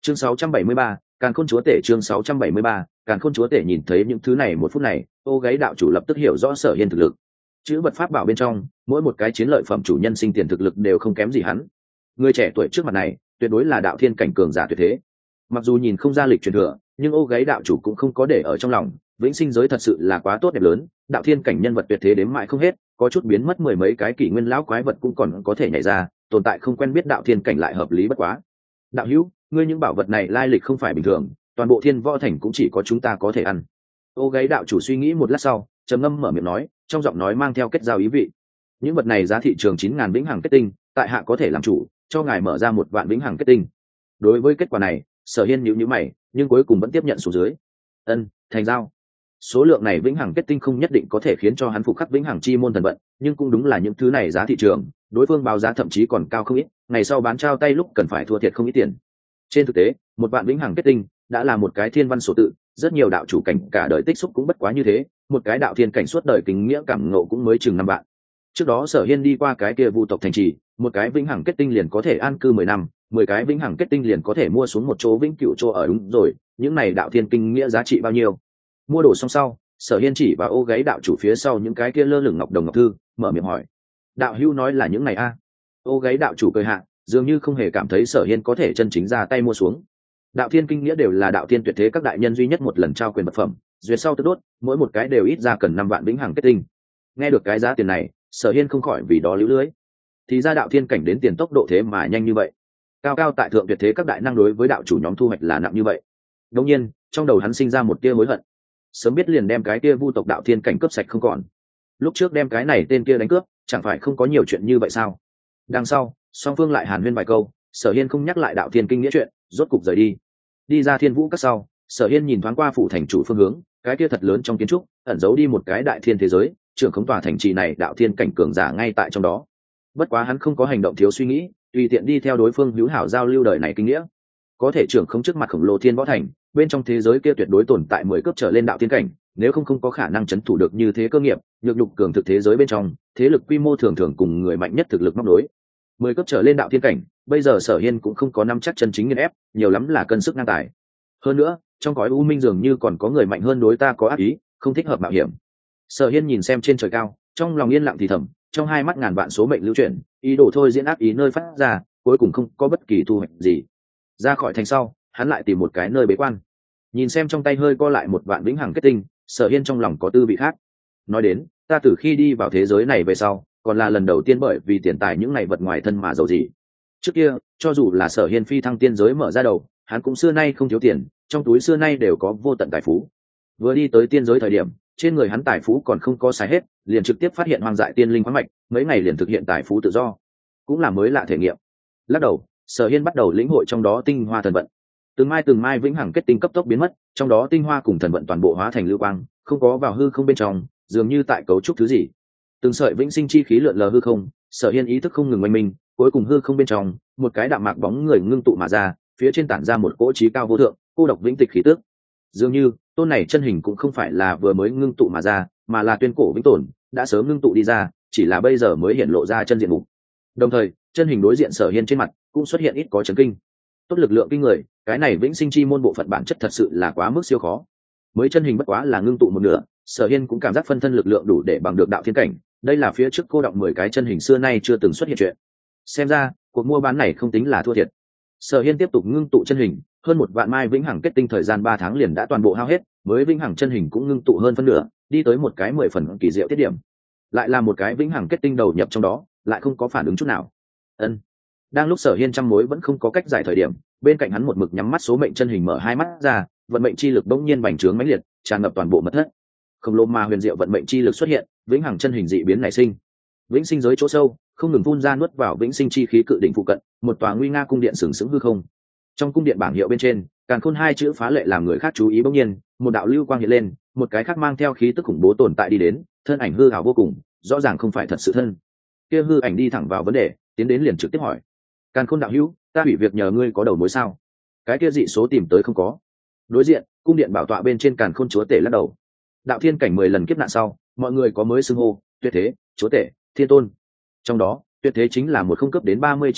Chương 673, Càn Khôn Chúa Tể. Chương 673, Càn Khôn Chúa Tể. Nhìn thấy những thứ này một phút này, Ô Gáy đạo chủ lập tức hiểu rõ Sở Hiên thực lực. Chữ vật pháp bảo bên trong, mỗi một cái chiến lợi phẩm chủ nhân sinh tiền thực lực đều không kém gì hắn. Người trẻ tuổi trước mặt này, tuyệt đối là đạo thiên cảnh cường giả tuyệt thế. Mặc dù nhìn không ra lịch truyền thừa, nhưng Ô Gáy đạo chủ cũng không có để ở trong lòng, vĩnh sinh giới thật sự là quá tốt đẹp lớn, đạo thiên cảnh nhân vật tuyệt thế đếm mãi không hết, có chút biến mất mười mấy cái kỷ nguyên lão quái vật cũng còn có thể nhảy ra, tồn tại không quen biết đạo thiên cảnh lại hợp lý bất quá. Đạo hữu, ngươi những bảo vật này lai lịch không phải bình thường, toàn bộ Thiên Võ Thành cũng chỉ có chúng ta có thể ăn. Ô Gáy đạo chủ suy nghĩ một lát sau, trầm ngâm mở miệng nói, trong giọng nói mang theo kết giao ý vị. Những vật này giá thị trường 9.000 vĩnh hằng kết tinh, tại hạ có thể làm chủ, cho ngài mở ra 1 vạn vĩnh hằng kết tinh. Đối với kết quả này, Sở Hiên nhíu mày, nhưng cuối cùng vẫn tiếp nhận xuống dưới. Ân, thành giao. Số lượng này vĩnh hằng kết tinh không nhất định có thể khiến cho hắn phục khắc vĩnh hằng chi môn thần vận, nhưng cũng đúng là những thứ này giá thị trường, đối phương báo giá thậm chí còn cao không ít, ngày sau bán trao tay lúc cần phải thua thiệt không ít tiền. Trên thực tế, 1 vạn vĩnh hằng kết tinh đã là một cái thiên văn số tự, rất nhiều đạo chủ cảnh cả đời tích xúc cũng bất quá như thế, một cái đạo thiên cảnh suốt đời kính nghĩa cảm ngộ cũng mới chừng 5 vạn. Trước đó Sở Hiên đi qua cái kia Vu tộc thành trì, một cái vĩnh hằng kết tinh liền có thể an cư 10 năm, 10 cái vĩnh hằng kết tinh liền có thể mua xuống một chỗ vĩnh cửu chỗ ở. Đúng rồi, những này đạo thiên kinh nghĩa giá trị bao nhiêu? Mua đồ xong sau, Sở Hiên chỉ vào Ô Gáy đạo chủ phía sau những cái kia lơ lửng ngọc đồng ngọc thư, mở miệng hỏi. Đạo hữu nói là những này a? Ô Gáy đạo chủ cười hạ, dường như không hề cảm thấy Sở Hiên có thể chân chính ra tay mua xuống. Đạo thiên kinh nghĩa đều là đạo thiên tuyệt thế các đại nhân duy nhất một lần trao quyền vật phẩm, duyệt sau tức đốt, mỗi một cái đều ít ra cần 5 vạn vĩnh hằng kết tinh. Nghe được cái giá tiền này, Sở Hiên không khỏi vì đó líu lưỡi. Thì ra đạo thiên cảnh đến tiền tốc độ thế mà nhanh như vậy, cao cao tại thượng tuyệt thế các đại năng đối với đạo chủ nhóm thu hoạch là nặng như vậy. Đương nhiên, trong đầu hắn sinh ra một tia hối hận, sớm biết liền đem cái kia Vu tộc đạo thiên cảnh cướp sạch không còn. Lúc trước đem cái này tên kia đánh cướp, chẳng phải không có nhiều chuyện như vậy sao? Đằng sau, song phương lại hàn huyên vài câu, Sở Hiên không nhắc lại đạo thiên kinh nghĩa chuyện, rốt cục rời đi. Đi ra Thiên Vũ Các sau, Sở Hiên nhìn thoáng qua phủ thành chủ phương hướng, cái kia thật lớn trong kiến trúc ẩn giấu đi một cái đại thiên thế giới, trưởng khống tòa thành trì này đạo thiên cảnh cường giả ngay tại trong đó. Bất quá hắn không có hành động thiếu suy nghĩ, tùy tiện đi theo đối phương hữu hảo giao lưu đời này kinh nghĩa. Có thể trưởng khống trước mặt khổng lồ Thiên Võ Thành, bên trong thế giới kia tuyệt đối tồn tại 10 cấp trở lên đạo thiên cảnh, nếu không có khả năng chấn thủ được như thế cơ nghiệp, nhược nhục cường thực thế giới bên trong, thế lực quy mô thường thường cùng người mạnh nhất thực lực móc đối. 10 cấp trở lên đạo thiên cảnh, bây giờ Sở Hiên cũng không có nắm chắc chân chính nghiền ép, nhiều lắm là cân sức ngang tài. Hơn nữa, trong cõi u minh dường như còn có người mạnh hơn đối ta có ác ý, không thích hợp mạo hiểm. Sở Hiên nhìn xem trên trời cao, trong lòng yên lặng thì thầm, trong hai mắt ngàn vạn số mệnh lưu chuyển, ý đồ thôi diễn ác ý nơi phát ra, cuối cùng không có bất kỳ thu hoạch gì. Ra khỏi thành sau, hắn lại tìm một cái nơi bế quan. Nhìn xem trong tay hơi co lại 1 vạn vĩnh hằng kết tinh, Sở Hiên trong lòng có tư vị khác. Nói đến, ta từ khi đi vào thế giới này về sau, còn là lần đầu tiên bởi vì tiền tài những ngày vật ngoài thân mà giàu gì. Trước kia, cho dù là Sở Hiên phi thăng tiên giới mở ra đầu, hắn cũng xưa nay không thiếu tiền, trong túi xưa nay đều có vô tận tài phú. Vừa đi tới tiên giới thời điểm, trên người hắn tài phú còn không có xài hết, liền trực tiếp phát hiện hoang dại tiên linh khoáng mạch, mấy ngày liền thực hiện tài phú tự do, cũng là mới lạ thể nghiệm. Lắc đầu, Sở Hiên bắt đầu lĩnh hội trong đó tinh hoa thần vận. Từng mai vĩnh hằng kết tinh cấp tốc biến mất, trong đó tinh hoa cùng thần vận toàn bộ hóa thành lưu quang, không có vào hư không bên trong, dường như tại cấu trúc thứ gì. Từng sợi vĩnh sinh chi khí lượn lờ hư không, Sở Hiên ý thức không ngừng oanh minh, cuối cùng hư không bên trong, một cái đạm mạc bóng người ngưng tụ mà ra, phía trên tản ra một cỗ trí cao vô thượng, cô độc vĩnh tịch khí tức. Dường như tôn này chân hình cũng không phải là vừa mới ngưng tụ mà ra, mà là tuyên cổ vĩnh tồn, đã sớm ngưng tụ đi ra, chỉ là bây giờ mới hiện lộ ra chân diện mục. Đồng thời, chân hình đối diện Sở Hiên trên mặt cũng xuất hiện ít có chấn kinh. Tốt lực lượng kinh người, cái này vĩnh sinh chi môn bộ phận bản chất thật sự là quá mức siêu khó. Mới chân hình bất quá là ngưng tụ một nửa, Sở Hiên cũng cảm giác phân thân lực lượng đủ để bằng được đạo thiên cảnh, đây là phía trước cô động 10 cái chân hình xưa nay chưa từng xuất hiện chuyện. Xem ra, cuộc mua bán này không tính là thua thiệt. Sở Hiên tiếp tục ngưng tụ chân hình, hơn 1 vạn mai vĩnh hằng kết tinh thời gian 3 tháng liền đã toàn bộ hao hết, mới vĩnh hằng chân hình cũng ngưng tụ hơn phân nửa, đi tới một cái 10 phần kỳ diệu tiết điểm. Lại là một cái vĩnh hằng kết tinh đầu nhập trong đó, lại không có phản ứng chút nào. Ân. Đang lúc Sở Hiên trăm mối vẫn không có cách giải thời điểm, bên cạnh hắn một mực nhắm mắt số mệnh chân hình mở hai mắt ra, vận mệnh chi lực bỗng nhiên bành trướng mãnh liệt, tràn ngập toàn bộ mật thất. Khổng lồ mà huyền diệu vận mệnh chi lực xuất hiện, vĩnh hằng chân hình dị biến nảy sinh. Vĩnh sinh giới chỗ sâu, không ngừng phun ra nuốt vào vĩnh sinh chi khí cự đỉnh phụ cận, một tòa nguy nga cung điện sừng sững hư không. Trong cung điện bảng hiệu bên trên, Càn Khôn hai chữ phá lệ làm người khác chú ý, bỗng nhiên, một đạo lưu quang hiện lên, một cái khác mang theo khí tức khủng bố tồn tại đi đến, thân ảnh hư ảo vô cùng, rõ ràng không phải thật sự thân. Kia hư ảnh đi thẳng vào vấn đề, tiến đến liền trực tiếp hỏi: Càn Khôn đạo hữu, ta hủy việc nhờ ngươi có đầu mối sao? Cái kia dị số tìm tới không có? Đối diện, cung điện bảo tọa bên trên Càn Khôn chúa tể lắc đầu. Đạo thiên cảnh 10 lần kiếp nạn sau, mọi người có mới xưng hô, tuyệt thế, chúa tể, thiên tôn. Trong đó, tuyệt thế chính là một không cấp đến 39 cướp,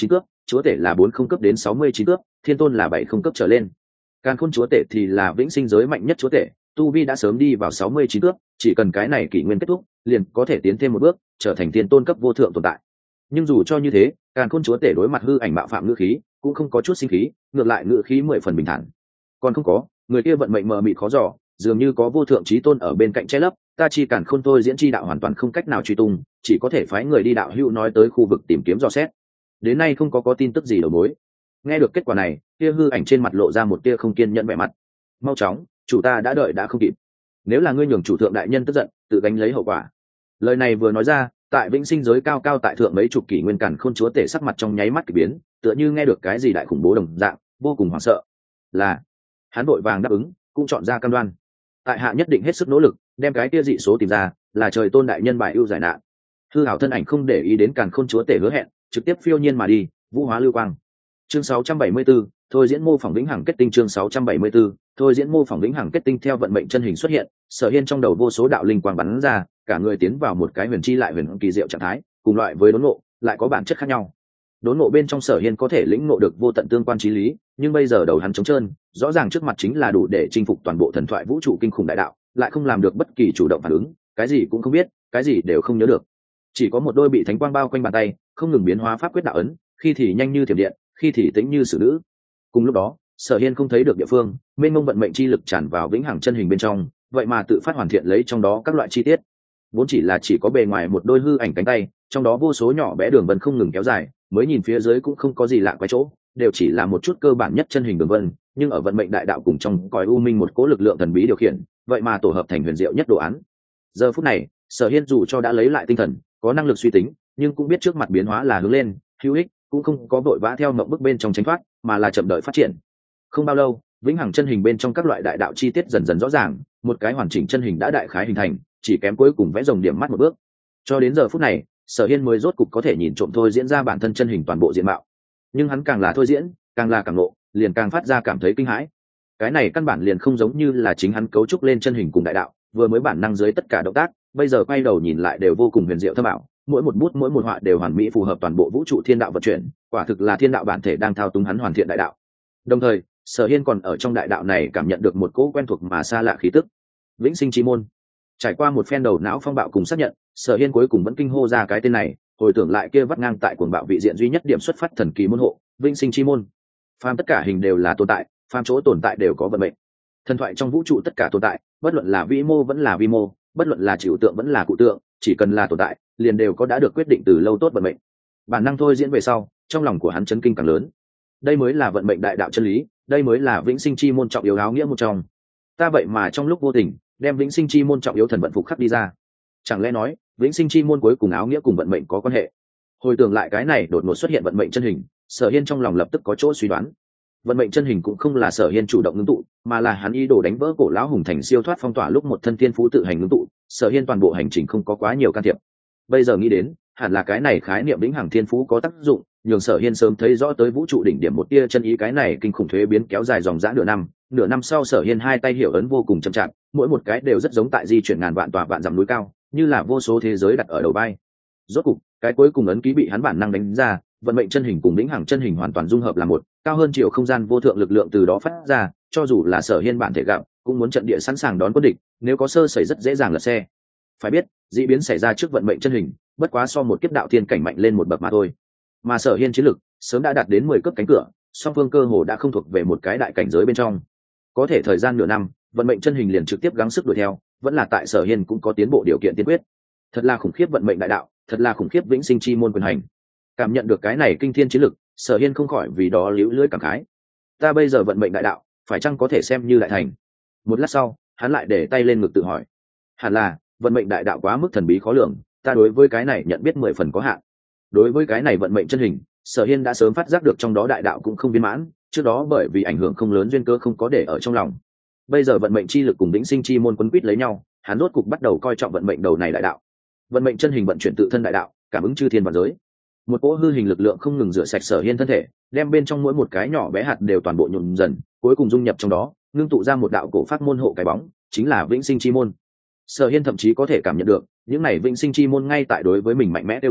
chúa tể là 40 cấp đến 69 cấp, thiên tôn là 70 cấp trở lên. Càn khôn chúa tể thì là vĩnh sinh giới mạnh nhất chúa tể, tu vi đã sớm đi vào 69 cấp, chỉ cần cái này kỷ nguyên kết thúc liền có thể tiến thêm một bước trở thành thiên tôn cấp vô thượng tồn tại. Nhưng dù cho như thế, Càn khôn chúa tể đối mặt hư ảnh mạo phạm ngữ khí cũng không có chút sinh khí, ngược lại ngữ khí 10 phần bình thản. Còn không có, người kia vận mệnh mờ mịt khó dò, dường như có vô thượng chí tôn ở bên cạnh che lấp, ta chi Càn khôn thôi diễn chi đạo hoàn toàn không cách nào truy tung, chỉ có thể phái người đi đạo hữu nói tới khu vực tìm kiếm dò xét. Đến nay không có tin tức gì đầu mối. Nghe được kết quả này, kia hư ảnh trên mặt lộ ra một tia không kiên nhẫn vẻ mặt. Mau chóng, chủ ta đã đợi đã không kịp. Nếu là ngươi nhường chủ thượng đại nhân tức giận, tự gánh lấy hậu quả. Lời này vừa nói ra, tại vĩnh sinh giới cao cao tại thượng mấy chục kỷ nguyên Càn khôn chúa tể sắc mặt trong nháy mắt kỳ biến, tựa như nghe được cái gì đại khủng bố đồng dạng, vô cùng hoảng sợ. Là, hắn vội vàng đáp ứng, cũng chọn ra cam đoan. Tại hạ nhất định hết sức nỗ lực, đem cái kia dị số tìm ra, là trời tôn đại nhân bài ưu giải nạn. Hư hảo thân ảnh không để ý đến Càn khôn chúa tể hứa hẹn, trực tiếp phiêu nhiên mà đi, vũ hóa lưu quang. Chương 674, thôi diễn mô phỏng vĩnh hằng kết tinh. Chương 674, thôi diễn mô phỏng vĩnh hằng kết tinh. Theo vận mệnh chân hình xuất hiện, Sở Hiên trong đầu vô số đạo linh quang bắn ra, cả người tiến vào một cái huyền chi lại huyền kỳ diệu trạng thái, cùng loại với đốn ngộ, lại có bản chất khác nhau. Đốn ngộ bên trong Sở Hiên có thể lĩnh ngộ được vô tận tương quan chí lý, nhưng bây giờ đầu hắn trống trơn, rõ ràng trước mặt chính là đủ để chinh phục toàn bộ thần thoại vũ trụ kinh khủng đại đạo, lại không làm được bất kỳ chủ động phản ứng, cái gì cũng không biết, cái gì đều không nhớ được. Chỉ có một đôi bị thánh quang bao quanh bàn tay, không ngừng biến hóa pháp quyết đạo ấn, khi thì nhanh như thiểm điện, khi thì tĩnh như sử nữ. Cùng lúc đó, Sở Hiên không thấy được địa phương, mênh mông vận mệnh chi lực tràn vào vĩnh hằng chân hình bên trong, vậy mà tự phát hoàn thiện lấy trong đó các loại chi tiết. Vốn chỉ có bề ngoài một đôi hư ảnh cánh tay, trong đó vô số nhỏ bé đường vân không ngừng kéo dài, mới nhìn phía dưới cũng không có gì lạ quái chỗ, đều chỉ là một chút cơ bản nhất chân hình đường vân, nhưng ở vận mệnh đại đạo cùng trong cõi u minh một cỗ lực lượng thần bí điều khiển, vậy mà tổ hợp thành huyền diệu nhất đồ án. Giờ phút này, Sở Hiên dù cho đã lấy lại tinh thần, có năng lực suy tính, nhưng cũng biết trước mặt biến hóa là hướng lên, hữu ích, cũng không có vội vã theo mộng bức bên trong tránh thoát, mà là chậm đợi phát triển. Không bao lâu, vĩnh hằng chân hình bên trong các loại đại đạo chi tiết dần dần rõ ràng, một cái hoàn chỉnh chân hình đã đại khái hình thành, chỉ kém cuối cùng vẽ rồng điểm mắt một bước. Cho đến giờ phút này, Sở Hiên mới rốt cục có thể nhìn trộm thôi diễn ra bản thân chân hình toàn bộ diện mạo. Nhưng hắn càng là thôi diễn, càng là càng ngộ, liền càng phát ra cảm thấy kinh hãi. Cái này căn bản liền không giống như là chính hắn cấu trúc lên chân hình cùng đại đạo, vừa mới bản năng dưới tất cả động tác, bây giờ quay đầu nhìn lại đều vô cùng huyền diệu thâm ảo, mỗi một bút mỗi một họa đều hoàn mỹ phù hợp toàn bộ vũ trụ thiên đạo vận chuyển, quả thực là thiên đạo bản thể đang thao túng hắn hoàn thiện đại đạo. Đồng thời, Sở Hiên còn ở trong đại đạo này cảm nhận được một cỗ quen thuộc mà xa lạ khí tức. Vĩnh sinh chi môn. Trải qua một phen đầu não phong bạo cùng xác nhận, Sở Hiên cuối cùng vẫn kinh hô ra cái tên này, hồi tưởng lại kia vắt ngang tại cuồng bạo vị diện duy nhất điểm xuất phát thần kỳ môn hộ, Vĩnh sinh chi môn. Phàm tất cả hình đều là tồn tại, phàm chỗ tồn tại đều có vận mệnh. Thần thoại trong vũ trụ tất cả tồn tại, bất luận là vĩ mô vẫn là vi mô, bất luận là trừu tượng vẫn là cụ tượng, chỉ cần là tồn tại, liền đều có đã được quyết định từ lâu tốt vận mệnh. Bản năng thôi diễn về sau, trong lòng của hắn chấn kinh càng lớn. Đây mới là vận mệnh đại đạo chân lý, đây mới là vĩnh sinh chi môn trọng yếu áo nghĩa một trong. Ta vậy mà trong lúc vô tình đem vĩnh sinh chi môn trọng yếu thần vận phục khắc đi ra. Chẳng lẽ nói, vĩnh sinh chi môn cuối cùng áo nghĩa cùng vận mệnh có quan hệ? Hồi tưởng lại cái này đột ngột xuất hiện vận mệnh chân hình, Sở Hiên trong lòng lập tức có chỗ suy đoán. Vận mệnh chân hình cũng không là Sở Hiên chủ động ngưng tụ, mà là hắn ý đồ đánh vỡ cổ lão hùng thành siêu thoát phong tỏa lúc một thân tiên phú tự hành ngưng tụ. Sở Hiên toàn bộ hành trình không có quá nhiều can thiệp. Bây giờ nghĩ đến, hẳn là cái này khái niệm vĩnh hằng thiên phú có tác dụng, nhường Sở Hiên sớm thấy rõ tới vũ trụ đỉnh điểm một tia chân ý. Cái này kinh khủng thuế biến kéo dài dòng dã nửa năm sau Sở Hiên hai tay hiểu ấn vô cùng chậm chạp, mỗi một cái đều rất giống tại di chuyển ngàn vạn tòa vạn dặm núi cao, như là vô số thế giới đặt ở đầu vai. Rốt cục, cái cuối cùng ấn ký bị hắn bản năng đánh ra, vận mệnh chân hình cùng vĩnh hằng chân hình hoàn toàn dung hợp là một, cao hơn chiều không gian vô thượng lực lượng từ đó phát ra, cho dù là Sở Hiên bản thể gặp, cũng muốn trận địa sẵn sàng đón quân địch, nếu có sơ sẩy rất dễ dàng lật xe. Phải biết, dị biến xảy ra trước vận mệnh chân hình, bất quá so một kiếp đạo thiên cảnh mạnh lên một bậc mà thôi. Mà Sở Hiên chiến lực sớm đã đạt đến 10 cấp cánh cửa, song phương cơ hồ đã không thuộc về một cái đại cảnh giới bên trong. Có thể thời gian nửa năm, vận mệnh chân hình liền trực tiếp gắng sức đuổi theo, vẫn là tại Sở Hiên cũng có tiến bộ điều kiện tiên quyết. Thật là khủng khiếp vận mệnh đại đạo, thật là khủng khiếp vĩnh sinh chi môn quyền hành. Cảm nhận được cái này kinh thiên chiến lực, Sở Hiên không khỏi vì đó liễu lưỡi cảm khái. Ta bây giờ vận mệnh đại đạo, phải chăng có thể xem như đại thành? Một lát sau, hắn lại để tay lên ngực tự hỏi. Hẳn là, vận mệnh đại đạo quá mức thần bí khó lường, ta đối với cái này nhận biết 10 phần có hạn. Đối với cái này vận mệnh chân hình, Sở Hiên đã sớm phát giác được trong đó đại đạo cũng không viên mãn, trước đó bởi vì ảnh hưởng không lớn duyên cơ không có để ở trong lòng. Bây giờ vận mệnh chi lực cùng vĩnh sinh chi môn quấn quýt lấy nhau, hắn rốt cục bắt đầu coi trọng vận mệnh đầu này đại đạo. Vận mệnh chân hình vận chuyển tự thân đại đạo, cảm ứng chư thiên và giới. Một cỗ hư hình lực lượng không ngừng rửa sạch Sở Hiên thân thể, đem bên trong mỗi một cái nhỏ bé hạt đều toàn bộ nhuộm dần, cuối cùng dung nhập trong đó, ngưng tụ ra một đạo cổ pháp môn hộ cái bóng, chính là vĩnh sinh chi môn. Sở Hiên thậm chí có thể cảm nhận được, những này vĩnh sinh chi môn ngay tại đối với mình mạnh mẽ kêu gọi,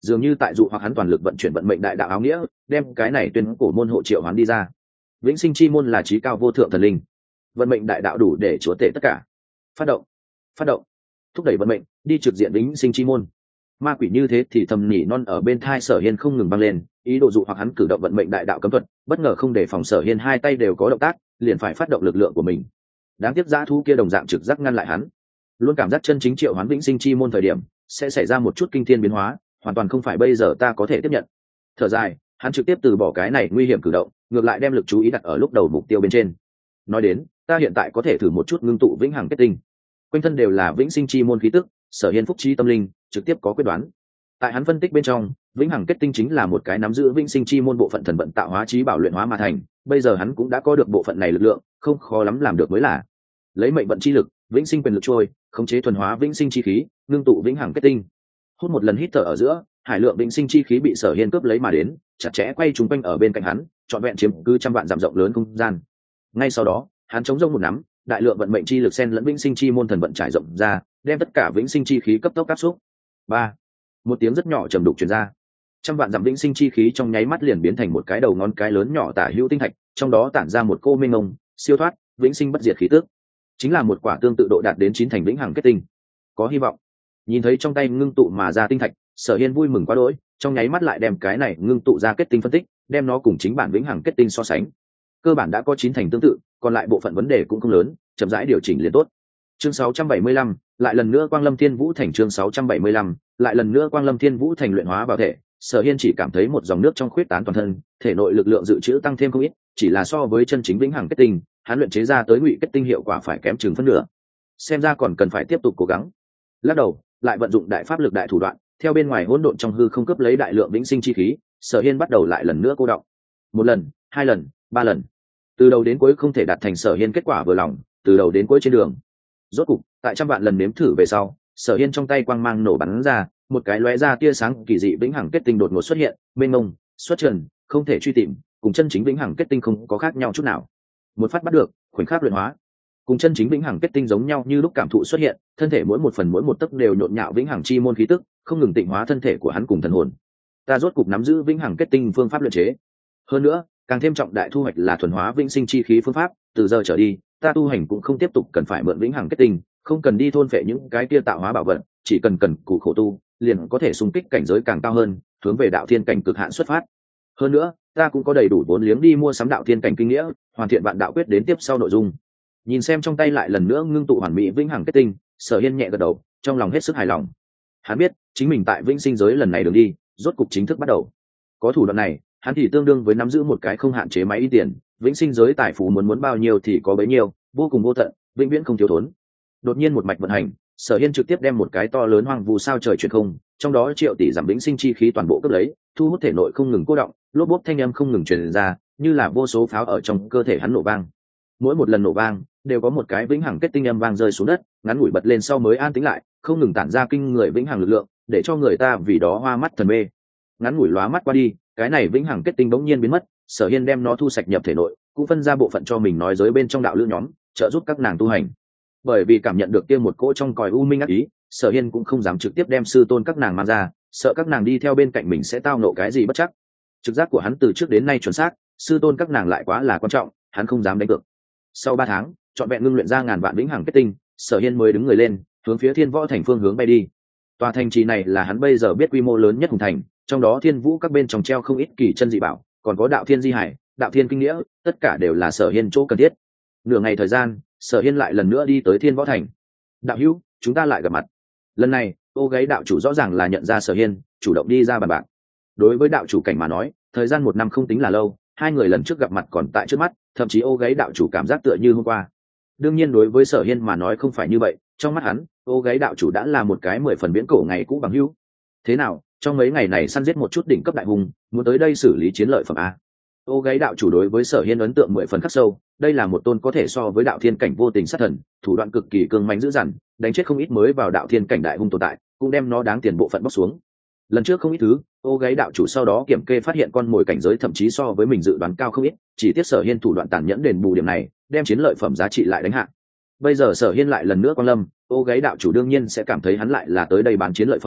dường như tại dụ hoặc hắn toàn lực vận chuyển vận mệnh đại đạo áo nghĩa, đem cái này tuyên cổ môn hộ triệu hoán đi ra. Vĩnh sinh chi môn là trí cao vô thượng thần linh, vận mệnh đại đạo đủ để chúa tể tất cả. Phát động, thúc đẩy vận mệnh đi trực diện vĩnh sinh chi môn. Ma quỷ như thế thì thầm nỉ non ở bên thai Sở Hiên không ngừng vang lên, ý đồ dụ hoặc hắn cử động vận mệnh đại đạo cấm thuật, bất ngờ không để phòng Sở Hiên hai tay đều có động tác, liền phải phát động lực lượng của mình. Đáng tiếc dã thú kia đồng dạng trực giác ngăn lại hắn. Luôn cảm giác chân chính triệu hoán vĩnh sinh chi môn thời điểm sẽ xảy ra một chút kinh thiên biến hóa, hoàn toàn không phải bây giờ ta có thể tiếp nhận. Thở dài, hắn trực tiếp từ bỏ cái này nguy hiểm cử động, ngược lại đem lực chú ý đặt ở lúc đầu mục tiêu bên trên. Nói đến, ta hiện tại có thể thử một chút ngưng tụ vĩnh hằng kết tinh. Quanh thân đều là vĩnh sinh chi môn khí tức, Sở Hiên phúc trí tâm linh trực tiếp có quyết đoán. Tại hắn phân tích bên trong, vĩnh hằng kết tinh chính là một cái nắm giữ vĩnh sinh chi môn bộ phận thần vận tạo hóa trí bảo luyện hóa mà thành, bây giờ hắn cũng đã có được bộ phận này lực lượng, không khó lắm làm được mới là. Lấy mệnh vận chi lực, vĩnh sinh quyền lực trôi, khống chế thuần hóa vĩnh sinh chi khí, ngưng tụ vĩnh hằng kết tinh. Hút một lần hít thở ở giữa, hải lượng vĩnh sinh chi khí bị Sở Hiên cướp lấy mà đến, chặt chẽ quay trúng quanh ở bên cạnh hắn, trọn vẹn chiếm cứ trăm vạn dặm rộng lớn không gian. Ngay sau đó, hắn chống rông một nắm, đại lượng vận mệnh chi lực xen lẫn vĩnh sinh chi môn thần vận trải rộng ra, đem tất cả vĩnh sinh chi khí cấp tốc áp xúc. Ba, một tiếng rất nhỏ trầm đục truyền ra, trăm vạn dặm vĩnh sinh chi khí trong nháy mắt liền biến thành một cái đầu ngón cái lớn nhỏ tả hữu tinh thạch, trong đó tản ra một cô mênh mông, siêu thoát, vĩnh sinh bất diệt khí tức, chính là một quả tương tự độ đạt đến 9 thành vĩnh hằng kết tinh. Có hy vọng. Nhìn thấy trong tay ngưng tụ mà ra tinh thạch, Sở Hiên vui mừng quá đỗi, trong nháy mắt lại đem cái này ngưng tụ ra kết tinh phân tích, đem nó cùng chính bản vĩnh hằng kết tinh so sánh. Cơ bản đã có 9 thành tương tự, còn lại bộ phận vấn đề cũng không lớn, chậm rãi điều chỉnh liền tốt. Chương 675, lại lần nữa Quang Lâm Thiên Vũ Thành. Chương 675, lại lần nữa Quang Lâm Thiên Vũ Thành luyện hóa vào thể, Sở Hiên chỉ cảm thấy một dòng nước trong khuyết tán toàn thân, thể nội lực lượng dự trữ tăng thêm không ít, chỉ là so với chân chính vĩnh hằng kết tinh, hắn luyện chế ra tới ngụy kết tinh hiệu quả phải kém chừng phân nửa. Xem ra còn cần phải tiếp tục cố gắng. Lắc đầu, lại vận dụng đại pháp lực đại thủ đoạn, theo bên ngoài hỗn độn trong hư không cướp lấy đại lượng vĩnh sinh chi khí, Sở Hiên bắt đầu lại lần nữa cô đọng. Một lần, hai lần, ba lần. Từ đầu đến cuối không thể đạt thành Sở Hiên kết quả vừa lòng, từ đầu đến cuối trên đường. Rốt cục, tại trăm vạn lần nếm thử về sau, Sở Hiên trong tay quang mang nổ bắn ra, một cái lóe ra tia sáng kỳ dị vĩnh hằng kết tinh đột ngột xuất hiện, mênh mông, xuất trần, không thể truy tìm, cùng chân chính vĩnh hằng kết tinh không có khác nhau chút nào. Một phát bắt được, khoảnh khắc luyện hóa. Cùng chân chính vĩnh hằng kết tinh giống nhau như lúc cảm thụ xuất hiện, thân thể mỗi một phần mỗi một tấc đều nhộn nhạo vĩnh hằng chi môn khí tức, không ngừng tịnh hóa thân thể của hắn cùng thần hồn. Ta rốt cục nắm giữ vĩnh hằng kết tinh phương pháp luyện chế. Hơn nữa, càng thêm trọng đại thu hoạch là thuần hóa vĩnh sinh chi khí phương pháp, từ giờ trở đi, ta tu hành cũng không tiếp tục cần phải mượn vĩnh hằng kết tinh, không cần đi thôn phệ những cái kia tạo hóa bảo vật, chỉ cần cù khổ tu, liền có thể xung kích cảnh giới càng cao hơn, hướng về đạo thiên cảnh cực hạn xuất phát. Hơn nữa, ta cũng có đầy đủ vốn liếng đi mua sắm đạo thiên cảnh kinh nghĩa, hoàn thiện vạn đạo quyết đến tiếp sau nội dung. Nhìn xem trong tay lại lần nữa ngưng tụ hoàn mỹ vĩnh hằng kết tinh, Sở Hiên nhẹ gật đầu, trong lòng hết sức hài lòng. Hắn biết, chính mình tại vĩnh sinh giới lần này đường đi, rốt cục chính thức bắt đầu. Có thủ đoạn này, hắn thì tương đương với nắm giữ một cái không hạn chế máy in tiền, vĩnh sinh giới tài phú muốn bao nhiêu thì có bấy nhiêu, vô cùng vô tận, vĩnh viễn không thiếu thốn. Đột nhiên một mạch vận hành, Sở Hiên trực tiếp đem một cái to lớn hoang vu sao trời chuyển không, trong đó triệu tỷ giảm vĩnh sinh chi khí toàn bộ cướp lấy, thu hút thể nội không ngừng cô động, lốp bốp thanh âm không ngừng truyền ra, như là vô số pháo ở trong cơ thể hắn nổ vang. Mỗi một lần nổ vang, đều có một cái vĩnh hằng kết tinh âm vang rơi xuống đất, ngắn ngủi bật lên sau mới an tĩnh lại, không ngừng tản ra kinh người vĩnh hằng lực lượng, để cho người ta vì đó hoa mắt thần mê. Ngắn ngủi lóa mắt qua đi, cái này vĩnh hằng kết tinh bỗng nhiên biến mất, Sở Hiên đem nó thu sạch nhập thể nội, cũng phân ra bộ phận cho mình nói giới bên trong đạo lữ nhóm, trợ giúp các nàng tu hành. Bởi vì cảm nhận được kia một cỗ trong còi u minh ác ý, Sở Hiên cũng không dám trực tiếp đem sư tôn các nàng mang ra, sợ các nàng đi theo bên cạnh mình sẽ tao nộ cái gì bất chắc. Trực giác của hắn từ trước đến nay chuẩn xác, sư tôn các nàng lại quá là quan trọng, hắn không dám đánh cược. Sau 3 tháng, trọn vẹn ngưng luyện ra ngàn vạn vĩnh hằng kết tinh, Sở Hiên mới đứng người lên, hướng phía Thiên Võ thành phương hướng bay đi. Tòa thành trì này là hắn bây giờ biết quy mô lớn nhất hùng thành, trong đó Thiên Vũ các bên trong treo không ít kỳ chân dị bảo, còn có đạo thiên di hải, đạo thiên kinh nghĩa, tất cả đều là Sở Hiên chỗ cần thiết. Nửa ngày thời gian, Sở Hiên lại lần nữa đi tới Thiên Võ thành. Đạo hữu, chúng ta lại gặp mặt. Lần này, cô gái đạo chủ rõ ràng là nhận ra Sở Hiên, chủ động đi ra bàn bạc. Đối với đạo chủ cảnh mà nói, thời gian 1 năm không tính là lâu, hai người lần trước gặp mặt còn tại trước mắt, thậm chí ô gáy đạo chủ cảm giác tựa như hôm qua. Đương nhiên đối với Sở Hiên mà nói không phải như vậy, trong mắt hắn, ô gáy đạo chủ đã là một cái 10 phần viễn cổ ngày cũ bằng hữu. Thế nào, trong mấy ngày này săn giết một chút đỉnh cấp đại hùng, muốn tới đây xử lý chiến lợi phẩm a? Ô gáy đạo chủ đối với Sở Hiên ấn tượng 10 phần khắc sâu, đây là một tôn có thể so với đạo thiên cảnh vô tình sát thần, thủ đoạn cực kỳ cương mãnh dữ dằn, đánh chết không ít mới vào đạo thiên cảnh đại hung tồn tại, cũng đem nó đáng tiền bộ phận bóc xuống. Lần trước không ít thứ, ô gáy đạo chủ sau đó kiểm kê phát hiện con mồi cảnh giới thậm chí so với mình dự đoán cao không ít, chỉ tiếc Sở Hiên thủ đoạn tàn nhẫn đền bù điểm này, đem chiến lợi phẩm giá trị lại đánh hạ. Bây giờ Sở Hiên lại lần nữa quang lâm, ô gáy đạo chủ đương nhiên sẽ cảm thấy hắn lại là tới đây bán chiến lợi phẩm,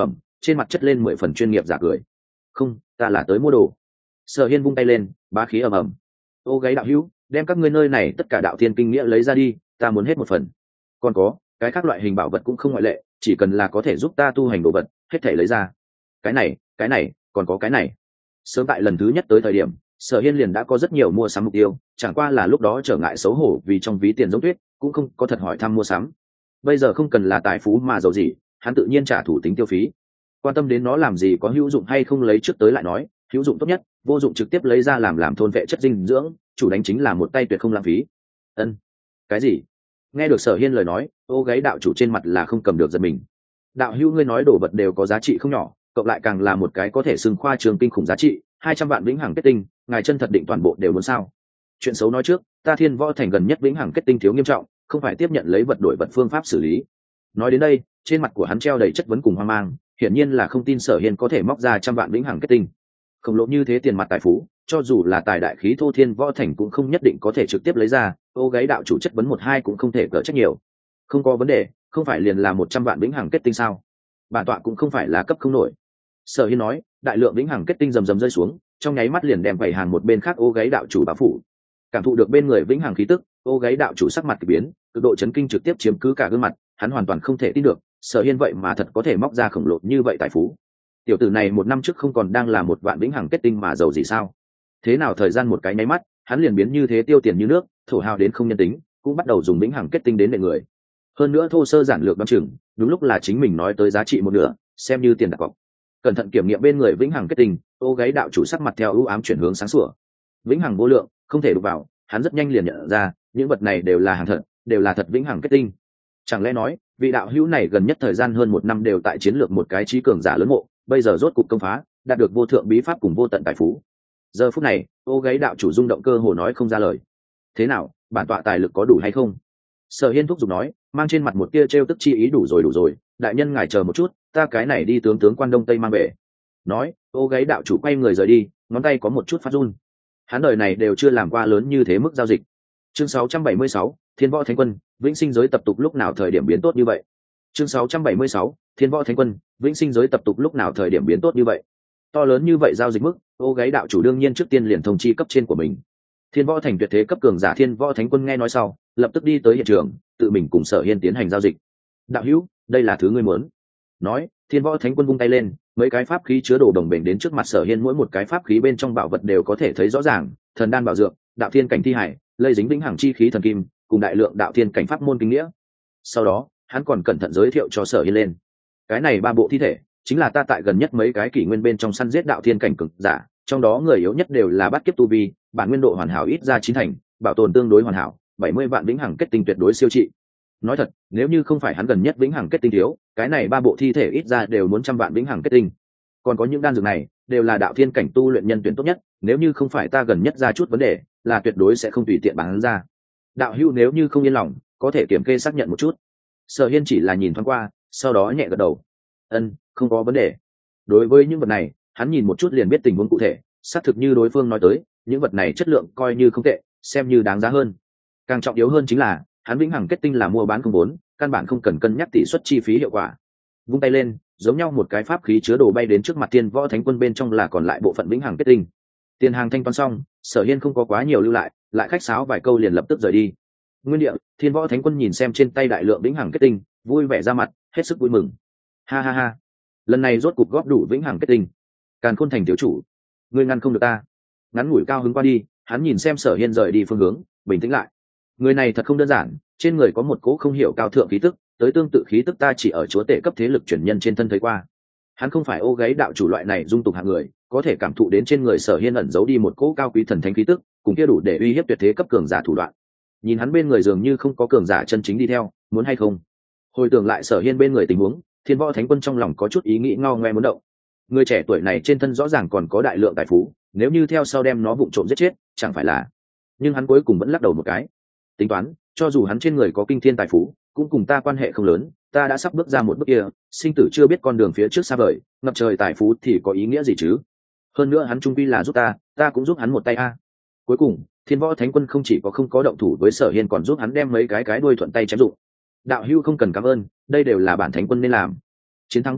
trên mặt chất lên 10 phần chuyên nghiệp giả cười. Không, ta là tới mua đồ. Sở Hiên vung tay lên, bá khí ầm ầm. Ô gáy đạo hữu, đem các ngươi nơi này tất cả đạo thiên kinh nghĩa lấy ra đi, ta muốn hết một phần. Còn có cái khác loại hình bảo vật cũng không ngoại lệ, chỉ cần là có thể giúp ta tu hành đồ vật hết thể lấy ra. Cái này còn có cái này. Sớm tại lần thứ nhất tới thời điểm, Sở Hiên liền đã có rất nhiều mua sắm mục tiêu, chẳng qua là lúc đó trở ngại xấu hổ vì trong ví tiền giống tuyết, cũng không có thật hỏi thăm mua sắm. Bây giờ không cần là tài phú mà giàu gì, hắn tự nhiên trả thủ tính tiêu phí. Quan tâm đến nó làm gì có hữu dụng hay không lấy trước tới lại nói, hữu dụng tốt nhất, vô dụng trực tiếp lấy ra làm thôn vệ chất dinh dưỡng, chủ đánh chính là một tay tuyệt không lãng phí. Ân, cái gì? Nghe được Sở Hiên lời nói, ô gáy đạo chủ trên mặt là không cầm được giật mình. Đạo hữu ngươi nói đồ vật đều có giá trị không nhỏ, cộng lại càng là một cái có thể xưng khoa trường kinh khủng giá trị, 200 vạn vĩnh hằng kết tinh, ngài chân thật định toàn bộ đều muốn sao? Chuyện xấu nói trước, ta Thiên Võ Thành gần nhất vĩnh hằng kết tinh thiếu nghiêm trọng, không phải tiếp nhận lấy vật đổi vật phương pháp xử lý. Nói đến đây, trên mặt của hắn treo đầy chất vấn cùng hoang mang, hiển nhiên là không tin Sở Hiên có thể móc ra trăm vạn vĩnh hằng kết tinh. Khổng lồ như thế tiền mặt tài phú, cho dù là tài đại khí thô Thiên Võ Thành cũng không nhất định có thể trực tiếp lấy ra, ô gáy đạo chủ chất vấn một hai cũng không thể cỡ trách nhiều. Không có vấn đề, không phải liền là 100 vạn vĩnh hằng kết tinh sao? Bản tọa cũng không phải là cấp không nổi. Sở Hiên nói, đại lượng vĩnh hằng kết tinh rầm rầm rơi xuống, trong nháy mắt liền đem quầy hàng một bên khác ô gáy đạo chủ bá phủ. Cảm thụ được bên người vĩnh hằng khí tức, ô gáy đạo chủ sắc mặt kỳ biến, cực độ chấn kinh trực tiếp chiếm cứ cả gương mặt, hắn hoàn toàn không thể tin được, Sở Hiên vậy mà thật có thể móc ra khổng lồ như vậy tài phú. Tiểu tử này một năm trước không còn đang là một vạn vĩnh hằng kết tinh mà giàu gì sao? Thế nào thời gian một cái nháy mắt, hắn liền biến như thế tiêu tiền như nước, thổ hào đến không nhân tính, cũng bắt đầu dùng vĩnh hằng kết tinh đến để người. Hơn nữa thô sơ giản lược đoán chừng, đúng lúc là chính mình nói tới giá trị một nửa, xem như tiền đặt cọc. Cẩn thận kiểm nghiệm bên người vĩnh hằng kết tinh, ô gáy đạo chủ sắc mặt theo ưu ám chuyển hướng sáng sủa. Vĩnh hằng vô lượng, không thể đụng vào, hắn rất nhanh liền nhận ra, những vật này đều là hàng thật, đều là thật vĩnh hằng kết tinh. Chẳng lẽ nói, vị đạo hữu này gần nhất thời gian hơn một năm đều tại chiến lược một cái trí cường giả lớn mộ, bây giờ rốt cục công phá, đạt được vô thượng bí pháp cùng vô tận tài phú. Giờ phút này, ô gáy đạo chủ rung động cơ hồ nói không ra lời. Thế nào, bản tọa tài lực có đủ hay không? Sở Hiên thúc giục nói, mang trên mặt một tia trêu tức chi ý, đủ rồi, đại nhân ngài chờ một chút, ta cái này đi tướng quan đông tây mang về. Nói, ô gáy đạo chủ quay người rời đi, ngón tay có một chút phát run. Hắn đời này đều chưa làm qua lớn như thế mức giao dịch. Chương 676, Thiên Võ Thánh Quân, vĩnh sinh giới tập tục lúc nào thời điểm biến tốt như vậy? Chương 676, Thiên Võ Thánh Quân, vĩnh sinh giới tập tục lúc nào thời điểm biến tốt như vậy? To lớn như vậy giao dịch mức, ô gáy đạo chủ đương nhiên trước tiên liền thông chi cấp trên của mình. Thiên Võ Thành tuyệt thế cấp cường giả Thiên Võ Thánh Quân nghe nói sau, lập tức đi tới hiện trường, tự mình cùng Sở Hiên tiến hành giao dịch. Đạo hữu, đây là thứ ngươi muốn. Nói, Thiên Võ Thánh Quân vung tay lên, mấy cái pháp khí chứa đồ đồng bền đến trước mặt Sở Hiên, mỗi một cái pháp khí bên trong bảo vật đều có thể thấy rõ ràng, thần đan bảo dược, đạo thiên cảnh thi hải, lây dính vĩnh hằng chi khí thần kim, cùng đại lượng đạo thiên cảnh pháp môn kinh nghĩa. Sau đó, hắn còn cẩn thận giới thiệu cho Sở Hiên lên. Cái này ba bộ thi thể, chính là ta tại gần nhất mấy cái kỷ nguyên bên trong săn giết đạo thiên cảnh cực giả, trong đó người yếu nhất đều là bát kiếp tu vi, bản nguyên độ hoàn hảo ít ra 9 thành, bảo tồn tương đối hoàn hảo, 70 vạn vĩnh hằng kết tinh tuyệt đối siêu trị. Nói thật, nếu như không phải hắn gần nhất vĩnh hằng kết tinh thiếu, cái này ba bộ thi thể ít ra đều muốn 100 vạn vĩnh hằng kết tinh. Còn có những đan dược này, đều là đạo thiên cảnh tu luyện nhân tuyển tốt nhất, nếu như không phải ta gần nhất ra chút vấn đề, là tuyệt đối sẽ không tùy tiện bán ra. Đạo hữu nếu như không yên lòng, có thể kiểm kê xác nhận một chút. Sở Hiên chỉ là nhìn thoáng qua, sau đó nhẹ gật đầu. Không có vấn đề. Đối với những vật này, hắn nhìn một chút liền biết tình huống cụ thể, xác thực như đối phương nói tới, những vật này chất lượng coi như không tệ, xem như đáng giá hơn. Càng trọng yếu hơn chính là, hắn vĩnh hằng kết tinh là mua bán không vốn, căn bản không cần cân nhắc tỷ suất chi phí hiệu quả. Vung tay lên, giống nhau một cái pháp khí chứa đồ bay đến trước mặt Thiên Võ Thánh Quân, bên trong là còn lại bộ phận vĩnh hằng kết tinh. Tiền hàng thanh toán xong, Sở Hiên không có quá nhiều lưu lại khách sáo vài câu liền lập tức rời đi. Nguyên địa, Thiên Võ Thánh Quân nhìn xem trên tay đại lượng vĩnh hằng kết tinh, vui vẻ ra mặt, hết sức vui mừng. Ha ha ha, lần này rốt cục góp đủ vĩnh hằng kết tinh. Càn Khôn Thành thiếu chủ, ngươi ngăn không được ta. Ngắn ngủi cao hứng qua đi, hắn nhìn xem Sở Hiên rời đi phương hướng, bình tĩnh lại. Người này thật không đơn giản, trên người có một cỗ không hiểu cao thượng khí tức, tới tương tự khí tức ta chỉ ở chúa tể cấp thế lực chuyển nhân trên thân thấy qua. Hắn không phải ô gáy đạo chủ loại này dung tục hạng người, có thể cảm thụ đến trên người Sở Hiên ẩn giấu đi một cỗ cao quý thần thánh khí tức, cùng kia đủ để uy hiếp tuyệt thế cấp cường giả thủ đoạn. Nhìn hắn bên người dường như không có cường giả chân chính đi theo, muốn hay không? Hồi tưởng lại Sở Hiên bên người tình huống, Thiên Võ Thánh Quân trong lòng có chút ý nghĩ ngao ngoe muốn động. Người trẻ tuổi này trên thân rõ ràng còn có đại lượng tài phú, nếu như theo sau đem nó vụng trộm giết chết, chẳng phải là? Nhưng hắn cuối cùng vẫn lắc đầu một cái. Tính toán, cho dù hắn trên người có kinh thiên tài phú, cũng cùng ta quan hệ không lớn, ta đã sắp bước ra một bước kia, sinh tử chưa biết con đường phía trước xa vời, ngập trời tài phú thì có ý nghĩa gì chứ? Hơn nữa hắn trung quy là giúp ta cũng giúp hắn một tay a. Cuối cùng, Thiên Võ Thánh Quân không chỉ có không có động thủ với Sở Hiên, còn giúp hắn đem mấy cái đuôi thuận tay chém dụng. Đạo hữu không cần cảm ơn, đây đều là bản thánh quân nên làm. Chiến thắng tà niệm,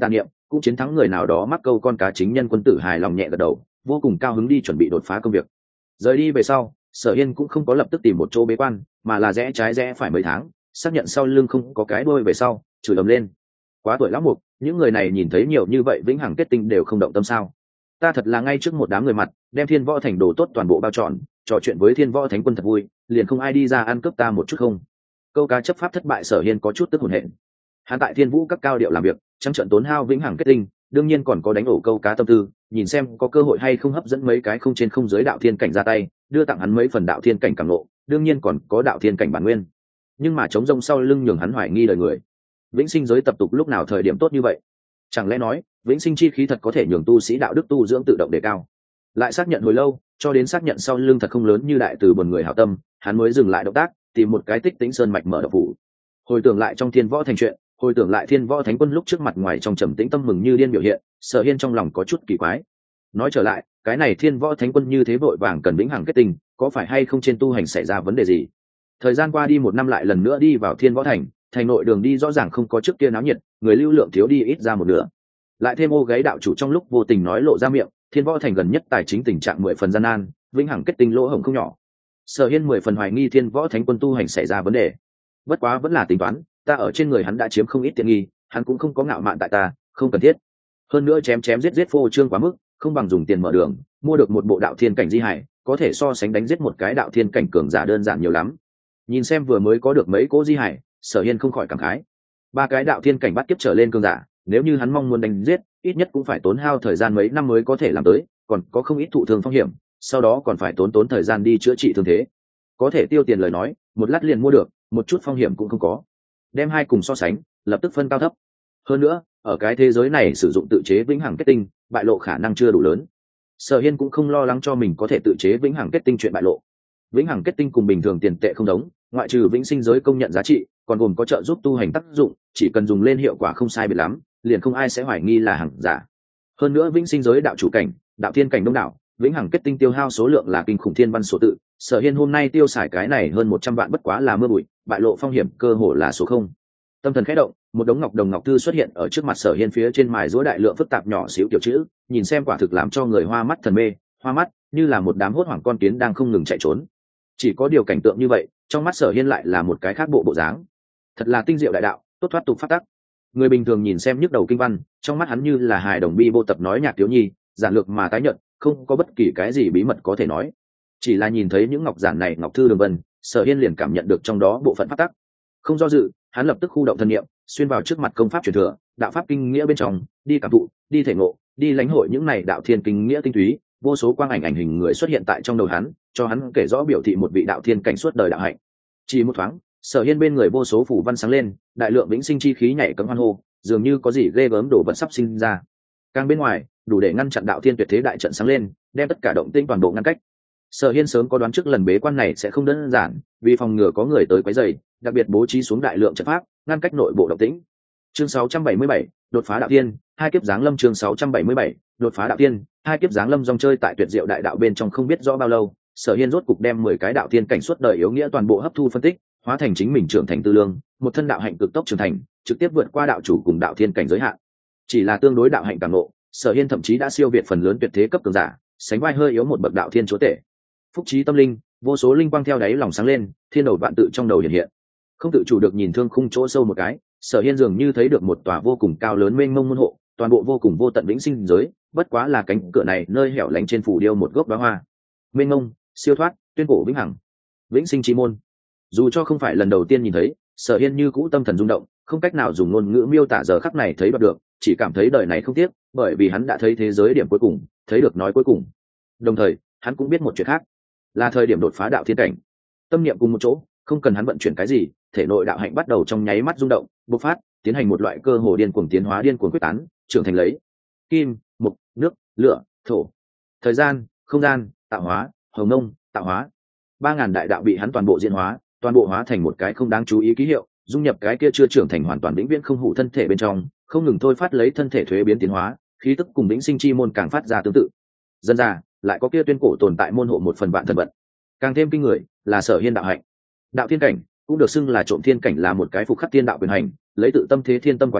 cũng chiến thắng người nào đó mắc câu con cá chính nhân quân tử hài lòng nhẹ gật đầu, vô cùng cao hứng đi chuẩn bị đột phá công việc. Rời đi về sau, Sở Hiên cũng không có lập tức tìm một chỗ bế quan, mà là rẽ trái rẽ phải mấy tháng, xác nhận sau lưng không có cái đuôi về sau, chửi ầm lên. Quá tuổi lão mục, những người này nhìn thấy nhiều như vậy vĩnh hằng kết tinh đều không động tâm sao? Ta thật là ngay trước một đám người mặt, đem Thiên Võ Thành đồ tốt toàn bộ bao trọn, trò chuyện với Thiên Võ Thánh Quân thật vui, liền không ai đi ra ăn cướp ta một chút không? Câu cá chấp pháp thất bại, Sở Hiên có chút tức hồn hện. Hắn tại Thiên Vũ các cao điệu làm việc, trắng trợn tốn hao vĩnh hằng kết tinh, đương nhiên còn có đánh ổ câu cá tâm tư, nhìn xem có cơ hội hay không hấp dẫn mấy cái không trên không dưới đạo thiên cảnh ra tay, đưa tặng hắn mấy phần đạo thiên cảnh cảm ngộ, đương nhiên còn có đạo thiên cảnh bản nguyên. Nhưng mà chống rông sau lưng nhường hắn hoài nghi đời người. Vĩnh sinh giới tập tục lúc nào thời điểm tốt như vậy? Chẳng lẽ nói, vĩnh sinh chi khí thật có thể nhường tu sĩ đạo đức tu dưỡng tự động đề cao? Lại xác nhận hồi lâu, cho đến xác nhận sau lưng thật không lớn như đại từ buồn người hảo tâm, hắn mới dừng lại động tác, tìm một cái tích tĩnh sơn mạch mở độc phủ. Hồi tưởng lại trong Thiên Võ Thành chuyện, hồi tưởng lại Thiên Võ Thánh Quân lúc trước mặt ngoài trong trầm tĩnh tâm mừng như điên biểu hiện, Sở Hiên trong lòng có chút kỳ quái. Nói trở lại, cái này Thiên Võ Thánh Quân như thế vội vàng cần vĩnh hằng kết tinh, có phải hay không trên tu hành xảy ra vấn đề gì? Thời gian qua đi 1 năm lại lần nữa đi vào Thiên Võ Thành, thành nội đường đi rõ ràng không có trước kia náo nhiệt, người lưu lượng thiếu đi ít ra một nửa. Lại thêm ô gáy đạo chủ trong lúc vô tình nói lộ ra miệng, Thiên Võ Thành gần nhất tài chính tình trạng 10 phần gian nan, vĩnh hằng kết tinh lỗ hổng không nhỏ. Sở Hiên 10 phần hoài nghi Thiên Võ Thánh Quân tu hành xảy ra vấn đề. Bất quá vẫn là tính toán, ta ở trên người hắn đã chiếm không ít tiện nghi, hắn cũng không có ngạo mạn tại ta, không cần thiết. Hơn nữa chém chém giết giết phô trương quá mức, không bằng dùng tiền mở đường, mua được một bộ đạo thiên cảnh di hải, có thể so sánh đánh giết một cái đạo thiên cảnh cường giả đơn giản nhiều lắm. Nhìn xem vừa mới có được mấy cố di hải, Sở Hiên không khỏi cảm khái. 3 cái đạo thiên cảnh bắt kiếp trở lên cường giả, nếu như hắn mong muốn đánh giết, ít nhất cũng phải tốn hao thời gian mấy năm mới có thể làm tới, còn có không ít thụ thương phong hiểm, sau đó còn phải tốn thời gian đi chữa trị thương thế. Có thể tiêu tiền lời nói, một lát liền mua được, một chút phong hiểm cũng không có. Đem hai cùng so sánh, lập tức phân cao thấp. Hơn nữa, ở cái thế giới này sử dụng tự chế vĩnh hằng kết tinh, bại lộ khả năng chưa đủ lớn. Sở Hiên cũng không lo lắng cho mình có thể tự chế vĩnh hằng kết tinh chuyện bại lộ. Vĩnh hằng kết tinh cùng bình thường tiền tệ không giống, ngoại trừ vĩnh sinh giới công nhận giá trị, còn gồm có trợ giúp tu hành tác dụng, chỉ cần dùng lên hiệu quả không sai biệt lắm, liền không ai sẽ hoài nghi là hàng giả. Hơn nữa vĩnh sinh giới đạo chủ cảnh, đạo thiên cảnh đông đảo, vĩnh hằng kết tinh tiêu hao số lượng là kinh khủng thiên văn số tự. Sở Hiên hôm nay tiêu xài cái này hơn 100 vạn bất quá là mưa bụi, bại lộ phong hiểm cơ hồ là số không. Tâm thần khẽ động, một đống ngọc đồng ngọc thư xuất hiện ở trước mặt Sở Hiên, phía trên mài rũa đại lượng phức tạp nhỏ xíu kiểu chữ, nhìn xem quả thực làm cho người hoa mắt thần mê, hoa mắt, như là một đám hốt hoảng con kiến đang không ngừng chạy trốn. Chỉ có điều cảnh tượng như vậy, trong mắt Sở Hiên lại là một cái khác bộ dáng. Thật là tinh diệu đại đạo, tốt thoát tục phát tắc. Người bình thường nhìn xem nhức đầu kinh văn, trong mắt hắn như là hài đồng bi bô tập nói nhạc thiếu nhi, giản lược mà tái nhận, không có bất kỳ cái gì bí mật có thể nói. Chỉ là nhìn thấy những ngọc giản này, ngọc thư đường vân, Sở Hiên liền cảm nhận được trong đó bộ phận phát tắc. Không do dự, hắn lập tức khu động thân niệm, xuyên vào trước mặt công pháp truyền thừa, đạo pháp kinh nghĩa bên trong, đi cảm thụ, đi thể ngộ, đi lãnh hội những này đạo thiên kinh nghĩa tinh túy. Vô số quang ảnh hình người xuất hiện tại trong đầu hắn, cho hắn kể rõ biểu thị một vị đạo thiên cảnh suốt đời đạo hạnh. Chỉ một thoáng, Sở Hiên bên người vô số phủ văn sáng lên, đại lượng vĩnh sinh chi khí nhảy cẫng hoan hô, dường như có gì ghê gớm đổ vật sắp sinh ra. Càng bên ngoài, đủ để ngăn chặn đạo thiên tuyệt thế đại trận sáng lên, đem tất cả động tĩnh toàn bộ ngăn cách. Sở Hiên sớm có đoán trước lần bế quan này sẽ không đơn giản, vì phòng ngừa có người tới quấy rầy, đặc biệt bố trí xuống đại lượng trận pháp, ngăn cách nội bộ động tĩnh. Chương 677, đột phá đạo tiên, hai kiếp giáng lâm. Chương 677, đột phá đạo tiên, hai kiếp giáng lâm. Dòng chơi tại tuyệt diệu đại đạo bên trong không biết rõ bao lâu, Sở Hiên rốt cục đem 10 cái đạo tiên cảnh suốt đời yếu nghĩa toàn bộ hấp thu phân tích, hóa thành chính mình trưởng thành tư lương, một thân đạo hạnh cực tốc trưởng thành, trực tiếp vượt qua đạo chủ cùng đạo thiên cảnh giới hạn. Chỉ là tương đối đạo hạnh càng ngộ, Sở Hiên thậm chí đã siêu việt phần lớn tuyệt thế cấp cường giả, sánh vai hơi yếu một bậc đạo thiên chúa tể. Phúc trí tâm linh, vô số linh quang theo đáy lòng sáng lên, thiên đầu vạn tự trong đầu hiện hiện. Không tự chủ được nhìn thương khung chỗ sâu một cái, Sở Hiên dường như thấy được một tòa vô cùng cao lớn mênh mông môn hộ, toàn bộ vô cùng vô tận vĩnh sinh giới, bất quá là cánh cửa này nơi hẻo lánh trên phủ điêu một gốc đóa hoa. Mênh mông, siêu thoát, tuyên cổ vĩnh hằng. Vĩnh sinh chi môn. Dù cho không phải lần đầu tiên nhìn thấy, Sở Hiên như cũ tâm thần rung động, không cách nào dùng ngôn ngữ miêu tả giờ khắc này thấy được, chỉ cảm thấy đời này không tiếc, bởi vì hắn đã thấy thế giới điểm cuối cùng, thấy được nói cuối cùng. Đồng thời, hắn cũng biết một chuyện khác, là thời điểm đột phá đạo thiên cảnh. Tâm niệm cùng một chỗ, không cần hắn vận chuyển cái gì, thể nội đạo hạnh bắt đầu trong nháy mắt rung động, bộc phát, tiến hành một loại cơ hồ điên cuồng tiến hóa, điên cuồng quyết tán, trưởng thành lấy kim, mộc, nước, lửa, thổ, thời gian, không gian, tạo hóa, hồng nông, tạo hóa. 3000 đại đạo bị hắn toàn bộ diễn hóa, toàn bộ hóa thành một cái không đáng chú ý ký hiệu, dung nhập cái kia chưa trưởng thành hoàn toàn vĩnh viễn không hủ thân thể bên trong, không ngừng thôi phát lấy thân thể thuế biến tiến hóa, khí tức cùng vĩnh sinh chi môn càng phát ra tương tự. Dân ra, lại có kia tuyên cổ tồn tại môn hộ một phần vạn thần vận. Càng thêm kinh người là Sở Hiên đạo hạnh. Đạo thiên cảnh cũng được xưng là trộm thiên cảnh, là một cái phục khắc thiên đạo quyền hành, lấy tự tâm thế thiên tâm quá trình,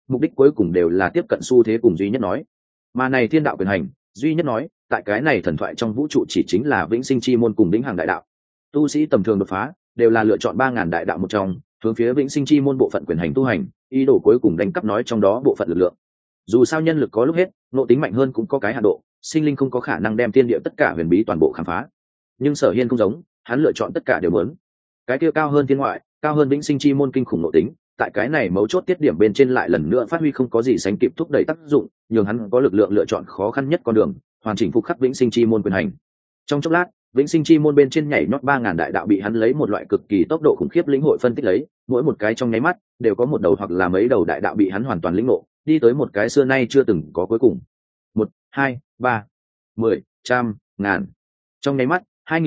mục đích cuối cùng đều là tiếp cận xu thế cùng duy nhất nói. Mà này thiên đạo quyền hành, duy nhất nói, tại cái này thần thoại trong vũ trụ chỉ chính là vĩnh sinh chi môn cùng vĩnh hằng đại đạo. Tu sĩ tầm thường đột phá đều là lựa chọn 3000 đại đạo một trong, hướng phía vĩnh sinh chi môn bộ phận quyền hành tu hành, ý đồ cuối cùng đánh cắp nói trong đó bộ phận lực lượng. Dù sao nhân lực có lúc hết, nội tính mạnh hơn cũng có cái hạn độ, sinh linh không có khả năng đem thiên địa tất cả huyền bí toàn bộ khám phá. Nhưng Sở Hiên không giống, hắn lựa chọn tất cả đều muốn. Cái kia cao hơn thiên ngoại, cao hơn vĩnh sinh chi môn kinh khủng nội tính, tại cái này mấu chốt tiết điểm bên trên lại lần nữa phát huy không có gì sánh kịp thúc đẩy tác dụng, nhường hắn có lực lượng lựa chọn khó khăn nhất con đường, hoàn chỉnh phục khắc vĩnh sinh chi môn quyền hành. Trong chốc lát, vĩnh sinh chi môn bên trên nhảy nhót 3000 đại đạo bị hắn lấy một loại cực kỳ tốc độ khủng khiếp lĩnh hội phân tích lấy, mỗi một cái trong nháy mắt đều có một đầu hoặc là mấy đầu đại đạo bị hắn hoàn toàn lĩnh ngộ, đi tới một cái xưa nay chưa từng có cuối cùng. 1, 2, 3, 10, trăm, ngàn. Trong nháy mắt,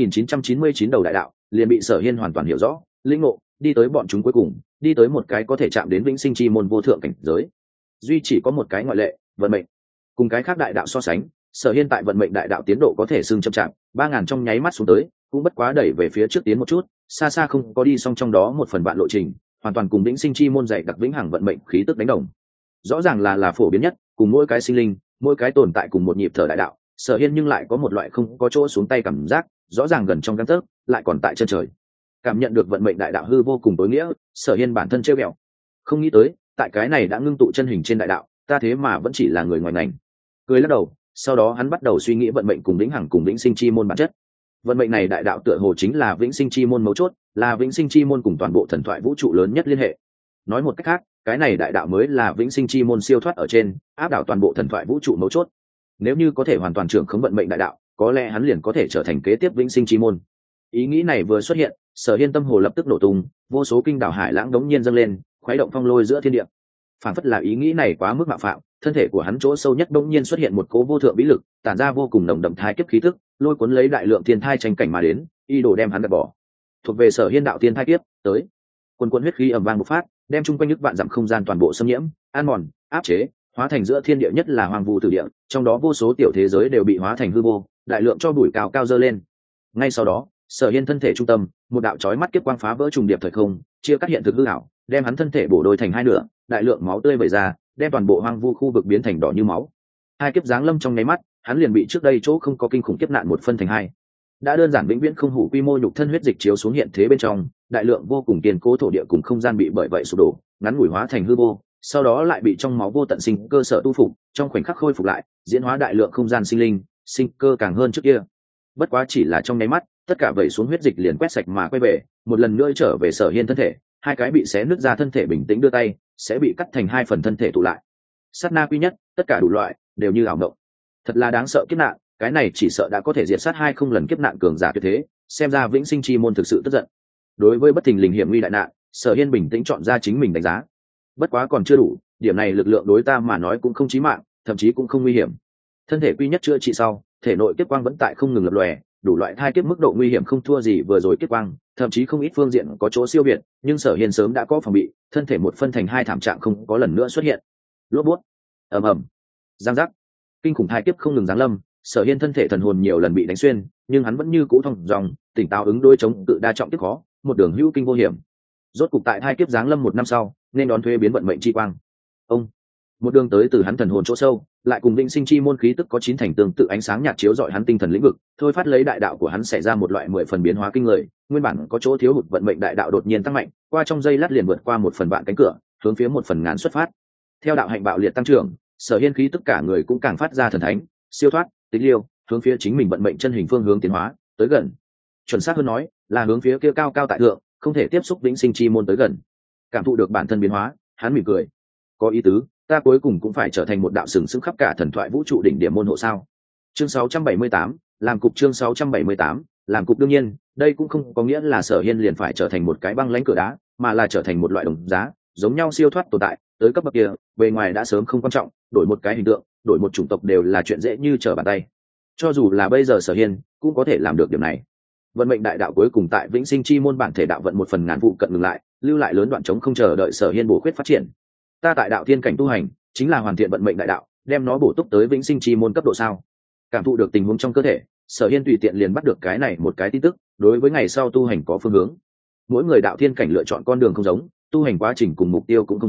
2999 đầu đại đạo liền bị Sở Hiên hoàn toàn hiểu rõ, lĩnh ngộ, đi tới bọn chúng cuối cùng, đi tới một cái có thể chạm đến vĩnh sinh chi môn vô thượng cảnh giới. Duy chỉ có một cái ngoại lệ, vận mệnh. Cùng cái khác đại đạo so sánh, Sở Hiên tại vận mệnh đại đạo tiến độ có thể xưng chậm chạp, 3000 trong nháy mắt xuống tới, cũng bất quá đẩy về phía trước tiến một chút, xa xa không có đi xong trong đó một phần vạn lộ trình, hoàn toàn cùng vĩnh sinh chi môn dạy đặc vĩnh hằng vận mệnh khí tức đánh đồng. Rõ ràng là phổ biến nhất, cùng mỗi cái sinh linh, mỗi cái tồn tại cùng một nhịp thở đại đạo, Sở Hiên nhưng lại có một loại không có chỗ xuống tay cảm giác, rõ ràng gần trong gang tấc, lại còn tại chân trời. Cảm nhận được vận mệnh đại đạo hư vô cùng tối nghĩa, Sở Hiên bản thân trêu ghẹo, không nghĩ tới, tại cái này đã ngưng tụ chân hình trên đại đạo, ta thế mà vẫn chỉ là người ngoài ngành. Cười lắc đầu, sau đó hắn bắt đầu suy nghĩ vận mệnh cùng vĩnh hằng cùng vĩnh sinh chi môn bản chất. Vận mệnh này đại đạo tựa hồ chính là vĩnh sinh chi môn mấu chốt, là vĩnh sinh chi môn cùng toàn bộ thần thoại vũ trụ lớn nhất liên hệ. Nói một cách khác, cái này đại đạo mới là vĩnh sinh chi môn siêu thoát ở trên, áp đảo toàn bộ thần thoại vũ trụ mấu chốt. Nếu như có thể hoàn toàn trưởng khống vận mệnh đại đạo, có lẽ hắn liền có thể trở thành kế tiếp vĩnh sinh chi môn. Ý nghĩ này vừa xuất hiện, Sở Hiên tâm hồ lập tức nổ tung, vô số kinh đảo hải lãng đống nhiên dâng lên, khuấy động phong lôi giữa thiên địa. Phản phất là ý nghĩ này quá mức mạo phạm, thân thể của hắn chỗ sâu nhất đống nhiên xuất hiện một cỗ vô thượng vĩ lực, tản ra vô cùng nồng đậm thai kiếp khí tức, lôi cuốn lấy đại lượng thiên thai tranh cảnh mà đến, ý đồ đem hắn gạt bỏ. Thuộc về Sở Hiên đạo thiên thai kiếp, tới. Quân quân huyết khí ầm vang bộc phát, đem chung quanh nước vạn dặm không gian toàn bộ xâm nhiễm, an mòn, áp chế, hóa thành giữa thiên địa nhất là hoang vu tử địa, trong đó vô số tiểu thế giới đều bị hóa thành hư vô, đại lượng cho bụi cao cao dơ lên. Ngay sau đó, Sở Hiên thân thể trung tâm, một đạo chói mắt kiếp quang phá vỡ trùng điệp thời không, chia cắt hiện thực hư ảo, đem hắn thân thể bổ đôi thành hai nửa, đại lượng máu tươi vẩy ra, đem toàn bộ hoang vu khu vực biến thành đỏ như máu. Hai kiếp giáng lâm trong nháy mắt, hắn liền bị trước đây chỗ không có kinh khủng kiếp nạn một phân thành hai. Đã đơn giản vĩnh viễn không hủ quy mô nhục thân huyết dịch chiếu xuống hiện thế bên trong, đại lượng vô cùng kiên cố thổ địa cùng không gian bị bởi vậy sụp đổ, ngắn ngủi hóa thành hư vô, sau đó lại bị trong máu vô tận sinh cơ sở tu phục, trong khoảnh khắc khôi phục lại, diễn hóa đại lượng không gian sinh linh, sinh cơ càng hơn trước kia. Bất quá chỉ là trong nháy mắt, tất cả vẩy xuống huyết dịch liền quét sạch mà quay về, một lần nữa trở về Sở Hiên thân thể, hai cái bị xé nứt ra thân thể bình tĩnh đưa tay, sẽ bị cắt thành hai phần thân thể tụ lại. Sát na quy nhất, tất cả đủ loại đều như ảo mộng. Thật là đáng sợ kiếp nạn, cái này chỉ sợ đã có thể diệt sát 20 lần kiếp nạn cường giả tuyệt thế, xem ra vĩnh sinh chi môn thực sự tức giận. Đối với bất thình lình hiểm nguy đại nạn, Sở Hiên bình tĩnh chọn ra chính mình đánh giá. Bất quá còn chưa đủ, điểm này lực lượng đối ta mà nói cũng không chí mạng, thậm chí cũng không nguy hiểm. Thân thể quy nhất chữa trị sau, thể nội kiếp quang vẫn tại không ngừng lập lòe, đủ loại thai kiếp mức độ nguy hiểm không thua gì vừa rồi kiếp quang, thậm chí không ít phương diện có chỗ siêu việt, nhưng Sở Hiên sớm đã có phòng bị, thân thể một phân thành hai thảm trạng không có lần nữa xuất hiện. Lốp bút, ầm ầm, giang giác, kinh khủng thai kiếp không ngừng giáng lâm, Sở Hiên thân thể thần hồn nhiều lần bị đánh xuyên, nhưng hắn vẫn như cũ thông dòng, tỉnh táo ứng đối chống cự đa trọng kiếp khó, một đường hữu kinh vô hiểm. Rốt cục tại thai kiếp giáng lâm một năm sau, nên đón thuế biến vận mệnh chi quang. Ông, một đường tới từ hắn thần hồn chỗ sâu, lại cùng vĩnh sinh chi môn khí tức có chín thành tương tự ánh sáng nhạt chiếu rọi hắn tinh thần lĩnh vực, thôi phát lấy đại đạo của hắn xảy ra một loại 10 phần biến hóa kinh người, nguyên bản có chỗ thiếu hụt vận mệnh đại đạo đột nhiên tăng mạnh, qua trong giây lát liền vượt qua 1 phần vạn cánh cửa, hướng phía 1 phần ngàn xuất phát. Theo đạo hạnh bạo liệt tăng trưởng, Sở Hiên khí tất cả người cũng càng phát ra thần thánh, siêu thoát, tịch liêu, hướng phía chính mình vận mệnh chân hình phương hướng tiến hóa, tới gần. Chuẩn xác hơn nói, là hướng phía kia cao cao tại thượng, không thể tiếp xúc vĩnh sinh chi môn tới gần. Cảm thụ được bản thân biến hóa, hắn mỉm cười. Có ý tứ, ta cuối cùng cũng phải trở thành một đạo sừng sững khắp cả thần thoại vũ trụ đỉnh điểm môn hộ sao? Chương 678, làm cục chương 678, làm cục đương nhiên, đây cũng không có nghĩa là Sở Hiên liền phải trở thành một cái băng lãnh cửa đá, mà là trở thành một loại đồng giá, giống nhau siêu thoát tồn tại, tới cấp bậc kia, bề ngoài đã sớm không quan trọng, đổi một cái hình tượng, đổi một chủng tộc đều là chuyện dễ như trở bàn tay. Cho dù là bây giờ Sở Hiên cũng có thể làm được điều này. Vận mệnh đại đạo cuối cùng tại vĩnh sinh chi môn bản thể đạo vận 1 phần ngàn vụ cận ngừng lại, lưu lại lớn đoạn trống không chờ đợi Sở Hiên bổ khuyết phát triển. Ta tại đạo thiên cảnh tu hành, chính là hoàn thiện vận mệnh đại đạo, đem nó bổ túc tới vĩnh sinh chi môn cấp độ sao? Cảm thụ được tình huống trong cơ thể, Sở Hiên tùy tiện liền bắt được cái này một cái tin tức, đối với ngày sau tu hành có phương hướng. Mỗi người đạo thiên cảnh lựa chọn con đường không giống, tu hành quá trình cùng mục tiêu cũng không giống,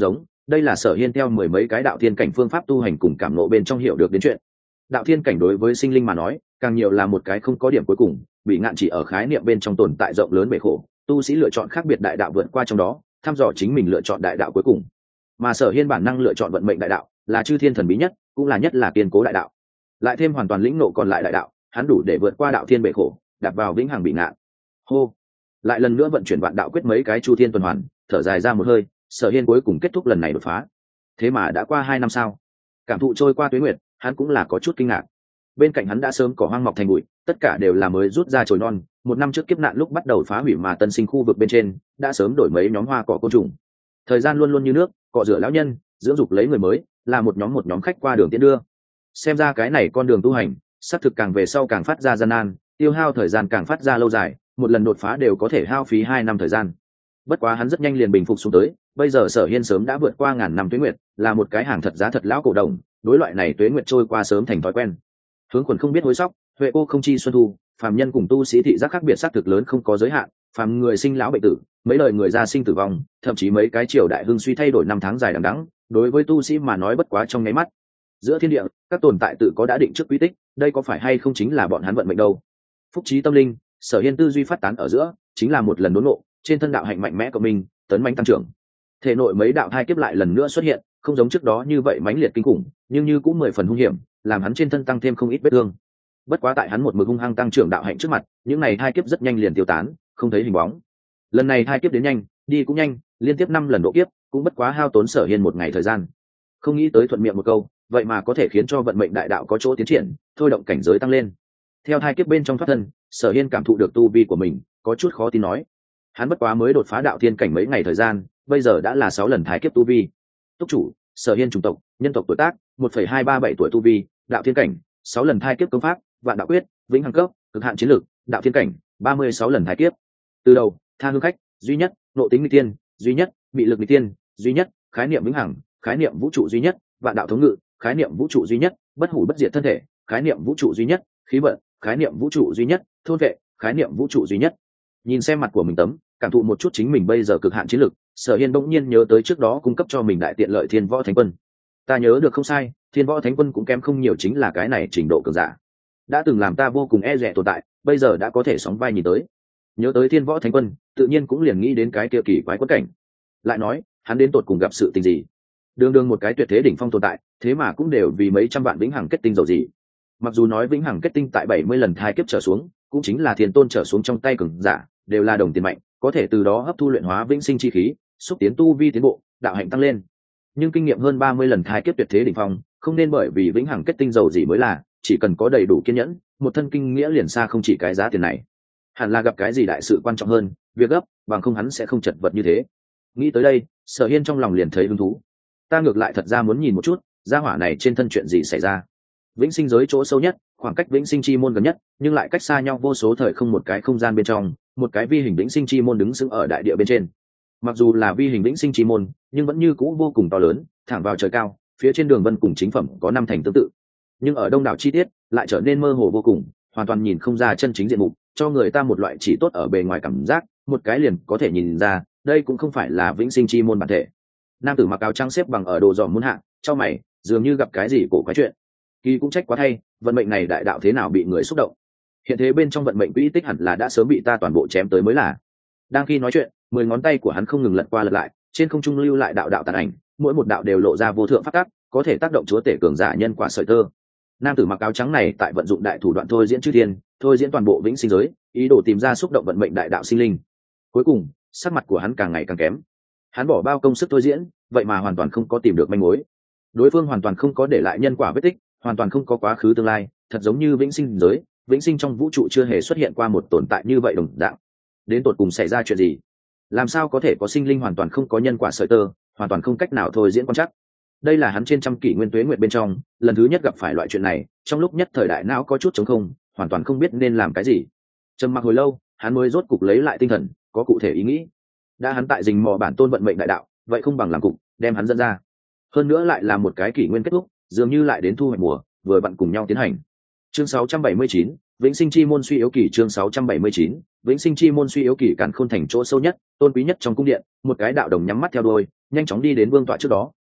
đây là Sở Hiên theo mười mấy cái đạo thiên cảnh phương pháp tu hành cùng cảm ngộ bên trong hiểu được đến chuyện. Đạo thiên cảnh đối với sinh linh mà nói càng nhiều là một cái không có điểm cuối cùng, bị ngạn chỉ ở khái niệm bên trong tồn tại rộng lớn bể khổ, tu sĩ lựa chọn khác biệt đại đạo vượt qua trong đó, thăm dò chính mình lựa chọn đại đạo cuối cùng. Mà Sở Hiên bản năng lựa chọn vận mệnh đại đạo, là chư thiên thần bí nhất, cũng là nhất là kiên cố đại đạo. Lại thêm hoàn toàn lĩnh ngộ còn lại đại đạo, hắn đủ để vượt qua đạo thiên bể khổ, đạp vào vĩnh hằng bị ngạn. Hô, lại lần nữa vận chuyển vạn đạo quyết mấy cái chu thiên tuần hoàn, thở dài ra một hơi, Sở Hiên cuối cùng kết thúc lần này đột phá. Thế mà đã qua 2 năm sao? Cảm thụ trôi qua tuế nguyệt, hắn cũng là có chút kinh ngạc. Bên cạnh hắn đã sớm cỏ hoang mọc thành bụi, tất cả đều là mới rút ra chồi non. 1 năm trước kiếp nạn lúc bắt đầu phá hủy mà tân sinh khu vực bên trên đã sớm đổi mấy nhóm hoa cỏ côn trùng. Thời gian luôn luôn như nước, cọ rửa lão nhân, dưỡng dục lấy người mới, là một nhóm khách qua đường tiễn đưa. Xem ra cái này con đường tu hành, xác thực càng về sau càng phát ra gian nan, tiêu hao thời gian càng phát ra lâu dài, một lần đột phá đều có thể hao phí 2 năm thời gian. Bất quá hắn rất nhanh liền bình phục xuống tới, bây giờ Sở Hiên sớm đã vượt qua ngàn năm tuế nguyệt, là một cái hàng thật giá thật lão cổ đồng, đối loại này tuế nguyệt trôi qua sớm thành thói quen. Hướng quần không biết hối sóc, huệ cô không chi xuân thu, phàm nhân cùng tu sĩ thị giác khác biệt xác thực lớn không có giới hạn, phàm người sinh lão bệnh tử, mấy đời người già sinh tử vong, thậm chí mấy cái triều đại hưng suy thay đổi năm tháng dài đằng đẵng, đối với tu sĩ mà nói bất quá trong nháy mắt. Giữa thiên địa, các tồn tại tự có đã định trước quy tích, đây có phải hay không chính là bọn hắn vận mệnh đâu? Phúc trí tâm linh, Sở Hiên tư duy phát tán ở giữa, chính là một lần đốn ngộ, trên thân đạo hạnh mạnh mẽ của mình, tấn mãnh tăng trưởng. Thể nội mấy đạo thai kiếp lại lần nữa xuất hiện, không giống trước đó như vậy mãnh liệt kinh khủng, nhưng như cũng 10 phần hung hiểm, làm hắn trên thân tăng thêm không ít vết thương. Bất quá tại hắn một mực hung hăng tăng trưởng đạo hạnh trước mặt, những này thai kiếp rất nhanh liền tiêu tán, không thấy hình bóng. Lần này thai kiếp đến nhanh, đi cũng nhanh, liên tiếp 5 lần độ kiếp, cũng bất quá hao tốn Sở Hiên 1 ngày thời gian. Không nghĩ tới thuận miệng một câu, vậy mà có thể khiến cho vận mệnh đại đạo có chỗ tiến triển, thôi động cảnh giới tăng lên. Theo thai kiếp bên trong thoát thân, Sở Hiên cảm thụ được tu vi của mình, có chút khó tin nói. Hắn bất quá mới đột phá đạo thiên cảnh mấy ngày thời gian, bây giờ đã là 6 lần thai kiếp tu vi. Túc chủ, Sở Hiên chủng tộc, nhân tộc tuổi tác, 1,237 tuổi tu vi, đạo thiên cảnh, 6 lần thai kiếp công pháp, vạn đạo quyết, vĩnh hằng cấp, cực hạn chiến lược, đạo thiên cảnh, 36 lần thai kiếp. Từ đầu, tha hương khách, duy nhất, nội tính nghịch tiên, duy nhất, bị lực nghịch tiên, duy nhất, khái niệm vĩnh hằng, khái niệm vũ trụ duy nhất, vạn đạo thống ngự, khái niệm vũ trụ duy nhất, bất hủ bất diệt thân thể, khái niệm vũ trụ duy nhất, khí vận, khái niệm vũ trụ duy nhất, thôn vệ, khái niệm vũ trụ duy nhất. Nhìn xem mặt của mình tấm, cảm thụ một chút chính mình bây giờ cực hạn chiến lực, Sở Hiên bỗng nhiên nhớ tới trước đó cung cấp cho mình đại tiện lợi Thiên Võ Thánh Quân. Ta nhớ được không sai, Thiên Võ Thánh Quân cũng kém không nhiều, chính là cái này trình độ cường giả. Đã từng làm ta vô cùng e dè tồn tại, bây giờ đã có thể sóng vai nhìn tới. Nhớ tới Thiên Võ Thánh Quân, tự nhiên cũng liền nghĩ đến cái kia kỳ quái quất cảnh. Lại nói, hắn đến tột cùng gặp sự tình gì? Đường đường một cái tuyệt thế đỉnh phong tồn tại, thế mà cũng đều vì mấy trăm vạn vĩnh hằng kết tinh dầu gì. Mặc dù nói vĩnh hằng kết tinh tại 70 lần thai kiếp trở xuống, cũng chính là thiên tôn trở xuống trong tay cường giả, đều là đồng tiền mạnh, có thể từ đó hấp thu luyện hóa vĩnh sinh chi khí, xúc tiến tu vi tiến bộ, đạo hạnh tăng lên. Nhưng kinh nghiệm hơn 30 lần thai kiếp tuyệt thế đỉnh phong, không nên bởi vì vĩnh hằng kết tinh dầu gì mới là, chỉ cần có đầy đủ kiên nhẫn, một thân kinh nghĩa liền xa không chỉ cái giá tiền này. Hẳn là gặp cái gì đại sự quan trọng hơn, việc gấp, bằng không hắn sẽ không chật vật như thế. Nghĩ tới đây, Sở Hiên trong lòng liền thấy hứng thú. Ta ngược lại thật ra muốn nhìn một chút, gia hỏa này trên thân chuyện gì xảy ra. Vĩnh sinh giới chỗ sâu nhất, khoảng cách vĩnh sinh chi môn gần nhất, nhưng lại cách xa nhau vô số thời không một cái không gian bên trong, một cái vi hình vĩnh sinh chi môn đứng sững ở đại địa bên trên. Mặc dù là vi hình vĩnh sinh chi môn, nhưng vẫn như cũ vô cùng to lớn, thẳng vào trời cao, phía trên đường vân cùng chính phẩm có 5 thành tương tự. Nhưng ở đông đảo chi tiết, lại trở nên mơ hồ vô cùng, hoàn toàn nhìn không ra chân chính diện mục, cho người ta một loại chỉ tốt ở bề ngoài cảm giác, một cái liền có thể nhìn ra, đây cũng không phải là vĩnh sinh chi môn bản thể. Nam tử mặc áo trắng xếp bằng ở đồ giòm muôn hạ, trong mày, dường như gặp cái gì cổ quái chuyện. Kỳ cũng trách quá thay, vận mệnh này đại đạo thế nào bị người xúc động. Hiện thế bên trong vận mệnh quỹ tích hẳn là đã sớm bị ta toàn bộ chém tới mới là. Đang khi nói chuyện, 10 ngón tay của hắn không ngừng lật qua lật lại, trên không trung lưu lại đạo đạo tàn ảnh, mỗi một đạo đều lộ ra vô thượng pháp tắc, có thể tác động chúa tể cường giả nhân quả sợi tơ. Nam tử mặc áo trắng này tại vận dụng đại thủ đoạn thôi diễn chư thiên, thôi diễn toàn bộ vĩnh sinh giới, ý đồ tìm ra xúc động vận mệnh đại đạo sinh linh. Cuối cùng, sắc mặt của hắn càng ngày càng kém. Hắn bỏ bao công sức thôi diễn, vậy mà hoàn toàn không có tìm được manh mối. Đối phương hoàn toàn không có để lại nhân quả vết tích, hoàn toàn không có quá khứ tương lai, thật giống như vĩnh sinh giới, vĩnh sinh trong vũ trụ chưa hề xuất hiện qua một tồn tại như vậy đồng dạng. Đến tột cùng xảy ra chuyện gì? Làm sao có thể có sinh linh hoàn toàn không có nhân quả sợi tơ, hoàn toàn không cách nào thôi diễn quan chắc? Đây là hắn trên trăm kỷ nguyên tuế nguyệt bên trong, lần thứ nhất gặp phải loại chuyện này, trong lúc nhất thời đại não có chút trống không, hoàn toàn không biết nên làm cái gì. Trầm mặc hồi lâu, hắn mới rốt cục lấy lại tinh thần, có cụ thể ý nghĩ. Đã hắn tại rình mò bản tôn vận mệnh đại đạo, vậy không bằng làm cục, đem hắn dẫn ra. Hơn nữa lại là một cái kỷ nguyên kết thúc, dường như lại đến thu hoạch mùa, vừa vặn cùng nhau tiến hành. Chương 679, Vĩnh Sinh Chi môn suy yếu kỳ. Chương 679, Vĩnh Sinh Chi môn suy yếu kỳ. Càn Khôn thành chỗ sâu nhất, tôn quý nhất trong cung điện, một cái đạo đồng nhắm mắt theo đuôi, nhanh chóng đi đến vương tọa trước đó,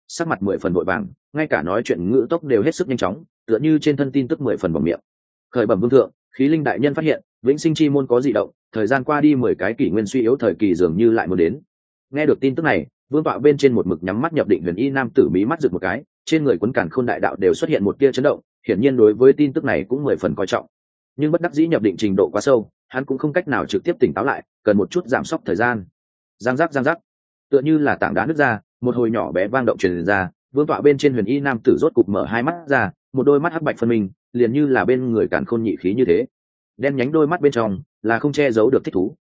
sắc mặt 10 phần vội vàng, ngay cả nói chuyện ngữ tốc đều hết sức nhanh chóng, tựa như trên thân tin tức 10 phần bỏng miệng. Khởi bẩm vương thượng, khí linh đại nhân phát hiện vĩnh sinh chi môn có dị động, thời gian qua đi 10 cái kỷ nguyên suy yếu thời kỳ dường như lại muốn đến. Nghe được tin tức này, vương tọa bên trên một mực nhắm mắt nhập định huyền y nam tử mí mắt rực một cái, trên người quấn cản khôn đại đạo đều xuất hiện một tia chấn động, hiển nhiên đối với tin tức này cũng 10 phần coi trọng. Nhưng bất đắc dĩ nhập định trình độ quá sâu, hắn cũng không cách nào trực tiếp tỉnh táo lại, cần một chút giảm sốc thời gian. Giang giác, tựa như là tảng đá nứt ra, một hồi nhỏ bé vang động truyền ra, vương tọa bên trên huyền y nam tử rốt cục mở hai mắt ra, một đôi mắt hắc bạch phân minh, liền như là bên người cản khôn nhị khí như thế. Đen nhánh đôi mắt bên trong là không che giấu được thích thú.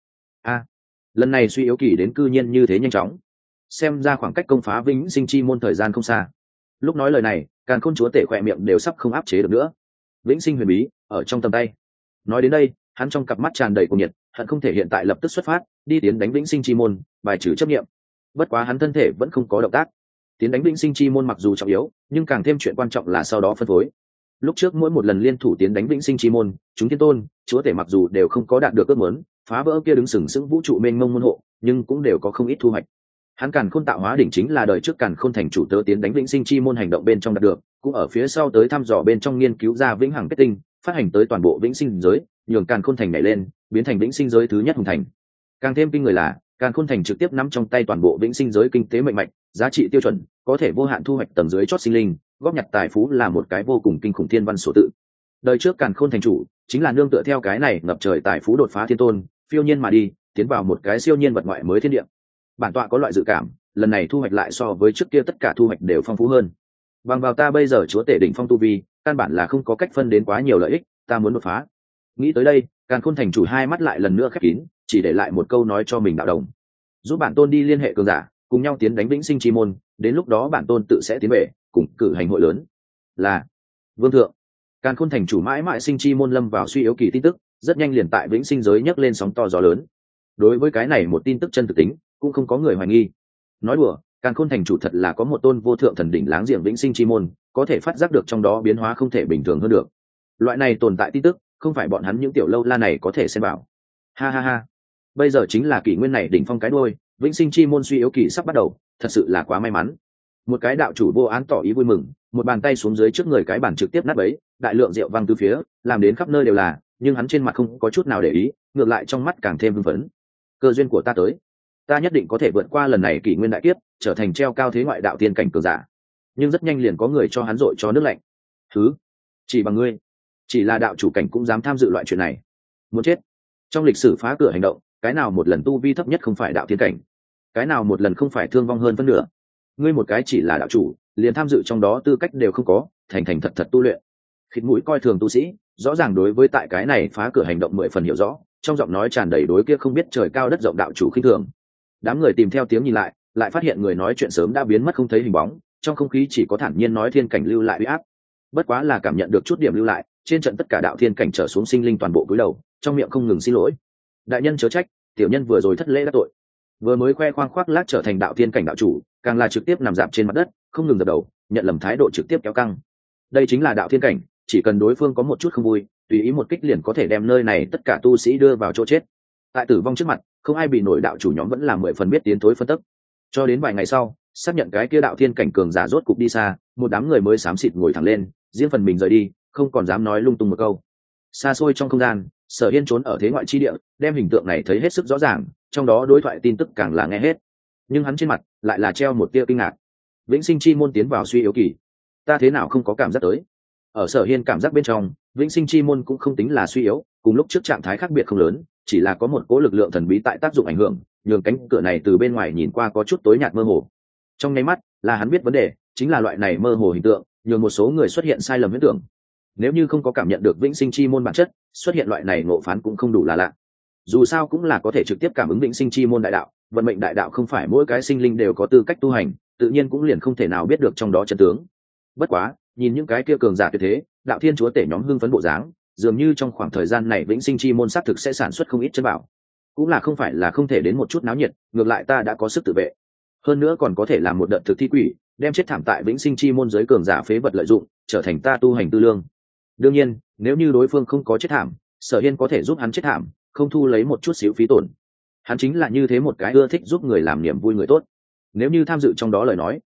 Lần này suy yếu kỳ đến cư nhiên như thế nhanh chóng, xem ra khoảng cách công phá vĩnh sinh chi môn thời gian không xa. Lúc nói lời này, càn khôn chúa tể khỏe miệng đều sắp không áp chế được nữa. Vĩnh sinh huyền bí ở trong tầm tay. Nói đến đây, hắn trong cặp mắt tràn đầy cuồng nhiệt, hận không thể hiện tại lập tức xuất phát đi tiến đánh vĩnh sinh chi môn, bài trừ chấp niệm. Bất quá hắn thân thể vẫn không có động tác. Tiến đánh vĩnh sinh chi môn mặc dù trọng yếu, nhưng càng thêm chuyện quan trọng là sau đó phân phối. Lúc trước mỗi một lần liên thủ tiến đánh vĩnh sinh chi môn, chúng thiên tôn chúa tể mặc dù đều không có đạt được ước muốn phá vỡ kia đứng sừng sững vũ trụ mênh mông môn hộ, nhưng cũng đều có không ít thu hoạch. Hắn càn khôn tạo hóa đỉnh chính là đời trước càn khôn thành chủ tớ tiến đánh vĩnh sinh chi môn hành động bên trong đạt được, cũng ở phía sau tới thăm dò bên trong nghiên cứu ra vĩnh hằng kết tinh, phát hành tới toàn bộ vĩnh sinh giới, nhường càn khôn thành nhảy lên, biến thành vĩnh sinh giới thứ nhất hùng thành. Càng thêm kinh người là càn khôn thành trực tiếp nắm trong tay toàn bộ vĩnh sinh giới kinh tế mệnh mạch, giá trị tiêu chuẩn, có thể vô hạn thu hoạch tầng dưới chót sinh linh, góp nhặt tài phú là một cái vô cùng kinh khủng thiên văn số tự. Đời trước càn khôn thành chủ chính là nương tựa theo cái này ngập trời tài phú đột phá thiên tôn, phiêu nhiên mà đi, tiến vào một cái siêu nhiên vật ngoại mới thiên địa. Bản tọa có loại dự cảm, lần này thu hoạch lại so với trước kia tất cả thu hoạch đều phong phú hơn. Bằng vào ta bây giờ chúa tể đỉnh phong tu vi, căn bản là không có cách phân đến quá nhiều lợi ích, ta muốn đột phá. Nghĩ tới đây, càn khôn thành chủ hai mắt lại lần nữa khép kín, chỉ để lại một câu nói cho mình đạo đồng: giúp bản tôn đi liên hệ cường giả, cùng nhau tiến đánh vĩnh sinh chi môn, đến lúc đó bản tôn tự sẽ tiến về, cùng cử hành hội lớn. Là vương thượng. Càn khôn thành chủ mãi mãi sinh chi môn lâm vào suy yếu kỳ tin tức, rất nhanh liền tại vĩnh sinh giới nhấc lên sóng to gió lớn. Đối với cái này một tin tức chân thực tính, cũng không có người hoài nghi. Nói đùa, càn khôn thành chủ thật là có một tôn vô thượng thần đỉnh láng giềng vĩnh sinh chi môn, có thể phát giác được trong đó biến hóa không thể bình thường hơn được. Loại này tồn tại tin tức, không phải bọn hắn những tiểu lâu la này có thể xem bảo. Ha, bây giờ chính là kỷ nguyên này đỉnh phong cái đuôi, vĩnh sinh chi môn suy yếu kỳ sắp bắt đầu, thật sự là quá may mắn. Một cái đạo chủ vô án tỏ ý vui mừng, một bàn tay xuống dưới trước người cái bàn trực tiếp nát bấy, đại lượng rượu văng từ phía, làm đến khắp nơi đều là, nhưng hắn trên mặt không có chút nào để ý, ngược lại trong mắt càng thêm hưng phấn. Cơ duyên của ta tới, ta nhất định có thể vượt qua lần này kỷ nguyên đại kiếp, trở thành treo cao thế ngoại đạo tiên cảnh cường giả. Nhưng rất nhanh liền có người cho hắn dội cho nước lạnh. Thứ, chỉ bằng ngươi, chỉ là đạo chủ cảnh cũng dám tham dự loại chuyện này, muốn chết. Trong lịch sử phá cửa hành động, cái nào một lần tu vi thấp nhất không phải đạo tiên cảnh, cái nào một lần không phải thương vong hơn phân nửa. Ngươi một cái chỉ là đạo chủ, liền tham dự trong đó tư cách đều không có, thành thật thật tu luyện. Khịt mũi coi thường tu sĩ, rõ ràng đối với tại cái này phá cửa hành động 10 phần hiểu rõ, trong giọng nói tràn đầy đối kia không biết trời cao đất rộng đạo chủ khinh thường. Đám người tìm theo tiếng nhìn lại, lại phát hiện người nói chuyện sớm đã biến mất không thấy hình bóng, trong không khí chỉ có thản nhiên nói thiên cảnh lưu lại uy áp. Bất quá là cảm nhận được chút điểm lưu lại, trên trận tất cả đạo thiên cảnh trở xuống sinh linh toàn bộ cúi đầu, trong miệng không ngừng xin lỗi. Đại nhân chớ trách, tiểu nhân vừa rồi thất lễ đã tội. Vừa mới khoe khoang khoác lác trở thành đạo thiên cảnh đạo chủ, càng là trực tiếp nằm dạp trên mặt đất, không ngừng dập đầu, nhận lầm thái độ trực tiếp kéo căng. Đây chính là đạo thiên cảnh, chỉ cần đối phương có một chút không vui, tùy ý một kích liền có thể đem nơi này tất cả tu sĩ đưa vào chỗ chết. Tại tử vong trước mặt, không ai bị nổi, đạo chủ nhóm vẫn là 10 phần biết tiến thối phân tức. Cho đến vài ngày sau, xác nhận cái kia đạo thiên cảnh cường giả rốt cục đi xa, một đám người mới xám xịt ngồi thẳng lên, riêng phần mình rời đi, không còn dám nói lung tung một câu. Xa xôi trong không gian, Sở Hiên trốn ở thế ngoại chi địa, đem hình tượng này thấy hết sức rõ ràng, trong đó đối thoại tin tức càng là nghe hết. Nhưng hắn trên mặt lại là treo một tia kinh ngạc. Vĩnh sinh chi môn tiến vào suy yếu kỳ, ta thế nào không có cảm giác tới? Ở Sở Hiên cảm giác bên trong, vĩnh sinh chi môn cũng không tính là suy yếu, cùng lúc trước trạng thái khác biệt không lớn, chỉ là có một cỗ lực lượng thần bí tại tác dụng ảnh hưởng, nhường cánh cửa này từ bên ngoài nhìn qua có chút tối nhạt mơ hồ. Trong nháy mắt, là hắn biết vấn đề, chính là loại này mơ hồ hình tượng, nhường một số người xuất hiện sai lầm huyễn tưởng. Nếu như không có cảm nhận được vĩnh sinh chi môn bản chất, xuất hiện loại này ngộ phán cũng không đủ là lạ. Dù sao cũng là có thể trực tiếp cảm ứng vĩnh sinh chi môn đại đạo, vận mệnh đại đạo không phải mỗi cái sinh linh đều có tư cách tu hành, tự nhiên cũng liền không thể nào biết được trong đó chân tướng. Bất quá, nhìn những cái kia cường giả tuyệt thế, đạo thiên chúa tể nhóm hưng phấn bộ dáng, dường như trong khoảng thời gian này vĩnh sinh chi môn xác thực sẽ sản xuất không ít chân bảo. Cũng là không phải là không thể đến một chút náo nhiệt, ngược lại ta đã có sức tự vệ. Hơn nữa còn có thể làm một đợt thực thi quỷ, đem chết thảm tại vĩnh sinh chi môn giới cường giả phế vật lợi dụng, trở thành ta tu hành tư lương. Đương nhiên, nếu như đối phương không có chết thảm, Sở Hiên có thể giúp hắn chết thảm, không thu lấy một chút xíu phí tổn. Hắn chính là như thế một cái ưa thích giúp người làm niềm vui người tốt. Nếu như tham dự trong đó lời nói,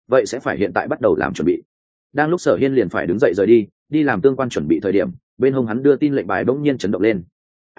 vậy sẽ phải hiện tại bắt đầu làm chuẩn bị. Đang lúc Sở Hiên liền phải đứng dậy rời đi làm tương quan chuẩn bị thời điểm, bên hông hắn đưa tin lệnh bài bỗng nhiên chấn động lên.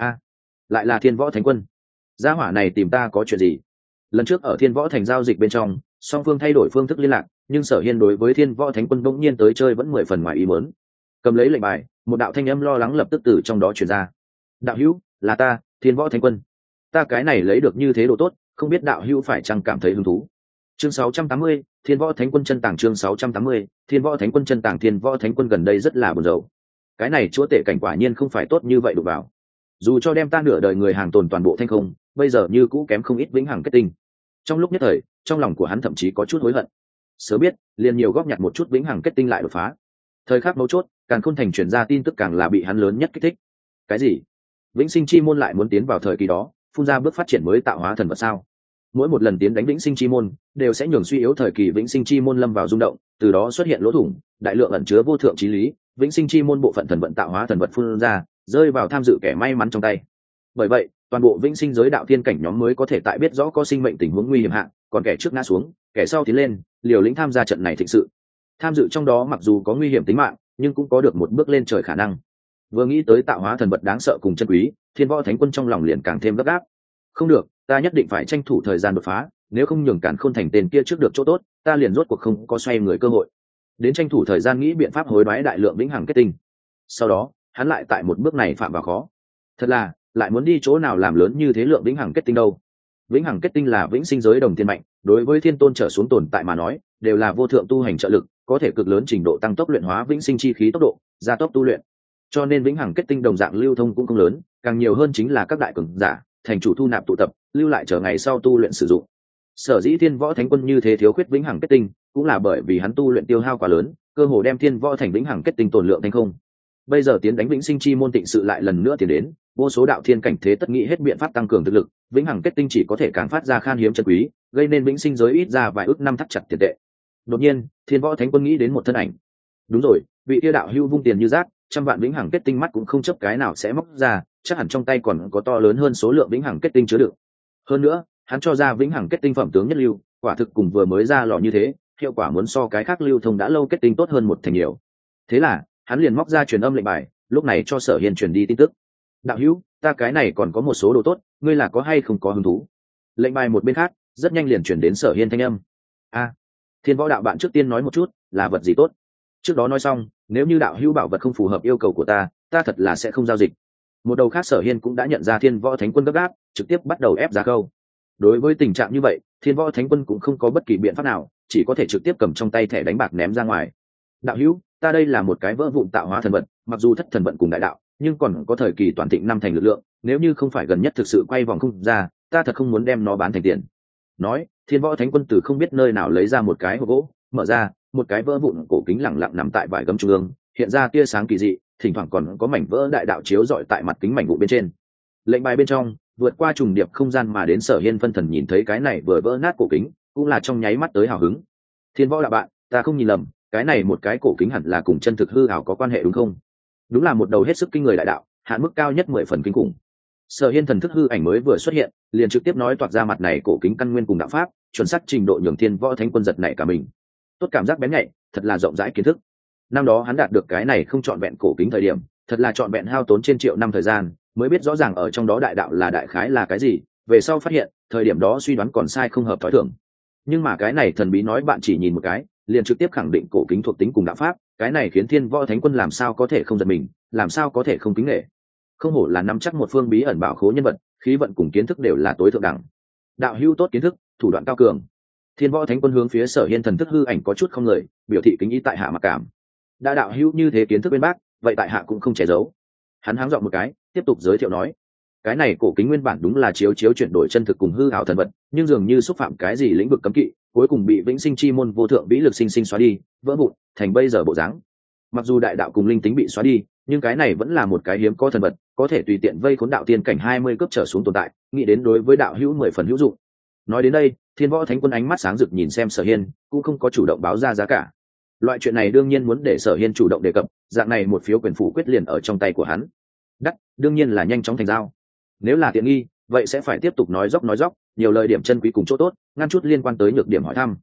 Lại là Thiên Võ Thánh Quân. Gia hỏa này tìm ta có chuyện gì? Lần trước ở Thiên Võ Thành giao dịch bên trong, song phương thay đổi phương thức liên lạc, nhưng Sở Hiên đối với Thiên Võ Thánh Quân bỗng nhiên tới chơi vẫn 10 phần ngoài ý muốn. Cầm lấy lệnh bài, một đạo thanh âm lo lắng lập tức từ trong đó truyền ra. Đạo hữu, là ta, Thiên Võ Thánh Quân. Ta cái này lấy được như thế độ tốt, không biết đạo hữu phải chăng cảm thấy hứng thú. Chương 680, Thiên Võ Thánh Quân chân tàng. Chương 680, Thiên Võ Thánh Quân chân tàng. Thiên Võ Thánh Quân gần đây rất là buồn rầu. Cái này chúa tể cảnh quả nhiên không phải tốt như vậy đụng vào. Dù cho đem ta nửa đời người hàng tồn toàn bộ thanh không, bây giờ như cũ kém không ít vĩnh hằng kết tinh. Trong lúc nhất thời, trong lòng của hắn thậm chí có chút hối hận. Sớm biết, liền nhiều góp nhặt một chút vĩnh hằng kết tinh lại đột phá. Thời khắc mấu chốt, Càn Khôn Thành truyền ra tin tức càng là bị hắn lớn nhất kích thích. Cái gì? Vĩnh Sinh Chi môn lại muốn tiến vào thời kỳ đó, phun ra bước phát triển mới tạo hóa thần vật sao? Mỗi một lần tiến đánh Vĩnh Sinh Chi môn, đều sẽ nhường suy yếu thời kỳ Vĩnh Sinh Chi môn lâm vào rung động, từ đó xuất hiện lỗ thủng, đại lượng ẩn chứa vô thượng chí lý, Vĩnh Sinh Chi môn bộ phận thần vận tạo hóa thần vật phun ra, rơi vào tham dự kẻ may mắn trong tay. Bởi vậy, toàn bộ Vĩnh Sinh giới đạo thiên cảnh nhóm mới có thể tại biết rõ có sinh mệnh tình huống nguy hiểm hạ, còn kẻ trước ngã xuống, kẻ sau tiến lên, liều lĩnh tham gia trận này thực sự. Tham dự trong đó mặc dù có nguy hiểm tính mạng, nhưng cũng có được một bước lên trời khả năng. Vừa nghĩ tới tạo hóa thần vật đáng sợ cùng chân quý, Thiên Võ Thánh Quân trong lòng liền càng thêm gấp gáp. Không được, ta nhất định phải tranh thủ thời gian đột phá, nếu không nhường Càn Khôn Thành tên kia trước được chỗ tốt, ta liền rốt cuộc không có xoay người cơ hội. Đến tranh thủ thời gian nghĩ biện pháp hối đoái đại lượng vĩnh hằng kết tinh. Sau đó, hắn lại tại một bước này phạm vào khó. Thật là, lại muốn đi chỗ nào làm lớn như thế lượng vĩnh hằng kết tinh đâu? Vĩnh hằng kết tinh là vĩnh sinh giới đồng thiên mạnh, đối với thiên tôn trở xuống tồn tại mà nói, đều là vô thượng tu hành trợ lực, có thể cực lớn trình độ tăng tốc luyện hóa vĩnh sinh chi khí tốc độ, gia tốc tu luyện. Cho nên vĩnh hằng kết tinh đồng dạng lưu thông cũng không lớn, càng nhiều hơn chính là các đại cường giả, thành chủ thu nạp tụ tập, lưu lại chờ ngày sau tu luyện sử dụng. Sở dĩ Thiên Võ Thánh Quân như thế thiếu khuyết vĩnh hằng kết tinh, cũng là bởi vì hắn tu luyện tiêu hao quá lớn, cơ hồ đem Thiên Võ thành vĩnh hằng kết tinh tồn lượng thành không. Bây giờ tiến đánh Vĩnh Sinh Chi môn tịnh sự lại lần nữa tiến đến, vô số đạo thiên cảnh thế tất nghĩ hết biện pháp tăng cường thực lực, vĩnh hằng kết tinh chỉ có thể càng phát ra khan hiếm chân quý, gây nên vĩnh sinh giới ít ra vài ước năm thắt chặt tiền tệ. Đột nhiên, Thiên Võ Thánh Quân nghĩ đến một thân ảnh. Đúng rồi, vị tiêu đạo hưu vung tiền như rác, trăm vạn vĩnh hằng kết tinh mắt cũng không chấp cái nào sẽ móc ra, chắc hẳn trong tay còn có to lớn hơn số lượng vĩnh hằng kết tinh chứa đựng. Hơn nữa, hắn cho ra vĩnh hằng kết tinh phẩm tướng nhất lưu, quả thực cùng vừa mới ra lò như thế, hiệu quả muốn so cái khác lưu thông đã lâu kết tinh tốt hơn một thành nhiều. Thế là, hắn liền móc ra truyền âm lệnh bài, lúc này cho Sở Hiên truyền đi tin tức. Đạo hữu, ta cái này còn có một số đồ tốt, ngươi là có hay không có hứng thú? Lệnh bài một bên khác, rất nhanh liền truyền đến Sở Hiên thanh âm. Thiên Võ đạo bạn trước tiên nói một chút, là vật gì tốt? Trước đó nói xong, nếu như đạo hữu bảo vật không phù hợp yêu cầu của ta thật là sẽ không giao dịch. Một đầu khác Sở Hiên cũng đã nhận ra Thiên Võ Thánh Quân gấp gáp, trực tiếp bắt đầu ép giá câu. Đối với tình trạng như vậy, Thiên Võ Thánh Quân cũng không có bất kỳ biện pháp nào, chỉ có thể trực tiếp cầm trong tay thẻ đánh bạc ném ra ngoài. Đạo hữu, ta đây là một cái vỡ vụn tạo hóa thần vật, mặc dù thất thần vận cùng đại đạo, nhưng còn có thời kỳ toàn thịnh năm thành lực lượng, nếu như không phải gần nhất thực sự quay vòng không ra, ta thật không muốn đem nó bán thành tiền. Nói, Thiên Võ Thánh Quân từ không biết nơi nào lấy ra một cái hộp gỗ, mở ra, một cái vỡ vụn cổ kính lẳng lặng nằm tại vải gấm trung ương, hiện ra tia sáng kỳ dị, thỉnh thoảng còn có mảnh vỡ đại đạo chiếu rọi tại mặt kính mảnh vụ bên trên. Lệnh bài bên trong, vượt qua trùng điệp không gian mà đến Sở Hiên phân thần nhìn thấy cái này vừa vỡ nát cổ kính, cũng là trong nháy mắt tới hào hứng. Thiên Võ đạo bạn, ta không nhìn lầm, cái này một cái cổ kính hẳn là cùng chân thực hư ảo có quan hệ đúng không? Đúng là một đầu hết sức kinh người đại đạo, hạn mức cao nhất 10 phần kinh khủng. Sở Hiên thần thức hư ảnh mới vừa xuất hiện, liền trực tiếp nói toạc ra mặt này cổ kính căn nguyên cùng đạo pháp, chuẩn xác trình độ nhường Thiên Võ Thánh Quân giật nảy cả mình. Tốt cảm giác bén nhạy, thật là rộng rãi kiến thức. Năm đó hắn đạt được cái này không trọn vẹn cổ kính thời điểm, thật là trọn vẹn hao tốn trên triệu năm thời gian, mới biết rõ ràng ở trong đó đại đạo là đại khái là cái gì, về sau phát hiện, thời điểm đó suy đoán còn sai không hợp thói thường. Nhưng mà cái này thần bí nói bạn chỉ nhìn một cái, liền trực tiếp khẳng định cổ kính thuộc tính cùng đạo pháp, cái này khiến Thiên Võ Thánh Quân làm sao có thể không giật mình, làm sao có thể không kính nể. Không hổ là nắm chắc một phương bí ẩn bảo khố nhân vật, khí vận cùng kiến thức đều là tối thượng đẳng. Đạo hữu tốt kiến thức, thủ đoạn cao cường. Thiên Võ Thánh Quân hướng phía Sở Hiên thần thức hư ảnh có chút không lời, biểu thị kính ý tại hạ mặc cảm. Đã đạo hữu như thế kiến thức bên bác, vậy tại hạ cũng không che giấu. Hắn háng giọng một cái, tiếp tục giới thiệu nói, cái này cổ kính nguyên bản đúng là chiếu chuyển đổi chân thực cùng hư ảo thần vật, nhưng dường như xúc phạm cái gì lĩnh vực cấm kỵ, cuối cùng bị vĩnh sinh chi môn vô thượng vĩ lực sinh xóa đi, vỡ vụn thành bây giờ bộ dáng. Mặc dù đại đạo cùng linh tính bị xóa đi, nhưng cái này vẫn là một cái hiếm có thần vật, có thể tùy tiện vây khốn đạo tiên cảnh 20 cấp trở xuống tồn tại, nghĩ đến đối với đạo hữu 10 phần hữu dụng. Nói đến đây, Thiên Võ Thánh Quân ánh mắt sáng rực nhìn xem Sở Hiên, cũng không có chủ động báo ra giá cả. Loại chuyện này đương nhiên muốn để Sở Hiên chủ động đề cập, dạng này một phiếu quyền phủ quyết liền ở trong tay của hắn. Đắt, đương nhiên là nhanh chóng thành giao. Nếu là tiện nghi, vậy sẽ phải tiếp tục nói dốc, nhiều lời điểm chân quý cùng chỗ tốt, ngăn chút liên quan tới nhược điểm hỏi thăm.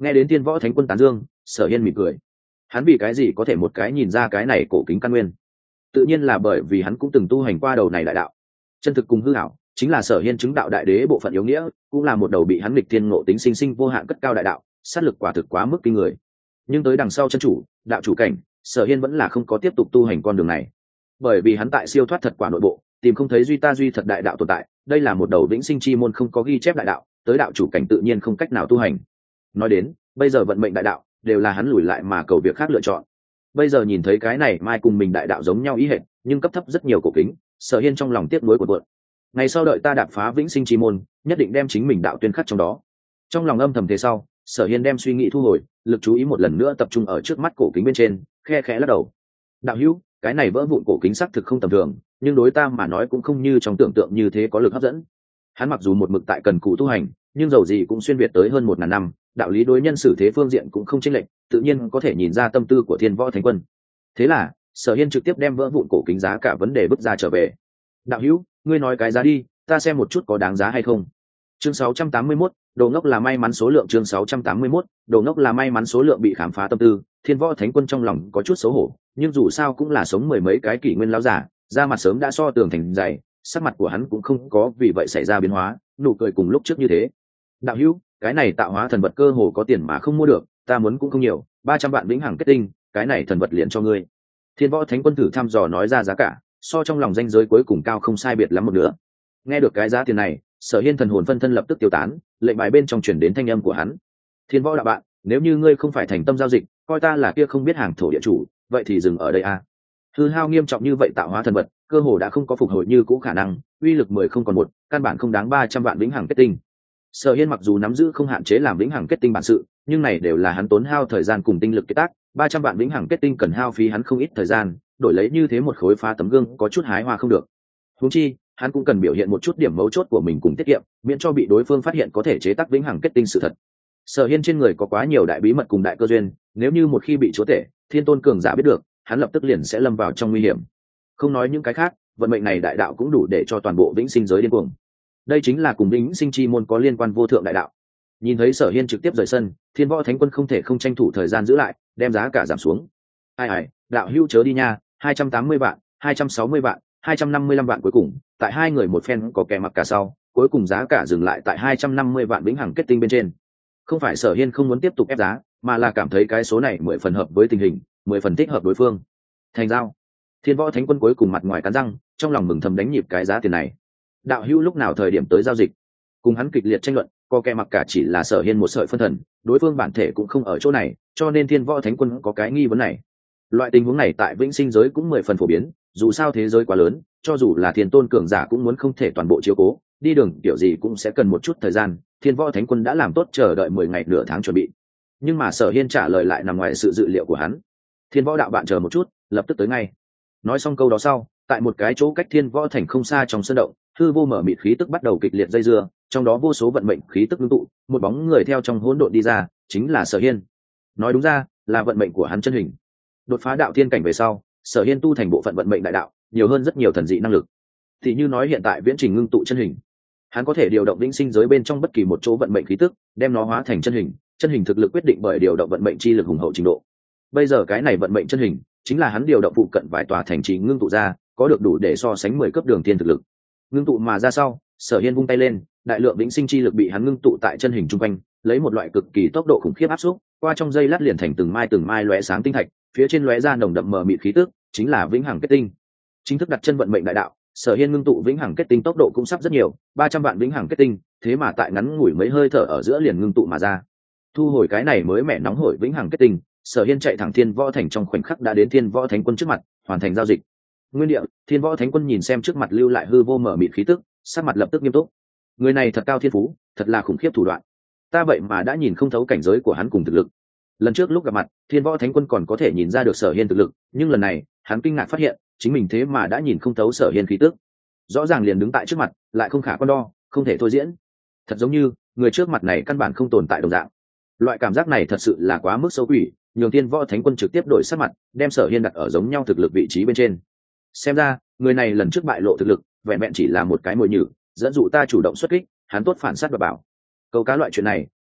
Nghe đến Thiên Võ Thánh Quân tán dương, Sở Hiên mỉm cười. Hắn vì cái gì có thể một cái nhìn ra cái này cổ kính căn nguyên? Tự nhiên là bởi vì hắn cũng từng tu hành qua đầu này đại đạo. Chân thực cùng hư ảo, chính là Sở Hiên chứng đạo đại đế bộ phận yếu nghĩa, cũng là một đầu bị hắn nghịch thiên ngộ tính sinh sinh vô hạn cất cao đại đạo, sát lực quả thực quá mức kinh người. Nhưng tới đằng sau chân chủ, đạo chủ cảnh, Sở Hiên vẫn là không có tiếp tục tu hành con đường này. Bởi vì hắn tại siêu thoát thật quả nội bộ, tìm không thấy duy ta duy thật đại đạo tồn tại, đây là một đầu vĩnh sinh chi môn không có ghi chép đại đạo, tới đạo chủ cảnh tự nhiên không cách nào tu hành. Nói đến, bây giờ vận mệnh đại đạo đều là hắn lùi lại mà cầu việc khác lựa chọn. Bây giờ nhìn thấy cái này mai cùng mình đại đạo giống nhau ý hệt, nhưng cấp thấp rất nhiều cổ kính, Sở Hiên trong lòng tiếc nuối của cuộn. Ngày sau đợi ta đạp phá vĩnh sinh chi môn, nhất định đem chính mình đạo tuyên khắc trong đó. Trong lòng âm thầm thế sau, Sở Hiên đem suy nghĩ thu hồi, lực chú ý một lần nữa tập trung ở trước mắt cổ kính bên trên, khe khẽ lắc đầu. Đạo hữu, cái này vỡ vụn cổ kính xác thực không tầm thường, nhưng đối ta mà nói cũng không như trong tưởng tượng như thế có lực hấp dẫn. Hắn mặc dù một mực tại cần cù tu hành, nhưng dầu gì cũng xuyên việt tới hơn 1000 năm, đạo lý đối nhân xử thế phương diện cũng không chênh lệch, tự nhiên có thể nhìn ra tâm tư của Thiên Võ Thánh Quân. Thế là, Sở Hiên trực tiếp đem vỡ vụn cổ kính giá cả vấn đề vứt ra trở về. Đạo hữu, ngươi nói cái giá đi, ta xem một chút có đáng giá hay không. Chương 681, đồ ngốc là may mắn số lượng. Chương 681, đồ ngốc là may mắn số lượng. Bị khám phá tâm tư, Thiên Võ Thánh Quân trong lòng có chút xấu hổ, nhưng dù sao cũng là sống mười mấy cái kỷ nguyên lão giả, da mặt sớm đã so tường thành dày, sắc mặt của hắn cũng không có vì vậy xảy ra biến hóa, nụ cười cùng lúc trước như thế. Đạo hữu, cái này tạo hóa thần vật cơ hồ có tiền mà không mua được, ta muốn cũng không nhiều, 300 vạn vĩnh hằng kết tinh, cái này thần vật liền cho ngươi. Thiên Võ Thánh Quân thử thăm dò nói ra giá cả, so trong lòng danh giới cuối cùng cao không sai biệt lắm một nửa. Nghe được cái giá tiền này, Sở Hiên thần hồn phân thân lập tức tiêu tán, lệnh bài bên trong truyền đến thanh âm của hắn. Thiên Võ đạo bạn, nếu như ngươi không phải thành tâm giao dịch, coi ta là kia không biết hàng thổ địa chủ, vậy thì dừng ở đây a. Hư hao nghiêm trọng như vậy tạo hóa thần vật, cơ hồ đã không có phục hồi như cũ khả năng, uy lực 10 không còn một, căn bản không đáng 300 vạn vĩnh hằng kết tinh. Sở Hiên mặc dù nắm giữ không hạn chế làm vĩnh hằng kết tinh bản sự, nhưng này đều là hắn tốn hao thời gian cùng tinh lực kết tác, 300 vạn vĩnh hằng kết tinh cần hao phí hắn không ít thời gian, đổi lấy như thế một khối phá tấm gương có chút hái hoa không được. Huống chi, hắn cũng cần biểu hiện một chút điểm mấu chốt của mình cùng tiết kiệm, miễn cho bị đối phương phát hiện có thể chế tác vĩnh hằng kết tinh sự thật. Sở Hiên trên người có quá nhiều đại bí mật cùng đại cơ duyên, nếu như một khi bị chúa tể, Thiên Tôn cường giả biết được, hắn lập tức liền sẽ lâm vào trong nguy hiểm. Không nói những cái khác, vận mệnh này đại đạo cũng đủ để cho toàn bộ vĩnh sinh giới điên cuồng. Đây chính là cùng vĩnh sinh chi môn có liên quan vô thượng đại đạo. Nhìn thấy Sở Hiên trực tiếp rời sân, Thiên Võ Thánh Quân không thể không tranh thủ thời gian giữ lại, đem giá cả giảm xuống. Ai, đạo hữu chớ đi nha, 280 vạn, 260 vạn, 255 vạn, cuối cùng tại hai người một phen có kẻ mặc cả sau, cuối cùng giá cả dừng lại tại 250 vạn vĩnh hằng kết tinh bên trên. Không phải Sở Hiên không muốn tiếp tục ép giá, mà là cảm thấy cái số này 10 phần hợp với tình hình, 10 phần thích hợp đối phương. Thành giao. Thiên Võ Thánh Quân cuối cùng mặt ngoài cắn răng, trong lòng mừng thầm đánh nhịp cái giá tiền này. Đạo hữu lúc nào thời điểm tới giao dịch? Cùng hắn kịch liệt tranh luận, có kẻ mặc cả chỉ là Sở Hiên một sợi phân thần, đối phương bản thể cũng không ở chỗ này, cho nên Thiên Võ Thánh Quân có cái nghi vấn này. Loại tình huống này tại vĩnh sinh giới cũng 10 phần phổ biến, dù sao thế giới quá lớn, cho dù là Thiên Tôn cường giả cũng muốn không thể toàn bộ chiếu cố, đi đường kiểu gì cũng sẽ cần một chút thời gian. Thiên Võ Thánh Quân đã làm tốt chờ đợi 10 ngày nửa tháng chuẩn bị, nhưng mà Sở Hiên trả lời lại nằm ngoài sự dự liệu của hắn. Thiên Võ đạo bạn chờ một chút, lập tức tới ngay. Nói xong câu đó sau, tại một cái chỗ cách Thiên Võ thành không xa trong sân động, hư vô mở mịt khí tức bắt đầu kịch liệt dây dưa, trong đó vô số vận mệnh khí tức ngưng tụ, một bóng người theo trong hỗn độn đi ra, chính là Sở Hiên. Nói đúng ra, là vận mệnh của hắn chân hình. Đột phá đạo thiên cảnh về sau, Sở Hiên tu thành bộ phận vận mệnh đại đạo, nhiều hơn rất nhiều thần dị năng lực. Thì như nói hiện tại viễn trình ngưng tụ chân hình, hắn có thể điều động vĩnh sinh giới bên trong bất kỳ một chỗ vận mệnh khí tức, đem nó hóa thành chân hình. Chân hình thực lực quyết định bởi điều động vận mệnh chi lực hùng hậu trình độ. Bây giờ cái này vận mệnh chân hình chính là hắn điều động phụ cận vài tòa thành trì ngưng tụ ra, có được đủ để so sánh 10 cấp đường tiên thực lực. Ngưng tụ mà ra sau, Sở Hiên vung tay lên, đại lượng vĩnh sinh chi lực bị hắn ngưng tụ tại chân hình trung quanh, lấy một loại cực kỳ tốc độ khủng khiếp áp xúc, qua trong giây lát liền thành từng mai lóe sáng tinh thạch, phía trên lóe ra nồng đậm mờ mịt khí tức, chính là vĩnh hằng kết tinh. Chính thức đặt chân vận mệnh đại đạo, Sở Hiên ngưng tụ vĩnh hằng kết tinh tốc độ cũng sắp rất nhiều, 300 vạn vĩnh hằng kết tinh, thế mà tại ngắn ngủi mấy hơi thở ở giữa liền ngưng tụ mà ra. Thu hồi cái này mới mẻ nóng hổi vĩnh hằng kết tinh, Sở Hiên chạy thẳng Thiên Võ thành trong khoảnh khắc đã đến Thiên Võ Thánh Quân trước mặt, hoàn thành giao dịch. Nguyên địa, Thiên Võ Thánh Quân nhìn xem trước mặt lưu lại hư vô mở mịt khí tức, sắc mặt lập tức nghiêm túc. Người này thật cao thiên phú, thật là khủng khiếp thủ đoạn. Ta vậy mà đã nhìn không thấu cảnh giới của hắn cùng thực lực. Lần trước lúc gặp mặt, Thiên Võ Thánh Quân còn có thể nhìn ra được Sở Hiên thực lực, nhưng lần này, hắn kinh ngạc phát hiện, chính mình thế mà đã nhìn không thấu Sở Hiên khí tức. Rõ ràng liền đứng tại trước mặt, lại không khả quan đo, không thể thôi diễn. Thật giống như, người trước mặt này căn bản không tồn tại đồng dạng. Loại cảm giác này thật sự là quá mức xấu quỷ, nhường Thiên Võ Thánh Quân trực tiếp đổi sắc mặt, đem Sở Hiên đặt ở giống nhau thực lực vị trí bên trên. Xem ra, người này lần trước bại lộ thực lực, vẹn vẹn chỉ là một cái mồi nhử, dẫn dụ ta chủ động xuất kích, hắn tốt phản sát và bảo. Câu cá loại chuyện này,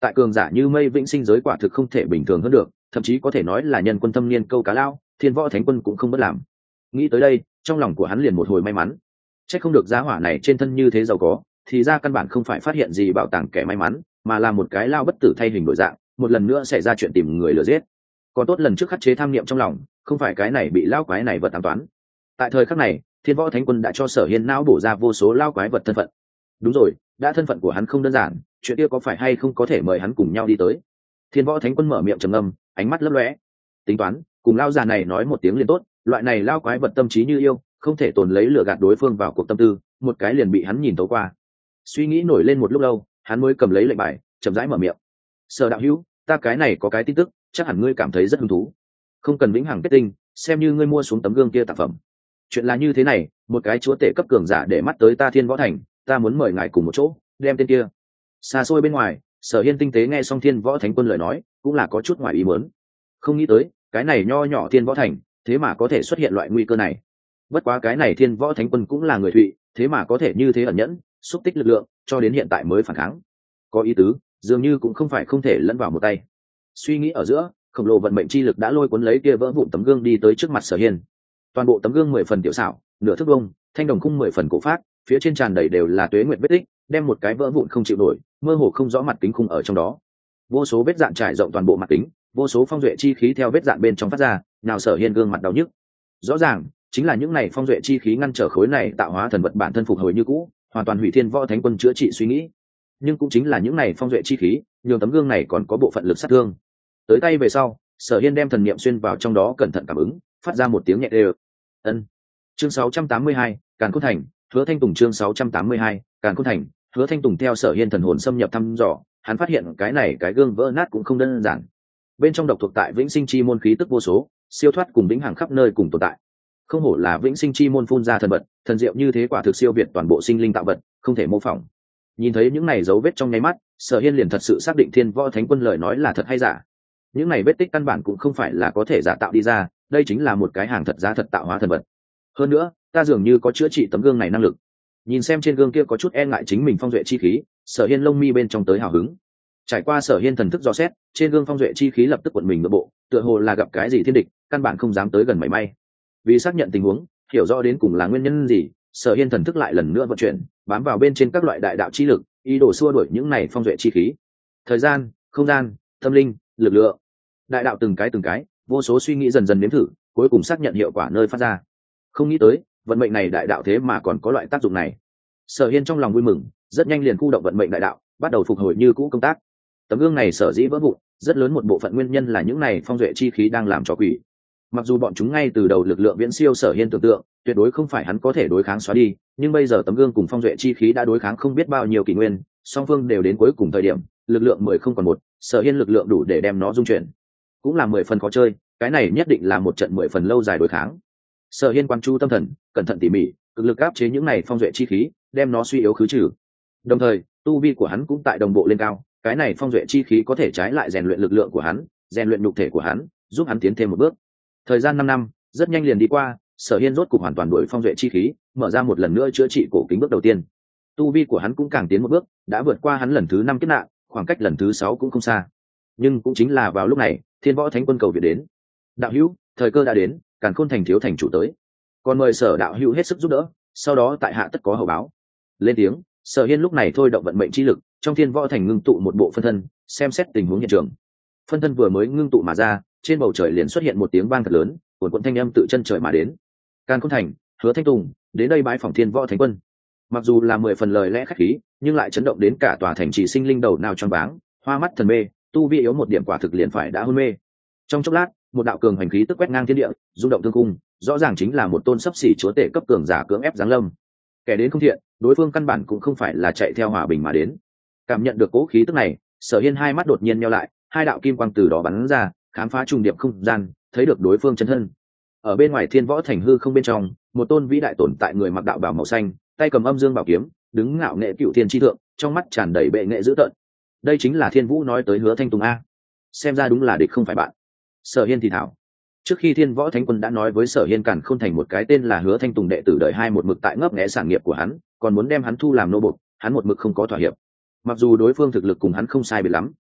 tại cường giả như mây vĩnh sinh giới quả thực không thể bình thường hơn được, thậm chí có thể nói là nhân quân thâm niên câu cá lao, Thiên Võ Thánh Quân cũng không bất làm. Nghĩ tới đây, trong lòng của hắn liền một hồi may mắn. Chắc không được giá hỏa này trên thân như thế giàu có, thì ra căn bản không phải phát hiện gì bảo tàng kẻ may mắn, mà là một cái lao bất tử thay hình đổi dạng, một lần nữa xảy ra chuyện tìm người lừa giết. Còn tốt lần trước khắc chế tham niệm trong lòng, không phải cái này bị lao quái này vật ám toán. Tại thời khắc này, Thiên Võ Thánh Quân đã cho Sở Hiên não bổ ra vô số lao quái vật thân phận. Đúng rồi, đã thân phận của hắn không đơn giản, chuyện kia có phải hay không có thể mời hắn cùng nhau đi tới. Thiên Võ Thánh Quân mở miệng trầm ngâm, ánh mắt lấp lóe. Tính toán, cùng lao già này nói một tiếng liền tốt, loại này lao quái vật tâm trí như yêu, không thể tồn lấy lừa gạt đối phương vào cuộc tâm tư, một cái liền bị hắn nhìn tấu qua. Suy nghĩ nổi lên một lúc lâu, hắn mới cầm lấy lệnh bài, chậm rãi mở miệng. Sở đạo hữu, ta cái này có cái tin tức, chắc hẳn ngươi cảm thấy rất hứng thú. Không cần vĩnh hằng kết tinh, xem như ngươi mua xuống tấm gương kia tạp phẩm. Chuyện là như thế này, một cái chúa tể cấp cường giả để mắt tới ta Thiên Võ Thành, ta muốn mời ngài cùng một chỗ, đem tên kia. Xa xôi bên ngoài, Sở Hiên tinh tế nghe xong Thiên Võ Thánh Quân lời nói, cũng là có chút ngoài ý muốn. Không nghĩ tới, cái này nho nhỏ Thiên Võ Thành, thế mà có thể xuất hiện loại nguy cơ này. Bất quá cái này Thiên Võ Thánh Quân cũng là người Thụy, thế mà có thể như thế ẩn nhẫn, xúc tích lực lượng, cho đến hiện tại mới phản kháng. Có ý tứ, dường như cũng không phải không thể lẫn vào một tay. Suy nghĩ ở giữa, khổng lồ vận mệnh chi lực đã lôi cuốn lấy kia vỡ vụn tấm gương đi tới trước mặt Sở Hiên. Toàn bộ tấm gương 10 phần tiểu xảo, nửa thước vuông, thanh đồng khung 10 phần cổ phát, phía trên tràn đầy đều là tuế nguyệt vết tích, đem một cái vỡ vụn không chịu nổi, mơ hồ không rõ mặt kính khung ở trong đó. Vô số vết dạn trải rộng toàn bộ mặt kính, vô số phong duệ chi khí theo vết dạn bên trong phát ra, nào Sở Hiên gương mặt đau nhức. Rõ ràng, chính là những này phong duệ chi khí ngăn trở khối này tạo hóa thần vật bản thân phục hồi như cũ, hoàn toàn hủy Thiên Võ Thánh Quân chữa trị suy nghĩ. Nhưng cũng chính là những này phong duệ chi khí, nhường tấm gương này còn có bộ phận lực sát thương. Tới tay về sau, Sở Hiên đem thần niệm xuyên vào trong đó cẩn thận cảm ứng, phát ra một tiếng nhẹ đều. Ân. Chương 682, Càn Khôn Thành, Hứa Thanh Tùng chương 682, Càn Khôn Thành, Hứa Thanh Tùng theo Sở Hiên thần hồn xâm nhập thăm dò, hắn phát hiện cái này cái gương vỡ nát cũng không đơn giản. Bên trong độc thuộc tại Vĩnh Sinh Chi môn khí tức vô số, siêu thoát cùng vĩnh hằng khắp nơi cùng tồn tại. Không hổ là Vĩnh Sinh Chi môn phun ra thần vật, thần diệu như thế quả thực siêu việt toàn bộ sinh linh tạo vật, không thể mô phỏng. Nhìn thấy những này dấu vết trong nháy mắt, Sở Hiên liền thật sự xác định Thiên Võ Thánh Quân lời nói là thật hay giả. Những này vết tích căn bản cũng không phải là có thể giả tạo đi ra, đây chính là một cái hàng thật giá thật tạo hóa thần vật. Hơn nữa, ta dường như có chữa trị tấm gương này năng lực. Nhìn xem trên gương kia có chút e ngại chính mình phong duệ chi khí, Sở Hiên lông mi bên trong tới hào hứng. Trải qua Sở Hiên thần thức dò xét, trên gương phong duệ chi khí lập tức cuộn mình nội bộ, tựa hồ là gặp cái gì thiên địch, căn bản không dám tới gần mảy may. Vì xác nhận tình huống, hiểu rõ đến cùng là nguyên nhân gì, Sở Hiên thần thức lại lần nữa vận chuyển, bám vào bên trên các loại đại đạo chi lực, ý đồ xua đuổi những này phong duệ chi khí. Thời gian, không gian, tâm linh, lực lượng, đại đạo từng cái, vô số suy nghĩ dần dần nếm thử, cuối cùng xác nhận hiệu quả nơi phát ra. Không nghĩ tới, vận mệnh này đại đạo thế mà còn có loại tác dụng này. Sở Hiên trong lòng vui mừng, rất nhanh liền khu động vận mệnh đại đạo, bắt đầu phục hồi như cũ công tác. Tấm gương này sở dĩ vỡ vụn, rất lớn một bộ phận nguyên nhân là những này phong duệ chi khí đang làm cho quỷ. Mặc dù bọn chúng ngay từ đầu lực lượng viễn siêu Sở Hiên tưởng tượng, tuyệt đối không phải hắn có thể đối kháng xóa đi, nhưng bây giờ tấm gương cùng phong duệ chi khí đã đối kháng không biết bao nhiêu kỷ nguyên, song phương đều đến cuối cùng thời điểm, lực lượng 10 không còn một, Sở Hiên lực lượng đủ để đem nó dung chuyển. Cũng là 10 phần khó chơi, cái này nhất định là một trận 10 phần lâu dài đối kháng. Sở Hiên quan chú tâm thần, cẩn thận tỉ mỉ, cực lực áp chế những này phong duệ chi khí, đem nó suy yếu khứ trừ. Đồng thời, tu vi của hắn cũng tại đồng bộ lên cao, cái này phong duệ chi khí có thể trái lại rèn luyện lực lượng của hắn, rèn luyện nhục thể của hắn, giúp hắn tiến thêm một bước. Thời gian 5 năm, rất nhanh liền đi qua, Sở Hiên rốt cục hoàn toàn đuổi phong duệ chi khí, mở ra một lần nữa chữa trị cổ kính bước đầu tiên. Tu vi của hắn cũng càng tiến một bước, đã vượt qua hắn lần thứ 5 kiếp nạn, khoảng cách lần thứ 6 cũng không xa. Nhưng cũng chính là vào lúc này, Thiên Võ Thánh Quân cầu viện đến. Đạo hữu, thời cơ đã đến, Càn Khôn Thành thiếu thành chủ tới, còn mời Sở đạo hữu hết sức giúp đỡ, sau đó tại hạ tất có hậu báo. Lên tiếng, Sở Hiên lúc này thôi động vận mệnh chi lực, trong Thiên Võ Thành ngưng tụ một bộ phân thân, xem xét tình huống hiện trường. Phân thân vừa mới ngưng tụ mà ra, trên bầu trời liền xuất hiện một tiếng vang thật lớn, cuồn cuộn thanh âm tự chân trời mà đến. Càn Khôn Thành, Hứa Thanh Tùng đến đây bái phỏng Thiên Võ Thánh Quân. Mặc dù là 10 phần lời lẽ khách khí, nhưng lại chấn động đến cả tòa thành trì sinh linh đầu nào choáng váng, hoa mắt thần mê, tu vi yếu một điểm quả thực liền phải đã hôn mê. Trong chốc lát, một đạo cường hành khí tức quét ngang thiên địa, rung động thương cung, rõ ràng chính là một tôn sấp xỉ chúa tể cấp cường giả cưỡng ép giáng lâm. Kẻ đến không thiện, đối phương căn bản cũng không phải là chạy theo hòa bình mà đến. Cảm nhận được cố khí tức này, Sở Hiên hai mắt đột nhiên nheo lại, hai đạo kim quang từ đó bắn ra, khám phá trùng điệp không gian, thấy được đối phương chân thân. Ở bên ngoài Thiên Võ Thành hư không bên trong, một tôn vĩ đại tồn tại người mặc đạo bào màu xanh, tay cầm âm dương bảo kiếm, đứng ngạo nghệ cựu thiên chi thượng, trong mắt tràn đầy bệ nghệ dữ tợn. Đây chính là Thiên Vũ nói tới Hứa Thanh Tùng a. Xem ra đúng là địch không phải bạn. Sở Hiên thì thảo. Trước khi Thiên Võ Thánh Quân đã nói với Sở Hiên Càn Khôn Thành một cái tên là Hứa Thanh Tùng đệ tử đời hai một mực tại ngấp nghé sản nghiệp của hắn, còn muốn đem hắn thu làm nô bộc, hắn một mực không có thỏa hiệp. Mặc dù đối phương thực lực cùng hắn không sai biệt lắm,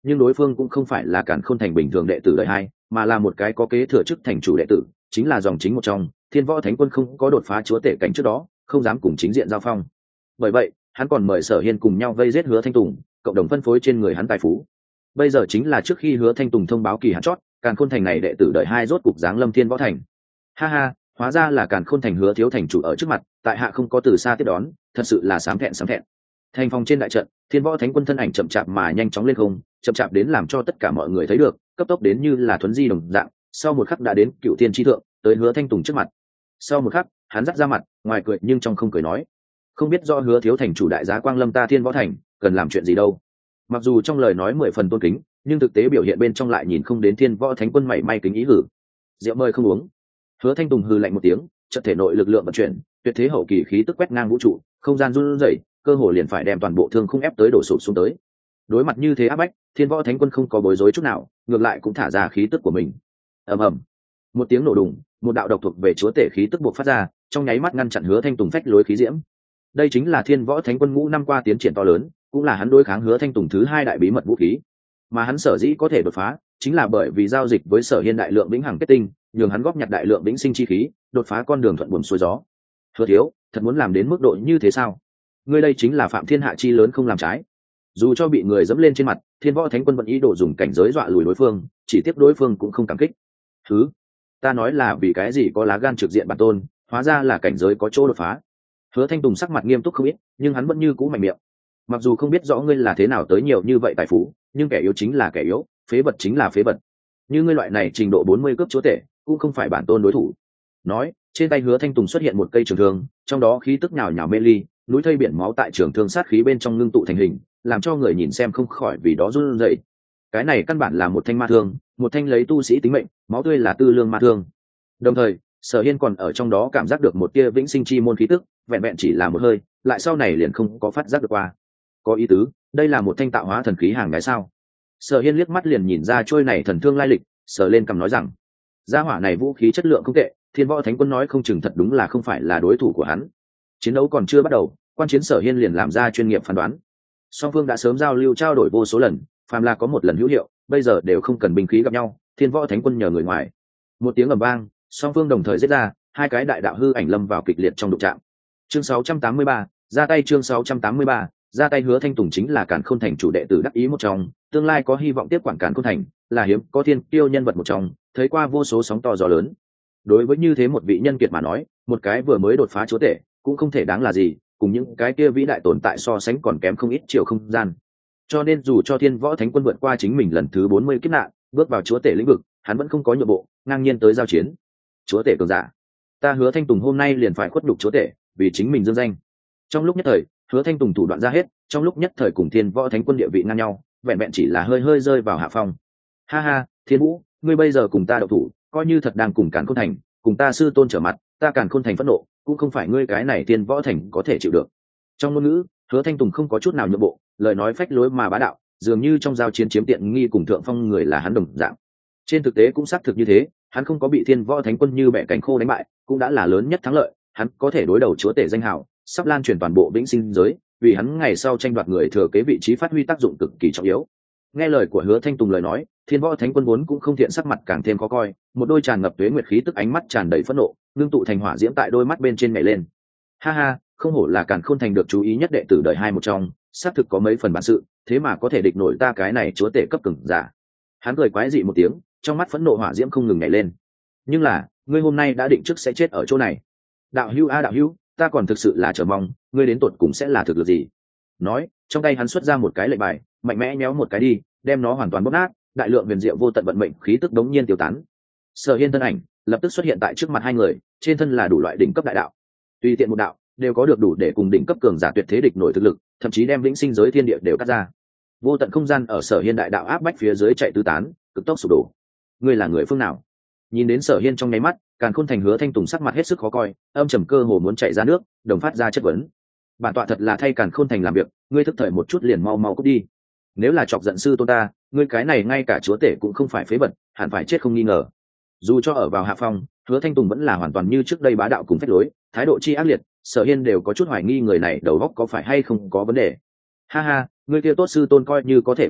nhưng đối phương cũng không phải là Càn Khôn Thành bình thường đệ tử đời hai, mà là một cái có kế thừa chức thành chủ đệ tử, chính là dòng chính một trong. Thiên Võ Thánh Quân không có đột phá chúa tể cảnh trước đó, không dám cùng chính diện giao phong. Bởi vậy, hắn còn mời Sở Hiên cùng nhau vây giết Hứa Thanh Tùng, cộng đồng phân phối trên người hắn tài phú. Bây giờ chính là trước khi Hứa Thanh Tùng thông báo kỳ hạn chót, Càn Khôn Thành này đệ tử đời hai rốt cục giáng lâm Thiên Võ Thành. Ha ha, hóa ra là Càn Khôn Thành Hứa thiếu thành chủ ở trước mặt, tại hạ không có từ xa tiếp đón, thật sự là sám thẹn. Thành phòng trên đại trận, Thiên Võ Thánh Quân thân ảnh chậm chạp mà nhanh chóng lên không, chậm chạp đến làm cho tất cả mọi người thấy được, cấp tốc đến như là thuấn di đồng dạng, sau một khắc đã đến Cựu Thiên chi thượng, tới Hứa Thanh Tùng trước mặt. Sau một khắc, hắn dắt ra mặt, ngoài cười nhưng trong không cười nói: "Không biết do Hứa thiếu thành chủ đại giá quang lâm ta Thiên Võ Thành, cần làm chuyện gì đâu?" Mặc dù trong lời nói 10 phần tôn kính, nhưng thực tế biểu hiện bên trong lại nhìn không đến Thiên Võ Thánh Quân mảy may kính ý hử. "Rượu mời không uống." Hứa Thanh Tùng hừ lạnh một tiếng, chợt thể nội lực lượng vận chuyển, tuyệt thế hậu kỳ khí tức quét ngang vũ trụ, không gian run rẩy, cơ hồ liền phải đem toàn bộ thương khung ép tới đổ sụp xuống tới. Đối mặt như thế áp bách, Thiên Võ Thánh Quân không có bối rối chút nào, ngược lại cũng thả ra khí tức của mình. Ầm ầm, một tiếng nổ đùng, một đạo độc thuộc về chúa tể khí tức buộc phát ra, trong nháy mắt ngăn chặn Hứa Thanh Tùng phách lối khí diễm. Đây chính là Thiên Võ Thánh Quân ngũ năm qua tiến triển to lớn, cũng là hắn đối kháng Hứa Thanh Tùng thứ hai đại bí mật vũ khí. Mà hắn sở dĩ có thể đột phá, chính là bởi vì giao dịch với Sở Hiên đại lượng vĩnh hằng kết tinh, nhường hắn góp nhặt đại lượng vĩnh sinh chi khí, đột phá con đường thuận buồm xuôi gió. Hứa thiếu, thật muốn làm đến mức độ như thế sao? Ngươi đây chính là phạm thiên hạ chi lớn không làm trái. Dù cho bị người dẫm lên trên mặt, Thiên Võ Thánh Quân vẫn ý đồ dùng cảnh giới dọa lùi đối phương, chỉ tiếp đối phương cũng không cảm kích. Thứ, ta nói là vì cái gì có lá gan trực diện bản tôn, hóa ra là cảnh giới có chỗ đột phá. Hứa Thanh Tùng sắc mặt nghiêm túc không ít, nhưng hắn vẫn như cũ mạnh miệng. Mặc dù không biết rõ ngươi là thế nào tới nhiều như vậy tài phú, nhưng kẻ yếu chính là kẻ yếu, phế vật chính là phế vật. Như ngươi loại này trình độ 40 cấp chúa tể, cũng không phải bản tôn đối thủ. Nói, trên tay Hứa Thanh Tùng xuất hiện một cây trường thương, trong đó khí tức nhào nhào mê ly, núi thây biển máu tại trường thương sát khí bên trong ngưng tụ thành hình, làm cho người nhìn xem không khỏi vì đó run rẩy. Cái này căn bản là một thanh ma thương, một thanh lấy tu sĩ tính mệnh, máu tươi là tư lương ma thương. Đồng thời, Sở Hiên còn ở trong đó cảm giác được một tia vĩnh sinh chi môn khí tức, vẹn vẹn chỉ là một hơi, lại sau này liền không có phát giác được qua. Có ý tứ, đây là một thanh tạo hóa thần khí hàng gái sao? Sở Hiên liếc mắt liền nhìn ra trôi này thần thương lai lịch, sờ lên cằm nói rằng, gia hỏa này vũ khí chất lượng không tệ, Thiên Võ Thánh Quân nói không chừng thật đúng là không phải là đối thủ của hắn. Chiến đấu còn chưa bắt đầu, quan chiến Sở Hiên liền làm ra chuyên nghiệp phán đoán. Song phương đã sớm giao lưu trao đổi vô số lần, phàm là có một lần hữu hiệu, bây giờ đều không cần binh khí gặp nhau, Thiên Võ Thánh Quân nhờ người ngoài. Một tiếng ầm vang, song phương đồng thời giết ra, hai cái đại đạo hư ảnh lâm vào kịch liệt trong đụng chạm. Chương 683, ra tay chương 683, ra tay. Hứa Thanh Tùng chính là Càn Khôn Thành chủ đệ tử đắc ý một trong, tương lai có hy vọng tiếp quản Càn Khôn Thành, là hiếm có thiên kiêu nhân vật một trong, thấy qua vô số sóng to gió lớn. Đối với như thế một vị nhân kiệt mà nói, một cái vừa mới đột phá chúa tể cũng không thể đáng là gì, cùng những cái kia vĩ đại tồn tại so sánh còn kém không ít chiều không gian. Cho nên dù cho Thiên Võ Thánh Quân vượt qua chính mình lần thứ 40 kiếp nạn, bước vào chúa tể lĩnh vực, hắn vẫn không có nhượng bộ, ngang nhiên tới giao chiến. Chúa tể cường giả, ta Hứa Thanh Tùng hôm nay liền phải khuất nhục chúa tể, vì chính mình dương danh. Trong lúc nhất thời, Hứa Thanh Tùng thủ đoạn ra hết, trong lúc nhất thời cùng Thiên Võ Thánh Quân địa vị ngang nhau, vẹn vẹn chỉ là hơi hơi rơi vào hạ phong. Ha ha, Thiên Vũ, ngươi bây giờ cùng ta đậu thủ, coi như thật đang cùng Càn Khôn Thành, cùng ta sư tôn trở mặt, ta Càn Khôn Thành phẫn nộ, cũng không phải ngươi cái này Thiên Võ Thành có thể chịu được. Trong ngôn ngữ, Hứa Thanh Tùng không có chút nào nhượng bộ, lời nói phách lối mà bá đạo, dường như trong giao chiến chiếm tiện nghi cùng thượng phong người là hắn đồng dạng. Trên thực tế cũng xác thực như thế, hắn không có bị Thiên Võ Thánh Quân như bẻ cánh khô đánh bại, cũng đã là lớn nhất thắng lợi, hắn có thể đối đầu chúa tể danh hào, sắp lan truyền toàn bộ vĩnh sinh giới, vì hắn ngày sau tranh đoạt người thừa kế vị trí phát huy tác dụng cực kỳ trọng yếu. Nghe lời của Hứa Thanh Tùng lời nói, Thiên Võ Thánh Quân vốn cũng không thiện sắc mặt càng thêm khó coi, một đôi tràn ngập tuế nguyệt khí tức ánh mắt tràn đầy phẫn nộ, ngưng tụ thành hỏa diễm tại đôi mắt bên trên nhảy lên. Ha ha, không hổ là Càn Khôn Thành được chú ý nhất đệ tử đời hai một trong, xác thực có mấy phần bản sự, thế mà có thể địch nổi ta cái này chúa tể cấp cường giả. Hắn cười quái dị một tiếng, trong mắt phẫn nộ hỏa diễm không ngừng nhảy lên. Nhưng là, ngươi hôm nay đã định trước sẽ chết ở chỗ này. Đạo hữu a đạo hữu, ta còn thực sự là chờ mong, ngươi đến tột cùng sẽ là thực lực gì. Nói, trong tay hắn xuất ra một cái lệnh bài, mạnh mẽ nhéo một cái đi, đem nó hoàn toàn bóp nát, đại lượng huyền diệu vô tận vận mệnh khí tức đống nhiên tiêu tán. Sở Hiên thân ảnh lập tức xuất hiện tại trước mặt hai người, trên thân là đủ loại đỉnh cấp đại đạo, tùy tiện một đạo đều có được đủ để cùng đỉnh cấp cường giả tuyệt thế địch nổi thực lực, thậm chí đem vĩnh sinh giới thiên địa đều cắt ra. Vô tận không gian ở Sở Hiên đại đạo áp bách phía dưới chạy tứ tán, cực tốc sụp đổ. Ngươi là người phương nào? Nhìn đến Sở Hiên trong nháy mắt, Càn Khôn Thành Hứa Thanh Tùng sắc mặt hết sức khó coi, âm trầm cơ hồ muốn chạy ra nước, đồng phát ra chất vấn. Bản tọa thật là thay Càn Khôn Thành làm việc, ngươi thức thời một chút liền mau mau cút đi. Nếu là chọc giận sư tôn ta, ngươi cái này ngay cả chúa tể cũng không phải phế vật, hẳn phải chết không nghi ngờ. Dù cho ở vào hạ phong, Hứa Thanh Tùng vẫn là hoàn toàn như trước đây bá đạo cùng phách lối, thái độ chi ác liệt, Sở Hiên đều có chút hoài nghi người này đầu óc có phải hay không có vấn đề. Ha ha, ngươi kia tốt sư tôn coi như có thể báo thủ,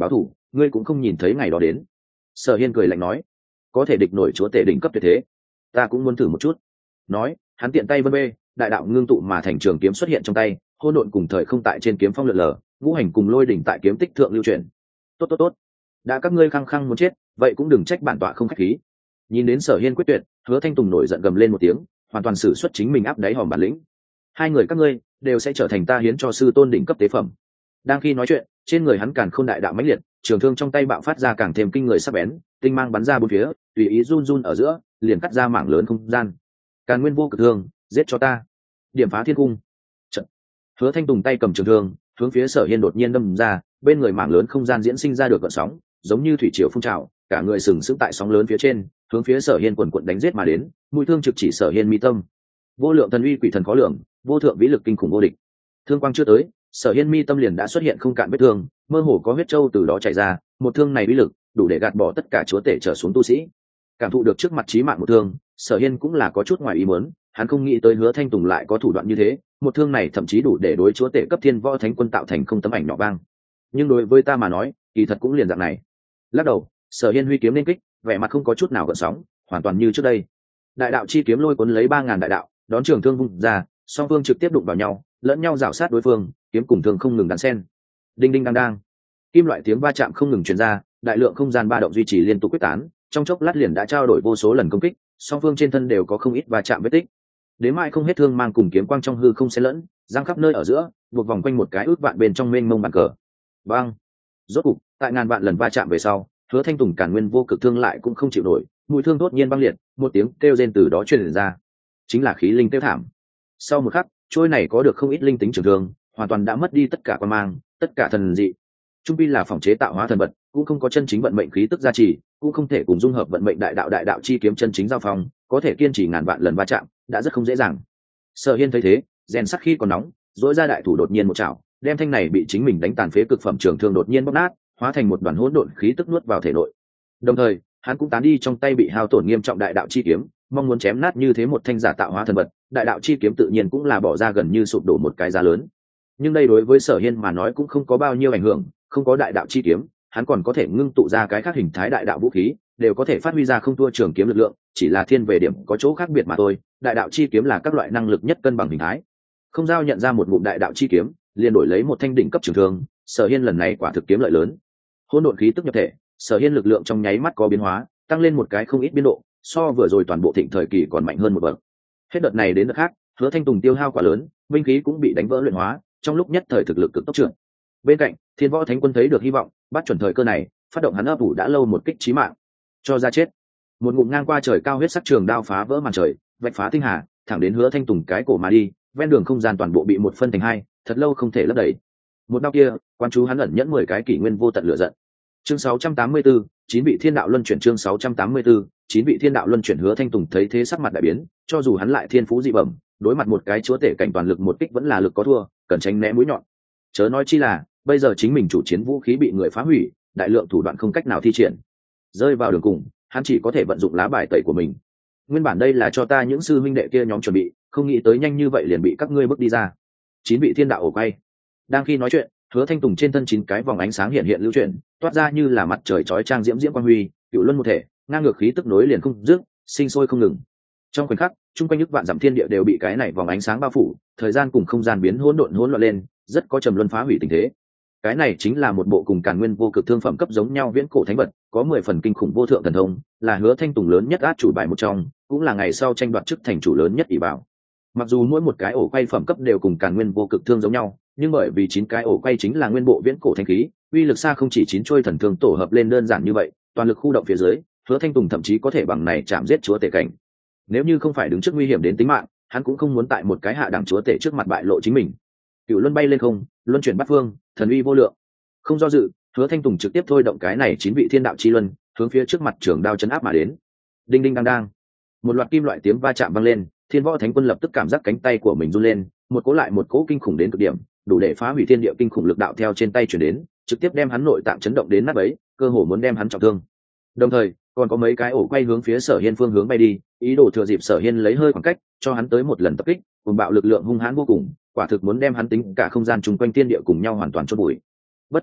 ngươi cũng không nhìn thấy ngày đó đến. Sở Hiên cười lạnh nói, có thể địch nổi chúa tể đỉnh cấp tuyệt thế, ta cũng muốn thử một chút. Nói, hắn tiện tay vân bê, đại đạo ngưng tụ mà thành trường kiếm xuất hiện trong tay, hỗn độn cùng thời không tại trên kiếm phong lượn lờ, ngũ hành cùng lôi đỉnh tại kiếm tích thượng lưu truyền. Tốt tốt tốt, đã các ngươi khăng khăng muốn chết, vậy cũng đừng trách bản tọa không khách khí. Nhìn đến Sở Hiên quyết tuyệt, Hứa Thanh Tùng nổi giận gầm lên một tiếng, hoàn toàn sử xuất chính mình áp đáy hòm bản lĩnh. Hai người các ngươi đều sẽ trở thành ta hiến cho sư tôn đỉnh cấp tế phẩm. Đang khi nói chuyện, trên người hắn càn khôn đại đạo mãnh liệt, trường thương trong tay bạo phát ra càng thêm kinh người sắc bén, tinh mang bắn ra bốn phía, tùy ý run run ở giữa, liền cắt ra mảng lớn không gian. Càn nguyên vô cực thương, giết cho ta. Điểm phá thiên cung. Trận. Hứa Thanh Tùng tay cầm trường thương, hướng phía Sở Hiên đột nhiên đâm ra, bên người mảng lớn không gian diễn sinh ra được gợn sóng, giống như thủy triều phun trào, cả người sừng sững tại sóng lớn phía trên, hướng phía Sở Hiên quần quần đánh giết mà đến, mũi thương trực chỉ Sở Hiên mi tâm. Vô lượng thần uy quỷ thần khó lường, vô thượng vĩ lực kinh khủng vô địch. Thương quang chưa tới, Sở Hiên mi tâm liền đã xuất hiện không cạn vết thương, mơ hồ có huyết châu từ đó chảy ra, một thương này uy lực đủ để gạt bỏ tất cả chúa tể trở xuống tu sĩ. Cảm thụ được trước mặt chí mạng một thương, Sở Hiên cũng là có chút ngoài ý muốn, hắn không nghĩ tới Hứa Thanh Tùng lại có thủ đoạn như thế, một thương này thậm chí đủ để đối chúa tể cấp thiên võ thánh quân tạo thành không tấm ảnh nhỏ vang. Nhưng đối với ta mà nói, kỳ thật cũng liền dạng này. Lắc đầu, Sở Hiên huy kiếm lên kích, vẻ mặt không có chút nào gợn sóng, hoàn toàn như trước đây. Đại đạo chi kiếm lôi cuốn lấy 3000 đại đạo, đón trường thương vung ra, song phương trực tiếp đụng vào nhau, lẫn nhau rảo sát đối phương, kiếm cùng thương không ngừng đan xen. Đinh đinh đang đang, kim loại tiếng va chạm không ngừng truyền ra, đại lượng không gian ba động duy trì liên tục quyết tán, trong chốc lát liền đã trao đổi vô số lần công kích, song phương trên thân đều có không ít va chạm vết tích. Đến mai không hết thương mang cùng kiếm quang trong hư không xen lẫn, giăng khắp nơi ở giữa, buộc vòng quanh một cái ước vạn bên trong mênh mông bàn cờ. Bang! Rốt cục, tại ngàn vạn lần va chạm về sau, Hứa Thanh Tùng càn nguyên vô cực thương lại cũng không chịu nổi, mũi thương đột nhiên băng liệt, một tiếng kêu rên từ đó truyền ra, chính là khí linh tiêu thảm. Sau một khắc, trôi này có được không ít linh tính trường thương, hoàn toàn đã mất đi tất cả quan mang, tất cả thần dị. Trung pi là phòng chế tạo hóa thần vật, cũng không có chân chính vận mệnh khí tức gia trì, cũng không thể cùng dung hợp vận mệnh đại đạo chi kiếm chân chính giao phong, có thể kiên trì ngàn vạn lần va chạm, đã rất không dễ dàng. Sở Hiên thấy thế, rèn sắc khi còn nóng, dỗi ra đại thủ đột nhiên một chảo, đem thanh này bị chính mình đánh tàn phế cực phẩm trường thương đột nhiên bóp nát, hóa thành một đoàn hỗn độn khí tức nuốt vào thể nội. Đồng thời, hắn cũng tán đi trong tay bị hao tổn nghiêm trọng đại đạo chi kiếm, mong muốn chém nát như thế một thanh giả tạo hóa thần vật, đại đạo chi kiếm tự nhiên cũng là bỏ ra gần như sụp đổ một cái giá lớn. Nhưng đây đối với Sở Hiên mà nói cũng không có bao nhiêu ảnh hưởng, không có đại đạo chi kiếm, hắn còn có thể ngưng tụ ra cái khác hình thái đại đạo vũ khí, đều có thể phát huy ra không thua trường kiếm lực lượng, chỉ là thiên về điểm có chỗ khác biệt mà thôi. Đại đạo chi kiếm là các loại năng lực nhất cân bằng hình thái. Không giao nhận ra một ngụm đại đạo chi kiếm, liền đổi lấy một thanh đỉnh cấp trường thương, Sở Hiên lần này quả thực kiếm lợi lớn. Hỗn độn khí tức nhập thể, Sở Hiên lực lượng trong nháy mắt có biến hóa, tăng lên một cái không ít biên độ, so vừa rồi toàn bộ thịnh thời kỳ còn mạnh hơn một bậc. Hết đợt này đến đợt khác, Hứa Thanh Tùng tiêu hao quá lớn, minh khí cũng bị đánh vỡ luyện hóa, trong lúc nhất thời thực lực cực tốc trưởng. Bên cạnh, Thiên Võ Thánh Quân thấy được hy vọng, bắt chuẩn thời cơ này, phát động hắn ấp ủ đã lâu một kích chí mạng, cho ra chết. Một ngụm ngang qua trời cao huyết sắc trường đao phá vỡ màn trời, vạch phá tinh hà, thẳng đến Hứa Thanh Tùng cái cổ mà đi, ven đường không gian toàn bộ bị một phân thành hai, thật lâu không thể lấp đầy. Một đao kia, quan chú hắn ẩn nhẫn 10 cái kỷ nguyên vô tận lửa giận. Chương 684, chín vị thiên đạo luân chuyển. Chương 684, chín vị thiên đạo luân chuyển. Hứa Thanh Tùng thấy thế sắc mặt đại biến, cho dù hắn lại thiên phú dị bẩm, đối mặt một cái chúa tể cảnh toàn lực một kích vẫn là lực có thua, cần tránh né mũi nhọn. Chớ nói chi là, bây giờ chính mình chủ chiến vũ khí bị người phá hủy, đại lượng thủ đoạn không cách nào thi triển. Rơi vào đường cùng, hắn chỉ có thể vận dụng lá bài tẩy của mình. Nguyên bản đây là cho ta những sư huynh đệ kia nhóm chuẩn bị, không nghĩ tới nhanh như vậy liền bị các ngươi bước đi ra. Chín vị thiên đạo ổ quay. Đang khi nói chuyện, Hứa Thanh Tùng trên thân 9 cái vòng ánh sáng hiện hiện lưu chuyển, toát ra như là mặt trời chói chang diễm diễm quang huy, cựu luân một thể, ngang ngược khí tức nối liền không dứt, sinh sôi không ngừng. Trong khoảnh khắc, trung quanh ức vạn dặm thiên địa đều bị cái này vòng ánh sáng bao phủ, thời gian cùng không gian biến hỗn loạn lên, rất có trầm luân phá hủy tình thế. Cái này chính là một bộ cùng Càn Nguyên vô cực thương phẩm cấp giống nhau viễn cổ thánh vật, có 10 phần kinh khủng vô thượng thần thông, là Hứa Thanh Tùng lớn nhất át chủ bài một trong, cũng là ngày sau tranh đoạt chức thành chủ lớn nhất ỷ bảo. Mặc dù mỗi một cái ổ quay phẩm cấp đều cùng Càn Nguyên vô cực thương giống nhau, nhưng bởi vì 9 cái ổ quay chính là nguyên bộ viễn cổ thánh khí, uy lực xa không chỉ 9 trôi thần thương tổ hợp lên đơn giản như vậy, toàn lực khu động phía dưới, Hứa Thanh Tùng thậm chí có thể bằng này chạm giết chúa tể cảnh. Nếu như không phải đứng trước nguy hiểm đến tính mạng, hắn cũng không muốn tại một cái hạ đẳng chúa tể trước mặt bại lộ chính mình. Cựu luân bay lên không, luân chuyển bát phương, thần uy vô lượng. Không do dự, Hứa Thanh Tùng trực tiếp thôi động cái này 9 vị thiên đạo chi luân, hướng phía trước mặt trường đao chấn áp mà đến. Đinh đinh đang đang, một loạt kim loại tiếng va chạm vang lên, Thiên Võ Thánh Quân lập tức cảm giác cánh tay của mình run lên, một cỗ lại một cỗ kinh khủng đến cực điểm, đủ để phá hủy thiên địa kinh khủng lực đạo theo trên tay truyền đến, trực tiếp đem hắn nội tạng chấn động đến nát bấy, cơ hồ muốn đem hắn trọng thương. Đồng thời, còn có mấy cái ổ quay hướng phía Sở Hiên phương hướng bay đi, ý đồ thừa dịp Sở Hiên lấy hơi khoảng cách, cho hắn tới một lần tập kích, cùng bạo lực lượng hung hãn vô cùng, quả thực muốn đem hắn tính cả không gian chung quanh thiên địa cùng nhau hoàn toàn chôn bụi. Bất quá,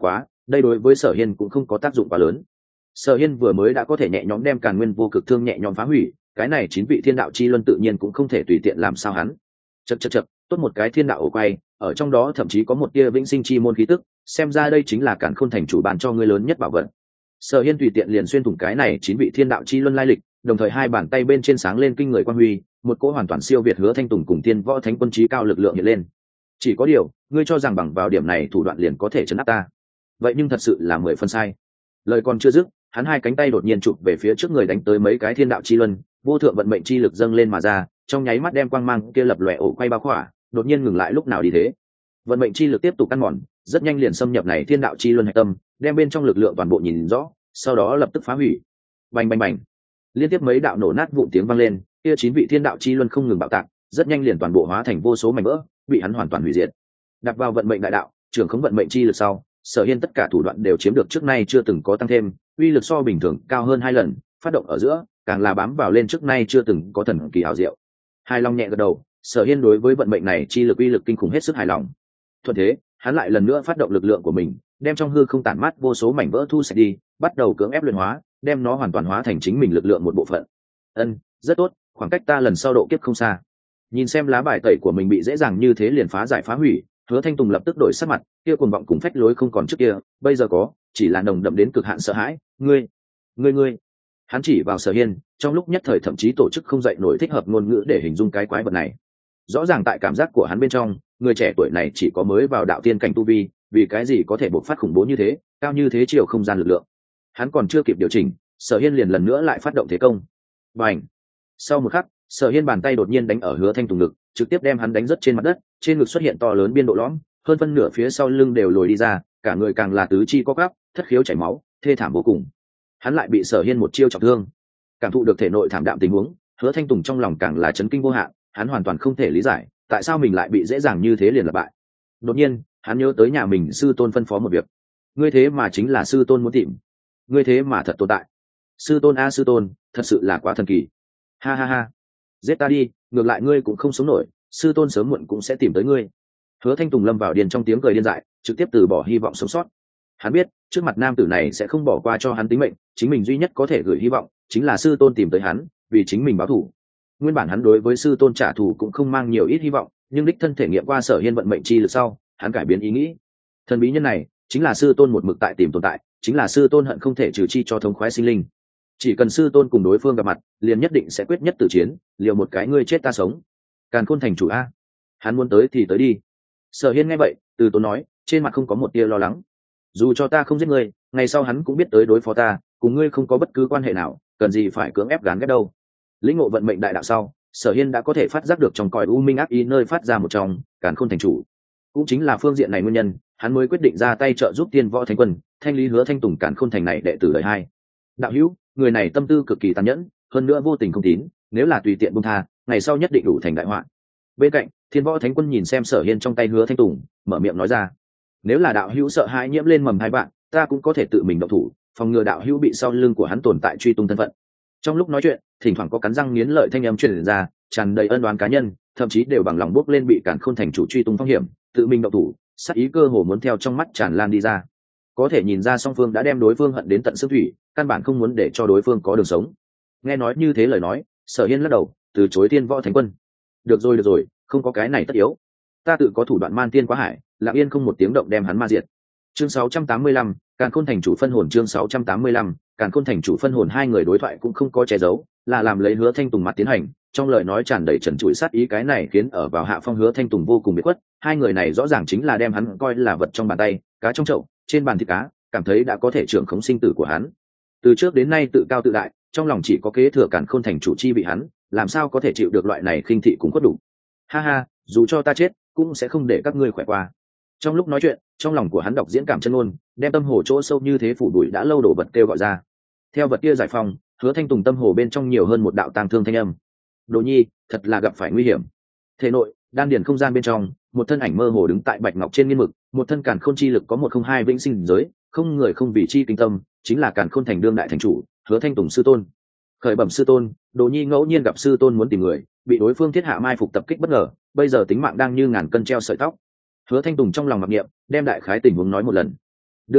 đây đối với Sở Hiên cũng không có tác dụng quá lớn. Sở Hiên vừa mới đã có thể nhẹ nhõm đem Càn Nguyên vô cực thương nhẹ nhõm phá hủy, cái này 9 vị thiên đạo chi luân tự nhiên cũng không thể tùy tiện làm sao hắn. Chậc, tốt một cái thiên đạo ổ quay, ở trong đó thậm chí có một tia vĩnh sinh chi môn khí tức, xem ra đây chính là Càn Khôn thành chủ bàn cho ngươi lớn nhất bảo vật. Sở Hiên tùy tiện liền xuyên thủng cái này 9 vị thiên đạo chi luân lai lịch, đồng thời hai bàn tay bên trên sáng lên kinh người quang huy, một cỗ hoàn toàn siêu việt Hứa Thanh Tùng cùng Tiên Võ Thánh Quân chí cao lực lượng hiện lên. Chỉ có điều, ngươi cho rằng bằng vào điểm này thủ đoạn liền có thể trấn áp ta? Vậy nhưng thật sự là 10 phần sai. Lời còn chưa dứt, hắn hai cánh tay đột nhiên chụp về phía trước người đánh tới mấy cái thiên đạo chi luân, vô thượng vận mệnh chi lực dâng lên mà ra, trong nháy mắt đem quang mang kia lập lòe ổ quay bao khỏa, đột nhiên ngừng lại lúc nào đi thế. Vận mệnh chi lực tiếp tục ăn mòn, rất nhanh liền xâm nhập này thiên đạo chi luân hạch tâm, đem bên trong lực lượng toàn bộ nhìn rõ, sau đó lập tức phá hủy. Bành bành bành. Liên tiếp mấy đạo nổ nát vụn tiếng vang lên, kia 9 vị thiên đạo chi luân không ngừng bạo tạc, rất nhanh liền toàn bộ hóa thành vô số mảnh vỡ, bị hắn hoàn toàn hủy diệt. Đặt vào vận mệnh đại đạo, trưởng khống vận mệnh chi lực sau, Sở Hiên tất cả thủ đoạn đều chiếm được trước nay chưa từng có tăng thêm, uy lực so bình thường cao hơn 2 lần, phát động ở giữa, càng là bám vào lên trước nay chưa từng có thần kỳ ảo diệu. Hài lòng nhẹ gật đầu, Sở Hiên đối với vận mệnh này chi lực uy lực kinh khủng hết sức hài lòng. Thuận thế, hắn lại lần nữa phát động lực lượng của mình, đem trong hư không tản mát vô số mảnh vỡ thu sạch đi, bắt đầu cưỡng ép luyện hóa, đem nó hoàn toàn hóa thành chính mình lực lượng một bộ phận. Rất tốt, khoảng cách ta lần sau độ kiếp không xa. Nhìn xem lá bài tẩy của mình bị dễ dàng như thế liền phá giải phá hủy, Hứa Thanh Tùng lập tức đổi sắc mặt, kia cuồng vọng cùng phách lối không còn trước kia, bây giờ có, chỉ là nồng đậm đến cực hạn sợ hãi. Ngươi. Hắn chỉ vào Sở Hiên, trong lúc nhất thời thậm chí tổ chức không dậy nổi thích hợp ngôn ngữ để hình dung cái quái vật này. Rõ ràng tại cảm giác của hắn bên trong, người trẻ tuổi này chỉ có mới vào đạo tiên cảnh tu vi, vì cái gì có thể bộc phát khủng bố như thế, cao như thế chiều không gian lực lượng. Hắn còn chưa kịp điều chỉnh, Sở Hiên liền lần nữa lại phát động thế công. Bành! Sau một khắc, Sở Hiên bàn tay đột nhiên đánh ở Hứa Thanh Tùng ngực, trực tiếp đem hắn đánh rất trên mặt đất, trên ngực xuất hiện to lớn biên độ lõm, hơn phân nửa phía sau lưng đều lồi đi ra, cả người càng là tứ chi co quắp, thất khiếu chảy máu, thê thảm vô cùng. Hắn lại bị Sở Hiên một chiêu trọng thương. Cảm thụ được thể nội thảm đạm tình huống, Hứa Thanh Tùng trong lòng càng là chấn kinh vô hạn, hắn hoàn toàn không thể lý giải, tại sao mình lại bị dễ dàng như thế liền là bại. Đột nhiên, hắn nhớ tới nhà mình sư tôn phân phó một việc. Ngươi thế mà chính là sư tôn muốn tìm. Ngươi thế mà thật tồn tại. Sư tôn a sư tôn, thật sự là quá thần kỳ. Ha ha ha. Giết ta đi, ngược lại ngươi cũng không sống nổi, sư tôn sớm muộn cũng sẽ tìm tới ngươi. Hứa Thanh Tùng lâm vào điên trong tiếng cười điên dại, trực tiếp từ bỏ hy vọng sống sót. Hắn biết, trước mặt nam tử này sẽ không bỏ qua cho hắn tính mệnh, chính mình duy nhất có thể gửi hy vọng chính là sư tôn tìm tới hắn, vì chính mình báo thù. Nguyên bản hắn đối với sư tôn trả thù cũng không mang nhiều ít hy vọng, nhưng đích thân thể nghiệm qua Sở Hiên vận mệnh chi lực sau, hắn cải biến ý nghĩ. Thần bí nhân này chính là sư tôn một mực tại tìm tồn tại, chính là sư tôn hận không thể trừ chi cho thống khoái sinh linh. Chỉ cần sư tôn cùng đối phương gặp mặt, liền nhất định sẽ quyết nhất tử chiến, liều một cái ngươi chết ta sống. Càn Khôn thành chủ a, hắn muốn tới thì tới đi. Sở Hiên nghe vậy, từ tốn nói, trên mặt không có một tia lo lắng. Dù cho ta không giết ngươi, ngày sau hắn cũng biết tới đối phó ta, cùng ngươi không có bất cứ quan hệ nào, cần gì phải cưỡng ép gán ghép đâu. Lĩnh ngộ vận mệnh đại đạo sau, Sở Hiên đã có thể phát giác được trong cõi u minh ác ý nơi phát ra một trong, Càn Khôn thành chủ. Cũng chính là phương diện này nguyên nhân, hắn mới quyết định ra tay trợ giúp Tiên Võ Thánh Quân, thanh lý Hứa Thanh Tùng Càn Khôn thành này đệ tử đời 2. Đạo hữu, người này tâm tư cực kỳ tàn nhẫn, hơn nữa vô tình không tín, nếu là tùy tiện buông tha, ngày sau nhất định đủ thành đại họa. Bên cạnh, Thiên Võ Thánh Quân nhìn xem Sở Hiên trong tay Hứa Thanh Tùng, mở miệng nói ra: nếu là đạo hữu sợ hãi nhiễm lên mầm hai bạn, ta cũng có thể tự mình động thủ, phòng ngừa đạo hữu bị sau lưng của hắn tồn tại truy tung thân phận. Trong lúc nói chuyện, thỉnh thoảng có cắn răng nghiến lợi thanh âm truyền ra, tràn đầy ân oán cá nhân, thậm chí đều bằng lòng bước lên bị Càn Khôn thành chủ truy tung phong hiểm, tự mình động thủ, sát ý cơ hồ muốn theo trong mắt tràn lan đi ra. Có thể nhìn ra song phương đã đem đối phương hận đến tận xương thủy, căn bản không muốn để cho đối phương có đường sống. Nghe nói như thế lời nói, Sở Hiên lắc đầu, từ chối Thiên Võ Thánh Quân. Được rồi, không có cái này tất yếu. Ta tự có thủ đoạn man tiên quá hải, lặng yên không một tiếng động đem hắn ma diệt. Chương 685, Càn Khôn thành chủ phân hồn. Chương 685, Càn Khôn thành chủ phân hồn. Hai người đối thoại cũng không có che giấu, là làm lấy Hứa Thanh Tùng mặt tiến hành, trong lời nói tràn đầy trần trụi sát ý, cái này khiến ở vào hạ phong Hứa Thanh Tùng vô cùng biệt khuất. Hai người này rõ ràng chính là đem hắn coi là vật trong bàn tay, cá trong chậu, trên bàn thịt cá, cảm thấy đã có thể trưởng khống sinh tử của hắn. Từ trước đến nay tự cao tự đại, trong lòng chỉ có kế thừa Càn Khôn thành chủ chi vị hắn, làm sao có thể chịu được loại này khinh thị cũng khuất đủ. Ha ha, dù cho ta chết, cũng sẽ không để các ngươi khỏe qua. Trong lúc nói chuyện, trong lòng của hắn đọc diễn cảm chân ngôn, đem tâm hồ chỗ sâu như thế phủ đuổi đã lâu đổ vật kêu gọi ra. Theo vật kia giải phong, Hứa Thanh Tùng tâm hồ bên trong nhiều hơn một đạo tang thương thanh âm. Đồ nhi, thật là gặp phải nguy hiểm. Thể nội, đan điền không gian bên trong, một thân ảnh mơ hồ đứng tại bạch ngọc trên nghiên mực, một thân Càn Khôn chi lực có 102 vĩnh sinh giới, không người không vì chi kinh tâm, chính là Càn Khôn thành đương đại thành chủ, Hứa Thanh Tùng sư tôn. Khởi bẩm sư tôn, Đồ nhi ngẫu nhiên gặp sư tôn muốn tìm người, bị đối phương thiết hạ mai phục tập kích bất ngờ, bây giờ tính mạng đang như ngàn cân treo sợi tóc. Hứa Thanh Tùng trong lòng mặc niệm, đem đại khái tình huống nói một lần. Đương nhiên,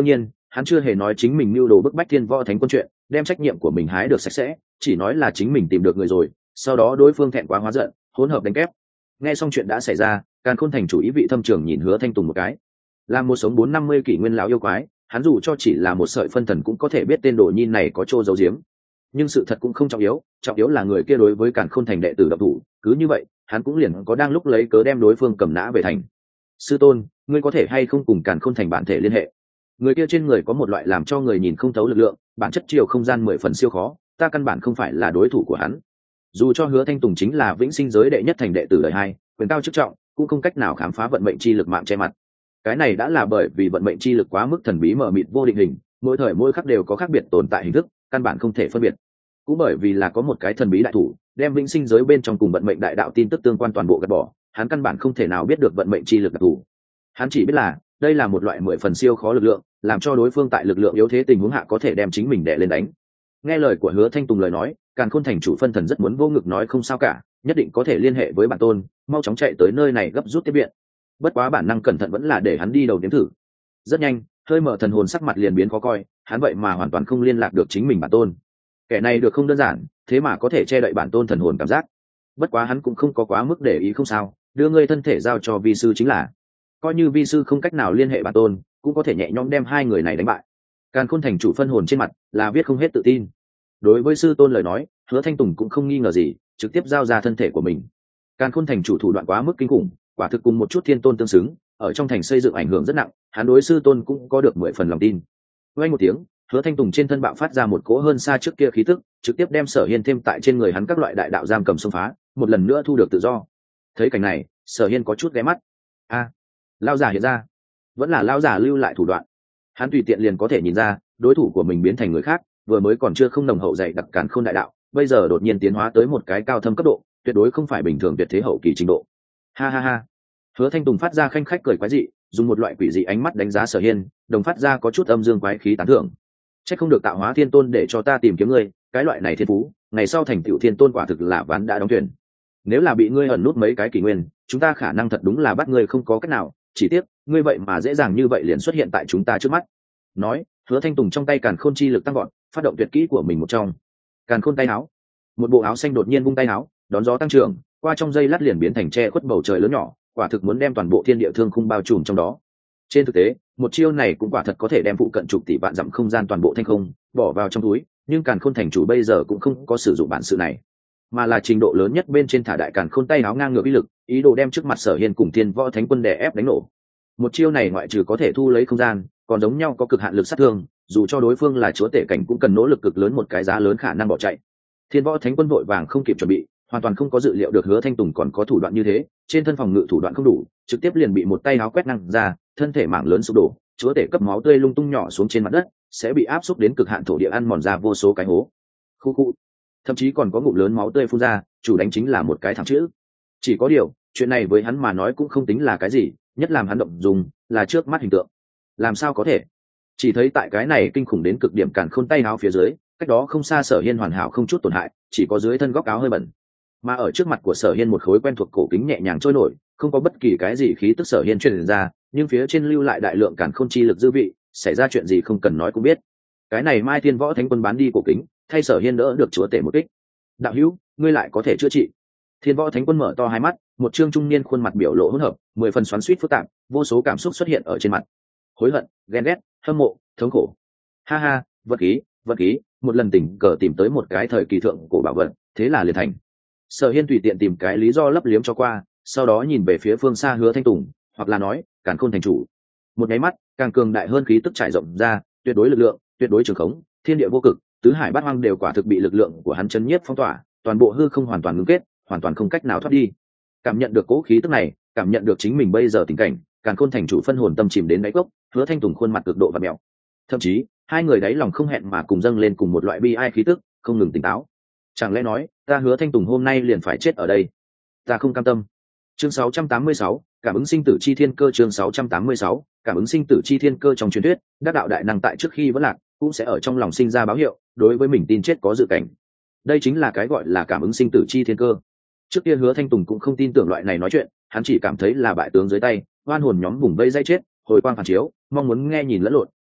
hắn chưa hề nói chính mình mưu đồ bức bách thiên võ thánh quân chuyện, đem trách nhiệm của mình hái được sạch sẽ, chỉ nói là chính mình tìm được người rồi, sau đó đối phương thẹn quá hóa giận, hỗn hợp đánh kép. Nghe xong chuyện đã xảy ra, Càn Khôn thành chủ ý vị thâm trường nhìn Hứa Thanh Tùng một cái. Làm một sống 450 kỷ nguyên lão yêu quái, hắn dù cho chỉ là một sợi phân thần cũng có thể biết tên đồ nhin này có trô giấu giếm. Nhưng sự thật cũng không trọng yếu là người kia đối với Càn Khôn thành đệ tử độc thủ, cứ như vậy, hắn cũng liền có đang lúc lấy cớ đem đối phương cầm nã về thành. Sư tôn, ngươi có thể hay không cùng Càn Khôn thành bản thể liên hệ? Người kia trên người có một loại làm cho người nhìn không thấu lực lượng, bản chất chiều không gian 10 phần siêu khó, ta căn bản không phải là đối thủ của hắn. Dù cho Hứa Thanh Tùng chính là vĩnh sinh giới đệ nhất thành đệ tử đời 2, quyền cao chức trọng, cũng không cách nào khám phá vận mệnh chi lực mạng che mặt. Cái này đã là bởi vì vận mệnh chi lực quá mức thần bí mờ mịt vô định hình, mỗi thời mỗi khắc đều có khác biệt tồn tại hình thức, căn bản không thể phân biệt. Cũng bởi vì là có một cái thần bí đại thủ, đem vĩnh sinh giới bên trong cùng vận mệnh đại đạo tin tức tương quan toàn bộ gạt bỏ, hắn căn bản không thể nào biết được vận mệnh chi lực đặc thủ. Hắn chỉ biết là đây là một loại 10 phần siêu khó lực lượng, làm cho đối phương tại lực lượng yếu thế tình huống hạ có thể đem chính mình đè lên đánh. Nghe lời của Hứa Thanh Tùng lời nói, Càn Khôn thành chủ phân thần rất muốn vô ngực nói không sao cả, nhất định có thể liên hệ với bản tôn, mau chóng chạy tới nơi này gấp rút tiếp viện. Bất quá bản năng cẩn thận vẫn là để hắn đi đầu nếm thử. Rất nhanh, hơi mở thần hồn sắc mặt liền biến khó coi, hắn vậy mà hoàn toàn không liên lạc được chính mình bản tôn. Kẻ này được không đơn giản, thế mà có thể che đậy bản tôn thần hồn cảm giác. Bất quá hắn cũng không có quá mức để ý, không sao, đưa ngươi thân thể giao cho vi sư chính là. Coi như vi sư không cách nào liên hệ bản tôn, cũng có thể nhẹ nhõm đem hai người này đánh bại. Càn Khôn thành chủ phân hồn trên mặt là viết không hết tự tin. Đối với sư tôn lời nói, Hứa Thanh Tùng cũng không nghi ngờ gì, trực tiếp giao ra thân thể của mình. Càn Khôn thành chủ thủ đoạn quá mức kinh khủng, quả thực cùng một chút thiên tôn tương xứng, ở trong thành xây dựng ảnh hưởng rất nặng, hắn đối sư tôn cũng có được 10 phần lòng tin. Vang một tiếng, Hứa Thanh Tùng trên thân bạo phát ra một cỗ hơn xa trước kia khí tức, trực tiếp đem Sở Hiên thêm tại trên người hắn các loại đại đạo giam cầm xông phá, một lần nữa thu được tự do. Thấy cảnh này, Sở Hiên có chút ghé mắt. A, lão giả hiện ra, vẫn là lão giả lưu lại thủ đoạn. Hắn tùy tiện liền có thể nhìn ra, đối thủ của mình biến thành người khác, vừa mới còn chưa không nồng hậu dày đặc Càn Khôn đại đạo, bây giờ đột nhiên tiến hóa tới một cái cao thâm cấp độ, tuyệt đối không phải bình thường tuyệt thế hậu kỳ trình độ. Ha ha ha. Hứa Thanh Tùng phát ra khanh khách cười quái dị, dùng một loại quỷ dị ánh mắt đánh giá Sở Hiên, đồng phát ra có chút âm dương quái khí tán thưởng. Chắc không được tạo hóa thiên tôn để cho ta tìm kiếm ngươi, cái loại này thiên phú, ngày sau thành tựu thiên tôn quả thực là ván đã đóng thuyền. Nếu là bị ngươi ẩn nút mấy cái kỷ nguyên, chúng ta khả năng thật đúng là bắt ngươi không có cách nào, chỉ tiếc, ngươi vậy mà dễ dàng như vậy liền xuất hiện tại chúng ta trước mắt. Nói, Hứa Thanh Tùng trong tay Càn Khôn chi lực tăng vọt, phát động tuyệt kỹ của mình một trong. Càn Khôn tay áo. Một bộ áo xanh đột nhiên vung tay áo, đón gió tăng trưởng, qua trong giây lát liền biến thành che khuất bầu trời lớn nhỏ, quả thực muốn đem toàn bộ thiên địa thương khung bao trùm trong đó. Trên thực tế, một chiêu này cũng quả thật có thể đem phụ cận chục tỷ vạn dặm không gian toàn bộ thanh không bỏ vào trong túi, nhưng Càn Khôn thành chủ bây giờ cũng không có sử dụng bản sự này, mà là trình độ lớn nhất bên trên thả đại Càn Khôn tay áo ngang ngược uy lực, ý đồ đem trước mặt Sở Hiên cùng Thiên Võ Thánh Quân đè ép đánh nổ. Một chiêu này ngoại trừ có thể thu lấy không gian, còn giống nhau có cực hạn lực sát thương, dù cho đối phương là chúa tể cảnh cũng cần nỗ lực cực lớn, một cái giá lớn khả năng bỏ chạy. Thiên Võ Thánh Quân vội vàng không kịp chuẩn bị, hoàn toàn không có dự liệu được Hứa Thanh Tùng còn có thủ đoạn như thế, trên thân phòng ngự thủ đoạn không đủ, trực tiếp liền bị một tay áo quét năng ra, thân thể mảng lớn sụp đổ, chúa tể cấp máu tươi lung tung nhỏ xuống trên mặt đất, sẽ bị áp xúc đến cực hạn thổ địa ăn mòn ra vô số cái hố. Khu khu, thậm chí còn có ngụm lớn máu tươi phun ra, chủ đánh chính là một cái thẳng chữ. Chỉ có điều, chuyện này với hắn mà nói cũng không tính là cái gì, nhất làm hắn động dùng là trước mắt hình tượng. Làm sao có thể? Chỉ thấy tại cái này kinh khủng đến cực điểm Càn Khôn tay áo phía dưới, cách đó không xa Sở Hiên hoàn hảo không chút tổn hại, chỉ có dưới thân góc áo hơi bẩn. Mà ở trước mặt của Sở Hiên một khối quen thuộc cổ kính nhẹ nhàng trôi nổi, không có bất kỳ cái gì khí tức Sở Hiên truyền ra, nhưng phía trên lưu lại đại lượng Càn Khôn chi lực dư vị, xảy ra chuyện gì không cần nói cũng biết. Cái này Mai Thiên Võ Thánh Quân bán đi cổ kính, thay Sở Hiên đỡ được chúa tể một kích. Đạo hữu, ngươi lại có thể chữa trị. Thiên Võ Thánh Quân mở to hai mắt, một trương trung niên khuôn mặt biểu lộ hỗn hợp, 10 phần xoắn xuýt phức tạp, vô số cảm xúc xuất hiện ở trên mặt. Hối hận, ghen ghét, hâm mộ, thống khổ. Ha ha, vật khí, một lần tình cờ tìm tới một cái thời kỳ thượng cổ bảo vật, thế là liền thành. Sở Hiên tùy tiện tìm cái lý do lấp liếm cho qua, sau đó nhìn về phía phương xa Hứa Thanh Tùng, hoặc là nói, Càn Khôn thành chủ. Một nháy mắt, càng cường đại hơn khí tức trải rộng ra, tuyệt đối lực lượng, tuyệt đối trường khống, thiên địa vô cực, tứ hải bát hoang đều quả thực bị lực lượng của hắn chấn nhiếp phong tỏa, toàn bộ hư không hoàn toàn ngưng kết, hoàn toàn không cách nào thoát đi. Cảm nhận được cố khí tức này, cảm nhận được chính mình bây giờ tình cảnh, Càn Khôn thành chủ phân hồn tâm chìm đến đáy cốc, Hứa Thanh Tùng khuôn mặt cực độ và mèo. Thậm chí, hai người đáy lòng không hẹn mà cùng dâng lên cùng một loại bi ai khí tức, không ngừng tỉnh táo. Chẳng lẽ nói, ta Hứa Thanh Tùng hôm nay liền phải chết ở đây? Ta không cam tâm. Chương 686, cảm ứng sinh tử chi thiên cơ. Chương 686, cảm ứng sinh tử chi thiên cơ. Trong truyền thuyết, đắc đạo đại năng tại trước khi vẫn lạc, cũng sẽ ở trong lòng sinh ra báo hiệu, đối với mình tin chết có dự cảnh. Đây chính là cái gọi là cảm ứng sinh tử chi thiên cơ. Trước kia Hứa Thanh Tùng cũng không tin tưởng loại này nói chuyện, hắn chỉ cảm thấy là bại tướng dưới tay, oan hồn nhóm vùng vây dây chết, hồi quang phản chiếu, mong muốn nghe nhìn lẫn lộn,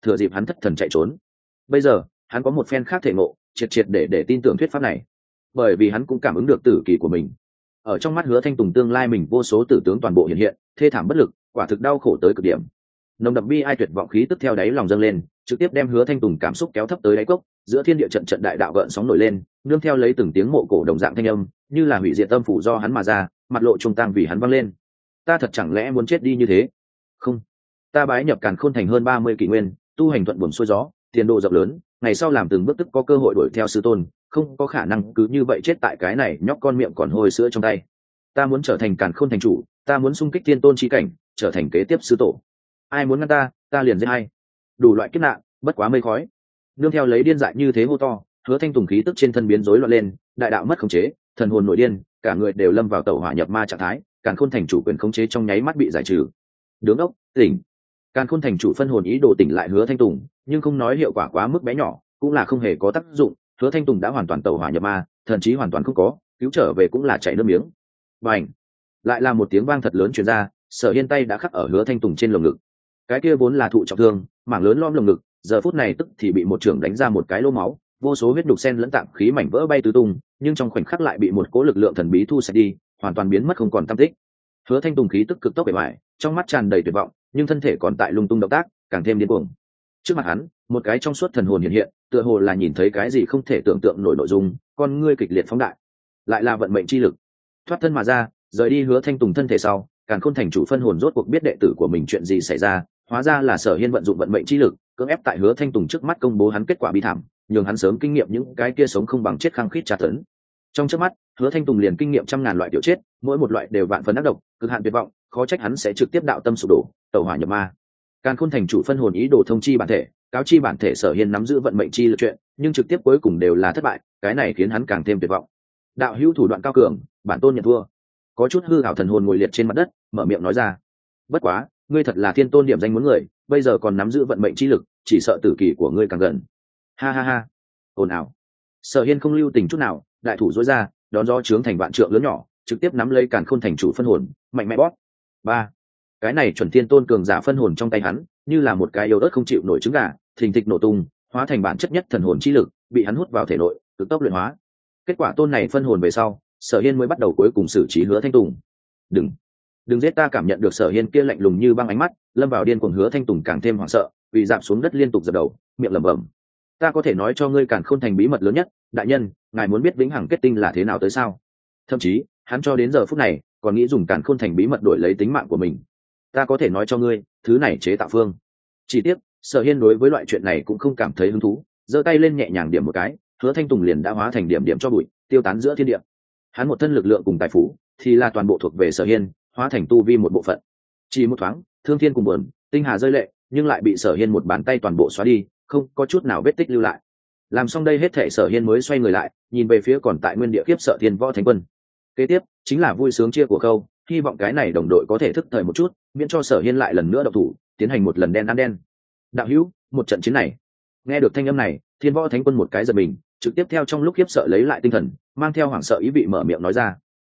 thừa dịp hắn thất thần chạy trốn. Bây giờ hắn có một phen khác thể ngộ, triệt triệt để tin tưởng thuyết pháp này, bởi vì hắn cũng cảm ứng được tử kỳ của mình. Ở trong mắt Hứa Thanh Tùng tương lai mình vô số tử tướng toàn bộ hiện hiện, thê thảm bất lực, quả thực đau khổ tới cực điểm. Nồng đậm bi ai tuyệt vọng khí tức theo đáy lòng dâng lên, trực tiếp đem Hứa Thanh Tùng cảm xúc kéo thấp tới đáy cốc, giữa thiên địa trận trận đại đạo gợn sóng nổi lên, nương theo lấy từng tiếng mộ cổ đồng dạng thanh âm, như là hủy diệt tâm phủ do hắn mà ra, mặt lộ trung tang vì hắn vang lên. Ta thật chẳng lẽ muốn chết đi như thế? Không, ta bái nhập Càn Khôn thành hơn 30 kỷ nguyên, tu hành thuận buồm xuôi gió, tiền đồ rộng lớn, ngày sau làm từng bước tức có cơ hội đuổi theo sư tôn, không có khả năng cứ như vậy chết tại cái này nhóc con miệng còn hôi sữa trong tay. Ta muốn trở thành Càn Khôn thành chủ, ta muốn xung kích tiên tôn chi cảnh, trở thành kế tiếp sư tổ. Ai muốn ngăn ta liền giết hay. Đủ loại kiếp nạn, bất quá mây khói. Nương theo lấy điên dại như thế hô to, Hứa Thanh Tùng khí tức trên thân biến rối loạn lên, đại đạo mất khống chế, thần hồn nổi điên, cả người đều lâm vào tẩu hỏa nhập ma trạng thái, Càn Khôn thành chủ quyền khống chế trong nháy mắt bị giải trừ. Đứng ốc, tỉnh. Càn Khôn thành chủ phân hồn ý đồ tỉnh lại Hứa Thanh Tùng, nhưng không nói hiệu quả quá mức bé nhỏ, cũng là không hề có tác dụng. Hứa Thanh Tùng đã hoàn toàn tẩu hỏa nhập ma, thần trí hoàn toàn không có, cứu trở về cũng là chảy nước miếng. Bành! Lại là một tiếng vang thật lớn truyền ra, Sở Hiên tay đã khắc ở Hứa Thanh Tùng trên lồng ngực. Cái kia vốn là thụ trọng thương, mảng lớn lom lồng ngực, giờ phút này tức thì bị một trưởng đánh ra một cái lỗ máu, vô số huyết đục xen lẫn tạng khí mảnh vỡ bay tứ tung, nhưng trong khoảnh khắc lại bị một cỗ lực lượng thần bí thu sạch đi, hoàn toàn biến mất không còn tăm tích. Hứa Thanh Tùng khí tức cực tốc bề ngoài, trong mắt tràn đầy tuyệt vọng, nhưng thân thể còn tại lung tung động tác, càng thêm điên cuồng. Trước mặt hắn, một cái trong suốt thần hồn hiện hiện, tựa hồ là nhìn thấy cái gì không thể tưởng tượng nổi nội dung, con ngươi kịch liệt phóng đại, lại là vận mệnh chi lực. Thoát thân mà ra, rời đi Hứa Thanh Tùng thân thể sau, Càn Khôn thành chủ phân hồn rốt cuộc biết đệ tử của mình chuyện gì xảy ra, hóa ra là Sở Hiên vận dụng vận mệnh chi lực, cưỡng ép tại Hứa Thanh Tùng trước mắt công bố hắn kết quả bi thảm, nhường hắn sớm kinh nghiệm những cái kia sống không bằng chết khăng khít tra tấn. Trong chớp mắt, Hứa Thanh Tùng liền kinh nghiệm trăm ngàn loại tiểu chết, mỗi một loại đều vạn phần ác độc, cực hạn tuyệt vọng, khó trách hắn sẽ trực tiếp đạo tâm sụp đổ, tẩu hỏa nhập ma. Càn Khôn thành chủ phân hồn ý đồ thông chi bản thể, cáo chi bản thể Sở Hiên nắm giữ vận mệnh chi lực chuyện, nhưng trực tiếp cuối cùng đều là thất bại, cái này khiến hắn càng thêm tuyệt vọng. Đạo hữu thủ đoạn cao cường, bản tôn nhận thua. Có chút hư ảo thần hồn ngồi liệt trên mặt đất, mở miệng nói ra. Bất quá, ngươi thật là thiên tôn điểm danh muốn người, bây giờ còn nắm giữ vận mệnh chi lực, chỉ sợ tử kỳ của ngươi càng gần. Ha ha ha. Ồn ào. Sở Hiên không lưu tình chút nào, đại thủ dối ra, đón gió trướng thành vạn trượng lớn nhỏ, trực tiếp nắm lấy Càn Khôn thành chủ phân hồn, mạnh mẽ bóp. Ba. Cái này chuẩn thiên tôn cường giả phân hồn trong tay hắn, như là một cái yếu ớt không chịu nổi trứng gà, thình thịch nổ tung, hóa thành bản chất nhất thần hồn chi lực, bị hắn hút vào thể nội, cực tốc luyện hóa. Kết quả tôn này phân hồn về sau, Sở Hiên mới bắt đầu cuối cùng xử trí Hứa Thanh Tùng. Đừng giết ta. Cảm nhận được Sở Hiên kia lạnh lùng như băng ánh mắt, lâm vào điên cuồng Hứa Thanh Tùng càng thêm hoảng sợ, vì dạp xuống đất liên tục dập đầu, miệng lẩm bẩm. Ta có thể nói cho ngươi Càn Khôn thành bí mật lớn nhất, đại nhân, ngài muốn biết vĩnh hằng kết tinh là thế nào tới sao? Thậm chí, hắn cho đến giờ phút này, còn nghĩ dùng Càn Khôn thành bí mật đổi lấy tính mạng của mình. Ta có thể nói cho ngươi, thứ này chế tạo phương. Chỉ tiếc, Sở Hiên đối với loại chuyện này cũng không cảm thấy hứng thú, giơ tay lên nhẹ nhàng điểm một cái, Hứa Thanh Tùng liền đã hóa thành điểm điểm cho bụi, tiêu tán giữa thiên địa. Hắn một thân lực lượng cùng tài phú, thì là toàn bộ thuộc về Sở Hiên, hóa thành tu vi một bộ phận. Chỉ một thoáng, thương thiên cùng buồn, tinh hà rơi lệ, nhưng lại bị Sở Hiên một bàn tay toàn bộ xóa đi, không có chút nào vết tích lưu lại. Làm xong đây hết thảy, Sở Hiên mới xoay người lại, nhìn về phía còn tại nguyên địa kiếp sợ Thiên Võ Thánh Quân. Kế tiếp chính là vui sướng chia của câu, hy vọng cái này đồng đội có thể thức thời một chút, miễn cho Sở Hiên lại lần nữa động thủ, tiến hành một lần đen ăn đen. Đạo hữu, một trận chiến này. Nghe được thanh âm này, Thiên Võ Thánh Quân một cái giật mình, trực tiếp theo trong lúc kiếp sợ lấy lại tinh thần, mang theo hoảng sợ ý vị mở miệng nói ra.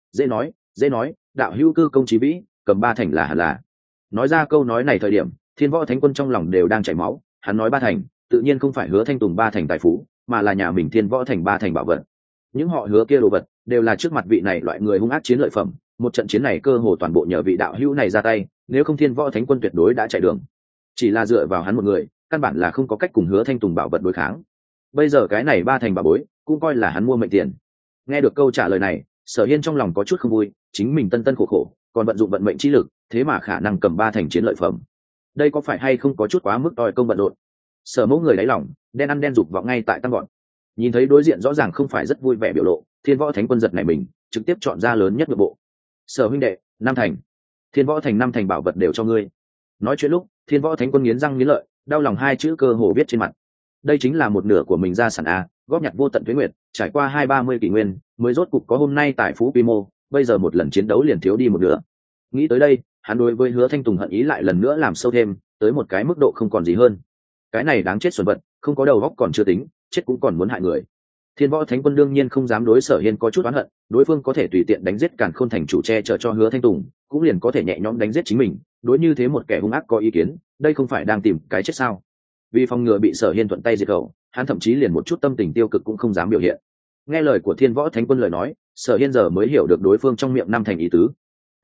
Dễ nói, đạo hữu cư công chí vĩ, cầm ba thành là hẳn là. Nói ra câu nói này thời điểm, Thiên Võ Thánh Quân trong lòng đều đang chảy máu, hắn nói ba thành, tự nhiên không phải Hứa Thanh Tùng ba thành tài phú, mà là nhà mình Thiên Võ thành ba thành bảo vật. Những họ Hứa kia đồ vật đều là trước mặt vị này loại người hung ác chiến lợi phẩm, một trận chiến này cơ hồ toàn bộ nhờ vị đạo hữu này ra tay, nếu không Thiên Võ Thánh Quân tuyệt đối đã chạy đường. Chỉ là dựa vào hắn một người, căn bản là không có cách cùng Hứa Thanh Tùng bảo vật đối kháng. Bây giờ cái này ba thành bảo bối, cũng coi là hắn mua mệnh tiền. Nghe được câu trả lời này, Sở Hiên trong lòng có chút không vui, chính mình tân khổ khổ, còn vận dụng vận mệnh chi lực, thế mà khả năng cầm ba thành chiến lợi phẩm. Đây có phải hay không có chút quá mức đòi công bận rộn? Sở Mẫu người đáy lòng, đen ăn đen dục vào ngay tại tăng gọn. Nhìn thấy đối diện rõ ràng không phải rất vui vẻ biểu lộ, Thiên Võ Thánh Quân giật này mình, trực tiếp chọn ra lớn nhất nội bộ. Sở huynh đệ, năm thành. Thiên Võ thành năm thành bảo vật đều cho ngươi. Nói chuyện lúc, Thiên Võ Thánh Quân nghiến răng nghiến lợi, đau lòng hai chữ cơ hồ viết trên mặt. Đây chính là một nửa của mình gia sản a, góp nhặt vô tận tuế nguyệt, trải qua 2-30 kỷ nguyên, mới rốt cục có hôm nay tài phú quy mô, bây giờ một lần chiến đấu liền thiếu đi một nửa. Nghĩ tới đây, hắn đối với Hứa Thanh Tùng hận ý lại lần nữa làm sâu thêm, tới một cái mức độ không còn gì hơn. Cái này đáng chết xuẩn vật, không có đầu óc còn chưa tính, chết cũng còn muốn hại người. Thiên Võ Thánh Quân đương nhiên không dám đối Sở Hiên có chút oán hận, đối phương có thể tùy tiện đánh giết Càn Khôn thành chủ che chở cho Hứa Thanh Tùng, cũng liền có thể nhẹ nhõm đánh giết chính mình, đối như thế một kẻ hung ác có ý kiến, đây không phải đang tìm cái chết sao? Vì phòng ngừa bị Sở Hiên thuận tay diệt khẩu, hắn thậm chí liền một chút tâm tình tiêu cực cũng không dám biểu hiện. Nghe lời của Thiên Võ Thánh Quân lời nói, Sở Hiên giờ mới hiểu được đối phương trong miệng năm thành ý tứ.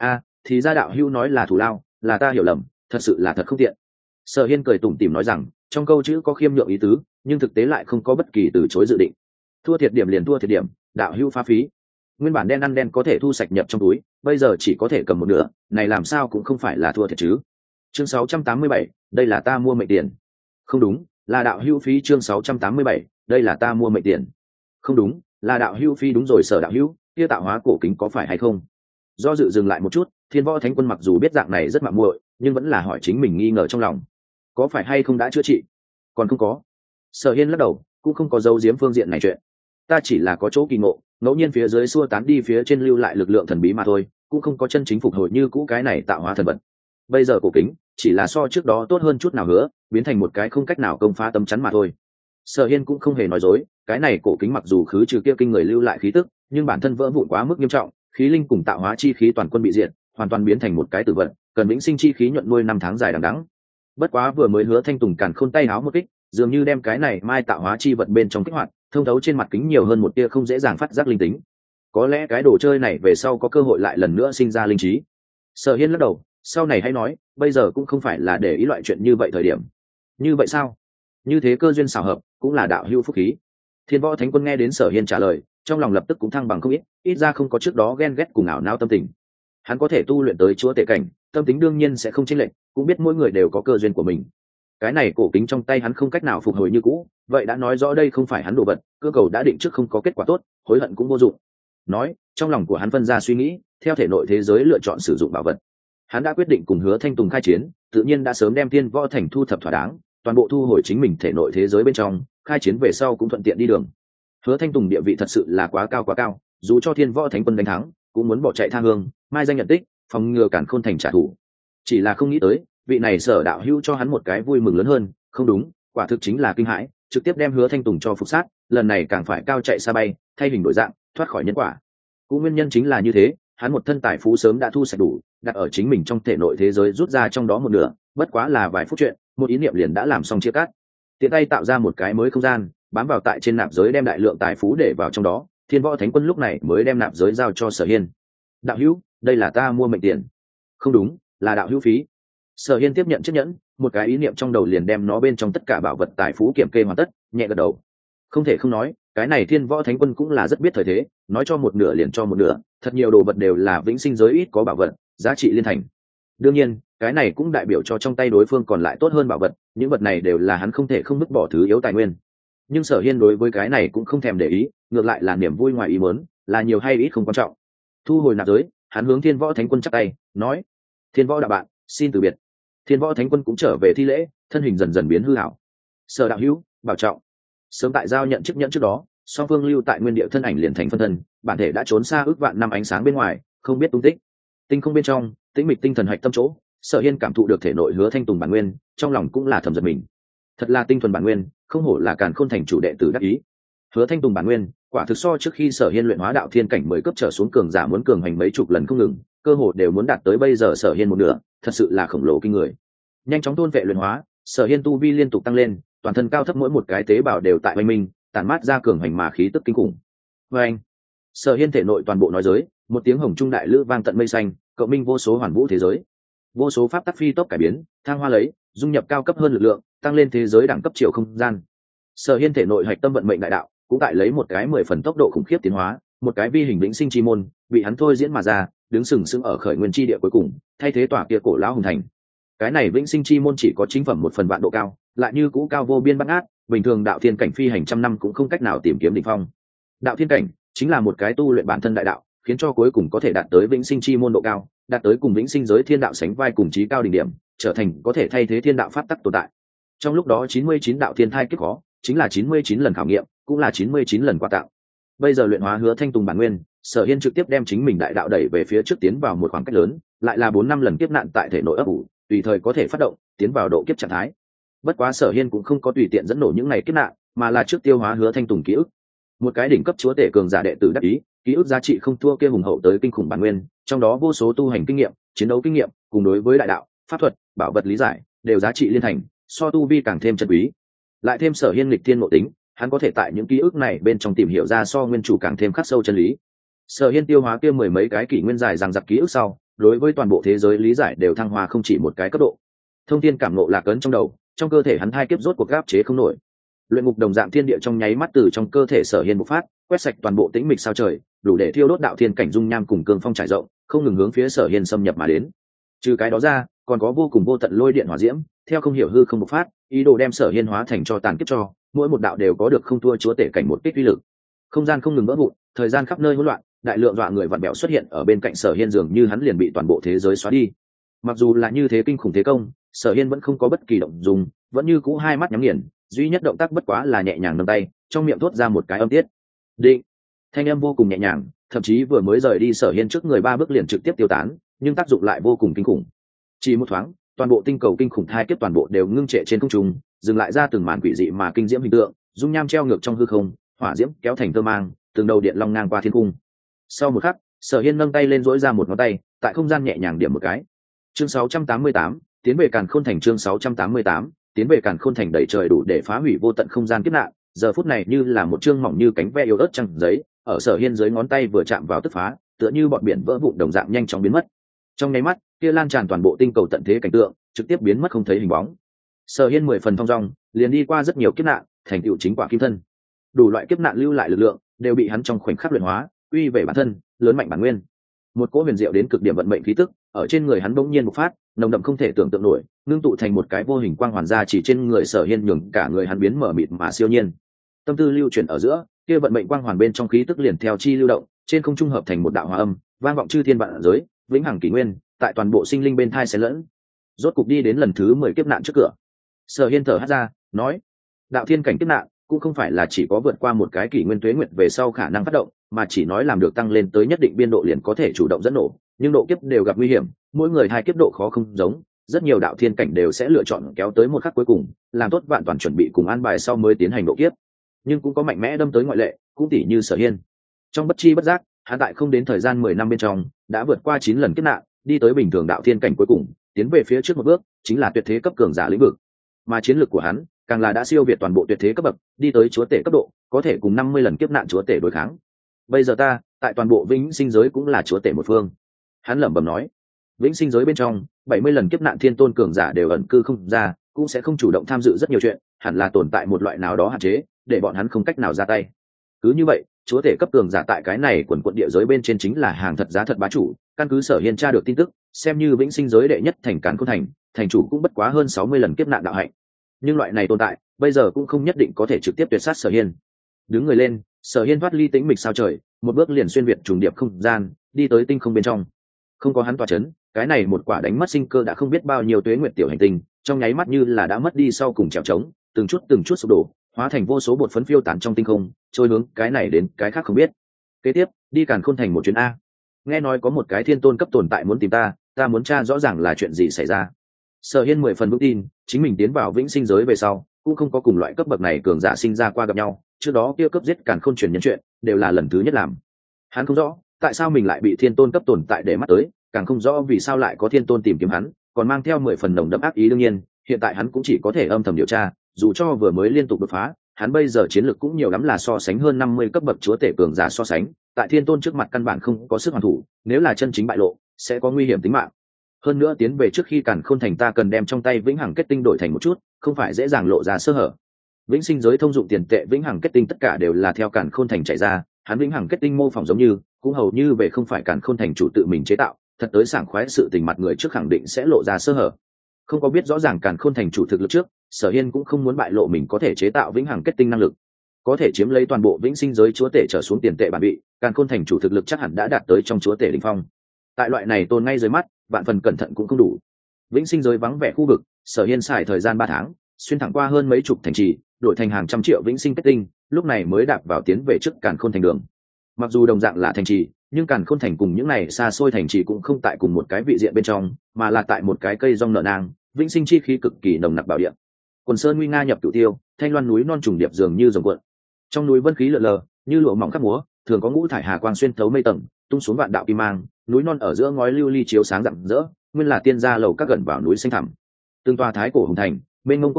Thì ra đạo hữu nói là thù lao, là ta hiểu lầm, thật sự là thật không tiện. Sở Hiên cười tủm tỉm nói rằng, trong câu chữ có khiêm nhượng ý tứ, nhưng thực tế lại không có bất kỳ từ chối dự định. Thua thiệt điểm liền thua thiệt điểm, đạo hữu phá phí. Nguyên bản đen ăn đen có thể thu sạch nhập trong túi, bây giờ chỉ có thể cầm một nửa, này làm sao cũng không phải là thua thiệt chứ. Chương 687, đây là ta mua mệnh tiền. Không đúng, là đạo hữu phí. Chương 687, đây là ta mua mệnh tiền. Không đúng, là đạo hữu phí. Đúng rồi Sở đạo hữu, kia tạo hóa cổ kính có phải hay không? Do dự dừng lại một chút, Thiên Võ Thánh Quân mặc dù biết dạng này rất mạo muội, nhưng vẫn là hỏi chính mình nghi ngờ trong lòng. Có phải hay không đã chữa trị? Còn không có. Sở Hiên lắc đầu, cũng không có giấu giếm phương diện này chuyện. Ta chỉ là có chỗ kỳ ngộ, ngẫu nhiên phía dưới xua tán đi phía trên lưu lại lực lượng thần bí mà thôi, cũng không có chân chính phục hồi như cũ cái này tạo hóa thần vật. Bây giờ cổ kính chỉ là so trước đó tốt hơn chút nào hứa, biến thành một cái không cách nào công phá tấm chắn mà thôi. Sở Hiên cũng không hề nói dối, cái này cổ kính mặc dù khứ trừ kia kinh người lưu lại khí tức, nhưng bản thân vỡ vụn quá mức nghiêm trọng, khí linh cùng tạo hóa chi khí toàn quân bị diệt, hoàn toàn biến thành một cái tử vật, cần vĩnh sinh chi khí nhuận nuôi năm tháng dài đằng đẵng. Bất quá vừa mới Hứa Thanh Tùng càn khôn tay háo một kích, dường như đem cái này mai tạo hóa chi vật bên trong kích hoạt, thông thấu trên mặt kính nhiều hơn một tia không dễ dàng phát giác linh tính. Có lẽ cái đồ chơi này về sau có cơ hội lại lần nữa sinh ra linh trí. Sở Hiên lắc đầu, sau này hãy nói, bây giờ cũng không phải là để ý loại chuyện như vậy thời điểm. Như vậy sao? Như thế cơ duyên xảo hợp, cũng là đạo hữu phúc khí. Thiên Võ Thánh Quân nghe đến Sở Hiên trả lời, trong lòng lập tức cũng thăng bằng không ít ra không có trước đó ghen ghét cùng ảo não tâm tình. Hắn có thể tu luyện tới chúa tể cảnh, tâm tính đương nhiên sẽ không chênh lệch, cũng biết mỗi người đều có cơ duyên của mình. Cái này cổ kính trong tay hắn không cách nào phục hồi như cũ, vậy đã nói rõ đây không phải hắn đồ vật, cơ cầu đã định trước không có kết quả tốt, hối hận cũng vô dụng. Nói, trong lòng của hắn phân ra suy nghĩ, theo thể nội thế giới lựa chọn sử dụng bảo vật. Hắn đã quyết định cùng Hứa Thanh Tùng khai chiến, tự nhiên đã sớm đem Thiên Võ Thành thu thập thỏa đáng, toàn bộ thu hồi chính mình thể nội thế giới bên trong, khai chiến về sau cũng thuận tiện đi đường. Hứa Thanh Tùng địa vị thật sự là quá cao, dù cho Thiên Võ Thánh Quân đánh thắng, cũng muốn bỏ chạy tha hương, mai danh nhận tích, phòng ngừa Càn Khôn Thành trả thù. Chỉ là không nghĩ tới, vị này Sở đạo hữu cho hắn một cái vui mừng lớn hơn, không đúng, quả thực chính là kinh hãi, trực tiếp đem Hứa Thanh Tùng cho phục sát, lần này càng phải cao chạy xa bay, thay hình đổi dạng, thoát khỏi nhân quả. Cũng nguyên nhân chính là như thế, hắn một thân tài phú sớm đã thu sạch đủ, đặt ở chính mình trong thể nội thế giới rút ra trong đó một nửa, bất quá là vài phút chuyện, một ý niệm liền đã làm xong chia cắt. Tiện tay tạo ra một cái mới không gian, bám vào tại trên nạp giới đem đại lượng tài phú để vào trong đó. Thiên Võ Thánh Quân lúc này mới đem nạp giới giao cho Sở Hiên. Đạo hữu, đây là ta mua mệnh tiền. Không đúng, là đạo hữu phí. Sở Hiên tiếp nhận chiếc nhẫn, một cái ý niệm trong đầu liền đem nó bên trong tất cả bảo vật tài phú kiểm kê hoàn tất, nhẹ gật đầu. Không thể không nói, cái này Thiên Võ Thánh Quân cũng là rất biết thời thế, nói cho một nửa liền cho một nửa, thật nhiều đồ vật đều là vĩnh sinh giới ít có bảo vật, giá trị liên thành. Đương nhiên, cái này cũng đại biểu cho trong tay đối phương còn lại tốt hơn bảo vật, những vật này đều là hắn không thể không vứt bỏ thứ yếu tài nguyên. Nhưng Sở Hiên đối với cái này cũng không thèm để ý, ngược lại là niềm vui ngoài ý muốn, là nhiều hay ít không quan trọng. Thu hồi nạp giới, hắn hướng Thiên Võ Thánh Quân chắp tay, nói: "Thiên Võ đạo bạn, xin từ biệt." Thiên Võ Thánh Quân cũng trở về thi lễ, thân hình dần dần biến hư ảo. Sở đạo hữu, bảo trọng. Sớm tại giao nhận chức nhẫn trước đó, song phương lưu tại nguyên địa thân ảnh liền thành phân thân, bản thể đã trốn xa ước vạn năm ánh sáng bên ngoài, không biết tung tích. Tinh không bên trong, tĩnh mịch tinh thần hạch tâm chỗ, Sở Hiên cảm thụ được thể nội Hứa Thanh Tùng bản nguyên, trong lòng cũng là thầm giật mình. Thật là tinh thuần bản nguyên, không hổ là Càn Khôn Thành chủ đệ tử đắc ý. Hứa Thanh Tùng bản nguyên, quả thực so trước khi Sở Hiên luyện hóa đạo thiên cảnh mới cấp trở xuống cường giả muốn cường hành mấy chục lần không ngừng, cơ hồ đều muốn đạt tới bây giờ Sở Hiên một nửa, thật sự là khổng lồ kinh người. Nhanh chóng thôn vệ luyện hóa, Sở Hiên tu vi liên tục tăng lên, toàn thân cao thấp mỗi một cái tế bào đều tại oanh minh, tản mát ra cường hành mà khí tức kinh khủng. Oanh! Sở Hiên thể nội toàn bộ nói giới, một tiếng hồng trung đại lữ vang tận mây xanh, cộng minh vô số hoàn vũ thế giới, vô số pháp tắc phi tốc cải biến, thăng hoa lấy, dung nhập cao cấp hơn lực lượng, tăng lên thế giới đẳng cấp chiều không gian. Sở Hiên thể nội hạch tâm vận mệnh đại đạo, cũng tại lấy một cái 10 phần tốc độ khủng khiếp tiến hóa, một cái vi hình vĩnh sinh chi môn, bị hắn thôi diễn mà ra, đứng sừng sững ở khởi nguyên chi địa cuối cùng, thay thế tòa kia cổ lão hùng thành. Cái này vĩnh sinh chi môn chỉ có chính phẩm 1 phần vạn độ cao, lại như cũ cao vô biên bát ngát, bình thường đạo thiên cảnh phi hành trăm năm cũng không cách nào tìm kiếm đỉnh phong. Đạo thiên cảnh chính là một cái tu luyện bản thân đại đạo, khiến cho cuối cùng có thể đạt tới vĩnh sinh chi môn độ cao, đạt tới cùng vĩnh sinh giới thiên đạo sánh vai cùng chí cao đỉnh điểm, trở thành có thể thay thế thiên đạo pháp tắc tồn tại. Trong lúc đó 99 đạo thiên thai kiếp khó, chính là 99 lần khảo nghiệm, cũng là 99 lần quà tặng. Bây giờ luyện hóa Hứa Thanh Tùng bản nguyên, Sở Hiên trực tiếp đem chính mình đại đạo đẩy về phía trước tiến vào một khoảng cách lớn, lại là 4-5 lần kiếp nạn tại thể nội ấp ủ, tùy thời có thể phát động, tiến vào độ kiếp trạng thái. Bất quá Sở Hiên cũng không có tùy tiện dẫn nổ những này kiếp nạn, mà là trước tiêu hóa Hứa Thanh Tùng ký ức. Một cái đỉnh cấp chúa tể cường giả đệ tử đắc ý, ký ức giá trị không thua kia hùng hậu tới kinh khủng bản nguyên, trong đó vô số tu hành kinh nghiệm, chiến đấu kinh nghiệm, cùng đối với đại đạo, pháp thuật, bảo vật lý giải, đều giá trị liên thành, so tu vi càng thêm chân quý, lại thêm Sở Hiên lịch thiên ngộ tính, hắn có thể tại những ký ức này bên trong tìm hiểu ra so nguyên chủ càng thêm khắc sâu chân lý. Sở Hiên tiêu hóa kia mười mấy cái kỷ nguyên dài rằng giặc ký ức sau, đối với toàn bộ thế giới lý giải đều thăng hoa không chỉ một cái cấp độ. Thông thiên cảm ngộ lạc ấn trong đầu, trong cơ thể hắn hai kiếp rốt cuộc áp chế không nổi. Luyện ngục đồng dạng thiên địa trong nháy mắt từ trong cơ thể Sở Hiên bộc phát, quét sạch toàn bộ tĩnh mịch sao trời, đủ để thiêu đốt đạo thiên cảnh dung nham cùng cương phong trải rộng, không ngừng hướng phía Sở Hiên xâm nhập mà đến. Trừ cái đó ra, còn có vô cùng vô tận lôi điện hỏa diễm, theo không hiểu hư không bộc phát, ý đồ đem Sở Hiên hóa thành cho tàn kiếp cho, mỗi một đạo đều có được không thua chúa tể cảnh một kích uy lực. Không gian không ngừng vỡ vụn, thời gian khắp nơi hỗn loạn, đại lượng dọa người vặn bẹo xuất hiện ở bên cạnh Sở Hiên, dường như hắn liền bị toàn bộ thế giới xóa đi. Mặc dù là như thế kinh khủng thế công, Sở Hiên vẫn không có bất kỳ động dung, vẫn như cũ hai mắt nhắm nghiền, duy nhất động tác bất quá là nhẹ nhàng nâng tay, trong miệng thốt ra một cái âm tiết. Định. Thanh âm vô cùng nhẹ nhàng, thậm chí vừa mới rời đi Sở Hiên trước người ba bước liền trực tiếp tiêu tán, nhưng tác dụng lại vô cùng kinh khủng. Chỉ một thoáng, toàn bộ tinh cầu kinh khủng thai kiếp toàn bộ đều ngưng trệ trên không trung, dừng lại ra từng màn quỷ dị mà kinh diễm hình tượng, dung nham treo ngược trong hư không, hỏa diễm kéo thành tơ mang, từng đầu điện long ngang qua thiên cung. Sau một khắc, Sở Hiên nâng tay lên duỗi ra một ngón tay, tại không gian nhẹ nhàng điểm một cái. Chương 688, tiến về Càn Khôn Thành. Chương 688, tiến về Càn Khôn Thành, đẩy trời đủ để phá hủy vô tận không gian kiếp nạn, giờ phút này như là một chương mỏng như cánh ve yếu ớt trăng giấy, ở Sở Hiên dưới ngón tay vừa chạm vào tức phá, tựa như bọt biển vỡ vụn đồng dạng nhanh chóng biến mất. Trong nháy mắt, kia lan tràn toàn bộ tinh cầu tận thế cảnh tượng, trực tiếp biến mất không thấy hình bóng. Sở Hiên 10 phần thong dong, liền đi qua rất nhiều kiếp nạn, thành tựu chính quả kim thân. Đủ loại kiếp nạn lưu lại lực lượng, đều bị hắn trong khoảnh khắc luyện hóa, uy về bản thân, lớn mạnh bản nguyên. Một cỗ huyền diệu đến cực điểm vận mệnh khí tức, ở trên người hắn bỗng nhiên bộc phát, nồng đậm không thể tưởng tượng nổi, ngưng tụ thành một cái vô hình quang hoàn ra chỉ trên người Sở Hiên, nhường cả người hắn biến mở mịt mà siêu nhiên. Tâm tư lưu chuyển ở giữa, kia vận mệnh quang hoàn bên trong khí tức liền theo chi lưu động, trên không trung hợp thành một đạo hòa âm, vang vọng chư thiên vạn giới, vĩnh hằng kỷ nguyên, tại toàn bộ sinh linh bên thai xen lẫn. Rốt cục đi đến lần thứ 10 kiếp nạn trước cửa. Sở Hiên thở hắt ra, nói: đạo thiên cảnh kiếp nạn cũng không phải là chỉ có vượt qua một cái kỷ nguyên tuế nguyệt về sau khả năng phát động, mà chỉ nói làm được tăng lên tới nhất định biên độ liền có thể chủ động dẫn nổ, nhưng độ kiếp đều gặp nguy hiểm, mỗi người hai kiếp độ khó không giống, rất nhiều đạo thiên cảnh đều sẽ lựa chọn kéo tới một khắc cuối cùng, làm tốt vạn toàn chuẩn bị cùng an bài sau mới tiến hành độ kiếp. Nhưng cũng có mạnh mẽ đâm tới ngoại lệ, cũng tỷ như Sở Hiên. Trong bất chi bất giác, hắn tại không đến thời gian 10 năm bên trong, đã vượt qua 9 lần kiếp nạn, đi tới bình thường đạo thiên cảnh cuối cùng, tiến về phía trước một bước, chính là tuyệt thế cấp cường giả lĩnh vực. Mà chiến lược của hắn, càng là đã siêu việt toàn bộ tuyệt thế cấp bậc, đi tới chúa tể cấp độ, có thể cùng 50 lần kiếp nạn chúa tể đối kháng. Bây giờ ta, tại toàn bộ vĩnh sinh giới cũng là chúa tể một phương. Hắn lẩm bẩm nói, vĩnh sinh giới bên trong, 70 lần kiếp nạn thiên tôn cường giả đều ẩn cư không ra, cũng sẽ không chủ động tham dự rất nhiều chuyện, hẳn là tồn tại một loại nào đó hạn chế, để bọn hắn không cách nào ra tay. Cứ như vậy, chúa tể cấp cường giả tại cái này quần quận địa giới bên trên chính là hàng thật giá thật bá chủ. Căn cứ Sở Hiên tra được tin tức, xem như vĩnh sinh giới đệ nhất thành Càn Khôn Thành, thành chủ cũng bất quá hơn 60 lần kiếp nạn đạo hạnh. Nhưng loại này tồn tại, bây giờ cũng không nhất định có thể trực tiếp tuyệt sát Sở Hiên. Đứng người lên, Sở Hiên thoát ly tĩnh mịch sao trời, một bước liền xuyên việt trùng điệp không gian, đi tới tinh không bên trong. Không có hắn tỏa chấn, cái này một quả đánh mất sinh cơ đã không biết bao nhiêu tuế nguyệt tiểu hành tinh, trong nháy mắt như là đã mất đi sau cùng trèo trống, từng chút sụp đổ, hóa thành vô số bột phấn phiêu tán trong tinh không, trôi hướng cái này đến cái khác không biết. Kế tiếp, đi Càn Khôn Thành một chuyến a. Nghe nói có một cái thiên tôn cấp tồn tại muốn tìm ta muốn tra rõ ràng là chuyện gì xảy ra. Sở Hiên 10 phần vững tin, chính mình tiến vào vĩnh sinh giới về sau, cũng không có cùng loại cấp bậc này cường giả sinh ra qua gặp nhau, trước đó kia cấp giết Càn Khôn truyền nhân chuyện, đều là lần thứ nhất làm. Hắn không rõ, tại sao mình lại bị thiên tôn cấp tồn tại để mắt tới, càng không rõ vì sao lại có thiên tôn tìm kiếm hắn, còn mang theo 10 phần nồng đậm ác ý. Đương nhiên, hiện tại hắn cũng chỉ có thể âm thầm điều tra, dù cho vừa mới liên tục đột phá, hắn bây giờ chiến lược cũng nhiều lắm là so sánh hơn 50 cấp bậc chúa tể cường giả so sánh, tại thiên tôn trước mặt căn bản không có sức hoàn thủ, nếu là chân chính bại lộ, sẽ có nguy hiểm tính mạng. Hơn nữa tiến về trước khi Càn Khôn Thành ta cần đem trong tay vĩnh hằng kết tinh đổi thành một chút, không phải dễ dàng lộ ra sơ hở. Vĩnh sinh giới thông dụng tiền tệ vĩnh hằng kết tinh tất cả đều là theo Càn Khôn Thành chạy ra, hắn vĩnh hằng kết tinh mô phỏng giống như, cũng hầu như về không phải Càn Khôn Thành chủ tự mình chế tạo, thật tới sảng khoái sự tình mặt người trước khẳng định sẽ lộ ra sơ hở. Không có biết rõ ràng Càn Khôn Thành chủ thực lực trước, Sở Hiên cũng không muốn bại lộ mình có thể chế tạo vĩnh hằng kết tinh năng lực, có thể chiếm lấy toàn bộ vĩnh sinh giới chúa tể trở xuống tiền tệ bản vị. Càn Khôn Thành chủ thực lực chắc hẳn đã đạt tới trong chúa tể đỉnh phong. Tại loại này tôn ngay dưới mắt, vạn phần cẩn thận cũng không đủ. Vĩnh sinh giới vắng vẻ khu vực, Sở Hiên xài thời gian 3 tháng, xuyên thẳng qua hơn mấy chục thành trì, đổi thành hàng trăm triệu vĩnh sinh kết tinh, lúc này mới đạp vào tiến về trước Càn Khôn Thành đường. Mặc dù đồng dạng là thành trì, nhưng Càn Khôn Thành cùng những này xa xôi thành trì cũng không tại cùng một cái vị diện bên trong, mà là tại một cái cây rong nợ nang, vĩnh sinh chi khí cực kỳ nồng nặc bảo địa. Quần sơn nguy nga nhập cửu tiêu, thanh loan núi non trùng điệp dường như rồng cuộn. Trong núi vân khí lượn lờ, như lụa mỏng khắp múa, thường có ngũ thải hà quang xuyên thấu mây tầng, tung xuống vạn đạo kim mang, núi non ở giữa ngói lưu ly chiếu sáng rạng rỡ, nguyên là tiên gia lầu các gần vào núi xanh thẳm. Từng tòa thái cổ hùng thành, mênh mông quốc gia,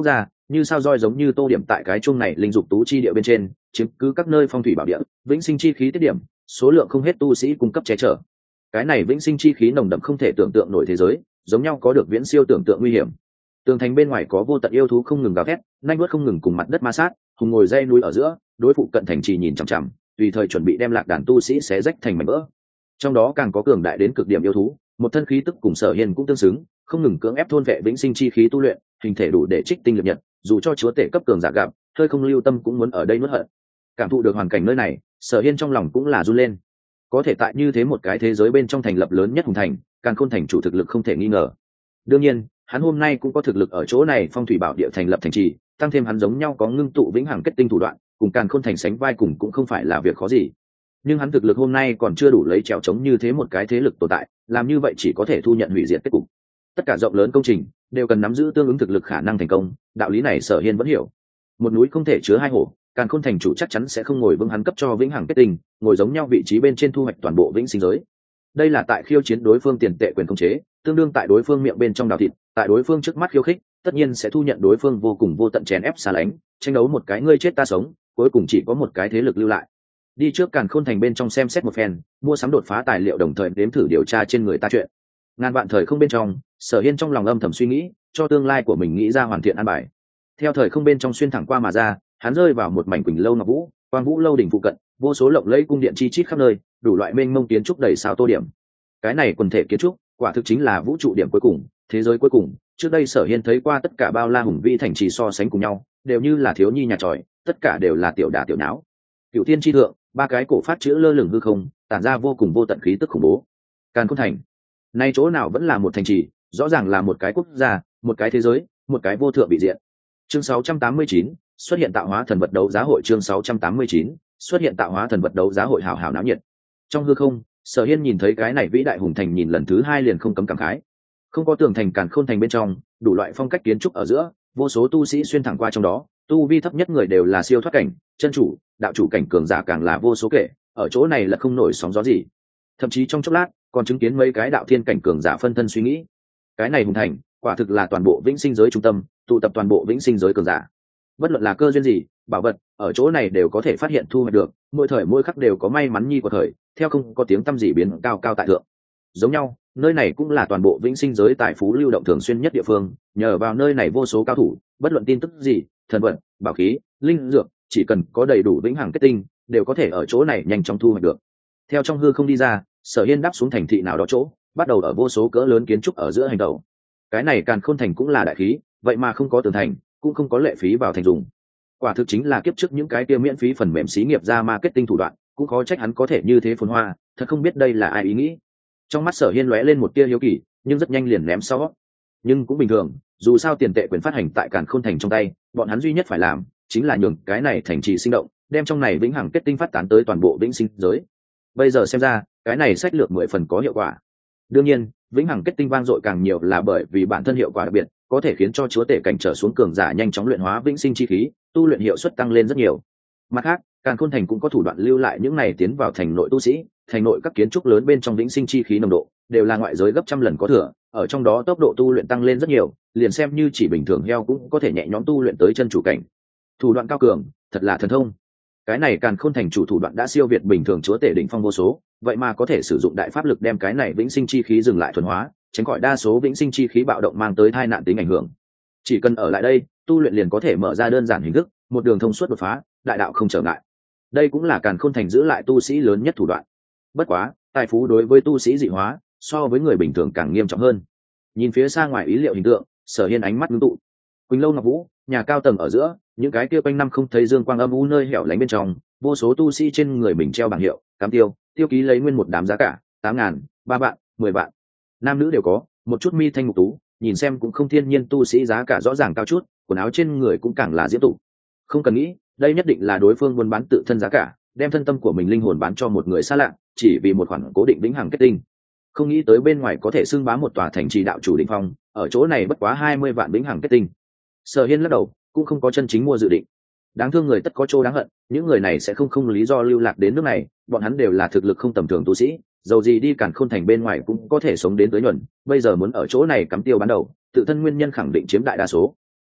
như sao roi giống như tô điểm tại cái chung này linh dục tú chi địa bên trên, chiếm cứ các nơi phong thủy bảo địa, vĩnh sinh chi khí tiết điểm, số lượng không hết tu sĩ cung cấp che chở. Cái này vĩnh sinh chi khí nồng đậm không thể tưởng tượng nổi thế giới, giống nhau có được viễn siêu tưởng tượng nguy hiểm. Tường thành bên ngoài có vô tận yêu thú không ngừng gào thét, nanh vuốt không ngừng cùng mặt đất ma sát, hùng ngồi dây núi ở giữa, đối phụ cận thành trì nhìn chằm chằm, tùy thời chuẩn bị đem lạc đàn tu sĩ xé rách thành mảnh vỡ. Trong đó càng có cường đại đến cực điểm yêu thú, một thân khí tức cùng Sở Hiên cũng tương xứng, không ngừng cưỡng ép thôn vệ vĩnh sinh chi khí tu luyện, hình thể đủ để trích tinh liệt nhật, dù cho chúa tể cấp cường giả gặp, hơi không lưu tâm cũng muốn ở đây nuốt hận. Cảm thụ được hoàn cảnh nơi này, Sở Hiên trong lòng cũng là run lên. Có thể tại như thế một cái thế giới bên trong thành lập lớn nhất hùng thành, Càn Khôn thành chủ thực lực không thể nghi ngờ. Đương nhiên, hắn hôm nay cũng có thực lực ở chỗ này phong thủy bảo địa thành lập thành trì, tăng thêm hắn giống nhau có ngưng tụ vĩnh hằng kết tinh thủ đoạn, cùng Càn Khôn thành sánh vai cùng cũng không phải là việc khó gì. Nhưng hắn thực lực hôm nay còn chưa đủ lấy trèo chống như thế một cái thế lực tồn tại, làm như vậy chỉ có thể thu nhận hủy diệt kết cục. Tất cả rộng lớn công trình đều cần nắm giữ tương ứng thực lực khả năng thành công, đạo lý này Sở Hiên vẫn hiểu. Một núi không thể chứa hai hổ, Càn Khôn thành chủ chắc chắn sẽ không ngồi vững hắn cấp cho vĩnh hằng kết tinh, ngồi giống nhau vị trí bên trên thu hoạch toàn bộ vĩnh sinh giới. Đây là tại khiêu chiến đối phương tiền tệ quyền khống chế, tương đương tại đối phương miệng bên trong đào thịt, tại đối phương trước mắt khiêu khích, tất nhiên sẽ thu nhận đối phương vô cùng vô tận chèn ép xa lánh, tranh đấu một cái ngươi chết ta sống, cuối cùng chỉ có một cái thế lực lưu lại. Đi trước Càn Khôn thành bên trong xem xét một phen, mua sắm đột phá tài liệu đồng thời đếm thử điều tra trên người ta chuyện. Ngàn vạn thời không bên trong, Sở Hiên trong lòng âm thầm suy nghĩ, cho tương lai của mình nghĩ ra hoàn thiện an bài. Theo thời không bên trong xuyên thẳng qua mà ra, hắn rơi vào một mảnh quỳnh lâu ngọc vũ, quang vũ lâu đỉnh phụ cận, vô số lộng lẫy cung điện chi chít khắp nơi, đủ loại mênh mông kiến trúc đầy sao tô điểm. Cái này quần thể kiến trúc, quả thực chính là vũ trụ điểm cuối cùng, thế giới cuối cùng. Trước đây Sở Hiên thấy qua tất cả bao la hùng vĩ thành trì so sánh cùng nhau, đều như là thiếu nhi nhà tròi, tất cả đều là tiểu đả tiểu não. Cửu thiên chi thượng, ba cái cổ phát chữ lơ lửng hư không, tản ra vô cùng vô tận khí tức khủng bố. Càn Khôn thành, nay chỗ nào vẫn là một thành trì, rõ ràng là một cái quốc gia, một cái thế giới, một cái vô thượng vị diện. Chương 689, xuất hiện tạo hóa thần vật đấu giá hội. Chương 689, xuất hiện tạo hóa thần vật đấu giá hội, hào hào náo nhiệt. Trong hư không, Sở Hiên nhìn thấy cái này vĩ đại hùng thành, nhìn lần thứ hai liền không cấm cảm khái. Không có tường thành Càn Khôn thành bên trong, đủ loại phong cách kiến trúc ở giữa, vô số tu sĩ xuyên thẳng qua trong đó, tu vi thấp nhất người đều là siêu thoát cảnh, chân chủ, đạo chủ cảnh cường giả càng là vô số kể, ở chỗ này là không nổi sóng gió gì. Thậm chí trong chốc lát, còn chứng kiến mấy cái đạo thiên cảnh cường giả phân thân suy nghĩ. Cái này hùng thành, quả thực là toàn bộ vĩnh sinh giới trung tâm, tụ tập toàn bộ vĩnh sinh giới cường giả. Bất luận là cơ duyên gì, bảo vật, ở chỗ này đều có thể phát hiện thu hoạch được, mỗi thời mỗi khắc đều có may mắn nhi của thời, theo không có tiếng tăm gì biến cao cao tại thượng. Giống nhau, nơi này cũng là toàn bộ vĩnh sinh giới tài phú lưu động thường xuyên nhất địa phương, nhờ vào nơi này vô số cao thủ, bất luận tin tức gì, thần vật, bảo khí, linh dược, chỉ cần có đầy đủ vĩnh hằng kết tinh, đều có thể ở chỗ này nhanh chóng thu hoạch được. Theo trong hư không đi ra, Sở Hiên đáp xuống thành thị nào đó chỗ, bắt đầu ở vô số cỡ lớn kiến trúc ở giữa hành động. Cái này Càn Khôn thành cũng là đại khí, vậy mà không có tường thành, cũng không có lệ phí vào thành dùng. Quả thực chính là kiếp trước những cái kia miễn phí phần mềm xí nghiệp ra marketing thủ đoạn, cũng khó trách hắn có thể như thế phồn hoa, thật không biết đây là ai ý nghĩ. Trong mắt Sở Hiên lóe lên một tia hiếu kỳ, nhưng rất nhanh liền ném sau. Nhưng cũng bình thường, dù sao tiền tệ quyền phát hành tại Càn Khôn thành trong tay, bọn hắn duy nhất phải làm chính là nhường cái này thành trì sinh động, đem trong này vĩnh hằng kết tinh phát tán tới toàn bộ vĩnh sinh giới. Bây giờ xem ra, cái này sách lược 10 phần có hiệu quả. Đương nhiên, vĩnh hằng kết tinh vang dội càng nhiều là bởi vì bản thân hiệu quả đặc biệt, có thể khiến cho chúa tể cảnh trở xuống cường giả nhanh chóng luyện hóa vĩnh sinh chi khí, tu luyện hiệu suất tăng lên rất nhiều. Mặt khác, Càn Khôn thành cũng có thủ đoạn lưu lại những này tiến vào thành nội tu sĩ, thành nội các kiến trúc lớn bên trong vĩnh sinh chi khí nồng độ đều là ngoại giới gấp trăm lần có thừa, ở trong đó tốc độ tu luyện tăng lên rất nhiều, liền xem như chỉ bình thường heo cũng có thể nhẹ nhõm tu luyện tới chân chủ cảnh. Thủ đoạn cao cường, thật là thần thông. Cái này Càn Khôn thành chủ thủ đoạn đã siêu việt bình thường chúa tể đỉnh phong vô số, vậy mà có thể sử dụng đại pháp lực đem cái này vĩnh sinh chi khí dừng lại thuần hóa, tránh khỏi đa số vĩnh sinh chi khí bạo động mang tới tai nạn tính ảnh hưởng. Chỉ cần ở lại đây, tu luyện liền có thể mở ra đơn giản hình thức, một đường thông suốt đột phá, đại đạo không trở ngại. Đây cũng là Càn Khôn thành giữ lại tu sĩ lớn nhất thủ đoạn. Bất quá, tài phú đối với tu sĩ dị hóa, so với người bình thường càng nghiêm trọng hơn. Nhìn phía xa ngoài ý liệu hình tượng, Sở Hiên ánh mắt ngưng tụ. Quỳnh lâu ngọc vũ, nhà cao tầng ở giữa, những cái kia quanh năm không thấy dương quang âm u nơi hẻo lánh bên trong, vô số tu sĩ trên người mình treo bảng hiệu, cám tiêu, tiêu ký lấy nguyên một đám giá cả, 8.000, 3 vạn, 10 vạn. Nam nữ đều có, một chút mi thanh mục tú, nhìn xem cũng không thiên nhiên tu sĩ giá cả rõ ràng cao chút, quần áo trên người cũng càng là diễm tục. Không cần nghĩ, đây nhất định là đối phương buôn bán tự thân giá cả, đem thân tâm của mình linh hồn bán cho một người xa lạ, chỉ vì một khoản cố định vĩnh hằng kết tinh. Không nghĩ tới bên ngoài có thể xưng bá một tòa thành trì đạo chủ đỉnh phong, ở chỗ này bất quá 20 vạn vĩnh hằng kết tinh. Sở Hiên lắc đầu, cũng không có chân chính mua dự định. Đáng thương người tất có chỗ đáng hận, những người này sẽ không lý do lưu lạc đến nước này, bọn hắn đều là thực lực không tầm thường tu sĩ, dầu gì đi Càn Khôn thành bên ngoài cũng có thể sống đến tới nhuần, bây giờ muốn ở chỗ này cắm tiêu bán đầu, tự thân nguyên nhân khẳng định chiếm đại đa số.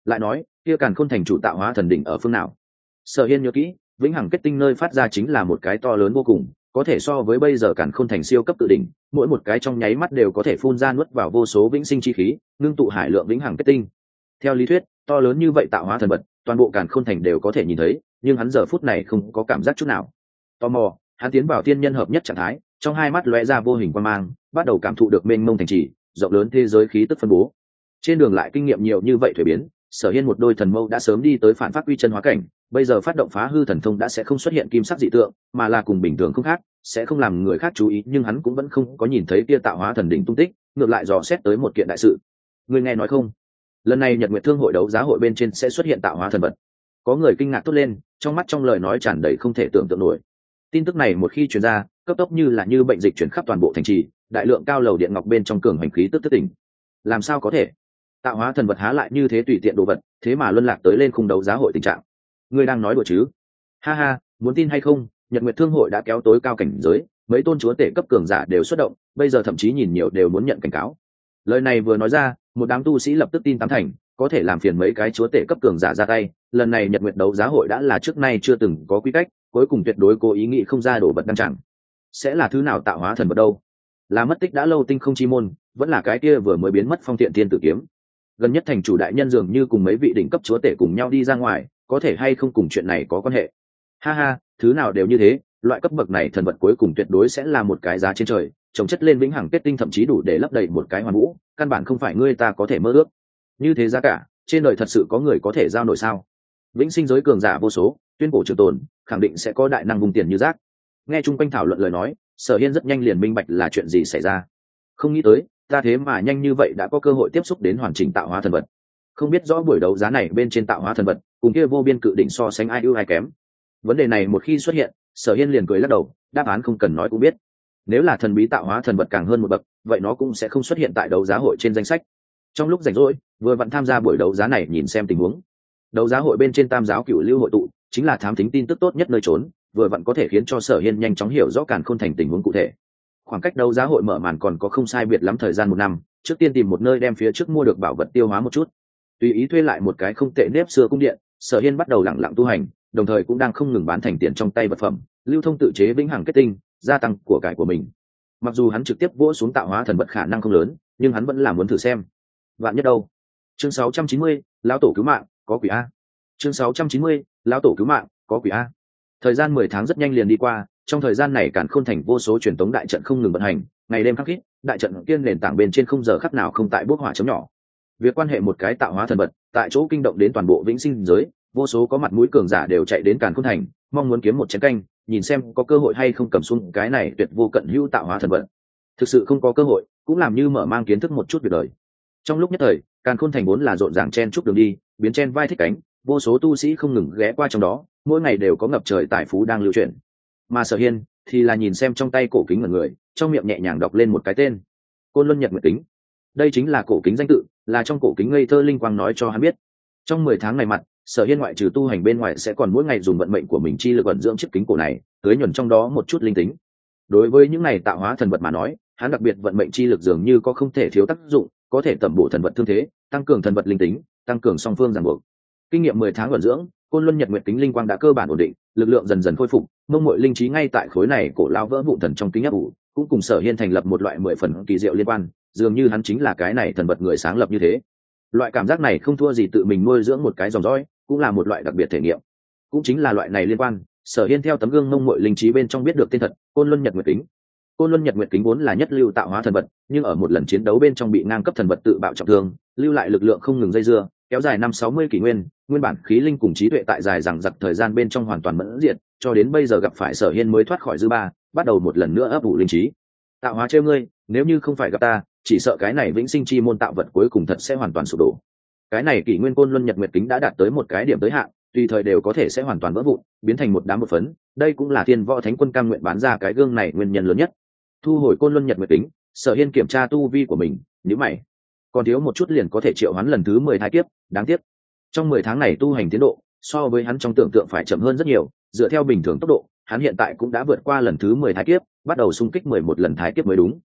lại nói kia càn khôn thành chủ tạo hóa thần đỉnh ở phương nào? Sở Hiên nhớ kỹ, vĩnh hằng kết tinh nơi phát ra chính là một cái to lớn vô cùng, có thể so với bây giờ càn khôn thành siêu cấp tự đỉnh, mỗi một cái trong nháy mắt đều có thể phun ra nuốt vào vô số vĩnh sinh chi khí, ngưng tụ hải lượng vĩnh hằng kết tinh. Theo lý thuyết, to lớn như vậy tạo hóa thần vật, toàn bộ càn khôn thành đều có thể nhìn thấy, nhưng hắn giờ phút này không có cảm giác chút nào. Tò mò, hắn tiến vào tiên nhân hợp nhất trạng thái, trong hai mắt lóe ra vô hình quang mang, bắt đầu cảm thụ được mênh mông thành trì, rộng lớn thế giới khí tức phân bố. Trên đường lại kinh nghiệm nhiều như vậy thuế biến, Sở Hiên một đôi thần mâu đã sớm đi tới phản phát quy chân hóa cảnh, bây giờ phát động phá hư thần thông đã sẽ không xuất hiện kim sắc dị tượng, mà là cùng bình thường không khác, sẽ không làm người khác chú ý, nhưng hắn cũng vẫn không có nhìn thấy kia tạo hóa thần đỉnh tung tích, ngược lại dò xét tới một kiện đại sự. Người nghe nói không? Lần này Nhật Nguyệt Thương hội đấu giá hội bên trên sẽ xuất hiện tạo hóa thần vật. Có người kinh ngạc thốt lên, trong mắt trong lời nói tràn đầy không thể tưởng tượng nổi. Tin tức này một khi truyền ra, cấp tốc như bệnh dịch chuyển khắp toàn bộ thành trì, đại lượng cao lầu điện ngọc bên trong cường hành khí tức tỉnh. Làm sao có thể? Tạo hóa thần vật há lại như thế tùy tiện đồ vật, thế mà luân lạc tới lên khung đấu giá hội tình trạng. Ngươi đang nói đùa chứ? Ha ha, muốn tin hay không, Nhật Nguyệt Thương hội đã kéo tối cao cảnh giới, mấy tôn chúa tể cấp cường giả đều xuất động, bây giờ thậm chí nhìn nhiều đều muốn nhận cảnh cáo. Lời này vừa nói ra, một đám tu sĩ lập tức tin tám thành, có thể làm phiền mấy cái chúa tể cấp cường giả ra tay. Lần này Nhật Nguyệt đấu giá hội đã là trước nay chưa từng có quy cách, cuối cùng tuyệt đối cố ý nghĩ không ra đồ vật đăng chẳng. Sẽ là thứ nào tạo hóa thần vật đâu? Là mất tích đã lâu tinh không chi môn, vẫn là cái kia vừa mới biến mất phong thiện tiên tử kiếm. Gần nhất thành chủ đại nhân dường như cùng mấy vị đỉnh cấp chúa tể cùng nhau đi ra ngoài, có thể hay không cùng chuyện này có quan hệ? Ha ha, thứ nào đều như thế, loại cấp bậc này thần vật cuối cùng tuyệt đối sẽ là một cái giá trên trời, trồng chất lên vĩnh hằng kết tinh thậm chí đủ để lấp đầy một cái hoàn vũ, căn bản không phải ngươi ta có thể mơ ước. Như thế giá cả, trên đời thật sự có người có thể giao nổi sao? Vĩnh sinh giới cường giả vô số, tuyên cổ trường tồn, khẳng định sẽ có đại năng vùng tiền như rác. Nghe chung quanh thảo luận lời nói, Sở Hiên rất nhanh liền minh bạch là chuyện gì xảy ra. Không nghĩ tới, ta thế mà nhanh như vậy đã có cơ hội tiếp xúc đến hoàn chỉnh tạo hóa thần vật. Không biết rõ buổi đấu giá này bên trên tạo hóa thần vật, cùng kia vô biên cự đỉnh so sánh ai ưu ai kém. Vấn đề này một khi xuất hiện, Sở Hiên liền cười lắc đầu, đáp án không cần nói cũng biết. Nếu là thần bí tạo hóa thần vật càng hơn một bậc, vậy nó cũng sẽ không xuất hiện tại đấu giá hội trên danh sách. Trong lúc rảnh rỗi, vừa vặn tham gia buổi đấu giá này nhìn xem tình huống. Đấu giá hội bên trên Tam giáo Cửu Lưu hội tụ, chính là thám thính tin tức tốt nhất nơi trốn, vừa vặn có thể khiến cho Sở Hiên nhanh chóng hiểu rõ Càn Khôn thành tình huống cụ thể. Khoảng cách đấu giá hội mở màn còn có không sai biệt lắm thời gian 1 năm, trước tiên tìm một nơi đem phía trước mua được bảo vật tiêu hóa một chút, tùy ý thuê lại một cái không tệ nếp xưa cung điện. Sở Hiên bắt đầu lẳng lặng tu hành, đồng thời cũng đang không ngừng bán thành tiền trong tay vật phẩm, lưu thông tự chế vĩnh hằng kết tinh, gia tăng của cải của mình. Mặc dù hắn trực tiếp vỗ xuống tạo hóa thần vật khả năng không lớn, nhưng hắn vẫn là muốn thử xem. Vạn nhất đâu? Chương 690, lão tổ cứu mạng, có quỷ a. Chương 690, lão tổ cứu mạng, có quỷ a. Thời gian 10 tháng rất nhanh liền đi qua, trong thời gian này Càn Khôn thành vô số truyền tống đại trận không ngừng vận hành, ngày đêm khắc khít, đại trận kiên nền tảng bên trên không giờ khắc nào không tại bốc hỏa chấm nhỏ. Việc quan hệ một cái tạo hóa thần vật, tại chỗ kinh động đến toàn bộ vĩnh sinh giới, vô số có mặt mũi cường giả đều chạy đến Càn Khôn thành, mong muốn kiếm một chén canh, nhìn xem có cơ hội hay không cầm xuống cái này tuyệt vô cận hữu tạo hóa thần vật. Thực sự không có cơ hội, cũng làm như mở mang kiến thức một chút việc đời. Trong lúc nhất thời, Càn Khôn thành vốn là rộn ràng chen chúc đường đi, biến chen vai thích cánh, vô số tu sĩ không ngừng ghé qua trong đó, mỗi ngày đều có ngập trời tài phú đang lưu chuyển. Mà Sở Hiên thì là nhìn xem trong tay cổ kính ngẩn người, trong miệng nhẹ nhàng đọc lên một cái tên: Côn Luân Nhật Nguyệt Kính. Đây chính là cổ kính danh tự, là trong cổ kính ngây thơ linh quang nói cho hắn biết. Trong 10 tháng này mặt, Sở Hiên ngoại trừ tu hành bên ngoài sẽ còn mỗi ngày dùng vận mệnh của mình chi lực ẩn dưỡng chiếc kính cổ này, tưới nhuần trong đó một chút linh tính. Đối với những này tạo hóa thần vật mà nói, hắn đặc biệt vận mệnh chi lực dường như có không thể thiếu tác dụng, có thể tẩm bổ thần vật thương thế, tăng cường thần vật linh tính, tăng cường song phương ràng buộc. Kinh nghiệm 10 tháng ẩn dưỡng, Côn Luân Nhật Nguyệt Kính linh quang đã cơ bản ổn định, lực lượng dần dần khôi phục, mông muội linh trí ngay tại khối này cổ lao vỡ vụn thần trong kính áp ủ, cũng cùng Sở Hiên thành lập một loại 10 phần kỳ diệu liên quan, dường như hắn chính là cái này thần vật người sáng lập như thế. Loại cảm giác này không thua gì tự mình nuôi dưỡng một cái dòng dõi, cũng là một loại đặc biệt thể nghiệm. Cũng chính là loại này liên quan, Sở Hiên theo tấm gương mông muội linh trí bên trong biết được tên thật, Côn Luân Nhật Nguyệt Kính. Côn Luân Nhật Nguyệt Kính vốn là nhất lưu tạo hóa thần vật, nhưng ở một lần chiến đấu bên trong bị ngang cấp thần vật tự bạo trọng thương, lưu lại lực lượng không ngừng dây dưa, kéo dài 560 kỷ nguyên, nguyên bản khí linh cùng trí tuệ tại dài rằng giặc thời gian bên trong hoàn toàn mẫn diệt, cho đến bây giờ gặp phải Sở Hiên mới thoát khỏi dư ba, bắt đầu một lần nữa ấp ủ linh trí. Tạo hóa trêu ngươi, nếu như không phải gặp ta, chỉ sợ cái này vĩnh sinh chi môn tạo vật cuối cùng thật sẽ hoàn toàn sụp đổ. Cái này kỷ nguyên Côn Luân Nhật Nguyệt Kính đã đạt tới một cái điểm tới hạn, tùy thời đều có thể sẽ hoàn toàn vỡ vụn, biến thành một đám bột phấn, đây cũng là Thiên Võ Thánh Quân cam nguyện bán ra cái gương này nguyên nhân lớn nhất. Thu hồi Côn Luân Nhật Nguyệt Kính, Sở Hiên kiểm tra tu vi của mình, nhíu mày. Còn thiếu một chút liền có thể triệu hoán lần thứ 10 thái kiếp, đáng tiếc. Trong 10 tháng này tu hành tiến độ, so với hắn trong tưởng tượng phải chậm hơn rất nhiều, dựa theo bình thường tốc độ, hắn hiện tại cũng đã vượt qua lần thứ 10 thái kiếp, bắt đầu xung kích 11 lần thái kiếp mới đúng.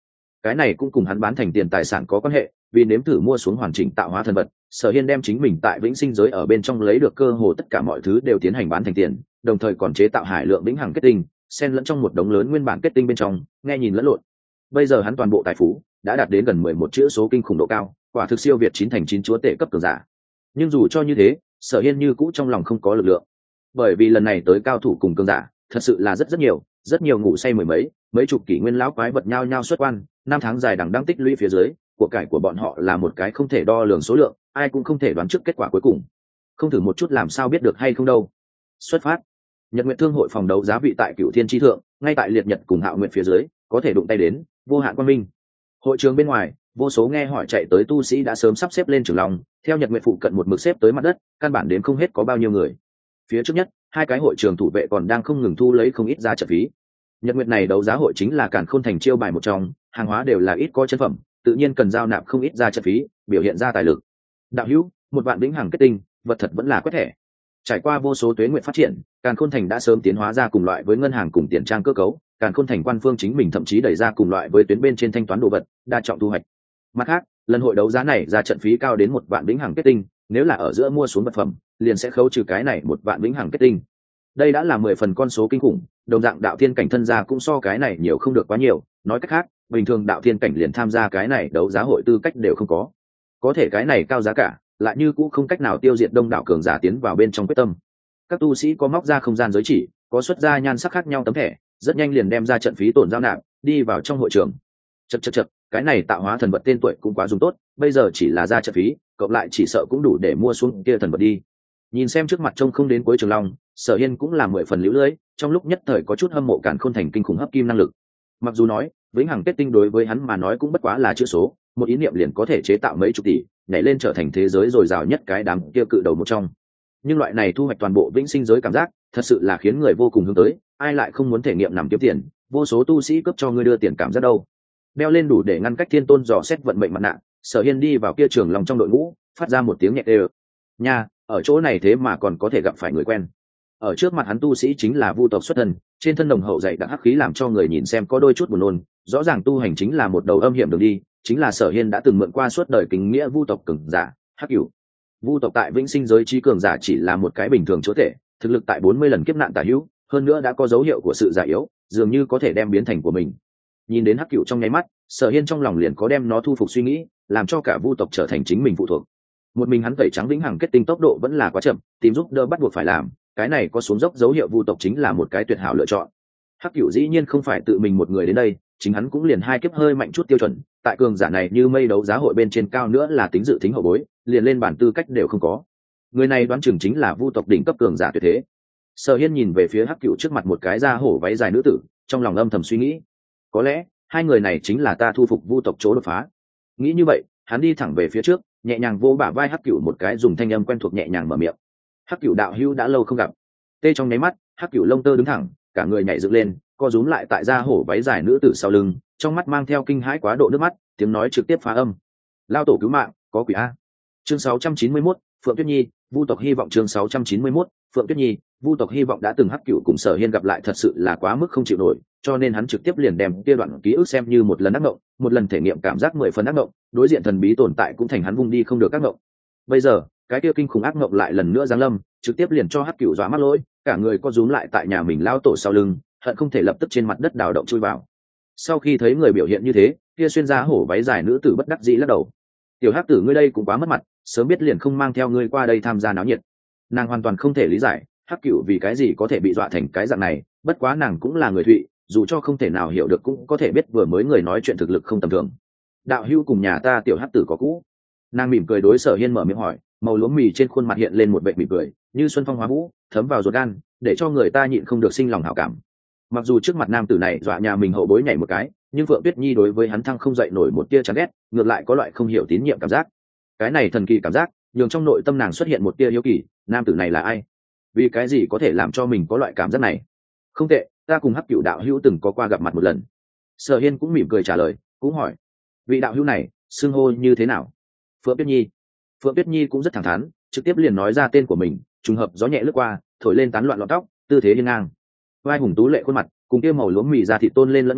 cái này cũng cùng hắn bán thành tiền tài sản có quan hệ, vì nếm thử mua xuống hoàn chỉnh tạo hóa thần vật, Sở Hiên đem chính mình tại vĩnh sinh giới ở bên trong lấy được cơ hồ tất cả mọi thứ đều tiến hành bán thành tiền, đồng thời còn chế tạo hải lượng vĩnh hằng kết tinh, xen lẫn trong một đống lớn nguyên bản kết tinh bên trong, nghe nhìn lẫn lộn. Bây giờ hắn toàn bộ tài phú đã đạt đến gần 11 chữ số kinh khủng độ cao, quả thực siêu việt 9 thành 9 chúa tể cấp cường giả. Nhưng dù cho như thế, Sở Hiên như cũ trong lòng không có lực lượng, bởi vì lần này tới cao thủ cùng cường giả thật sự là rất nhiều ngủ say mười mấy chục kỷ nguyên lão quái vật nhao nhao xuất quan, 5 tháng dài đằng đang tích lũy phía dưới, của cải của bọn họ là một cái không thể đo lường số lượng, ai cũng không thể đoán trước kết quả cuối cùng. Không thử một chút làm sao biết được hay không đâu. Xuất phát. Nhật Nguyệt Thương hội phòng đấu giá vị tại Cửu Thiên chi thượng, ngay tại liệt nhật cùng Hạo Nguyệt phía dưới, có thể đụng tay đến, vô hạn quang minh. Hội trường bên ngoài, vô số nghe hỏi chạy tới tu sĩ đã sớm sắp xếp lên trường lòng, theo Nhật Nguyệt phụ cận một mực xếp tới mặt đất, căn bản đến không hết có bao nhiêu người. Phía trước nhất, hai cái hội trường thủ vệ còn đang không ngừng thu lấy không ít giá trận phí. Nhật Nguyệt này đấu giá hội chính là Càn Khôn thành chiêu bài một trong, hàng hóa đều là ít có chân phẩm, tự nhiên cần giao nạp không ít giá trận phí, biểu hiện ra tài lực. Đạo hữu, một vạn vĩnh hằng kết tinh, vật thật vẫn là quét thẻ. Trải qua vô số tuế nguyện phát triển, Càn Khôn thành đã sớm tiến hóa ra cùng loại với ngân hàng cùng tiền trang cơ cấu, Càn Khôn thành quan phương chính mình thậm chí đẩy ra cùng loại với tuyến bên trên thanh toán đồ vật, đa trọng thu hoạch. Mặt khác, lần hội đấu giá này ra trận phí cao đến 1 vạn vĩnh hằng kết tinh, nếu là ở giữa mua xuống vật phẩm, liền sẽ khấu trừ cái này 1 vạn vĩnh hằng kết tinh. Đây đã là 10 phần con số kinh khủng, đồng dạng đạo thiên cảnh thân gia cũng so cái này nhiều không được quá nhiều, nói cách khác, bình thường đạo thiên cảnh liền tham gia cái này đấu giá hội tư cách đều không có. Có thể cái này cao giá cả, lại như cũng không cách nào tiêu diệt đông đảo cường giả tiến vào bên trong quyết tâm. Các tu sĩ có móc ra không gian giới chỉ, có xuất ra nhan sắc khác nhau tấm thẻ, rất nhanh liền đem ra trận phí tổn giao nạp, đi vào trong hội trường. Chậc, cái này tạo hóa thần vật tên tuổi cũng quá dùng tốt, bây giờ chỉ là ra trận phí, cộng lại chỉ sợ cũng đủ để mua xuống kia thần vật đi. Nhìn xem trước mặt trông không đến cuối trường long, Sở Hiên cũng là 10 phần liễu lưỡi, trong lúc nhất thời có chút hâm mộ Càn Khôn thành kinh khủng hấp kim năng lực. Mặc dù nói, vĩnh hằng kết tinh đối với hắn mà nói cũng bất quá là chữ số, một ý niệm liền có thể chế tạo mấy chục tỷ, nhảy lên trở thành thế giới dồi dào nhất cái đám kia cự đầu một trong. Nhưng loại này thu hoạch toàn bộ vĩnh sinh giới cảm giác, thật sự là khiến người vô cùng hướng tới, ai lại không muốn thể nghiệm nằm kiếm tiền, vô số tu sĩ cướp cho ngươi đưa tiền cảm giác đâu. Đeo lên đủ để ngăn cách thiên tôn dò xét vận mệnh mặt nạ, Sở Hiên đi vào kia trường lòng trong đội ngũ, phát ra một tiếng nhẹ đều. Nha, ở chỗ này thế mà còn có thể gặp phải người quen. Ở trước mặt hắn tu sĩ chính là vu tộc xuất thân, trên thân đồng hậu dày đặc hắc khí làm cho người nhìn xem có đôi chút buồn nôn, rõ ràng tu hành chính là một đầu âm hiểm đường đi, chính là Sở Hiên đã từng mượn qua suốt đời kính nghĩa vu tộc cường giả, Hắc Cửu. Vu tộc tại vĩnh sinh giới trí cường giả chỉ là một cái bình thường chúa tể, thực lực tại 40 lần kiếp nạn tà hữu, hơn nữa đã có dấu hiệu của sự già yếu, dường như có thể đem biến thành của mình. Nhìn đến Hắc Cửu trong nháy mắt, Sở Hiên trong lòng liền có đem nó thu phục suy nghĩ, làm cho cả vu tộc trở thành chính mình phụ thuộc. Một mình hắn tẩy trắng vĩnh hằng kết tinh tốc độ vẫn là quá chậm, tìm giúp đỡ bắt buộc phải làm, cái này có xuống dốc dấu hiệu vu tộc chính là một cái tuyệt hảo lựa chọn. Hắc Cửu dĩ nhiên không phải tự mình một người đến đây, chính hắn cũng liền 2 kiếp hơi mạnh chút tiêu chuẩn, tại cường giả này như mây đấu giá hội bên trên cao nữa là tính dự tính hậu bối, liền lên bản tư cách đều không có. Người này đoán chừng chính là vu tộc đỉnh cấp cường giả tuyệt thế. Sở Hiên nhìn về phía Hắc Cửu trước mặt một cái da hổ váy dài nữ tử, trong lòng âm thầm suy nghĩ, có lẽ hai người này chính là ta thu phục vu tộc chỗ đột phá. Nghĩ như vậy, hắn đi thẳng về phía trước, nhẹ nhàng vỗ bả vai Hắc Cửu một cái, dùng thanh âm quen thuộc nhẹ nhàng mở miệng. Hắc Cửu đạo hữu đã lâu không gặp. Tê trong nháy mắt, Hắc Cửu lông tơ đứng thẳng, cả người nhảy dựng lên, co rúm lại tại da hổ váy dài nữ tử sau lưng, trong mắt mang theo kinh hãi quá độ nước mắt, tiếng nói trực tiếp phá âm. Lao tổ cứu mạng, có quỷ a. Chương 691, Phượng Tuyết Nhi, vu tộc hy vọng. Chương 691, Phượng Tuyết Nhi, vu tộc hy vọng. Đã từng Hắc Cửu cùng Sở Hiên gặp lại thật sự là quá mức không chịu nổi, cho nên hắn trực tiếp liền đem kia đoạn ký ức xem như một lần ác mộng, một lần thể nghiệm cảm giác 10 phần ác mộng, đối diện thần bí tồn tại cũng thành hắn vung đi không được ác mộng. Bây giờ, cái kia kinh khủng ác mộng lại lần nữa giáng lâm, trực tiếp liền cho Hắc Cửu dọa mắc lỗi, cả người co rúm lại tại nhà mình lao tổ sau lưng, hận không thể lập tức trên mặt đất đào động chui vào. Sau khi thấy người biểu hiện như thế, kia xuyên ra hổ váy dài nữ tử bất đắc dĩ lắc đầu. Tiểu Hắc tử ngươi đây cũng quá mất mặt, sớm biết liền không mang theo ngươi qua đây tham gia náo nhiệt. Nàng hoàn toàn không thể lý giải Hắc Cửu vì cái gì có thể bị dọa thành cái dạng này, bất quá nàng cũng là người Thụy, dù cho không thể nào hiểu được cũng có thể biết vừa mới người nói chuyện thực lực không tầm thường. Đạo hữu cùng nhà ta Tiểu Hắc tử có cũ. Nàng mỉm cười đối Sở Hiên mở miệng hỏi, màu lúa mì trên khuôn mặt hiện lên một vẻ mỉm cười, như xuân phong hóa vũ, thấm vào ruột gan, để cho người ta nhịn không được sinh lòng hảo cảm. Mặc dù trước mặt nam tử này dọa nhà mình hậu bối nhảy một cái, nhưng Phượng Tuyết Nhi đối với hắn thăng không dậy nổi một tia chán ghét, ngược lại có loại không hiểu tín nhiệm cảm giác. Cái này thần kỳ cảm giác, nhường trong nội tâm nàng xuất hiện một tia hiếu kỳ, nam tử này là ai? Vì cái gì có thể làm cho mình có loại cảm giác này? Không tệ, ta cùng Hắc Cửu đạo hữu từng có qua gặp mặt một lần. Sở Hiên cũng mỉm cười trả lời, cũng hỏi, vị đạo hữu này xưng hô như thế nào? Phượng Tuyết Nhi. Phượng Tuyết Nhi cũng rất thẳng thắn, trực tiếp liền nói ra tên của mình, trùng hợp gió nhẹ lướt qua, thổi lên tán loạn lọn tóc, tư thế hiên ngang. Vai hùng tú lệ khuôn mặt, cùng kia màu lúa mì ra thịt tôn lên lẫn nhau,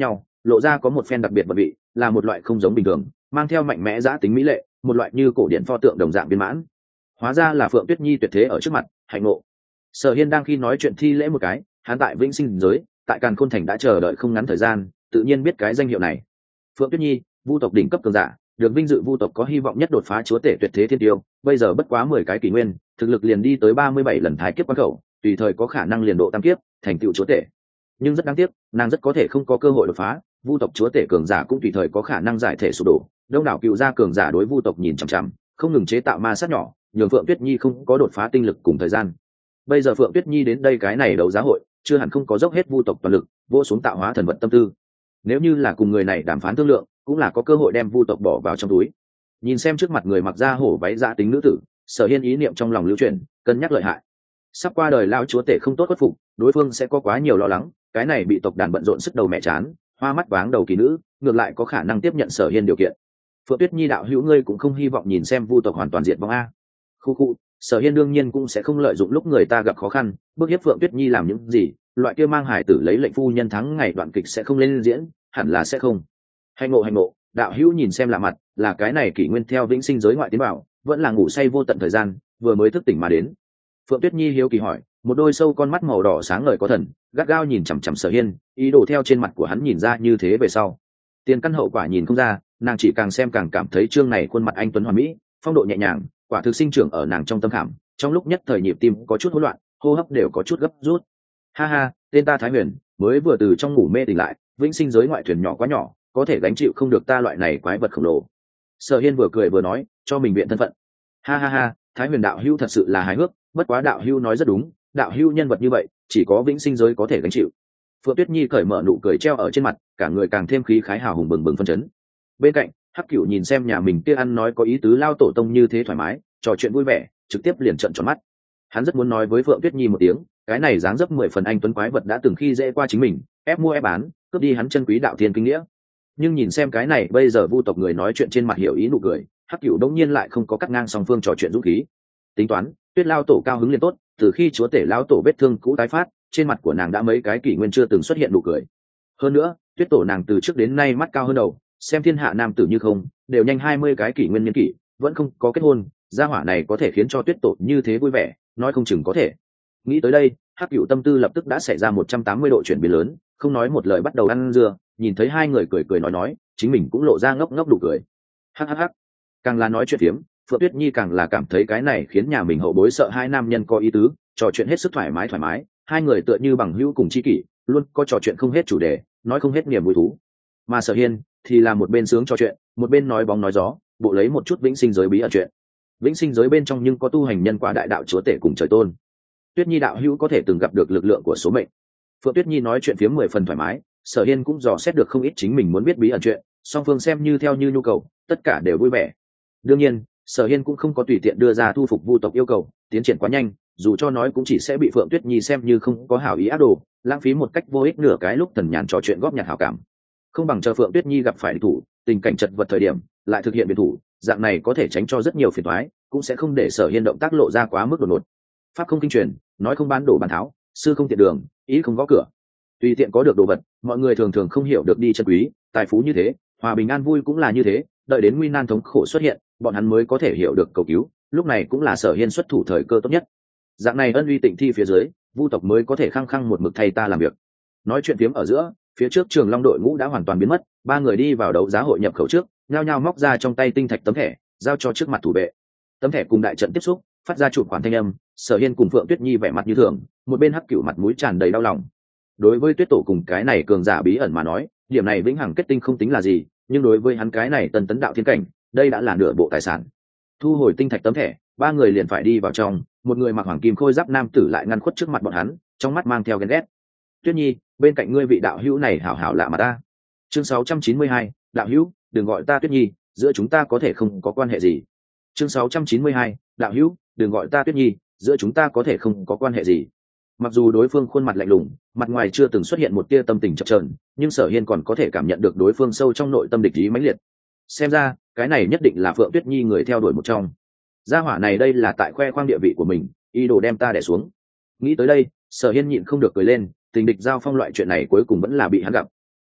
lộ ra có một phen đặc biệt vật vị, là một loại không giống bình thường, mang theo mạnh mẽ giá tính mỹ lệ, một loại như cổ điển pho tượng đồng dạng viên mãn. Hóa ra là Phượng Tuyết Nhi tuyệt thế ở trước mặt, hạnh ngộ. Sở Hiên đang khi nói chuyện thi lễ một cái, hắn tại Vĩnh Sinh giới, tại Càn Khôn Thành đã chờ đợi không ngắn thời gian, tự nhiên biết cái danh hiệu này. Phượng Tuyết Nhi, vu tộc đỉnh cấp cường giả, được vinh dự vu tộc có hy vọng nhất đột phá chúa tể tuyệt thế thiên tiêu, bây giờ bất quá 10 cái kỷ nguyên, thực lực liền đi tới 37 lần thái kiếp quan khẩu, tùy thời có khả năng liền độ tam kiếp, thành tựu chúa tể. Nhưng rất đáng tiếc, nàng rất có thể không có cơ hội đột phá, vu tộc chúa tể cường giả cũng tùy thời có khả năng giải thể sụp đổ. Đông đảo cựu gia cường giả đối vu tộc nhìn chằm chằm, không ngừng chế tạo ma sát nhỏ, nhường Phượng Tuyết Nhi không có đột phá tinh lực cùng thời gian. Bây giờ Phượng Tuyết Nhi đến đây cái này đấu giá hội, chưa hẳn không có dốc hết vu tộc toàn lực, vô xuống tạo hóa thần vật tâm tư. Nếu như là cùng người này đàm phán thương lượng, cũng là có cơ hội đem vu tộc bỏ vào trong túi. Nhìn xem trước mặt người mặc da hổ váy dạ tính nữ tử, Sở Hiên ý niệm trong lòng lưu chuyển, cân nhắc lợi hại. Sắp qua đời lao chúa tể không tốt khuất phục, đối phương sẽ có quá nhiều lo lắng, cái này bị tộc đàn bận rộn sức đầu mẹ chán, hoa mắt váng đầu kỳ nữ, ngược lại có khả năng tiếp nhận Sở Hiên điều kiện. Phượng Tuyết Nhi đạo hữu ngươi cũng không hy vọng nhìn xem vu tộc hoàn toàn diệt vong a. Khu khu, Sở Hiên đương nhiên cũng sẽ không lợi dụng lúc người ta gặp khó khăn, bức hiếp Phượng Tuyết Nhi làm những gì, loại kia mang hải tử lấy lệnh phu nhân thắng ngày đoạn kịch sẽ không lên diễn, hẳn là sẽ không. Hành ngộ, đạo hữu nhìn xem lạ mặt, là cái này kỷ nguyên theo Vĩnh Sinh giới ngoại tiến bảo, vẫn là ngủ say vô tận thời gian, vừa mới thức tỉnh mà đến. Phượng Tuyết Nhi hiếu kỳ hỏi, một đôi sâu con mắt màu đỏ sáng ngời có thần, gắt gao nhìn chằm chằm Sở Hiên, ý đồ theo trên mặt của hắn nhìn ra như thế về sau. Tiền căn hậu quả nhìn không ra, nàng chỉ càng xem càng cảm thấy trương này khuôn mặt anh tuấn hoàn mỹ, phong độ nhẹ nhàng, quả thực sinh trưởng ở nàng trong tâm khảm. Trong lúc nhất thời nhịp tim có chút hỗn loạn, hô hấp đều có chút gấp rút. Ha ha, tên ta Thái Huyền, mới vừa từ trong ngủ mê tỉnh lại, Vĩnh Sinh giới ngoại thuyền nhỏ quá nhỏ, có thể gánh chịu không được ta loại này quái vật khổng lồ. Sở Hiên vừa cười vừa nói, cho mình biện thân phận. Ha ha ha, Thái Huyền đạo hữu thật sự là hài hước, bất quá đạo hữu nói rất đúng, đạo hữu nhân vật như vậy, chỉ có Vĩnh Sinh giới có thể gánh chịu. Phượng Tuyết Nhi cởi mở nụ cười treo ở trên mặt, cả người càng thêm khí khái hào hùng bừng bừng phân chấn. Bên cạnh, Hắc Cửu nhìn xem nhà mình kia ăn nói có ý tứ lao tổ tông như thế thoải mái, trò chuyện vui vẻ, trực tiếp liền trợn tròn mắt. Hắn rất muốn nói với Phượng Tuyết Nhi một tiếng, cái này dáng dấp 10 phần anh tuấn quái vật đã từng khi dễ qua chính mình, ép mua ép bán, cướp đi hắn chân quý đạo thiên kinh nghĩa. Nhưng nhìn xem cái này bây giờ vu tộc người nói chuyện trên mặt hiểu ý nụ cười, Hắc Cửu đống nhiên lại không có cắt ngang song phương trò chuyện dũng khí. Tính toán, Tuyết lao tổ cao hứng liền tốt, từ khi chúa tể lao tổ vết thương cũ tái phát, trên mặt của nàng đã mấy cái kỷ nguyên chưa từng xuất hiện nụ cười. Hơn nữa, Tuyết tổ nàng từ trước đến nay mắt cao hơn đầu, xem thiên hạ nam tử như không, đều nhanh 20 cái kỷ nguyên niên kỷ, vẫn không có kết hôn, gia hỏa này có thể khiến cho Tuyết tổ như thế vui vẻ, nói không chừng có thể. Nghĩ tới đây, Hắc Cửu tâm tư lập tức đã xảy ra 180 độ chuyển biến lớn, không nói một lời bắt đầu ăn dưa, nhìn thấy hai người cười cười nói, chính mình cũng lộ ra ngốc ngốc đủ cười. Hắc hắc hắc. Càng là nói chuyện phiếm, Phượng Tuyết Nhi càng là cảm thấy cái này khiến nhà mình hậu bối sợ hai nam nhân có ý tứ, trò chuyện hết sức thoải mái, hai người tựa như bằng hữu cùng tri kỷ, luôn có trò chuyện không hết chủ đề, nói không hết niềm vui thú. Mà Sở Hiên thì là một bên sướng trò chuyện, một bên nói bóng nói gió, bộ lấy một chút Vĩnh Sinh giới bí ẩn chuyện. Vĩnh Sinh giới bên trong nhưng có tu hành nhân quả đại đạo chúa tể cùng trời tôn. Tuyết Nhi đạo hữu có thể từng gặp được lực lượng của số mệnh. Phượng Tuyết Nhi nói chuyện phiếm 10 phần thoải mái, Sở Hiên cũng dò xét được không ít chính mình muốn biết bí ẩn chuyện, song phương xem như theo như nhu cầu, tất cả đều vui vẻ. Đương nhiên, Sở Hiên cũng không có tùy tiện đưa ra thu phục vu tộc yêu cầu, tiến triển quá nhanh, dù cho nói cũng chỉ sẽ bị Phượng Tuyết Nhi xem như không có hảo ý ác đồ, lãng phí một cách vô ích nửa cái lúc thần nhàn trò chuyện góp nhặt hảo cảm. Không bằng chờ Phượng Tuyết Nhi gặp phải địch thủ, tình cảnh chật vật thời điểm, lại thực hiện biệt thủ, dạng này có thể tránh cho rất nhiều phiền toái, cũng sẽ không để Sở Hiên động tác lộ ra quá mức đột ngột. Pháp không kinh truyền, nói không bán đổ bàn tháo, sư không tiện đường, ý không gõ cửa. Tùy tiện có được đồ vật, mọi người thường thường không hiểu được đi chân quý, tài phú như thế, hòa bình an vui cũng là như thế, đợi đến nguy nan thống khổ xuất hiện, bọn hắn mới có thể hiểu được cầu cứu, lúc này cũng là Sở Hiên xuất thủ thời cơ tốt nhất. Dạng này ân uy tịnh thi phía dưới, vu tộc mới có thể khăng khăng một mực thay ta làm việc. Nói chuyện phiếm ở giữa, phía trước Trường Long đội ngũ đã hoàn toàn biến mất, ba người đi vào đấu giá hội nhập khẩu trước, nhao nhao móc ra trong tay tinh thạch tấm thẻ, giao cho trước mặt thủ vệ. Tấm thẻ cùng đại trận tiếp xúc, phát ra chụp khoản thanh âm, Sở Hiên cùng Phượng Tuyết Nhi vẻ mặt như thường, một bên Hắc Cửu mặt mũi tràn đầy đau lòng. Đối với Tuyết tổ cùng cái này cường giả bí ẩn mà nói, điểm này vĩnh hằng kết tinh không tính là gì, nhưng đối với hắn cái này tân tấn đạo thiên cảnh, đây đã là nửa bộ tài sản. Thu hồi tinh thạch tấm thẻ, ba người liền phải đi vào trong, một người mặc hoàng kim khôi giáp nam tử lại ngăn khuất trước mặt bọn hắn, trong mắt mang theo ghen ghét. Tuyết Nhi, bên cạnh ngươi vị đạo hữu này hảo hảo lạ mà ta. Chương 692, đạo hữu, đừng gọi ta Tuyết Nhi, giữa chúng ta có thể không có quan hệ gì. Chương 692, đạo hữu, đừng gọi ta Tuyết Nhi, giữa chúng ta có thể không có quan hệ gì. Mặc dù đối phương khuôn mặt lạnh lùng, mặt ngoài chưa từng xuất hiện một tia tâm tình chập chờn, nhưng Sở Hiên còn có thể cảm nhận được đối phương sâu trong nội tâm địch ý mãnh liệt. Xem ra, cái này nhất định là Phượng Tuyết Nhi người theo đuổi một trong. Gia hỏa này đây là tại khoe khoang địa vị của mình, ý đồ đem ta đè xuống. Nghĩ tới đây, Sở Hiên nhịn không được cười lên, tình địch giao phong loại chuyện này cuối cùng vẫn là bị hắn gặp.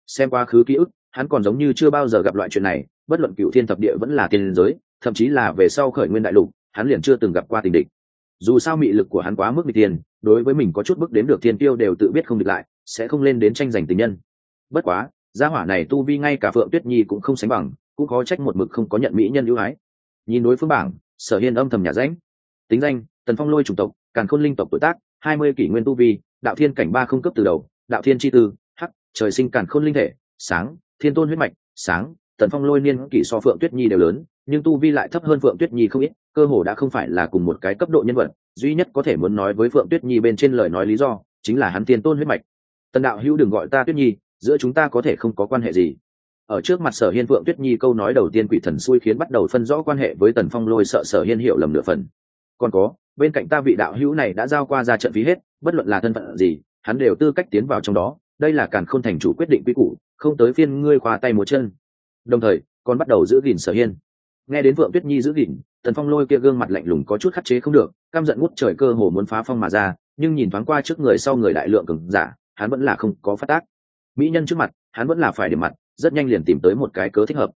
Xem quá khứ ký ức, hắn còn giống như chưa bao giờ gặp loại chuyện này, bất luận cựu thiên thập địa vẫn là tiên giới, thậm chí là về sau khởi nguyên đại lục, hắn liền chưa từng gặp qua tình địch. Dù sao mị lực của hắn quá mức nghịch tiền, đối với mình có chút bước đến được thiên tiêu đều tự biết không địch lại, sẽ không lên đến tranh giành tình nhân. Bất quá, gia hỏa này tu vi ngay cả Phượng Tuyết Nhi cũng không sánh bằng, cũng khó trách một mực không có nhận mỹ nhân ưu ái. Nhìn đối phương bảng, Sở Hiên âm thầm nhà ránh. Tính danh: Tần Phong Lôi chủng tộc, Càn Khôn linh tộc tuổi tác, 20 kỷ nguyên tu vi, đạo thiên cảnh 3 không cấp từ đầu, đạo thiên chi tư, hắc, trời sinh Càn Khôn linh thể, sáng, thiên tôn huyết mạch, sáng. Tần Phong Lôi niên kỷ so Phượng Tuyết Nhi đều lớn, nhưng tu vi lại thấp hơn Phượng Tuyết Nhi không ít, cơ hồ đã không phải là cùng một cái cấp độ nhân vật, duy nhất có thể muốn nói với Phượng Tuyết Nhi bên trên lời nói lý do, chính là hắn thiên tôn huyết mạch. Tần đạo hữu đừng gọi ta Tuyết Nhi, giữa chúng ta có thể không có quan hệ gì. Ở trước mặt Sở Hiên, Phượng Tuyết Nhi câu nói đầu tiên quỷ thần xui khiến bắt đầu phân rõ quan hệ với Tần Phong Lôi, sợ Sở Hiên hiểu lầm nửa phần. Còn có, bên cạnh ta vị đạo hữu này đã giao qua ra trận phí hết, bất luận là thân phận gì, hắn đều tư cách tiến vào trong đó, đây là Càn Khôn thành chủ quyết định quy củ, không tới phiên ngươi khoa tay múa chân. Đồng thời, còn bắt đầu giữ gìn Sở Hiên. Nghe đến Phượng Tuyết Nhi giữ gìn, Tần Phong Lôi kia gương mặt lạnh lùng có chút khắc chế không được, căm giận ngút trời, cơ hồ muốn phá phong mà ra, nhưng nhìn thoáng qua trước người sau người đại lượng cường giả, hắn vẫn là không có phát tác. Mỹ nhân trước mặt, hắn vẫn là phải điểm mặt, rất nhanh liền tìm tới một cái cớ thích hợp.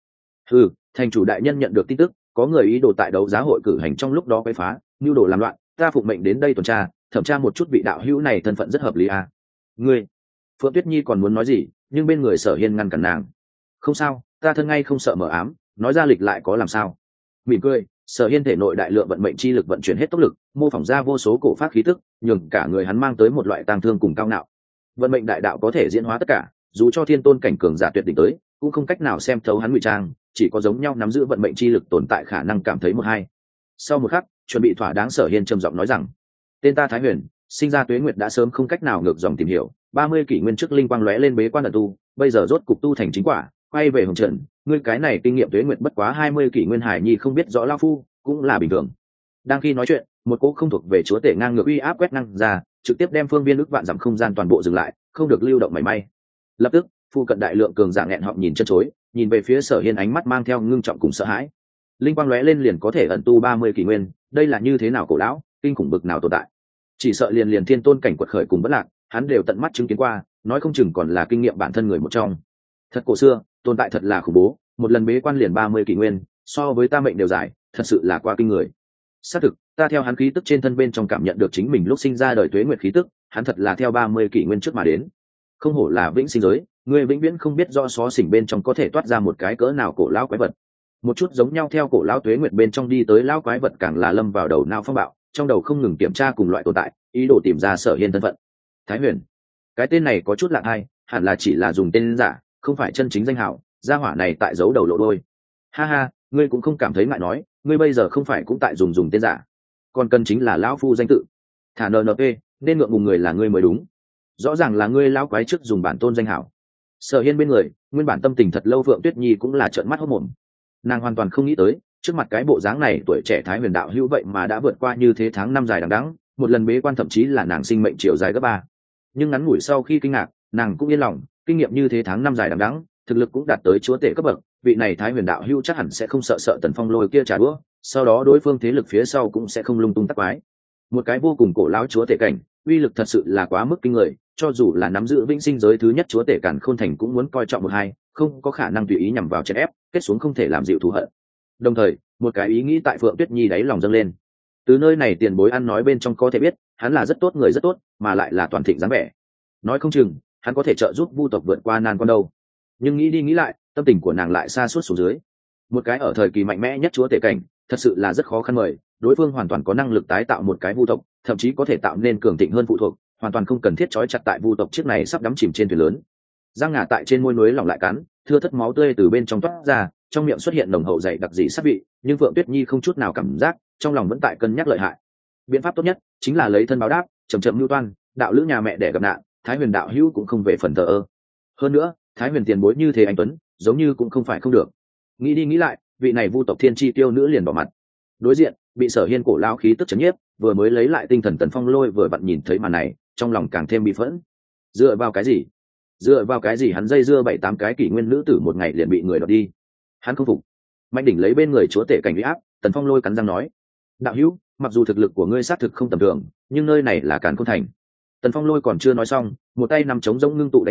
Thành chủ đại nhân nhận được tin tức, có người ý đồ tại đấu giá hội cử hành trong lúc đó quấy phá, nhu đồ làm loạn, ta phụng mệnh đến đây tuần tra, thẩm tra một chút vị đạo hữu này thân phận rất hợp lý à. Ngươi, Phượng Tuyết Nhi còn muốn nói gì, nhưng bên người Sở Hiên ngăn cản nàng. Không sao, ta thân ngay không sợ mờ ám, nói ra lịch lại có làm sao. Mỉm cười, Sở Hiên thể nội đại lượng vận mệnh chi lực vận chuyển hết tốc lực, mô phỏng ra vô số cổ pháp khí tức, nhường cả người hắn mang tới một loại tang thương cùng cao ngạo. Vận mệnh đại đạo có thể diễn hóa tất cả, dù cho thiên tôn cảnh cường giả tuyệt đỉnh tới, cũng không cách nào xem thấu hắn ngụy trang, chỉ có giống nhau nắm giữ vận mệnh chi lực tồn tại khả năng cảm thấy một hai. Sau một khắc, chuẩn bị thỏa đáng, Sở Hiên trầm giọng nói rằng: tên ta Thái Huyền, sinh ra tuế nguyệt đã sớm không cách nào ngược dòng tìm hiểu, 30 kỷ nguyên trước linh quang lóe lên bế quan ẩn tu, bây giờ rốt cục tu thành chính quả, quay về hồng trần, ngươi cái này kinh nghiệm tuế nguyệt bất quá 20 kỷ nguyên hải nhi không biết rõ lão phu, cũng là bình thường. Đang khi nói chuyện, một cỗ không thuộc về chúa tể ngang ngược uy áp quét ngang ra, trực tiếp đem phương viên ức vạn dặm không gian toàn bộ dừng lại, không được lưu động mảy may. Lập tức, phu cận đại lượng cường giả nghẹn họng nhìn chân chối, nhìn về phía Sở Hiên, ánh mắt mang theo ngưng trọng cùng sợ hãi. Linh quang lóe lên liền có thể ẩn tu 30 kỷ nguyên, đây là như thế nào cổ lão, kinh khủng bực nào tồn tại. Chỉ sợ liền thiên tôn cảnh quật khởi cùng bất lạc, hắn đều tận mắt chứng kiến qua, nói không chừng còn là kinh nghiệm bản thân người một trong. Thật cổ xưa, tồn tại thật là khủng bố, một lần bế quan liền 30 kỷ nguyên, so với ta mệnh đều dài, thật sự là quá kinh người. Xác thực, ta theo hắn khí tức trên thân bên trong cảm nhận được chính mình lúc sinh ra đời tuế nguyệt khí tức, hắn thật là theo 30 kỷ nguyên trước mà đến. Không hổ là vĩnh sinh giới, người vĩnh viễn không biết do xó xỉnh bên trong có thể toát ra một cái cỡ nào cổ lão quái vật. Một chút giống nhau theo cổ lão tuế nguyệt bên trong đi tới lão quái vật càng là lâm vào đầu não phong bạo, trong đầu không ngừng kiểm tra cùng loại tồn tại, ý đồ tìm ra Sở Hiên thân phận. Thái Huyền, cái tên này có chút lạ hay, hẳn là chỉ là dùng tên giả, không phải chân chính danh hảo, gia hỏa này tại giấu đầu lộ đôi. Ha ha, ngươi cũng không cảm thấy ngại nói, ngươi bây giờ không phải cũng tại dùng tên giả, còn cần chính là lão phu danh tự. Thả NNP, nên ngượng ngùng người là ngươi mới đúng. Rõ ràng là ngươi lão quái trước dùng bản tôn danh hảo. Sở Hiên bên người, nguyên bản tâm tình thật lâu Phượng Tuyết Nhi cũng là trợn mắt hốt mồm. Nàng hoàn toàn không nghĩ tới, trước mặt cái bộ dáng này tuổi trẻ Thái Huyền đạo hữu vậy mà đã vượt qua như thế tháng năm dài đằng đẵng, một lần bế quan thậm chí là nàng sinh mệnh chiều dài gấp 3. Nhưng ngắn ngủi sau khi kinh ngạc, nàng cũng yên lòng, kinh nghiệm như thế tháng năm dài đằng đẵng, thực lực cũng đạt tới chúa tể cấp bậc, vị này Thái Huyền đạo hữu chắc hẳn sẽ không sợ Tần Phong Lôi kia trả đũa, sau đó đối phương thế lực phía sau cũng sẽ không lung tung tắc quái. Một cái vô cùng cổ lão chúa tể cảnh, uy lực thật sự là quá mức kinh người, cho dù là nắm giữ vĩnh sinh giới thứ nhất chúa tể Càn Khôn thành cũng muốn coi trọng một hai, không có khả năng tùy ý nhằm vào chèn ép, kết xuống không thể làm dịu thù hận. Đồng thời, một cái ý nghĩ tại Phượng Tuyết Nhi đáy lòng dâng lên. Từ nơi này tiền bối ăn nói bên trong có thể biết, hắn là rất tốt người rất tốt, mà lại là toàn thịnh dáng vẻ. Nói không chừng, hắn có thể trợ giúp Vu tộc vượt qua nan quan đâu. Nhưng nghĩ đi nghĩ lại, tâm tình của nàng lại xa suốt xuống dưới. Một cái ở thời kỳ mạnh mẽ nhất chúa tể cảnh, thật sự là rất khó khăn mời, đối phương hoàn toàn có năng lực tái tạo một cái Vu tộc, thậm chí có thể tạo nên cường thịnh hơn phụ thuộc, hoàn toàn không cần thiết trói chặt tại Vu tộc chiếc này sắp đắm chìm trên thuyền lớn. Răng ngà tại trên môi núi lỏng lại cắn, thưa thất máu tươi từ bên trong toát ra, trong miệng xuất hiện nồng hậu dày đặc dị sát vị, nhưng Phượng Tuyết Nhi không chút nào cảm giác, trong lòng vẫn tại cân nhắc lợi hại. Biện pháp tốt nhất chính là lấy thân báo đáp, chậm chậm lưu toan, đạo lữ nhà mẹ để gặp nạn, Thái Huyền đạo hữu cũng không về phần thờ ơ. Hơn nữa, Thái Huyền tiền bối như thế anh tuấn, giống như cũng không phải không được. Nghĩ đi nghĩ lại, vị này Vu tộc thiên chi tiêu nữ liền bỏ mặt. Đối diện, bị Sở Hiên cổ lao khí tức chấn nhiếp, vừa mới lấy lại tinh thần Tần Phong Lôi vừa vặn nhìn thấy màn này, trong lòng càng thêm bị phẫn. Dựa vào cái gì? Dựa vào cái gì hắn dây dưa 7-8 cái kỷ nguyên nữ tử một ngày liền bị người đoạt đi? Hắn không phục. Mạnh đỉnh lấy bên người chúa tể cảnh uy áp, Tần Phong Lôi cắn răng nói: đạo hữu, mặc dù thực lực của ngươi xác thực không tầm thường, nhưng nơi này là Càn Khôn thành. Tần Phong Lôi còn chưa nói xong, một tay nằm chống rỗng ngưng tụ đánh ra,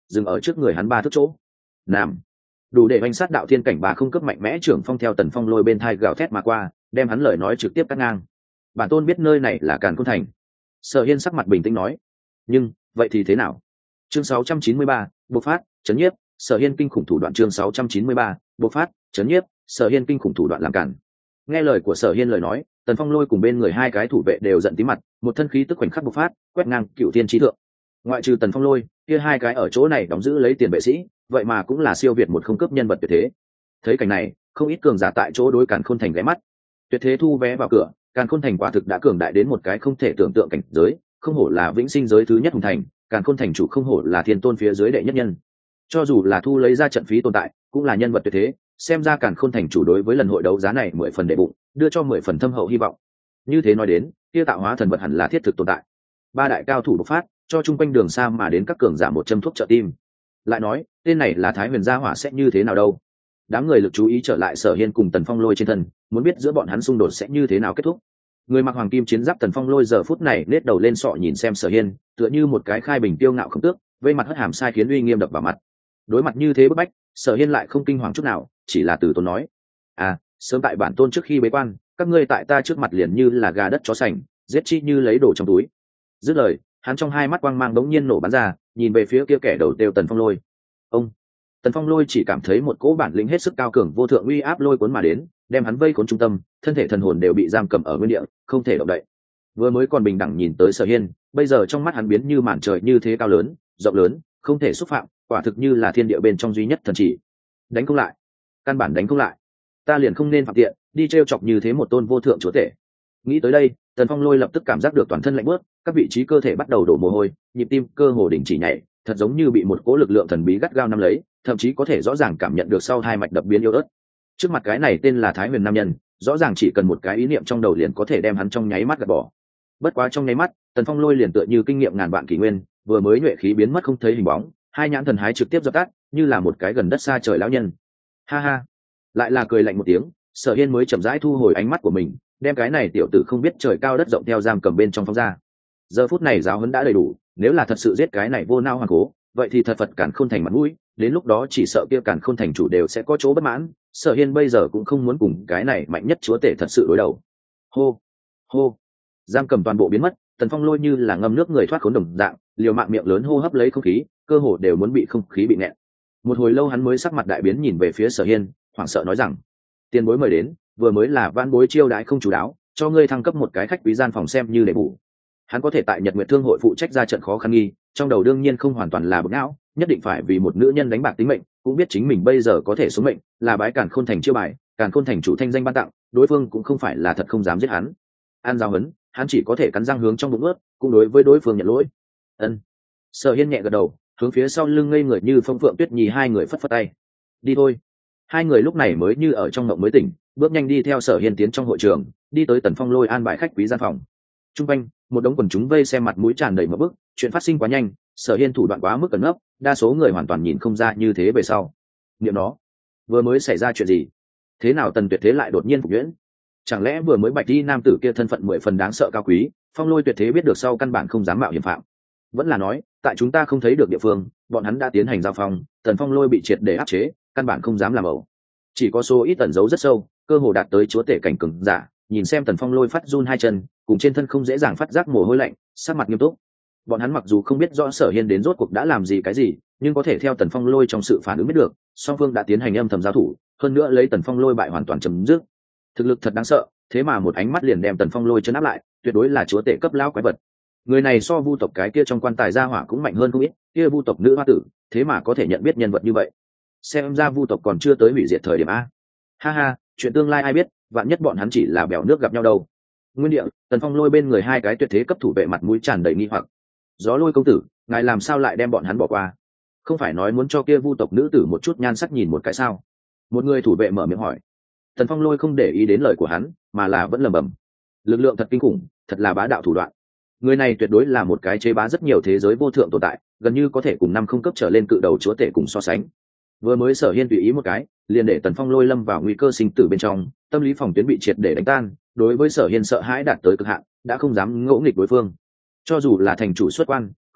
dừng ở trước người hắn 3 thước chỗ. Nam, đủ để oanh sát đạo thiên cảnh bà không cấp mạnh mẽ trưởng phong theo Tần Phong Lôi bên thai gào thét mà qua, đem hắn lời nói trực tiếp cắt ngang. Bản tôn biết nơi này là Càn Khôn Thành. Sở Hiên sắc mặt bình tĩnh nói. Nhưng vậy thì thế nào? Chương 693, bộc phát, chấn nhiếp. Sở Hiên kinh khủng thủ đoạn. Chương 693, bộc phát, chấn nhiếp. Sở Hiên kinh khủng thủ đoạn làm cản. Nghe lời của Sở Hiên lời nói, Tần Phong Lôi cùng bên người hai cái thủ vệ đều giận tí mặt, một thân khí tức khoảnh khắc bộc phát, quét ngang Cựu Thiên Chí Thượng. Ngoại trừ Tần Phong Lôi, kia hai cái ở chỗ này đóng giữ lấy tiền vệ sĩ, vậy mà cũng là siêu việt một không cấp nhân vật tuyệt thế. Thấy cảnh này, không ít cường giả tại chỗ đối Càn Khôn Thành ghé mắt. Tuyệt thế thu vé vào cửa, Càn Khôn Thành quả thực đã cường đại đến một cái không thể tưởng tượng cảnh giới, không hổ là vĩnh sinh giới thứ nhất hùng thành, Càn Khôn Thành chủ không hổ là thiên tôn phía dưới đệ nhất nhân. Cho dù là thu lấy ra trận phí tồn tại, cũng là nhân vật tuyệt thế, xem ra Càn Khôn Thành chủ đối với lần hội đấu giá này 10 phần đệ bụng, đưa cho 10 phần thâm hậu hy vọng. Như thế nói đến, kia tạo hóa thần vật hẳn là thiết thực tồn tại. Ba đại cao thủ bộc phát, cho chung quanh đường xa mà đến các cường giả một châm thuốc trợ tim. Lại nói, tên này là Thái Huyền Gia Hỏa sẽ như thế nào đâu? Đám người lực chú ý trở lại Sở Hiên cùng Tần Phong Lôi trên thân, muốn biết giữa bọn hắn xung đột sẽ như thế nào kết thúc. Người mặc hoàng kim chiến giáp Tần Phong Lôi giờ phút này nết đầu lên sọ nhìn xem Sở Hiên, tựa như một cái khai bình tiêu ngạo không tước, vây mặt hất hàm sai khiến uy nghiêm đập vào mặt. Đối mặt như thế bức bách, Sở Hiên lại không kinh hoàng chút nào, chỉ là từ tốn nói: "À, sớm tại bản tôn trước khi bế quan, các ngươi tại ta trước mặt liền như là gà đất chó sành, giết chi như lấy đồ trong túi." Dứt lời, hắn trong hai mắt quang mang đống nhiên nổ bắn ra, nhìn về phía kia kẻ đầu tiêu Tần Phong Lôi. Ông Tần Phong Lôi chỉ cảm thấy một cỗ bản lĩnh hết sức cao cường vô thượng uy áp lôi cuốn mà đến, đem hắn vây cuốn trung tâm, thân thể thần hồn đều bị giam cầm ở nguyên địa, không thể động đậy. Vừa mới còn bình đẳng nhìn tới Sở Hiên, bây giờ trong mắt hắn biến như màn trời như thế cao lớn, rộng lớn, không thể xúc phạm, quả thực như là thiên địa bên trong duy nhất thần chỉ. Đánh không lại, căn bản đánh không lại. Ta liền không nên phạm tiện, đi trêu chọc như thế một tôn vô thượng chúa tể. Nghĩ tới đây, Tần Phong Lôi lập tức cảm giác được toàn thân lạnh buốt, các vị trí cơ thể bắt đầu đổ mồ hôi, nhịp tim cơ hồ đình chỉ nhảy, thật giống như bị một cỗ lực lượng thần bí gắt gao nắm lấy, thậm chí có thể rõ ràng cảm nhận được sau hai mạch đập biến yếu ớt. Trước mặt cái này tên là Thái Huyền nam nhân, rõ ràng chỉ cần một cái ý niệm trong đầu liền có thể đem hắn trong nháy mắt gạt bỏ. Bất quá trong nháy mắt, Tần Phong Lôi liền tựa như kinh nghiệm ngàn vạn kỷ nguyên, vừa mới nhuệ khí biến mất không thấy hình bóng, hai nhãn thần hái trực tiếp dập tắt, như là một cái gần đất xa trời lão nhân. Ha ha, lại là cười lạnh một tiếng, Sở Hiên mới chậm rãi thu hồi ánh mắt của mình, đem cái này tiểu tử không biết trời cao đất rộng theo giam cầm bên trong phóng ra. Giờ phút này giáo huấn đã đầy đủ, nếu là thật sự giết cái này vô nao hoàng cố, vậy thì thật Phật Càn Khôn Thành mặt mũi, đến lúc đó chỉ sợ kia Càn Khôn Thành chủ đều sẽ có chỗ bất mãn. Sở Hiên bây giờ cũng không muốn cùng cái này mạnh nhất chúa tể thật sự đối đầu. Hô, hô, giam cầm toàn bộ biến mất, Tần Phong Lôi như là ngâm nước người thoát khốn đồng dạng, liều mạng miệng lớn hô hấp lấy không khí, cơ hồ đều muốn bị không khí bị nẹt. Một hồi lâu hắn mới sắc mặt đại biến nhìn về phía Sở Hiên, hoảng sợ nói rằng: "Tiền bối mời đến, vừa mới là van bối chiêu đãi không chú đáo, cho ngươi thăng cấp một cái khách quý gian phòng xem như để bù." Hắn có thể tại Nhật Nguyệt Thương hội phụ trách ra trận khó khăn nghi, trong đầu đương nhiên không hoàn toàn là bực não, nhất định phải vì một nữ nhân đánh bạc tính mệnh, cũng biết chính mình bây giờ có thể số mệnh, là bái Càn Khôn Thành chiêu bài, Càn Khôn Thành chủ thanh danh ban tặng, đối phương cũng không phải là thật không dám giết hắn. An giáo hấn, hắn chỉ có thể cắn răng hướng trong bụng ướt, cũng đối với đối phương nhận lỗi. Ân. Sở Hiên nhẹ gật đầu, hướng phía sau lưng ngây người như Phong Phượng Tuyết Nhi hai người phất phất tay. Đi thôi. Hai người lúc này mới như ở trong mộng mới tỉnh, bước nhanh đi theo Sở Hiên tiến trong hội trường, đi tới Tần Phong Lôi an bài khách quý gian phòng. Trung quanh, một đống quần chúng vây xem mặt mũi tràn đầy mở bức, chuyện phát sinh quá nhanh, Sở Hiên thủ đoạn quá mức cẩn nấp, đa số người hoàn toàn nhìn không ra như thế về sau. Niệm nó, vừa mới xảy ra chuyện gì? Thế nào Tần Tuyệt Thế lại đột nhiên phục nhuyễn? Chẳng lẽ vừa mới bạch đi nam tử kia thân phận 10 phần đáng sợ cao quý, Phong Lôi Tuyệt Thế biết được sau căn bản không dám mạo hiểm phạm? Vẫn là nói, tại chúng ta không thấy được địa phương, bọn hắn đã tiến hành giao phong, Tần Phong Lôi bị triệt để áp chế, căn bản không dám làm ẩu. Chỉ có số ít ẩn giấu rất sâu, cơ hồ đạt tới chúa tể cảnh cường giả, nhìn xem Tần Phong Lôi phát run hai chân, cùng trên thân không dễ dàng phát giác mồ hôi lạnh, sắc mặt nghiêm túc. Bọn hắn mặc dù không biết rõ Sở Hiên đến rốt cuộc đã làm gì cái gì, nhưng có thể theo Tần Phong Lôi trong sự phản ứng biết được, song phương đã tiến hành âm thầm giao thủ, hơn nữa lấy Tần Phong Lôi bại hoàn toàn chấm dứt. Thực lực thật đáng sợ, thế mà một ánh mắt liền đem Tần Phong Lôi trấn áp lại, tuyệt đối là chúa tể cấp lão quái vật. Người này so vu tộc cái kia trong quan tài gia hỏa cũng mạnh hơn không ít, kia vu tộc nữ hoa tử, thế mà có thể nhận biết nhân vật như vậy. Xem ra vu tộc còn chưa tới hủy diệt thời điểm a. Ha ha, chuyện tương lai ai biết, vạn nhất bọn hắn chỉ là bèo nước gặp nhau đâu. Nguyên địa, Tần Phong Lôi bên người hai cái tuyệt thế cấp thủ vệ mặt mũi tràn đầy nghi hoặc. Gió Lôi công tử, ngài làm sao lại đem bọn hắn bỏ qua? Không phải nói muốn cho kia vu tộc nữ tử một chút nhan sắc nhìn một cái sao? Một người thủ vệ mở miệng hỏi. Tần Phong Lôi không để ý đến lời của hắn, mà là vẫn lẩm bẩm. Lực lượng thật kinh khủng, thật là bá đạo thủ đoạn. Người này tuyệt đối là một cái chế bá rất nhiều thế giới vô thượng tồn tại, gần như có thể cùng năm không cấp trở lên cự đầu chúa tể cùng so sánh. Vừa mới Sở Hiên tùy ý một cái, liền để Tần Phong Lôi lâm vào nguy cơ sinh tử bên trong, tâm lý phòng tuyến bị triệt để đánh tan, đối với Sở Hiên sợ hãi đạt tới cực hạn, đã không dám ngỗ nghịch đối phương. Cho dù là thành chủ xuất quan,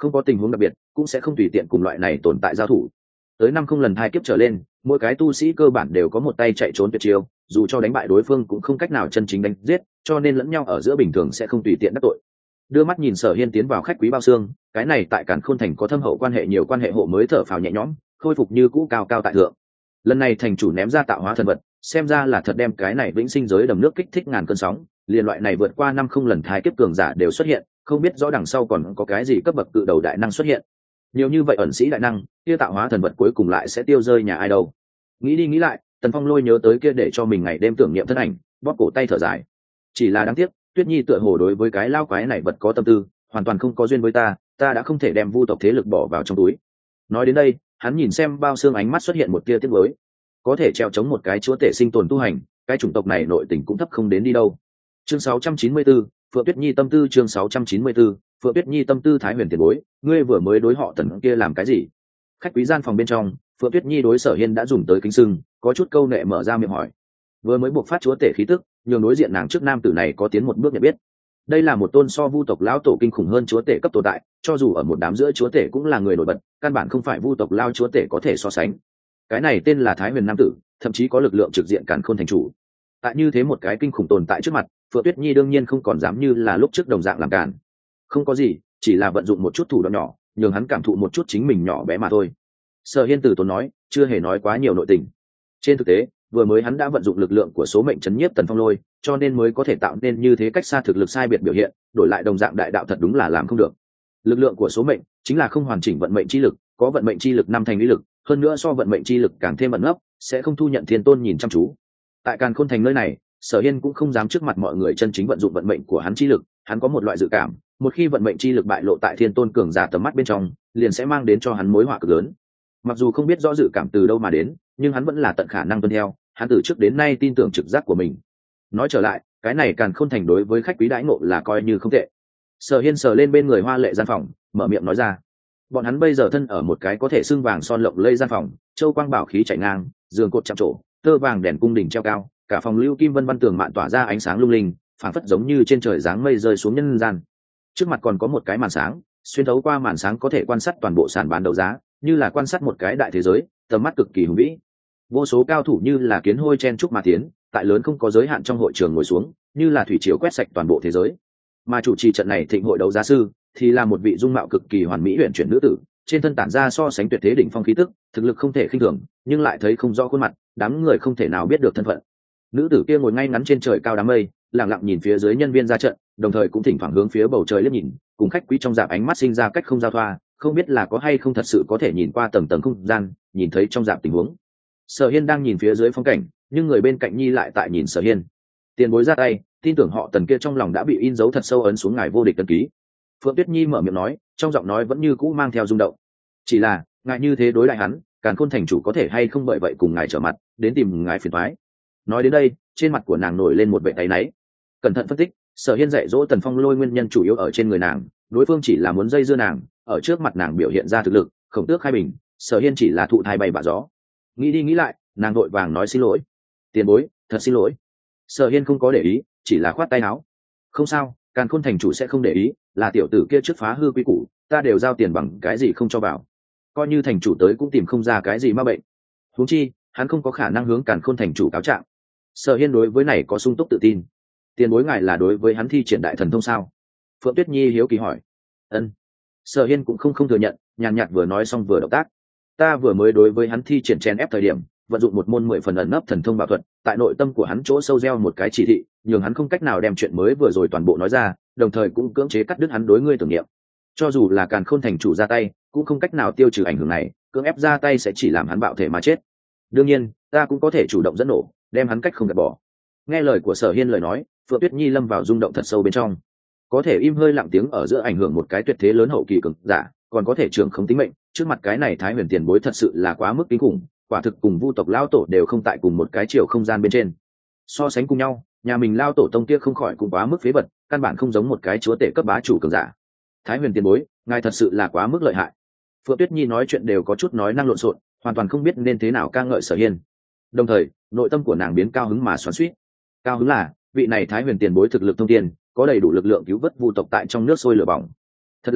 không có tình huống đặc biệt cũng sẽ không tùy tiện cùng loại này tồn tại giao thủ. Tới 5 không lần hai kiếp trở lên, mỗi cái tu sĩ cơ bản đều có một tay chạy trốn tuyệt chiêu, dù cho đánh bại đối phương cũng không cách nào chân chính đánh giết, cho nên lẫn nhau ở giữa bình thường sẽ không tùy tiện đắc tội. Đưa mắt nhìn Sở Hiên tiến vào khách quý bao xương, cái này tại Càn Khôn thành có thâm hậu quan hệ nhiều quan hệ hộ mới thở phào nhẹ nhõm, khôi phục như cũ cao cao tại thượng. Lần này thành chủ ném ra tạo hóa thần vật, xem ra là thật đem cái này vĩnh sinh giới đầm nước kích thích ngàn cơn sóng, liền loại này vượt qua 5 không lần thái kiếp cường giả đều xuất hiện, không biết rõ đằng sau còn có cái gì cấp bậc cự đầu đại năng xuất hiện. Nhiều như vậy ẩn sĩ đại năng, kia tạo hóa thần vật cuối cùng lại sẽ tiêu rơi nhà ai đâu. Nghĩ đi nghĩ lại, Tần Phong Lôi nhớ tới kia để cho mình ngày đêm tưởng niệm thân ảnh, bóp cổ tay thở dài. Chỉ là đáng tiếc, Tuyết Nhi tựa hồ đối với cái lao quái này vật có tâm tư, hoàn toàn không có duyên với ta đã không thể đem vu tộc thế lực bỏ vào trong túi. Nói đến đây, hắn nhìn xem bao xương, ánh mắt xuất hiện một tia tiếc nuối. Có thể treo chống một cái chúa tể sinh tồn tu hành, cái chủng tộc này nội tình cũng thấp không đến đi đâu. Chương 694, Phượng Tuyết Nhi tâm tư. Chương 694, Phượng Tuyết Nhi tâm tư. Thái Huyền tiền bối, ngươi vừa mới đối họ Tần kia làm cái gì? Khách quý gian phòng bên trong, Phượng Tuyết Nhi đối Sở Hiên đã dùng tới kính sưng, có chút câu nệ mở ra miệng hỏi. Vừa mới buộc phát chúa tể khí tức, nhường đối diện nàng trước nam tử này có tiến một bước nhận biết. Đây là một tôn so vu tộc lão tổ kinh khủng hơn chúa tể cấp tồn tại, cho dù ở một đám giữa chúa tể cũng là người nổi bật, căn bản không phải vu tộc lao chúa tể có thể so sánh. Cái này tên là Thái Huyền nam tử, thậm chí có lực lượng trực diện Càn Khôn thành chủ. Tại như thế một cái kinh khủng tồn tại trước mặt, Phượng Tuyết Nhi đương nhiên không còn dám như là lúc trước đồng dạng làm càn. Không có gì, chỉ là vận dụng một chút thủ đoạn nhỏ, nhường hắn cảm thụ một chút chính mình nhỏ bé mà thôi. Sở Hiên từ tốn nói, chưa hề nói quá nhiều nội tình. Trên thực tế, vừa mới hắn đã vận dụng lực lượng của số mệnh chấn nhiếp Tần Phong Lôi, cho nên mới có thể tạo nên như thế cách xa thực lực sai biệt biểu hiện, đổi lại đồng dạng đại đạo thật đúng là làm không được. Lực lượng của số mệnh chính là không hoàn chỉnh vận mệnh chi lực, có vận mệnh chi lực năm thành uy lực, hơn nữa so vận mệnh chi lực càng thêm ẩn nấp, sẽ không thu nhận thiên tôn nhìn chăm chú. Tại Càn Khôn thành nơi này, Sở Hiên cũng không dám trước mặt mọi người chân chính vận dụng vận mệnh của hắn chi lực, hắn có một loại dự cảm, một khi vận mệnh chi lực bại lộ tại thiên tôn cường giả tầm mắt bên trong, liền sẽ mang đến cho hắn mối họa cực lớn. Mặc dù không biết rõ dự cảm từ đâu mà đến, nhưng hắn vẫn là tận khả năng tuân theo, hắn từ trước đến nay tin tưởng trực giác của mình. Nói trở lại, cái này Càn Khôn thành đối với khách quý đãi ngộ là coi như không tệ. Sở Hiên sờ lên bên người hoa lệ gian phòng, mở miệng nói ra. Bọn hắn bây giờ thân ở một cái có thể xưng vàng son lộng lây gian phòng, châu quang bảo khí chảy ngang, giường cột chạm trổ, tơ vàng đèn cung đình treo cao, cả phòng lưu kim vân văn tường mạn tỏa ra ánh sáng lung linh, phảng phất giống như trên trời giáng mây rơi xuống nhân gian. Trước mặt còn có một cái màn sáng, xuyên thấu qua màn sáng có thể quan sát toàn bộ sàn bán đấu giá, như là quan sát một cái đại thế giới, tầm mắt cực kỳ hùng vĩ. Vô số cao thủ như là kiến hôi chen chúc mà tiến, tại lớn không có giới hạn trong hội trường ngồi xuống, như là thủy triều quét sạch toàn bộ thế giới. Mà chủ trì trận này thịnh hội đấu giá sư thì là một vị dung mạo cực kỳ hoàn mỹ huyền chuyển nữ tử, trên thân tản ra so sánh tuyệt thế đỉnh phong khí tức, thực lực không thể khinh thường, nhưng lại thấy không rõ khuôn mặt, đám người không thể nào biết được thân phận. Nữ tử kia ngồi ngay ngắn trên trời cao đám mây, lặng lặng nhìn phía dưới nhân viên ra trận, đồng thời cũng thỉnh thoảng hướng phía bầu trời liếc nhìn, cùng khách quý trong dạp ánh mắt sinh ra cách không giao thoa, không biết là có hay không thật sự có thể nhìn qua tầng tầng không gian, nhìn thấy trong dạp tình huống. Sở Hiên đang nhìn phía dưới phong cảnh, nhưng người bên cạnh Nhi lại tại nhìn Sở Hiên. Tiền bối ra tay, tin tưởng họ Tần kia trong lòng đã bị in dấu thật sâu ấn xuống ngài vô địch tân ký. Phượng Tuyết Nhi mở miệng nói, trong giọng nói vẫn như cũ mang theo rung động. Chỉ là, ngài như thế đối lại hắn, Càn Khôn thành chủ có thể hay không bởi vậy cùng ngài trở mặt, đến tìm ngài phiền toái. Nói đến đây, trên mặt của nàng nổi lên một vẻ áy náy. Cẩn thận phân tích, Sở Hiên dạy dỗ Tần Phong Lôi nguyên nhân chủ yếu ở trên người nàng, đối phương chỉ là muốn dây dưa nàng, ở trước mặt nàng biểu hiện ra thực lực, khổng tước khai bình, Sở Hiên chỉ là thụ thai bay bạ gió. Nghĩ đi nghĩ lại, nàng vội vàng nói xin lỗi. Tiền bối, thật xin lỗi. Sở Hiên không có để ý, chỉ là khoát tay áo. Không sao, Càn Khôn thành chủ sẽ không để ý, là tiểu tử kia trước phá hư quy củ, ta đều giao tiền bằng cái gì không cho vào. Coi như thành chủ tới cũng tìm không ra cái gì ma bệnh. Huống chi, hắn không có khả năng hướng Càn Khôn thành chủ cáo trạng. Sở Hiên đối với này có sung túc tự tin. Tiền bối ngài là đối với hắn thi triển đại thần thông sao? Phượng Tuyết Nhi hiếu kỳ hỏi. Ân. Sở Hiên cũng không thừa nhận, nhàn nhạt vừa nói xong vừa động tác. Ta vừa mới đối với hắn thi triển chen ép thời điểm, vận dụng một môn 10 phần ẩn nấp thần thông bảo thuật, tại nội tâm của hắn chỗ sâu gieo một cái chỉ thị, nhường hắn không cách nào đem chuyện mới vừa rồi toàn bộ nói ra, đồng thời cũng cưỡng chế cắt đứt hắn đối ngươi tưởng niệm. Cho dù là Càn Khôn thành chủ ra tay, cũng không cách nào tiêu trừ ảnh hưởng này, cưỡng ép ra tay sẽ chỉ làm hắn bạo thể mà chết. Đương nhiên, ta cũng có thể chủ động dẫn nổ, đem hắn cách không gạt bỏ. Nghe lời của Sở Hiên lời nói, Phượng Tuyết Nhi lâm vào rung động thật sâu bên trong. Có thể im hơi lặng tiếng ở giữa ảnh hưởng một cái tuyệt thế lớn hậu kỳ cường giả, còn có thể trưởng không tính mệnh, trước mặt cái này Thái Huyền tiền bối thật sự là quá mức kinh khủng, quả thực cùng vu tộc lao tổ đều không tại cùng một cái chiều không gian bên trên. So sánh cùng nhau, nhà mình lao tổ tông kia không khỏi cũng quá mức phế vật, căn bản không giống một cái chúa tể cấp bá chủ cường giả. Thái Huyền tiền bối, ngài thật sự là quá mức lợi hại. Phượng Tuyết Nhi nói chuyện đều có chút nói năng lộn xộn, hoàn toàn không biết nên thế nào ca ngợi Sở Hiên. Đồng thời, nội tâm của nàng biến cao hứng mà xoắn xuýt. Cao hứng là, vị này Thái Huyền tiền bối thực lực thông thiên, có đầy đủ lực lượng cứu vớt vu tộc tại trong nước sôi lửa bỏng. Thật là,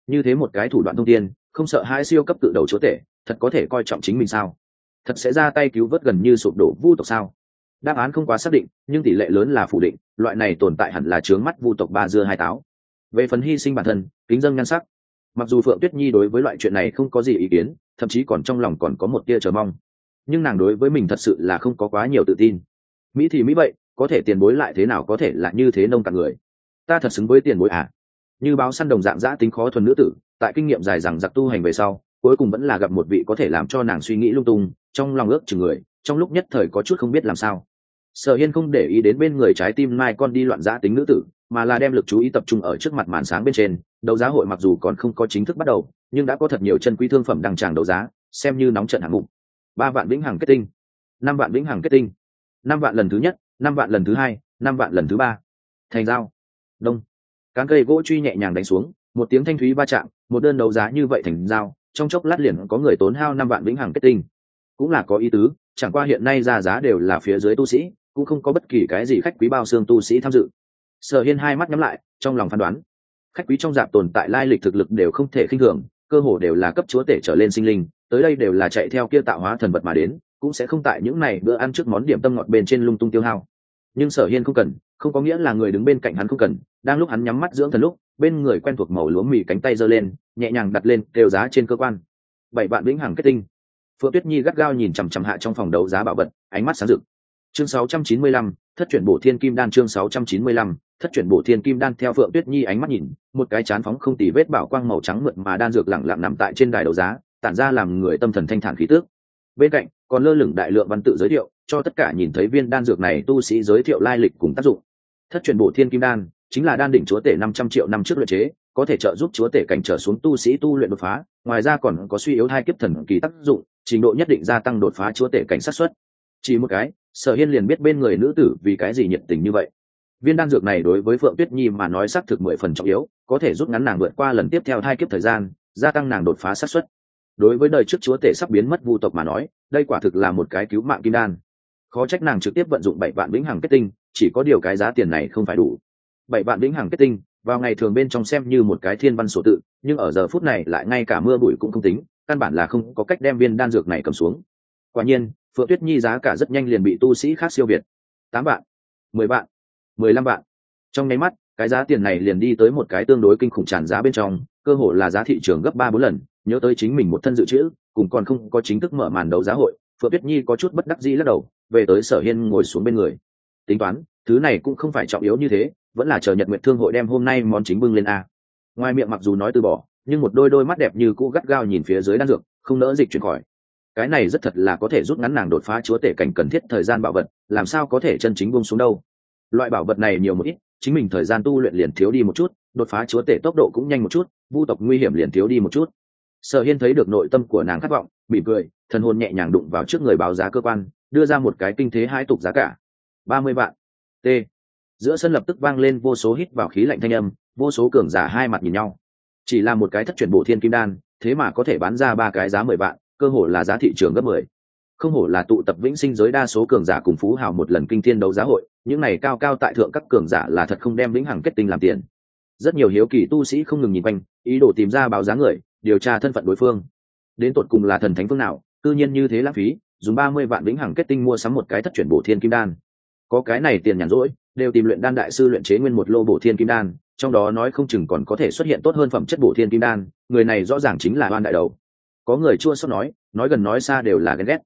như thế một cái thủ đoạn thông tiên không sợ hai siêu cấp tự đầu chúa tể thật có thể coi trọng chính mình sao? Thật sẽ ra tay cứu vớt gần như sụp đổ vu tộc sao? Đáp án không quá xác định, nhưng tỷ lệ lớn là phủ định, loại này tồn tại hẳn là chướng mắt vu tộc ba dưa hai táo. Về phần hy sinh bản thân, kính dâng nhan sắc, mặc dù Phượng Tuyết Nhi đối với loại chuyện này không có gì ý kiến, thậm chí còn trong lòng còn có một tia chờ mong, nhưng nàng đối với mình thật sự là không có quá nhiều tự tin. Mỹ thì Mỹ vậy, có thể tiền bối lại thế nào có thể là như thế nông cạn người? Ta thật xứng với tiền bối à? Như báo săn đồng dạng dã tính khó thuần nữ tử, tại kinh nghiệm dài rằng giặc tu hành về sau, cuối cùng vẫn là gặp một vị có thể làm cho nàng suy nghĩ lung tung, trong lòng ước chừng người, trong lúc nhất thời có chút không biết làm sao. Sở Hiên không để ý đến bên người trái tim mai con đi loạn dã tính nữ tử, mà là đem lực chú ý tập trung ở trước mặt màn sáng bên trên. Đấu giá hội mặc dù còn không có chính thức bắt đầu, nhưng đã có thật nhiều chân quý thương phẩm đăng tràng đấu giá, xem như nóng trận hạng mục. 3 vạn vĩnh hằng kết tinh, 5 vạn vĩnh hằng kết tinh, 5 vạn lần thứ nhất, 5 vạn lần thứ hai, 5 vạn lần thứ ba. Thành giao. Đông. Cán cây gỗ truy nhẹ nhàng đánh xuống, một tiếng thanh thúy va chạm, một đơn đấu giá như vậy thành giao, trong chốc lát liền có người tốn hao 5 vạn vĩnh hằng kết tinh. Cũng là có ý tứ, chẳng qua hiện nay ra giá đều là phía dưới tu sĩ, cũng không có bất kỳ cái gì khách quý bao xương tu sĩ tham dự. Sở Hiên hai mắt nhắm lại, trong lòng phán đoán, khách quý trong dạp tồn tại lai lịch thực lực đều không thể khinh thường, cơ hồ đều là cấp chúa tể trở lên sinh linh, tới đây đều là chạy theo kia tạo hóa thần vật mà đến, cũng sẽ không tại những này bữa ăn trước món điểm tâm ngọt bên trên lung tung tiêu hao. Nhưng Sở Hiên không cần, không có nghĩa là người đứng bên cạnh hắn không cần. Đang lúc hắn nhắm mắt dưỡng thần lúc, bên người quen thuộc màu lúa mì cánh tay giơ lên, nhẹ nhàng đặt lên kêu giá trên cơ quan. 7 vạn vĩnh hằng kết tinh. Phượng Tuyết Nhi gắt gao nhìn chằm chằm hạ trong phòng đấu giá bảo vật, ánh mắt sáng rực. Chương 695, thất chuyển bổ thiên kim đan. Chương 695, thất chuyển bổ thiên kim đan. Theo Phượng Tuyết Nhi ánh mắt nhìn, một cái chán phóng không tì vết bảo quang màu trắng mượt mà đan dược lẳng lặng nằm tại trên đài đấu giá, tản ra làm người tâm thần thanh thản khí tước. Bên cạnh còn lơ lửng đại lượng văn tự giới thiệu, cho tất cả nhìn thấy viên đan dược này tu sĩ giới thiệu lai lịch cùng tác dụng. Thất chuyển bổ thiên kim đan chính là đan đỉnh chúa tể 500 triệu năm trước luyện chế, có thể trợ giúp chúa tể cảnh trở xuống tu sĩ tu luyện đột phá, ngoài ra còn có suy yếu hai kiếp thần kỳ tác dụng, trình độ nhất định gia tăng đột phá chúa tể cảnh xác suất. Chỉ một cái, Sở Hiên liền biết bên người nữ tử vì cái gì nhiệt tình như vậy. Viên đan dược này đối với Phượng Tuyết Nhi mà nói xác thực 10 phần trọng yếu, có thể giúp ngắn nàng vượt qua lần tiếp theo hai kiếp thời gian, gia tăng nàng đột phá xác suất. Đối với đời trước chúa tể sắp biến mất vu tộc mà nói, đây quả thực là một cái cứu mạng kim đan. Khó trách nàng trực tiếp vận dụng 7 vạn vĩnh hằng kết tinh, chỉ có điều cái giá tiền này không phải đủ. 7 vạn vĩnh hằng kết tinh, vào ngày thường bên trong xem như một cái thiên văn số tự, nhưng ở giờ phút này lại ngay cả mưa bụi cũng không tính, căn bản là không có cách đem viên đan dược này cầm xuống. Quả nhiên, Phượng Tuyết Nhi giá cả rất nhanh liền bị tu sĩ khác siêu việt. 8 vạn, 10 vạn, 15 vạn. Trong nháy mắt, cái giá tiền này liền đi tới một cái tương đối kinh khủng tràn giá bên trong, cơ hồ là giá thị trường gấp 3-4 lần. Nhớ tới chính mình một thân dự trữ, cùng còn không có chính thức mở màn đấu giá hội, Phượng Tuyết Nhi có chút bất đắc dĩ lắc đầu, về tới Sở Hiên ngồi xuống bên người. Tính toán, thứ này cũng không phải trọng yếu như thế, vẫn là chờ Nhật Nguyệt Thương hội đem hôm nay món chính bưng lên a. Ngoài miệng mặc dù nói từ bỏ, nhưng một đôi mắt đẹp như cũ gắt gao nhìn phía dưới đan dược, không nỡ dịch chuyển khỏi. Cái này rất thật là có thể rút ngắn nàng đột phá chúa tể cảnh cần thiết thời gian bảo vật, làm sao có thể chân chính buông xuống đâu. Loại bảo vật này nhiều một ít, chính mình thời gian tu luyện liền thiếu đi một chút, đột phá chúa tể tốc độ cũng nhanh một chút, vu tộc nguy hiểm liền thiếu đi một chút. Sở Hiên thấy được nội tâm của nàng khát vọng, mỉm cười, thần hồn nhẹ nhàng đụng vào trước người báo giá cơ quan, đưa ra một cái kinh thế hãi tục giá cả. 30 vạn. T. Giữa sân lập tức vang lên vô số hít vào khí lạnh thanh âm, vô số cường giả hai mặt nhìn nhau. Chỉ là một cái thất chuyển bổ thiên kim đan, thế mà có thể bán ra 3 cái giá 10 vạn, cơ hồ là giá thị trường gấp 10. Không hổ là tụ tập vĩnh sinh giới đa số cường giả cùng phú hào một lần kinh thiên đấu giá hội, những này cao cao tại thượng các cường giả là thật không đem vĩnh hằng kết tinh làm tiền. Rất nhiều hiếu kỳ tu sĩ không ngừng nhìn quanh, ý đồ tìm ra báo giá người, điều tra thân phận đối phương. Đến tột cùng là thần thánh phương nào, tự nhiên như thế lãng phí, dùng 30 vạn vĩnh hằng kết tinh mua sắm một cái thất chuyển bổ thiên kim đan. Có cái này tiền nhàn rỗi, đều tìm luyện đan đại sư luyện chế nguyên một lô bổ thiên kim đan, trong đó nói không chừng còn có thể xuất hiện tốt hơn phẩm chất bổ thiên kim đan, người này rõ ràng chính là oan đại đầu. Có người chua xót nói gần nói xa đều là ghen ghét.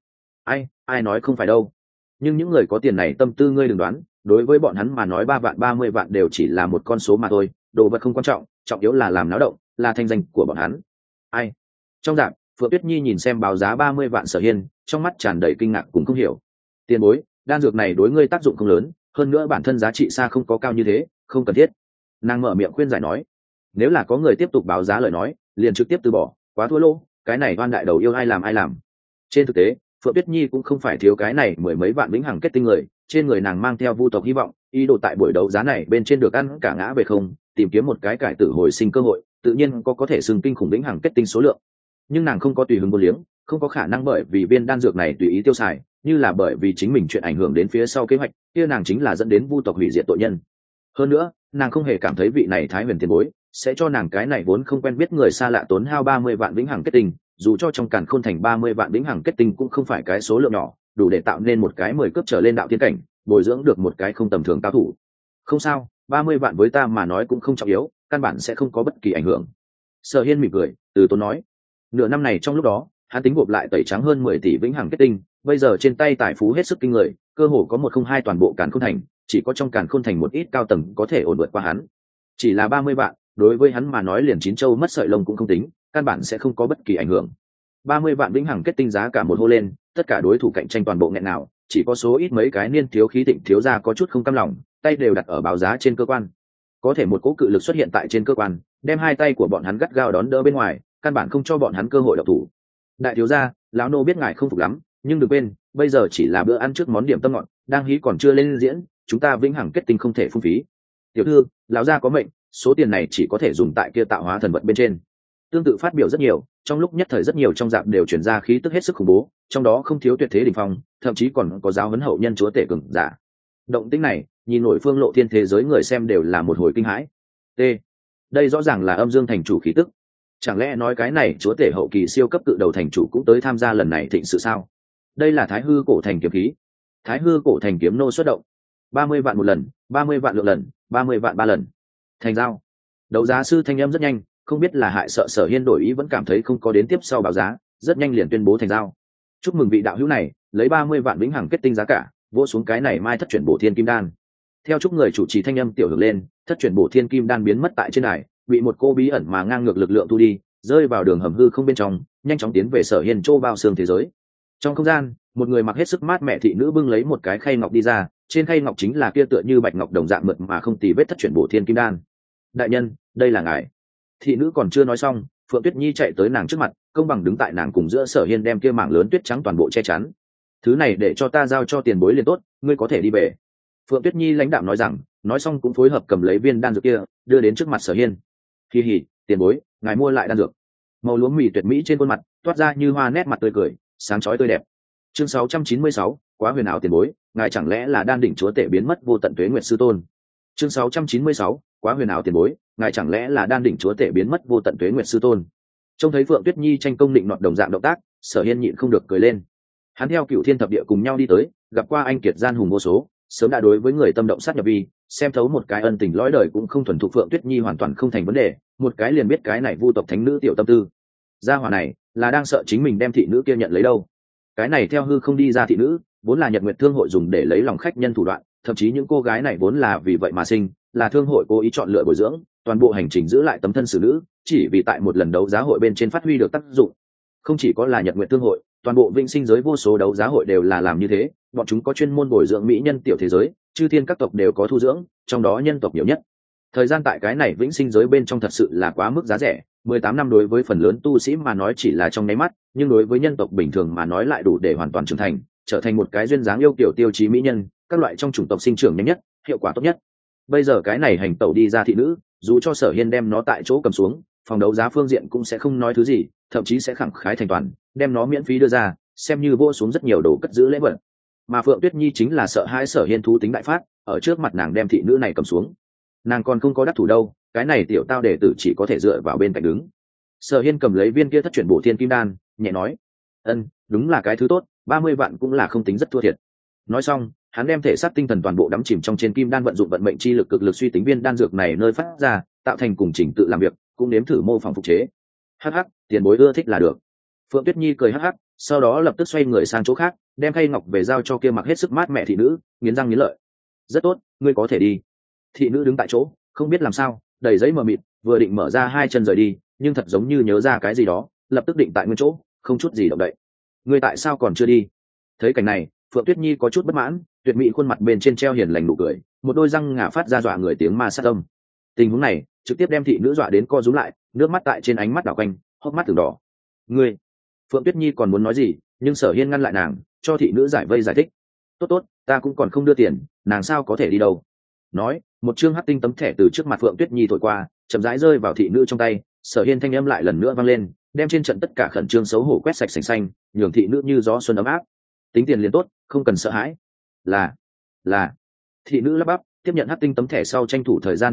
Ai nói không phải đâu. Nhưng những người có tiền này tâm tư ngươi đừng đoán, đối với bọn hắn mà nói 3 vạn 30 vạn đều chỉ là một con số mà thôi, đồ vật không quan trọng, trọng yếu là làm náo động, là thanh danh của bọn hắn. Trong dạng, Phượng Tuyết Nhi nhìn xem báo giá 30 vạn Sở Hiên, trong mắt tràn đầy kinh ngạc cũng không hiểu. Tiền bối, đan dược này đối ngươi tác dụng không lớn, hơn nữa bản thân giá trị xa không có cao như thế, không cần thiết. Nàng mở miệng khuyên giải nói. Nếu là có người tiếp tục báo giá lời nói, liền trực tiếp từ bỏ, quá thua lỗ, cái này oan đại đầu yêu ai làm. Trên thực tế, Phượng Tuyết Nhi cũng không phải thiếu cái này mười mấy vạn vĩnh hằng kết tinh người, trên người nàng mang theo vu tộc hy vọng, ý đồ tại buổi đấu giá này bên trên được ăn cả ngã về không, tìm kiếm một cái cải tử hồi sinh cơ hội, tự nhiên có thể xưng kinh khủng vĩnh hằng kết tinh số lượng. Nhưng nàng không có tùy hứng vô liếng, không có khả năng bởi vì viên đan dược này tùy ý tiêu xài, như là bởi vì chính mình chuyện ảnh hưởng đến phía sau kế hoạch, kia nàng chính là dẫn đến vu tộc hủy diệt tội nhân. Hơn nữa, nàng không hề cảm thấy vị này thái huyền tiền bối sẽ cho nàng cái này vốn không quen biết người xa lạ tốn hao 30 vạn vĩnh hằng kết tinh, dù cho trong càn khôn thành 30 vạn vĩnh hằng kết tinh cũng không phải cái số lượng nhỏ, đủ để tạo nên một cái 10 cấp trở lên đạo thiên cảnh, bồi dưỡng được một cái không tầm thường cao thủ. Không sao, 30 vạn với ta mà nói cũng không trọng yếu, căn bản sẽ không có bất kỳ ảnh hưởng. Sở Hiên mỉm cười, từ tốn nói. Nửa năm này trong lúc đó, hắn tính gộp lại tẩy trắng hơn 10 tỷ vĩnh hằng kết tinh, bây giờ trên tay tài phú hết sức kinh người, cơ hồ có 102 toàn bộ càn khôn thành, chỉ có trong càn khôn thành một ít cao tầng có thể ổn vượt qua hắn. Chỉ là 30 vạn, đối với hắn mà nói liền chín châu mất sợi lông cũng không tính, căn bản sẽ không có bất kỳ ảnh hưởng. 30 vạn vĩnh hằng kết tinh giá cả một hô lên, tất cả đối thủ cạnh tranh toàn bộ nghẹn nào, chỉ có số ít mấy cái niên thiếu khí thịnh thiếu gia có chút không cam lòng, tay đều đặt ở báo giá trên cơ quan. Có thể một cỗ cự lực xuất hiện tại trên cơ quan, đem hai tay của bọn hắn gắt gao đón đỡ bên ngoài, căn bản không cho bọn hắn cơ hội động thủ. Đại thiếu gia, lão nô biết ngài không phục lắm, nhưng đừng quên, bây giờ chỉ là bữa ăn trước món điểm tâm ngọt, đang hí còn chưa lên diễn, chúng ta vĩnh hằng kết tinh không thể phung phí. Tiểu thư, lão gia có mệnh, số tiền này chỉ có thể dùng tại kia tạo hóa thần vật bên trên. Tương tự phát biểu rất nhiều, trong lúc nhất thời rất nhiều trong dạp đều truyền ra khí tức hết sức khủng bố, trong đó không thiếu tuyệt thế đỉnh phong, thậm chí còn có giáo huấn hậu nhân chúa tể cường giả. Động tĩnh này, nhìn nổi phương lộ thiên thế giới người xem đều là một hồi kinh hãi. T. Đây rõ ràng là âm dương thành chủ khí tức. Chẳng lẽ nói cái này chúa tể hậu kỳ siêu cấp cự đầu thành chủ cũng tới tham gia lần này thịnh sự sao? Đây là Thái Hư cổ thành kiếm khí. Thái Hư cổ thành kiếm nô xuất động. 30 vạn một lần, 30 vạn lượng lần, 30 vạn ba lần. Thành giao. Đấu giá sư thanh âm rất nhanh, không biết là hại sợ Sở Hiên đổi ý vẫn cảm thấy không có đến tiếp sau báo giá, rất nhanh liền tuyên bố thành giao. Chúc mừng vị đạo hữu này, lấy 30 vạn vĩnh hằng kết tinh giá cả, vỗ xuống cái này mai thất chuyển bổ thiên kim đan. Theo chúc người chủ trì thanh âm tiểu hưởng lên, thất chuyển bổ thiên kim đan biến mất tại trên đài, bị một cô bí ẩn mà ngang ngược lực lượng thu đi, rơi vào đường hầm hư không bên trong, nhanh chóng tiến về Sở Hiên châu bao xương thế giới. Trong không gian, một người mặc hết sức mát mẻ thị nữ bưng lấy một cái khay ngọc đi ra, trên khay ngọc chính là kia tựa như bạch ngọc đồng dạng mượt mà không tì vết thất chuyển bổ thiên kim đan. Đại nhân, đây là ngài. Thị nữ còn chưa nói xong, Phượng Tuyết Nhi chạy tới nàng trước mặt, công bằng đứng tại nàng cùng giữa Sở Hiên đem kia mảng lớn tuyết trắng toàn bộ che chắn. Thứ này để cho ta giao cho tiền bối liền tốt, ngươi có thể đi về. Phượng Tuyết Nhi lãnh đạm nói rằng, nói xong cũng phối hợp cầm lấy viên đan dược kia, đưa đến trước mặt Sở Hiên. Kỳ hỉ, tiền bối, ngài mua lại đan dược. Màu lúa mì tuyệt mỹ trên khuôn mặt toát ra như hoa nét mặt tươi cười, sáng chói tươi đẹp. Chương 696, quá huyền ảo tiền bối, ngài chẳng lẽ là đan đỉnh chúa tể biến mất vô tận tuế nguyệt sư tôn. Chương 696, quá huyền ảo tiền bối, ngài chẳng lẽ là đan đỉnh chúa tể biến mất vô tận tuế nguyệt sư tôn. Trông thấy Phượng Tuyết Nhi tranh công định nọt đồng dạng động tác, Sở Hiên nhịn không được cười lên. Hắn theo Cửu Thiên thập địa cùng nhau đi tới, gặp qua anh kiệt gian hùng vô số, sớm đã đối với người tâm động sát nhập vi, xem thấu một cái ân tình lõi đời cũng không thuần thục. Phượng Tuyết Nhi hoàn toàn không thành vấn đề, một cái liền biết cái này vu tộc thánh nữ tiểu tâm tư. Gia hỏa này là đang sợ chính mình đem thị nữ kia nhận lấy đâu. Cái này theo hư không đi ra thị nữ, vốn là Nhật Nguyệt Thương hội dùng để lấy lòng khách nhân thủ đoạn, thậm chí những cô gái này vốn là vì vậy mà sinh, là thương hội cố ý chọn lựa bồi dưỡng, toàn bộ hành trình giữ lại tấm thân xử nữ, chỉ vì tại một lần đấu giá hội bên trên phát huy được tác dụng. Không chỉ có là Nhật Nguyệt Thương hội, toàn bộ vĩnh sinh giới vô số đấu giá hội đều là làm như thế, bọn chúng có chuyên môn bồi dưỡng mỹ nhân tiểu thế giới, chư thiên các tộc đều có thu dưỡng, trong đó nhân tộc nhiều nhất. Thời gian tại cái này vĩnh sinh giới bên trong thật sự là quá mức giá rẻ, 18 năm đối với phần lớn tu sĩ mà nói chỉ là trong nháy mắt, nhưng đối với nhân tộc bình thường mà nói lại đủ để hoàn toàn trưởng thành, trở thành một cái duyên dáng yêu kiểu tiêu chí mỹ nhân, các loại trong chủng tộc sinh trưởng nhanh nhất, hiệu quả tốt nhất. Bây giờ cái này hành tẩu đi ra thị nữ, dù cho Sở Hiên đem nó tại chỗ cầm xuống, phòng đấu giá phương diện cũng sẽ không nói thứ gì, thậm chí sẽ khẳng khái thành toàn, đem nó miễn phí đưa ra, xem như vô xuống rất nhiều đồ cất giữ lễ vật. Mà Phượng Tuyết Nhi chính là sợ hãi Sở Hiên thú tính đại phát, ở trước mặt nàng đem thị nữ này cầm xuống. Nàng còn không có đắc thủ đâu, cái này tiểu tao đệ tử chỉ có thể dựa vào bên cạnh đứng. Sở Hiên cầm lấy viên kia thất chuyển bổ thiên kim đan, nhẹ nói, đúng là cái thứ tốt, 30 vạn cũng là không tính rất thua thiệt. Nói xong, hắn đem thể xác tinh thần toàn bộ đắm chìm trong trên kim đan, vận dụng vận mệnh chi lực cực lực suy tính viên đan dược này nơi phát ra, tạo thành cùng trình tự làm việc, cũng nếm thử mô phỏng phục chế. Hắc, tiền bối ưa thích là được. Phượng Tuyết Nhi cười hắc, sau đó lập tức xoay người sang chỗ khác, đem khay ngọc về giao cho kia mặc hết sức mát mẹ thị nữ, nghiến răng nghiến lợi. Rất tốt, ngươi có thể đi. Thị nữ đứng tại chỗ, không biết làm sao, đầy giấy mờ mịt, vừa định mở ra hai chân rời đi, nhưng thật giống như nhớ ra cái gì đó, lập tức định tại nguyên chỗ, không chút gì động đậy. Ngươi tại sao còn chưa đi? Thấy cảnh này, Phượng Tuyết Nhi có chút bất mãn, tuyệt mỹ khuôn mặt bên trên treo hiền lành nụ cười, một đôi răng ngà phát ra dọa người tiếng ma sát âm. Tình huống này trực tiếp đem thị nữ dọa đến co rúm lại, nước mắt tại trên ánh mắt đảo quanh, hốc mắt từng đỏ. Ngươi! Phượng Tuyết Nhi còn muốn nói gì, nhưng Sở Hiên ngăn lại nàng, cho thị nữ giải vây giải thích. Tốt, ta cũng còn không đưa tiền, nàng sao có thể đi đâu? Nói, một chương hắc tinh tấm thẻ từ trước mặt Phượng Tuyết Nhi thổi qua, chậm rãi rơi vào thị nữ trong tay. Sở Hiên thanh âm lại lần nữa vang lên, đem trên trận tất cả khẩn trương xấu hổ quét sạch sành xanh, nhường thị nữ như gió xuân ấm áp. Tính tiền liền tốt, không cần sợ hãi. Là thị nữ lắp bắp tiếp nhận hắc tinh tấm thẻ sau tranh thủ thời gian thao tác,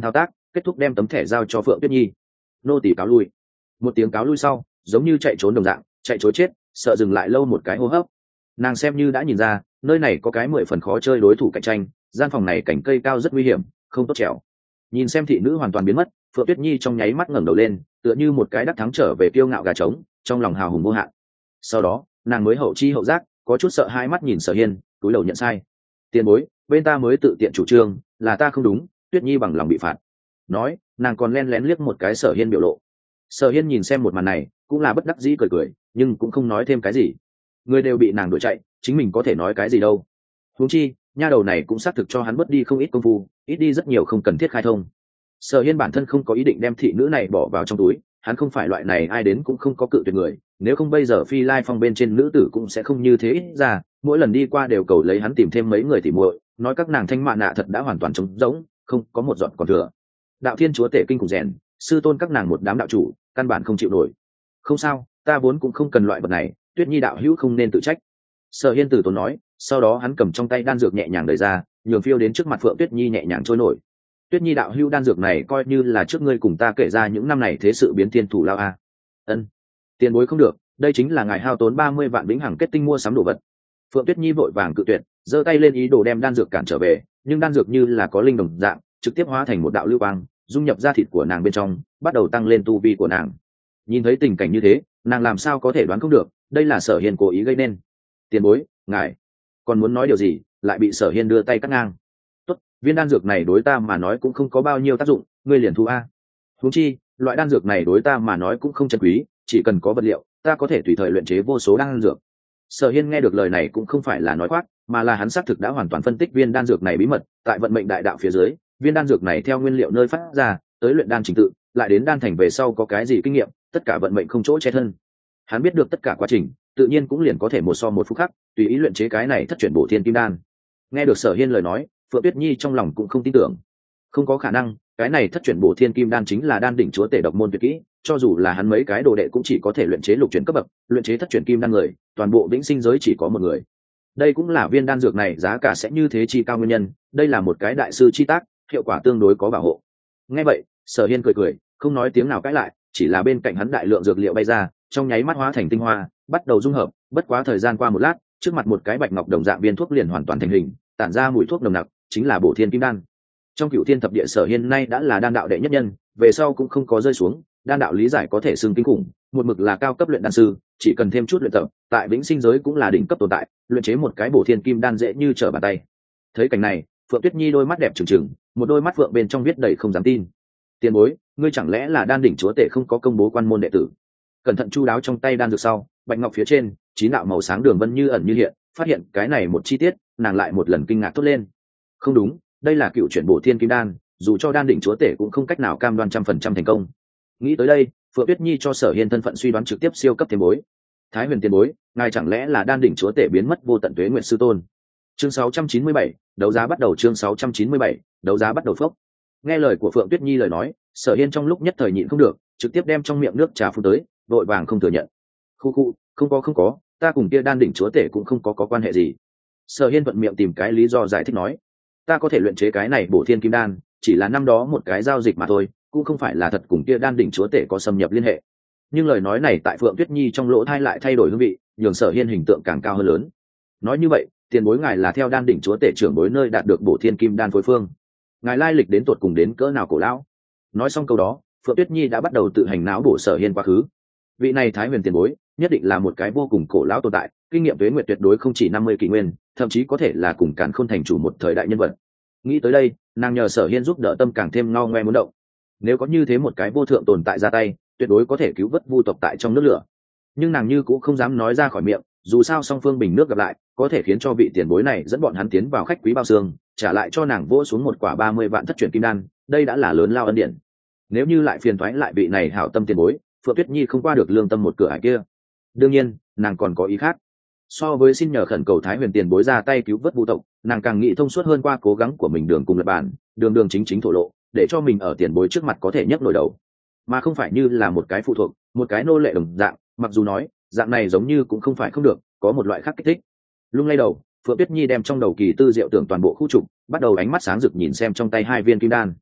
kết thúc đem tấm thẻ giao cho Phượng Tuyết Nhi. Nô tỳ cáo lui. Một tiếng cáo lui sau, giống như chạy trốn đồng dạng, chạy trối chết, sợ dừng lại lâu một cái hô hấp. Nàng xem như đã nhìn ra, nơi này có cái 10 phần khó chơi đối thủ cạnh tranh, gian phòng này cảnh cây cao rất nguy hiểm, không tốt trèo. Nhìn xem thị nữ hoàn toàn biến mất, Phượng Tuyết Nhi trong nháy mắt ngẩng đầu lên, tựa như một cái đắc thắng trở về kiêu ngạo gà trống, trong lòng hào hùng vô hạn. Sau đó, nàng mới hậu chi hậu giác, có chút sợ hai mắt nhìn Sở Hiên, cúi đầu nhận sai. Tiền bối, bên ta mới tự tiện chủ trương, là ta không đúng, Tuyết Nhi bằng lòng bị phạt. Nói, nàng còn len lén liếc một cái Sở Hiên biểu lộ. Sở Hiên nhìn xem một màn này, cũng là bất đắc dĩ cười cười, nhưng cũng không nói thêm cái gì. Người đều bị nàng đuổi chạy, chính mình có thể nói cái gì đâu. Huống chi, nha đầu này cũng xác thực cho hắn bớt đi không ít công phu, ít đi rất nhiều không cần thiết khai thông. Sở Hiên bản thân không có ý định đem thị nữ này bỏ vào trong túi, hắn không phải loại này ai đến cũng không có cự tuyệt người, nếu không bây giờ Phi Lai Phong bên trên nữ tử cũng sẽ không như thế ít ra, mỗi lần đi qua đều cầu lấy hắn tìm thêm mấy người tỉ muội, nói các nàng thanh mạn nạ thật đã hoàn toàn trống rỗng, không có một giọt còn thừa. Đạo Thiên Chúa Tể kinh cùng rèn, sư tôn các nàng một đám đạo chủ, căn bản không chịu nổi. Không sao, ta vốn cũng không cần loại vật này, Tuyết Nhi đạo hữu không nên tự trách. Sở Hiên từ tốn nói, sau đó hắn cầm trong tay đan dược nhẹ nhàng đẩy ra, nhường phiêu đến trước mặt Phượng Tuyết Nhi nhẹ nhàng trôi nổi. Tuyết Nhi đạo hữu đan dược này coi như là trước ngươi cùng ta kể ra những năm này thế sự biến thiên thủ lao a. Ân, tiền bối không được, đây chính là ngài hao tốn 30 vạn vĩnh hằng kết tinh mua sắm đồ vật. Phượng Tuyết Nhi vội vàng cự tuyệt, giơ tay lên ý đồ đem đan dược cản trở về, nhưng đan dược như là có linh đồng dạng, trực tiếp hóa thành một đạo lưu quang, dung nhập ra thịt của nàng bên trong, bắt đầu tăng lên tu vi của nàng. Nhìn thấy tình cảnh như thế, nàng làm sao có thể đoán không được, đây là Sở Hiên cố ý gây nên. Tiền bối, ngài còn muốn nói điều gì, lại bị Sở Hiên đưa tay cắt ngang. Tốt, viên đan dược này đối ta mà nói cũng không có bao nhiêu tác dụng, ngươi liền thu a. Huống chi, loại đan dược này đối ta mà nói cũng không chân quý, chỉ cần có vật liệu, ta có thể tùy thời luyện chế vô số đan dược. Sở Hiên nghe được lời này cũng không phải là nói khoác, mà là hắn xác thực đã hoàn toàn phân tích viên đan dược này bí mật, tại vận mệnh đại đạo phía dưới, viên đan dược này theo nguyên liệu nơi phát ra, tới luyện đan trình tự, lại đến đan thành về sau có cái gì kinh nghiệm, tất cả vận mệnh không chỗ che thân. Hắn biết được tất cả quá trình, tự nhiên cũng liền có thể một so một phút khắc, tùy ý luyện chế cái này thất chuyển bổ thiên kim đan. Nghe được Sở Hiên lời nói, Phượng Tuyết Nhi trong lòng cũng không tin tưởng. Không có khả năng, cái này thất chuyển bổ thiên kim đan chính là đan đỉnh chúa tể độc môn tuyệt kỹ, cho dù là hắn mấy cái đồ đệ cũng chỉ có thể luyện chế lục chuyển cấp bậc, luyện chế thất chuyển kim đan người, toàn bộ vĩnh sinh giới chỉ có một người. Đây cũng là viên đan dược này giá cả sẽ như thế chi cao nguyên nhân, đây là một cái đại sư chi tác, hiệu quả tương đối có bảo hộ. Nghe vậy, Sở Hiên cười cười, không nói tiếng nào cãi lại, chỉ là bên cạnh hắn đại lượng dược liệu bay ra, trong nháy mắt hóa thành tinh hoa, bắt đầu dung hợp, bất quá thời gian qua một lát, trước mặt một cái bạch ngọc đồng dạng viên thuốc liền hoàn toàn thành hình, tản ra mùi thuốc nồng nặc, chính là bổ thiên kim đan. Trong Cửu Thiên thập địa, Sở Hiên nay đã là đan đạo đệ nhất nhân, về sau cũng không có rơi xuống, đan đạo lý giải có thể xưng kinh khủng, một mực là cao cấp luyện đan sư, chỉ cần thêm chút luyện tập, tại vĩnh sinh giới cũng là đỉnh cấp tồn tại, luyện chế một cái bổ thiên kim đan dễ như trở bàn tay. Thấy cảnh này, Phượng Tuyết Nhi đôi mắt đẹp trừng trừng, một đôi mắt phượng bên trong viết đầy không dám tin. Tiền bối, ngươi chẳng lẽ là đan đỉnh chúa tể không có công bố quan môn đệ tử? Cẩn thận chu đáo trong tay đan dược sau, bạch ngọc phía trên, chín đạo màu sáng đường vân như ẩn như hiện, phát hiện cái này một chi tiết, nàng lại một lần kinh ngạc thốt lên. Không đúng, đây là cựu chuyển bổ thiên kim đan, dù cho đan đỉnh chúa tể cũng không cách nào cam đoan 100% thành công. Nghĩ tới đây, Phượng Tuyết Nhi cho Sở Hiên thân phận suy đoán trực tiếp siêu cấp tiền bối. Thái Huyền tiền bối, ngài chẳng lẽ là đan đỉnh chúa tể biến mất vô tận tuế nguyện sư tôn? Chương 697, đấu giá bắt đầu. Chương 697, đấu giá bắt đầu. Phốc. Nghe lời của Phượng Tuyết Nhi lời nói, Sở Hiên trong lúc nhất thời nhịn không được, trực tiếp đem trong miệng nước trà phun tới, vội vàng không thừa nhận. Khu, không có, ta cùng kia đan đỉnh chúa tể cũng không có quan hệ gì. Sở Hiên thuận miệng tìm cái lý do giải thích nói, ta có thể luyện chế cái này bổ thiên kim đan, chỉ là năm đó một cái giao dịch mà thôi, cũng không phải là thật cùng kia đan đỉnh chúa tể có xâm nhập liên hệ. Nhưng lời nói này tại Phượng Tuyết Nhi trong lỗ tai lại thay đổi hương vị, nhường Sở Hiên hình tượng càng cao hơn lớn. Nói như vậy, tiền bối ngài là theo đan đỉnh chúa tể trưởng bối nơi đạt được bổ thiên kim đan phối phương, ngài lai lịch đến tột cùng đến cỡ nào cổ lão? Nói xong câu đó, Phượng Tuyết Nhi đã bắt đầu tự hành não bổ Sở Hiên quá khứ. Vị này Thái Huyền tiền bối nhất định là một cái vô cùng cổ lão tồn tại, kinh nghiệm tuế nguyệt tuyệt đối không chỉ 50 kỷ nguyên, thậm chí có thể là cùng Càn Khôn thành chủ một thời đại nhân vật. Nghĩ tới đây, nàng nhờ Sở Hiên giúp đỡ tâm càng thêm ngao ngoe muốn động. Nếu có như thế một cái vô thượng tồn tại ra tay, tuyệt đối có thể cứu vớt vu tộc tại trong nước lửa. Nhưng nàng như cũng không dám nói ra khỏi miệng, dù sao song phương bình nước gặp lại, có thể khiến cho vị tiền bối này dẫn bọn hắn tiến vào khách quý bao xương, trả lại cho nàng vỗ xuống một quả 30 vạn thất chuyển kim đan, đây đã là lớn lao ân điển. Nếu như lại phiền toái lại vị này hảo tâm tiền bối, Phượng Tuyết Nhi không qua được lương tâm một cửa ải kia. Đương nhiên, nàng còn có ý khác. So với xin nhờ khẩn cầu Thái Huyền tiền bối ra tay cứu vớt vu tộc, nàng càng nghĩ thông suốt hơn qua cố gắng của mình đường cùng lập bản, đường chính thổ lộ, để cho mình ở tiền bối trước mặt có thể nhấc nổi đầu, mà không phải như là một cái phụ thuộc, một cái nô lệ đồng dạng. Mặc dù nói dạng này giống như cũng không phải không được, có một loại khác kích thích. Lung lay đầu, Phượng Tuyết Nhi đem trong đầu kỳ tư diệu tưởng toàn bộ khu trục, bắt đầu ánh mắt sáng rực nhìn xem trong tay hai viên kim đan.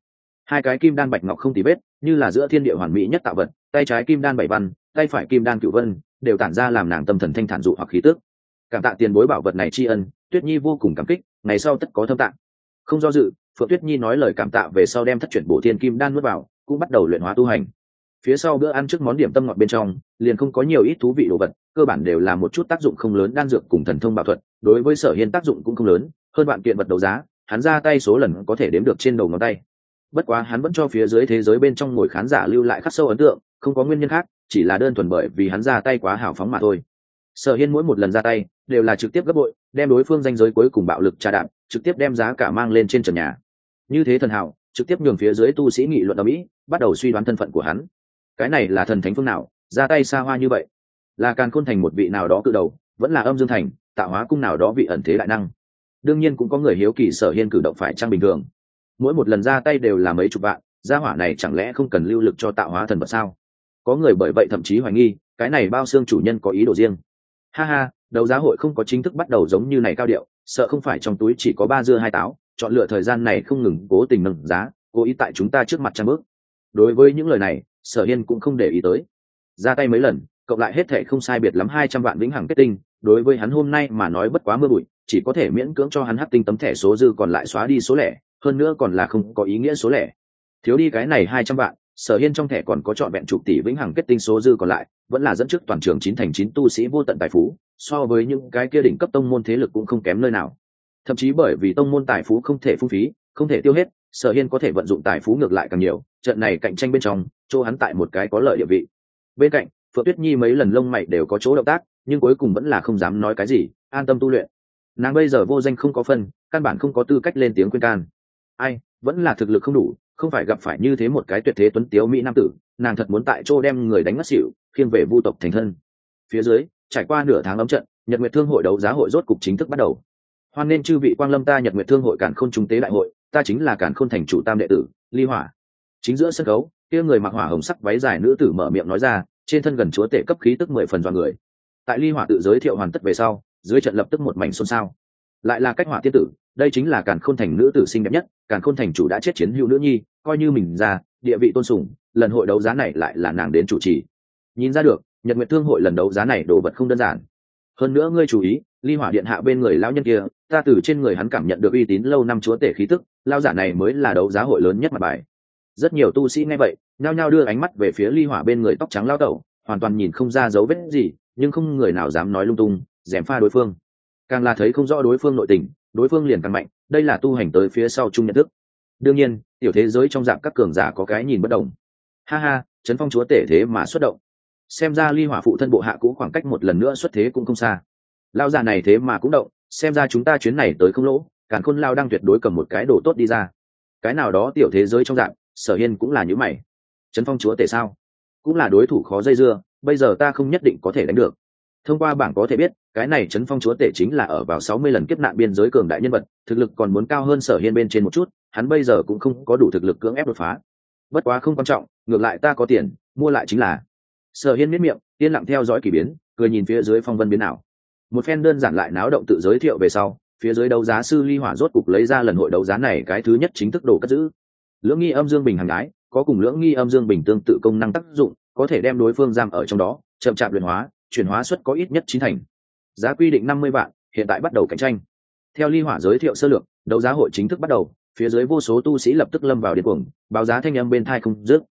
Hai cái kim đan bạch ngọc không tì vết, như là giữa thiên địa hoàn mỹ nhất tạo vật, tay trái kim đan bảy văn, tay phải kim đan cửu vân, đều tản ra làm nàng tâm thần thanh thản dụ hoặc khí tức. Cảm tạ tiền bối bảo vật này tri ân, Tuyết Nhi vô cùng cảm kích, ngày sau tất có thâm tạng. Không do dự, Phượng Tuyết Nhi nói lời cảm tạ về sau đem thất chuyển bổ thiên kim đan nuốt vào, cũng bắt đầu luyện hóa tu hành. Phía sau bữa ăn trước món điểm tâm ngọt bên trong, liền không có nhiều ít thú vị đồ vật, cơ bản đều là một chút tác dụng không lớn đan dược cùng thần thông bảo thuật, đối với Sở Hiên tác dụng cũng không lớn, hơn bạn kiện vật đấu giá, hắn ra tay số lần có thể đếm được trên đầu ngón tay. Bất quá hắn vẫn cho phía dưới thế giới bên trong ngồi khán giả lưu lại khắc sâu ấn tượng, không có nguyên nhân khác, chỉ là đơn thuần bởi vì hắn ra tay quá hào phóng mà thôi. Sở Hiên mỗi một lần ra tay đều là trực tiếp gấp bội, đem đối phương danh giới cuối cùng bạo lực trà đạp, trực tiếp đem giá cả mang lên trên trần nhà. Như thế thần hảo, trực tiếp nhường phía dưới tu sĩ nghị luận ầm ĩ, bắt đầu suy đoán thân phận của hắn. Cái này là thần thánh phương nào, ra tay xa hoa như vậy? Là Càn Khôn Thành một vị nào đó cự đầu, vẫn là Âm Dương Thành, Tạo Hóa cung nào đó vị ẩn thế đại năng. Đương nhiên cũng có người hiếu kỳ Sở Hiên cử động phải trang bình thường. Mỗi một lần ra tay đều là mấy chục vạn, gia hỏa này chẳng lẽ không cần lưu lực cho tạo hóa thần vật sao? Có người bởi vậy thậm chí hoài nghi, cái này bao xương chủ nhân có ý đồ riêng. Ha ha, đấu giá hội không có chính thức bắt đầu giống như này cao điệu, sợ không phải trong túi chỉ có 3 dưa 2 táo, chọn lựa thời gian này không ngừng cố tình nâng giá, cố ý tại chúng ta trước mặt trang bước. Đối với những lời này, Sở Hiên cũng không để ý tới. Ra tay mấy lần, cộng lại hết thệ không sai biệt lắm 200 vạn vĩnh hằng kết tinh, đối với hắn hôm nay mà nói bất quá mưa bụi, chỉ có thể miễn cưỡng cho hắn hắc tinh tấm thẻ số dư còn lại xóa đi số lẻ, hơn nữa còn là không có ý nghĩa số lẻ. Thiếu đi cái này 200 vạn, Sở Hiên trong thẻ còn có trọn vẹn chục tỷ vĩnh hằng kết tinh số dư còn lại, vẫn là dẫn trước toàn trường 9 thành 9 tu sĩ vô tận tài phú, so với những cái kia đỉnh cấp tông môn thế lực cũng không kém nơi nào. Thậm chí bởi vì tông môn tài phú không thể phung phí, không thể tiêu hết, Sở Hiên có thể vận dụng tài phú ngược lại càng nhiều, trận này cạnh tranh bên trong, chỗ hắn tại một cái có lợi địa vị. Bên cạnh, Phượng Tuyết Nhi mấy lần lông mày đều có chỗ động tác, nhưng cuối cùng vẫn là không dám nói cái gì, an tâm tu luyện. Nàng bây giờ vô danh không có phân, căn bản không có tư cách lên tiếng khuyên can. Ai, vẫn là thực lực không đủ, không phải gặp phải như thế một cái tuyệt thế tuấn tiếu mỹ nam tử, nàng thật muốn tại chỗ đem người đánh ngất xỉu, khiêng về vu tộc thành thân. Phía dưới, trải qua nửa tháng ấm trận, Nhật Nguyệt Thương hội đấu giá hội rốt cục chính thức bắt đầu. Hoan nên chư vị quang lâm ta Nhật Nguyệt Thương hội Càn Khôn trung tế đại hội, ta chính là Càn Khôn thành chủ tam đệ tử, Ly Hỏa. Chính giữa sân khấu, kia người mặc hỏa hồng sắc váy dài nữ tử mở miệng nói ra, trên thân gần chúa tể cấp khí tức 10 phần dọa người. Tại Ly Hỏa tự giới thiệu hoàn tất về sau, dưới trận lập tức một mảnh xôn xao. Lại là cách Hỏa tiên tử, đây chính là Càn Khôn thành nữ tử xinh đẹp nhất, Càn Khôn thành chủ đã chết chiến hữu nữ nhi, coi như mình ra, địa vị tôn sùng, lần hội đấu giá này lại là nàng đến chủ trì. Nhìn ra được, Nhật Nguyệt Thương hội lần đấu giá này đồ vật không đơn giản. Hơn nữa ngươi chú ý, Ly Hỏa điện hạ bên người lão nhân kia, ta từ trên người hắn cảm nhận được uy tín lâu năm chúa tể khí tức, lão giả này mới là đấu giá hội lớn nhất mặt bài. Rất nhiều tu sĩ nghe vậy, nhao nhao đưa ánh mắt về phía Ly Hỏa bên người tóc trắng lão tẩu, hoàn toàn nhìn không ra dấu vết gì, nhưng không người nào dám nói lung tung, gièm pha đối phương. Càng là thấy không rõ đối phương nội tình, đối phương liền càng mạnh, đây là tu hành tới phía sau chung nhận thức. Đương nhiên, tiểu thế giới trong dạng các cường giả có cái nhìn bất đồng. Ha ha, Trấn Phong chúa tể thế mà xuất động. Xem ra Ly Hỏa phụ thân bộ hạ cũ khoảng cách một lần nữa xuất thế cũng không xa. Lão già này thế mà cũng động, xem ra chúng ta chuyến này tới không lỗ, Càn Khôn lão đang tuyệt đối cầm một cái đồ tốt đi ra. Cái nào đó tiểu thế giới trong dạng, Sở Hiên cũng là như mày. Trấn Phong chúa tể sao? Cũng là đối thủ khó dây dưa, bây giờ ta không nhất định có thể đánh được. Thông qua bảng có thể biết, cái này Trấn Phong chúa tể chính là ở vào 60 lần kiếp nạn biên giới cường đại nhân vật, thực lực còn muốn cao hơn Sở Hiên bên trên một chút, hắn bây giờ cũng không có đủ thực lực cưỡng ép đột phá. Bất quá không quan trọng, ngược lại ta có tiền, mua lại chính là. Sở Hiên miết miệng, yên lặng theo dõi kỳ biến, cười nhìn phía dưới phong vân biến nào. Một phen đơn giản lại náo động tự giới thiệu về sau, phía dưới đấu giá sư Ly Hỏa rốt cục lấy ra lần hội đấu giá này cái thứ nhất chính thức đồ cất giữ. Lưỡng nghi âm dương bình hàng ái, có cùng lưỡng nghi âm dương bình tương tự công năng tác dụng, có thể đem đối phương giam ở trong đó, chậm chạp luyện hóa, chuyển hóa suất có ít nhất 9 thành. Giá quy định 50 vạn, hiện tại bắt đầu cạnh tranh. Theo Ly Hỏa giới thiệu sơ lược, đấu giá hội chính thức bắt đầu, phía dưới vô số tu sĩ lập tức lâm vào điên cuồng, báo giá thanh âm bên tai không dứt.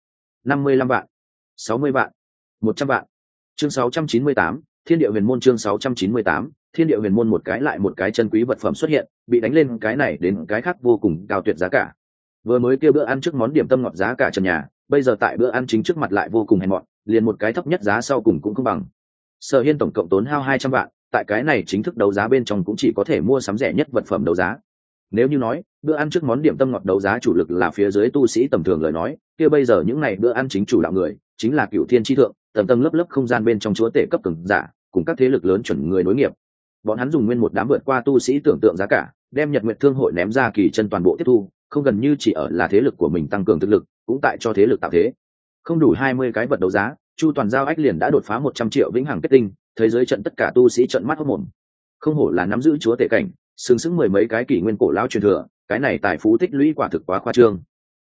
55 vạn, 60 vạn, 100 vạn. Chương 698, Thiên Địa Huyền Môn chương 698, Thiên Địa Huyền Môn một cái lại một cái chân quý vật phẩm xuất hiện, bị đánh lên cái này đến cái khác vô cùng cao tuyệt giá cả. Vừa mới kêu bữa ăn trước món điểm tâm ngọt giá cả trần nhà, bây giờ tại bữa ăn chính trước mặt lại vô cùng hèn mọn, liền một cái thấp nhất giá sau cùng cũng không bằng. Sở Hiên tổng cộng tốn hao 200 vạn, tại cái này chính thức đấu giá bên trong cũng chỉ có thể mua sắm rẻ nhất vật phẩm đấu giá. Nếu như nói, bữa ăn trước món điểm tâm ngọt đấu giá chủ lực là phía dưới tu sĩ tầm thường lời nói, kia bây giờ những này bữa ăn chính chủ đạo người, chính là Cửu Thiên chi thượng, tầng tầng lớp lớp không gian bên trong chúa tể cấp cường giả, cùng các thế lực lớn chuẩn người nối nghiệp. Bọn hắn dùng nguyên một đám vượt qua tu sĩ tưởng tượng giá cả, đem Nhật Nguyệt Thương hội ném ra kỳ chân toàn bộ tiếp thu, không gần như chỉ ở là thế lực của mình tăng cường thực lực, cũng tại cho thế lực tạo thế. Không đủ 20 cái vật đấu giá, Chu Toàn Giao Ách liền đã đột phá 100 triệu vĩnh hằng kết tinh, thế giới trận tất cả tu sĩ trận mắt hốt mồm. Không hổ là nắm giữ chúa tể cảnh, xứng xứng mười mấy cái kỷ nguyên cổ lão truyền thừa, cái này tài phú tích lũy quả thực quá khoa trương.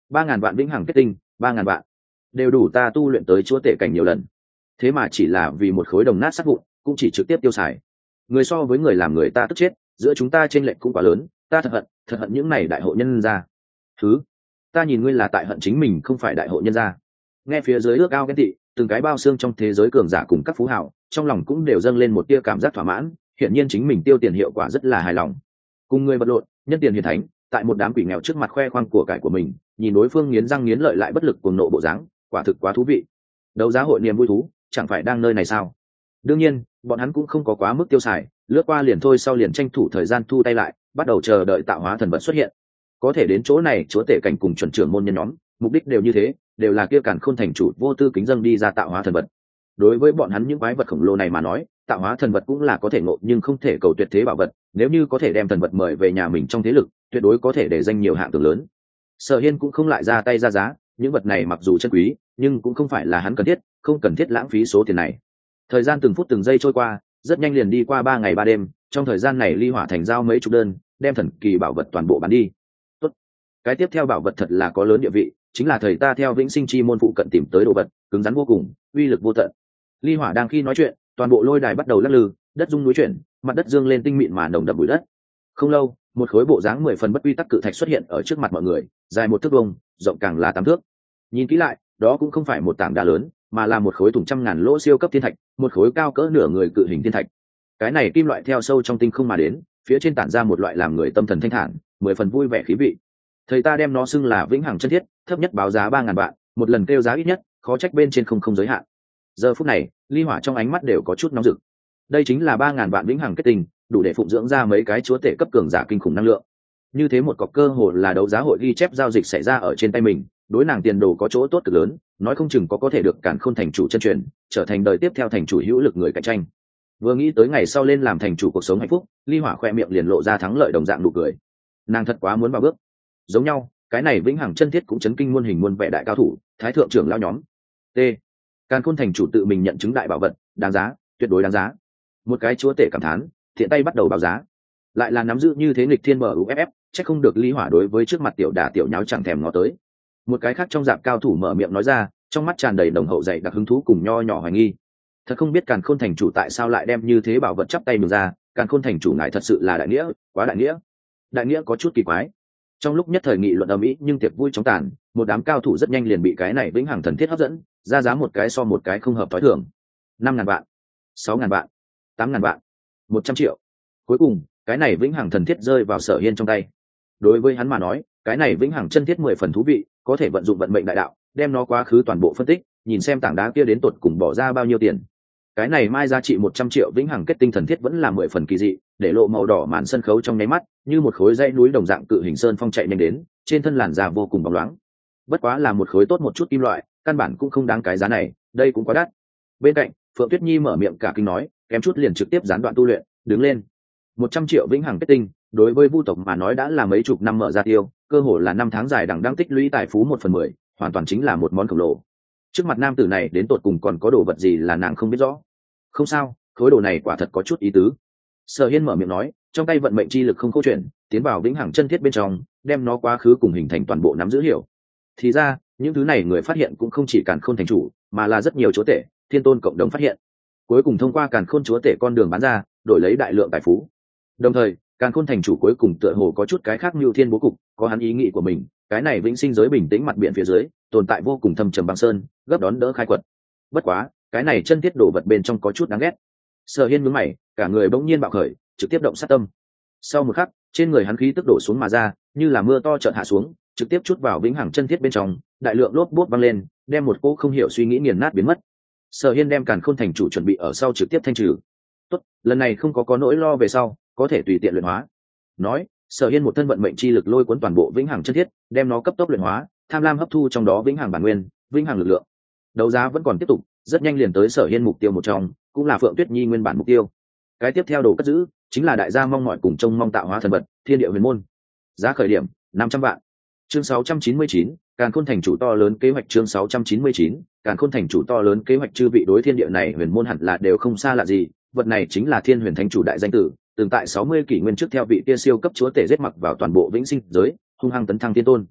3.000 vạn vĩnh hằng kết tinh, 3.000 vạn đều đủ ta tu luyện tới chúa tể cảnh nhiều lần. Thế mà chỉ là vì một khối đồng nát sắt vụn cũng chỉ trực tiếp tiêu xài. Người so với người làm người ta tức chết, giữa chúng ta chênh lệch cũng quá lớn, ta thật hận những này đại hộ nhân gia. Thứ, ta nhìn ngươi là tại hận chính mình không phải đại hộ nhân gia. Nghe phía dưới ước ao ghen tị, từng cái bao xương trong thế giới cường giả cùng các phú hào, trong lòng cũng đều dâng lên một tia cảm giác thỏa mãn, hiển nhiên chính mình tiêu tiền hiệu quả rất là hài lòng. Cùng người vật lộn, nhân tiền hiền thánh, tại một đám quỷ nghèo trước mặt khoe khoang của cải của mình, nhìn đối phương nghiến răng nghiến lợi lại bất lực cuồng nộ bộ dáng, quả thực quá thú vị. Đấu giá hội niềm vui thú, chẳng phải đang nơi này sao? Đương nhiên, bọn hắn cũng không có quá mức tiêu xài, lướt qua liền thôi, sau liền tranh thủ thời gian thu tay lại, bắt đầu chờ đợi tạo hóa thần vật xuất hiện. Có thể đến chỗ này, chúa tể cảnh cùng chuẩn trưởng môn nhân nhóm, mục đích đều như thế, đều là kia Càn Khôn thành chủ vô tư kính dâng đi ra tạo hóa thần vật. Đối với bọn hắn những quái vật khổng lồ này mà nói, tạo hóa thần vật cũng là có thể ngộ nhưng không thể cầu tuyệt thế bảo vật, nếu như có thể đem thần vật mời về nhà mình trong thế lực, tuyệt đối có thể để danh nhiều hạng thưởng lớn. Sở Hiên cũng không lại ra tay ra giá, những vật này mặc dù chân quý, nhưng cũng không phải là hắn cần thiết, không cần thiết lãng phí số tiền này. Thời gian từng phút từng giây trôi qua, rất nhanh liền đi qua 3 ngày 3 đêm, trong thời gian này Ly Hỏa thành giao mấy chục đơn, đem thần kỳ bảo vật toàn bộ bán đi. Tốt. Cái tiếp theo bảo vật thật là có lớn địa vị, chính là thầy ta theo Vĩnh Sinh chi môn phụ cận tìm tới đồ vật, cứng rắn vô cùng, uy lực vô tận. Ly Hỏa đang khi nói chuyện, toàn bộ lôi đài bắt đầu lắc lư, đất rung núi chuyển, mặt đất dương lên tinh mịn mà nồng đậm bụi đất. Không lâu, một khối bộ dáng 10 phần bất quy tắc cự thạch xuất hiện ở trước mặt mọi người, dài 1 thước vuông, rộng càng là 8 thước. Nhìn kỹ lại, đó cũng không phải một tảng đá lớn, mà là một khối thủng trăm ngàn lỗ siêu cấp thiên thạch, một khối cao cỡ nửa người cự hình thiên thạch. Cái này kim loại theo sâu trong tinh không mà đến, phía trên tản ra một loại làm người tâm thần thanh thản, 10 phần vui vẻ khí vị. Thầy ta đem nó xưng là vĩnh hằng chân thiết, thấp nhất báo giá 3.000 vạn, một lần kêu giá ít nhất, khó trách bên trên không giới hạn. Giờ phút này, Ly Hỏa trong ánh mắt đều có chút nóng rực. Đây chính là 3.000 vạn vĩnh hằng kết tinh, đủ để phụng dưỡng ra mấy cái chúa tể cấp cường giả kinh khủng năng lượng. Như thế một cọc cơ hội là đấu giá hội ghi chép giao dịch xảy ra ở trên tay mình, đối nàng tiền đồ có chỗ tốt cực lớn, nói không chừng có thể được Càn Khôn thành chủ chân truyền, trở thành đời tiếp theo thành chủ hữu lực người cạnh tranh. Vừa nghĩ tới ngày sau lên làm thành chủ cuộc sống hạnh phúc, Ly Hỏa khoe miệng liền lộ ra thắng lợi đồng dạng nụ cười. Nàng thật quá muốn vào bước. Giống nhau, cái này vĩnh hằng chân thiết cũng chấn kinh muôn hình muôn vẻ đại cao thủ, thái thượng trưởng lão nhóm. T. Càn Khôn thành chủ tự mình nhận chứng đại bảo vật, đáng giá, tuyệt đối đáng giá. Một cái chúa tể cảm thán, thiện tay bắt đầu báo giá. Lại là nắm giữ như thế nghịch thiên MUFF, chắc không được Ly Hỏa đối với trước mặt tiểu đả tiểu nháo chẳng thèm ngó tới. Một cái khác trong dạp cao thủ mở miệng nói ra, trong mắt tràn đầy nồng hậu dày đặc hứng thú cùng nho nhỏ hoài nghi. Thật không biết Càn Khôn thành chủ tại sao lại đem như thế bảo vật chắp tay nhường ra, Càn Khôn thành chủ ngài thật sự là đại nghĩa, quá đại nghĩa. Đại nghĩa có chút kỳ quái. Trong lúc nhất thời nghị luận ầm ĩ nhưng tiệc vui chóng tàn, một đám cao thủ rất nhanh liền bị cái này vĩnh hằng thần thiết hấp dẫn, ra giá một cái so một cái không hợp thói thường. 5.000 vạn, 6.000 vạn, 8.000 vạn, 100 triệu. Cuối cùng, cái này vĩnh hằng thần thiết rơi vào Sở Hiên trong tay. Đối với hắn mà nói, cái này vĩnh hằng chân thiết 10 phần thú vị, có thể vận dụng vận mệnh đại đạo, đem nó quá khứ toàn bộ phân tích, nhìn xem tảng đá kia đến tột cùng bỏ ra bao nhiêu tiền. Cái này mai giá trị 100 triệu vĩnh hằng kết tinh thần thiết vẫn là 10 phần kỳ dị, để lộ màu đỏ màn sân khấu trong nháy mắt, như một khối dãy núi đồng dạng cự hình sơn phong chạy nhanh đến, trên thân làn da vô cùng bóng loáng. Bất quá là một khối tốt một chút kim loại, căn bản cũng không đáng cái giá này, đây cũng quá đắt. Bên cạnh, Phượng Tuyết Nhi mở miệng cả kinh nói, kém chút liền trực tiếp gián đoạn tu luyện, đứng lên. 100 triệu vĩnh hằng kết tinh, đối với vu tộc mà nói đã là mấy chục năm mở ra tiêu, cơ hồ là 5 tháng dài đằng đang tích lũy tài phú 1/10, hoàn toàn chính là một món khổng lồ. Trước mặt nam tử này đến tột cùng còn có đồ vật gì là nàng không biết rõ. Không sao, khối đồ này quả thật có chút ý tứ. Sở Hiên mở miệng nói, trong tay vận mệnh chi lực không câu chuyện, tiến vào vĩnh hằng chân thiết bên trong, đem nó quá khứ cùng hình thành toàn bộ nắm giữ hiểu. Thì ra, những thứ này người phát hiện cũng không chỉ Càn Khôn thành chủ, mà là rất nhiều chúa tể, thiên tôn cộng đồng phát hiện. Cuối cùng thông qua Càn Khôn chúa tể con đường bán ra, đổi lấy đại lượng tài phú. Đồng thời, Càn Khôn thành chủ cuối cùng tựa hồ có chút cái khác mưu thiên bố cục, có hắn ý nghĩ của mình, cái này vĩnh sinh giới bình tĩnh mặt biển phía dưới, tồn tại vô cùng thâm trầm băng sơn, gấp đón đỡ khai quật. Bất quá, cái này chân thiết đổ vật bên trong có chút đáng ghét. Sở Hiên nhướng mày, cả người bỗng nhiên bạo khởi, trực tiếp động sát tâm. Sau một khắc, trên người hắn khí tức đổ xuống mà ra, như là mưa to chợt hạ xuống, trực tiếp chút vào vĩnh hằng chân thiết bên trong, đại lượng lốp bút văng lên, đem một cô không hiểu suy nghĩ nghiền nát biến mất. Sở Hiên đem Càn Khôn thành chủ chuẩn bị ở sau trực tiếp thanh trừ. Tốt, lần này không có nỗi lo về sau, có thể tùy tiện luyện hóa. Nói, Sở Hiên một thân vận mệnh chi lực lôi cuốn toàn bộ vĩnh hằng chân thiết, đem nó cấp tốc luyện hóa, tham lam hấp thu trong đó vĩnh hằng bản nguyên, vĩnh hằng lực lượng. Đấu giá vẫn còn tiếp tục, rất nhanh liền tới Sở Hiên mục tiêu một trong, cũng là Phượng Tuyết Nhi nguyên bản mục tiêu. Cái tiếp theo đồ cất giữ chính là đại gia mong mỏi cùng trông mong tạo hóa thần vật, Thiên Địa Huyền Môn. Giá khởi điểm 500 vạn. Chương 699, Càn Khôn thành chủ to lớn kế hoạch. Chương 699, Càn Khôn thành chủ to lớn kế hoạch. Chư vị đối thiên địa này huyền môn hẳn là đều không xa lạ gì, vật này chính là Thiên Huyền Thánh chủ đại danh tử, từng tại 60 kỷ nguyên trước theo vị kia siêu cấp chúa tể giết mặc vào toàn bộ vĩnh sinh giới, hung hăng tấn thăng thiên tôn.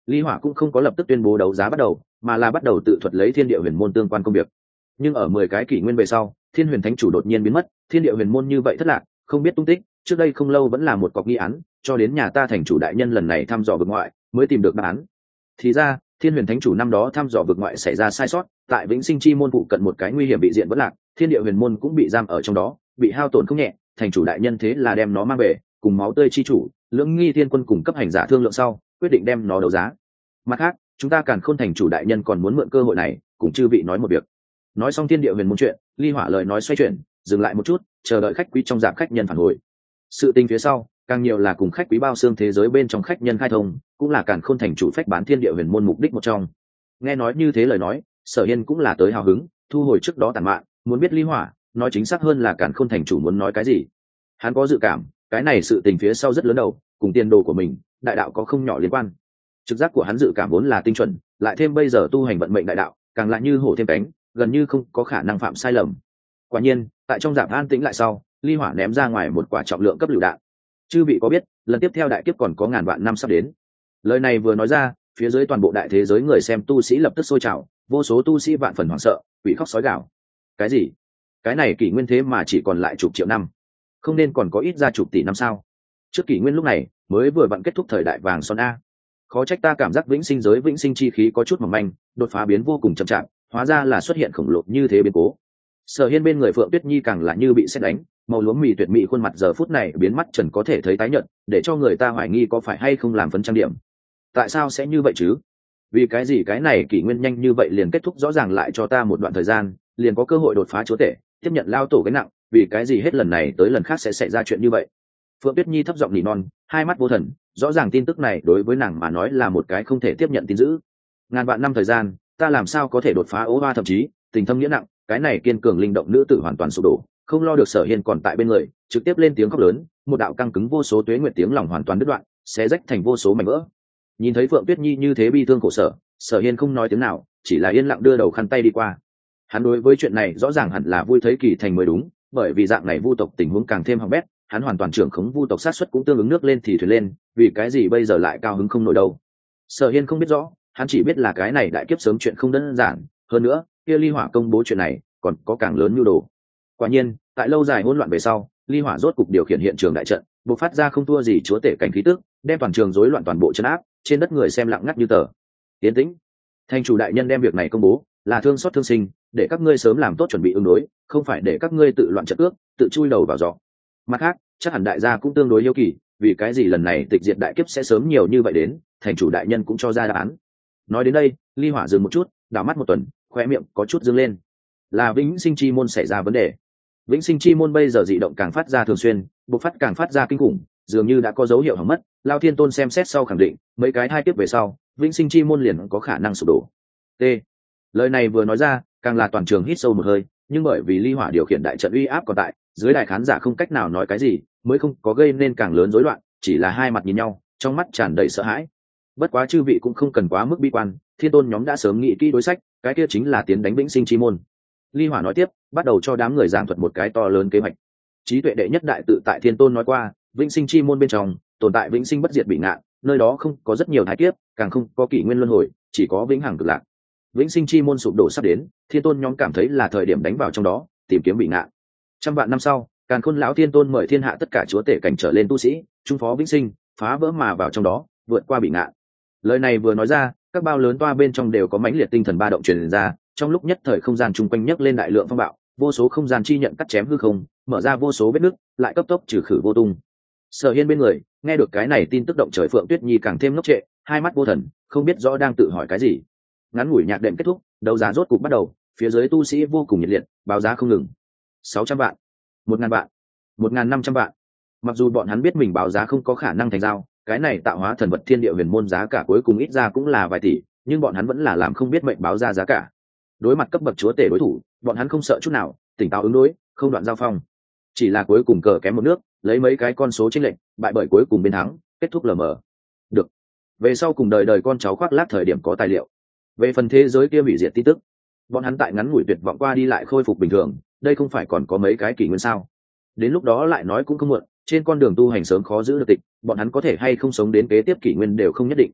Ly Hỏa cũng không có lập tức tuyên bố đấu giá bắt đầu, mà là bắt đầu tự thuật lấy thiên địa huyền môn tương quan công việc. Nhưng ở 10 cái kỷ nguyên về sau, thiên huyền thánh chủ đột nhiên biến mất, thiên địa huyền môn như vậy thất lạc, không biết tung tích. Trước đây không lâu vẫn là một cọc nghi án, cho đến nhà ta thành chủ đại nhân lần này thăm dò vực ngoại mới tìm được đáp án. Thì ra thiên huyền thánh chủ năm đó thăm dò vực ngoại xảy ra sai sót, tại vĩnh sinh chi môn phụ cận một cái nguy hiểm bị diện vẫn lạc, thiên địa huyền môn cũng bị giam ở trong đó, bị hao tổn không nhẹ. Thành chủ đại nhân thế là đem nó mang về, cùng máu tươi chi chủ lưỡng nghi thiên quân cùng cấp hành giả thương lượng sau, quyết định đem nó đấu giá. Mặt khác, chúng ta Càn Khôn thành chủ đại nhân còn muốn mượn cơ hội này cùng chư vị nói một việc. Nói xong thiên địa huyền môn chuyện, Ly Hỏa lời nói xoay chuyển, dừng lại một chút, chờ đợi khách quý trong dạp khách nhân phản hồi. Sự tình phía sau càng nhiều là cùng khách quý bao xương thế giới bên trong khách nhân khai thông, cũng là Càn Khôn thành chủ phách bán thiên địa huyền môn mục đích một trong. Nghe nói như thế lời nói, Sở Hiên cũng là tới hào hứng, thu hồi trước đó tàn mạn, muốn biết Ly Hỏa nói chính xác hơn là Càn Khôn thành chủ muốn nói cái gì. Hắn có dự cảm cái này sự tình phía sau rất lớn đầu, cùng tiền đồ của mình đại đạo có không nhỏ liên quan. Trực giác của hắn dự cảm vốn là tinh chuẩn, lại thêm bây giờ tu hành vận mệnh đại đạo, càng lại như hổ thêm cánh, gần như không có khả năng phạm sai lầm. Quả nhiên, tại trong dạp an tĩnh lại sau, Ly Hỏa ném ra ngoài một quả trọng lượng cấp lựu đạn. Chư vị có biết, lần tiếp theo đại kiếp còn có ngàn vạn năm sắp đến. Lời này vừa nói ra, phía dưới toàn bộ đại thế giới người xem tu sĩ lập tức sôi trào, vô số tu sĩ vạn phần hoảng sợ, quỷ khóc sói gào. Cái gì? Cái này kỷ nguyên thế mà chỉ còn lại chục triệu năm, không nên còn có ít ra chục tỷ năm sao? Trước kỷ nguyên lúc này mới vừa vặn kết thúc thời đại vàng son a. Khó trách ta cảm giác vĩnh sinh giới vĩnh sinh chi khí có chút mỏng manh, đột phá biến vô cùng chậm chạp, hóa ra là xuất hiện khổng lồ như thế biến cố. Sở Hiên bên người Phượng Tuyết Nhi càng là như bị sét đánh, màu lúa mì tuyệt mỹ khuôn mặt giờ phút này biến mắt trần có thể thấy tái nhợt, để cho người ta hoài nghi có phải hay không làm phấn trang điểm. Tại sao sẽ như vậy chứ? Vì cái gì cái này kỷ nguyên nhanh như vậy liền kết thúc, rõ ràng lại cho ta một đoạn thời gian, liền có cơ hội đột phá chúa tể, tiếp nhận lao tổ gánh nặng, vì cái gì hết lần này tới lần khác sẽ xảy ra chuyện như vậy? Phượng Tuyết Nhi thấp giọng nỉ non, hai mắt vô thần, rõ ràng tin tức này đối với nàng mà nói là một cái không thể tiếp nhận tin dữ. Ngàn vạn năm thời gian, ta làm sao có thể đột phá ố hoa, thậm chí tình thâm nghĩa nặng, cái này kiên cường linh động nữ tử hoàn toàn sụp đổ, không lo được Sở Hiên còn tại bên người, trực tiếp lên tiếng khóc lớn, một đạo căng cứng vô số tuế nguyệt tiếng lòng hoàn toàn đứt đoạn, xé rách thành vô số mảnh vỡ. Nhìn thấy Phượng Tuyết Nhi như thế bi thương khổ sở, Sở Hiên không nói tiếng nào, chỉ là yên lặng đưa đầu khăn tay đi qua. Hắn đối với chuyện này rõ ràng hẳn là vui thấy kỳ thành mới đúng, bởi vì dạng này vu tộc tình huống càng thêm hỏng bét, hắn hoàn toàn trưởng khống vu tộc sát suất cũng tương ứng nước lên thì thuyền lên, vì cái gì bây giờ lại cao hứng không nổi đâu. Sở Hiên không biết rõ, hắn chỉ biết là cái này đại kiếp sớm chuyện không đơn giản, hơn nữa kia Ly Hỏa công bố chuyện này còn có càng lớn nhu đồ. Quả nhiên, tại lâu dài hỗn loạn về sau, Ly Hỏa rốt cục điều khiển hiện trường đại trận, bộc phát ra không thua gì chúa tể cảnh khí tức, đem toàn trường rối loạn toàn bộ trấn áp, trên đất người xem lặng ngắt như tờ. Tiến tĩnh. Thành chủ đại nhân đem việc này công bố, là thương xót thương sinh, để các ngươi sớm làm tốt chuẩn bị ứng đối, không phải để các ngươi tự loạn trận ước, tự chui đầu vào giỏ. Mặt khác, chắc hẳn đại gia cũng tương đối hiếu kỳ, vì cái gì lần này tịch diệt đại kiếp sẽ sớm nhiều như vậy đến, thành chủ đại nhân cũng cho ra đáp án. Nói đến đây, Ly Hỏa dừng một chút, đảo mắt một tuần, khóe miệng có chút dương lên. Là vĩnh sinh chi môn xảy ra vấn đề. Vĩnh sinh chi môn bây giờ dị động càng phát ra thường xuyên, bộc phát càng phát ra kinh khủng, dường như đã có dấu hiệu hỏng mất. Lao Thiên Tôn xem xét sau khẳng định, mấy cái hai tiếp về sau, vĩnh sinh chi môn liền có khả năng sụp đổ. T. Lời này vừa nói ra, càng là toàn trường hít sâu một hơi, nhưng bởi vì Ly Hỏa điều khiển đại trận uy áp còn tại, dưới đại khán giả không cách nào nói cái gì, mới không có gây nên càng lớn rối loạn, chỉ là hai mặt nhìn nhau, trong mắt tràn đầy sợ hãi. Bất quá chư vị cũng không cần quá mức bi quan, Thiên Tôn nhóm đã sớm nghĩ kỹ đối sách, cái kia chính là tiến đánh vĩnh sinh chi môn. Ly Hỏa nói tiếp, bắt đầu cho đám người giảng thuật một cái to lớn kế hoạch. Trí tuệ đệ nhất đại tự tại Thiên Tôn nói qua, vĩnh sinh chi môn bên trong tồn tại vĩnh sinh bất diệt bị ngạn, nơi đó không có rất nhiều thái kiếp, càng không có kỷ nguyên luân hồi, chỉ có vĩnh hằng cực lạc. Vĩnh sinh chi môn sụp đổ sắp đến, Thiên Tôn nhóm cảm thấy là thời điểm đánh vào trong đó, tìm kiếm bị ngạn. Trăm vạn năm sau, Càn Khôn lão Thiên Tôn mời thiên hạ tất cả chúa tể cảnh trở lên tu sĩ, trung phó vĩnh sinh, phá vỡ mà vào trong đó, vượt qua bị ngạn. Lời này vừa nói ra, các bao lớn toa bên trong đều có mãnh liệt tinh thần ba động truyền ra, trong lúc nhất thời không gian chung quanh nhấc lên đại lượng phong bạo, vô số không gian chi nhận cắt chém hư không, mở ra vô số vết nứt, lại cấp tốc trừ khử vô tung. Sở Hiên bên người, nghe được cái này tin tức động trời Phượng Tuyết Nhi càng thêm ngốc trệ, hai mắt vô thần, không biết rõ đang tự hỏi cái gì. Ngắn ngủi nhạc đệm kết thúc, đấu giá rốt cục bắt đầu, phía dưới tu sĩ vô cùng nhiệt liệt, báo giá không ngừng. 600 vạn, 1000 vạn, 1500 vạn. Mặc dù bọn hắn biết mình báo giá không có khả năng thành giao, cái này tạo hóa thần vật thiên địa huyền môn giá cả cuối cùng ít ra cũng là vài tỷ, nhưng bọn hắn vẫn là làm không biết mệnh báo ra giá cả. Đối mặt cấp bậc chúa tể đối thủ, bọn hắn không sợ chút nào, tỉnh táo ứng đối, không đoạn giao phong. Chỉ là cuối cùng cờ kém một nước, lấy mấy cái con số chênh lệch, bại bởi cuối cùng bên thắng, kết thúc lờ mờ. Được. Về sau cùng đời đời con cháu khoác lác thời điểm có tài liệu. Về phần thế giới kia hủy diệt tin tức, bọn hắn tại ngắn ngủi tuyệt vọng qua đi lại khôi phục bình thường, đây không phải còn có mấy cái kỷ nguyên sao? Đến lúc đó lại nói cũng không muộn, trên con đường tu hành sớm khó giữ được tịch, bọn hắn có thể hay không sống đến kế tiếp kỷ nguyên đều không nhất định.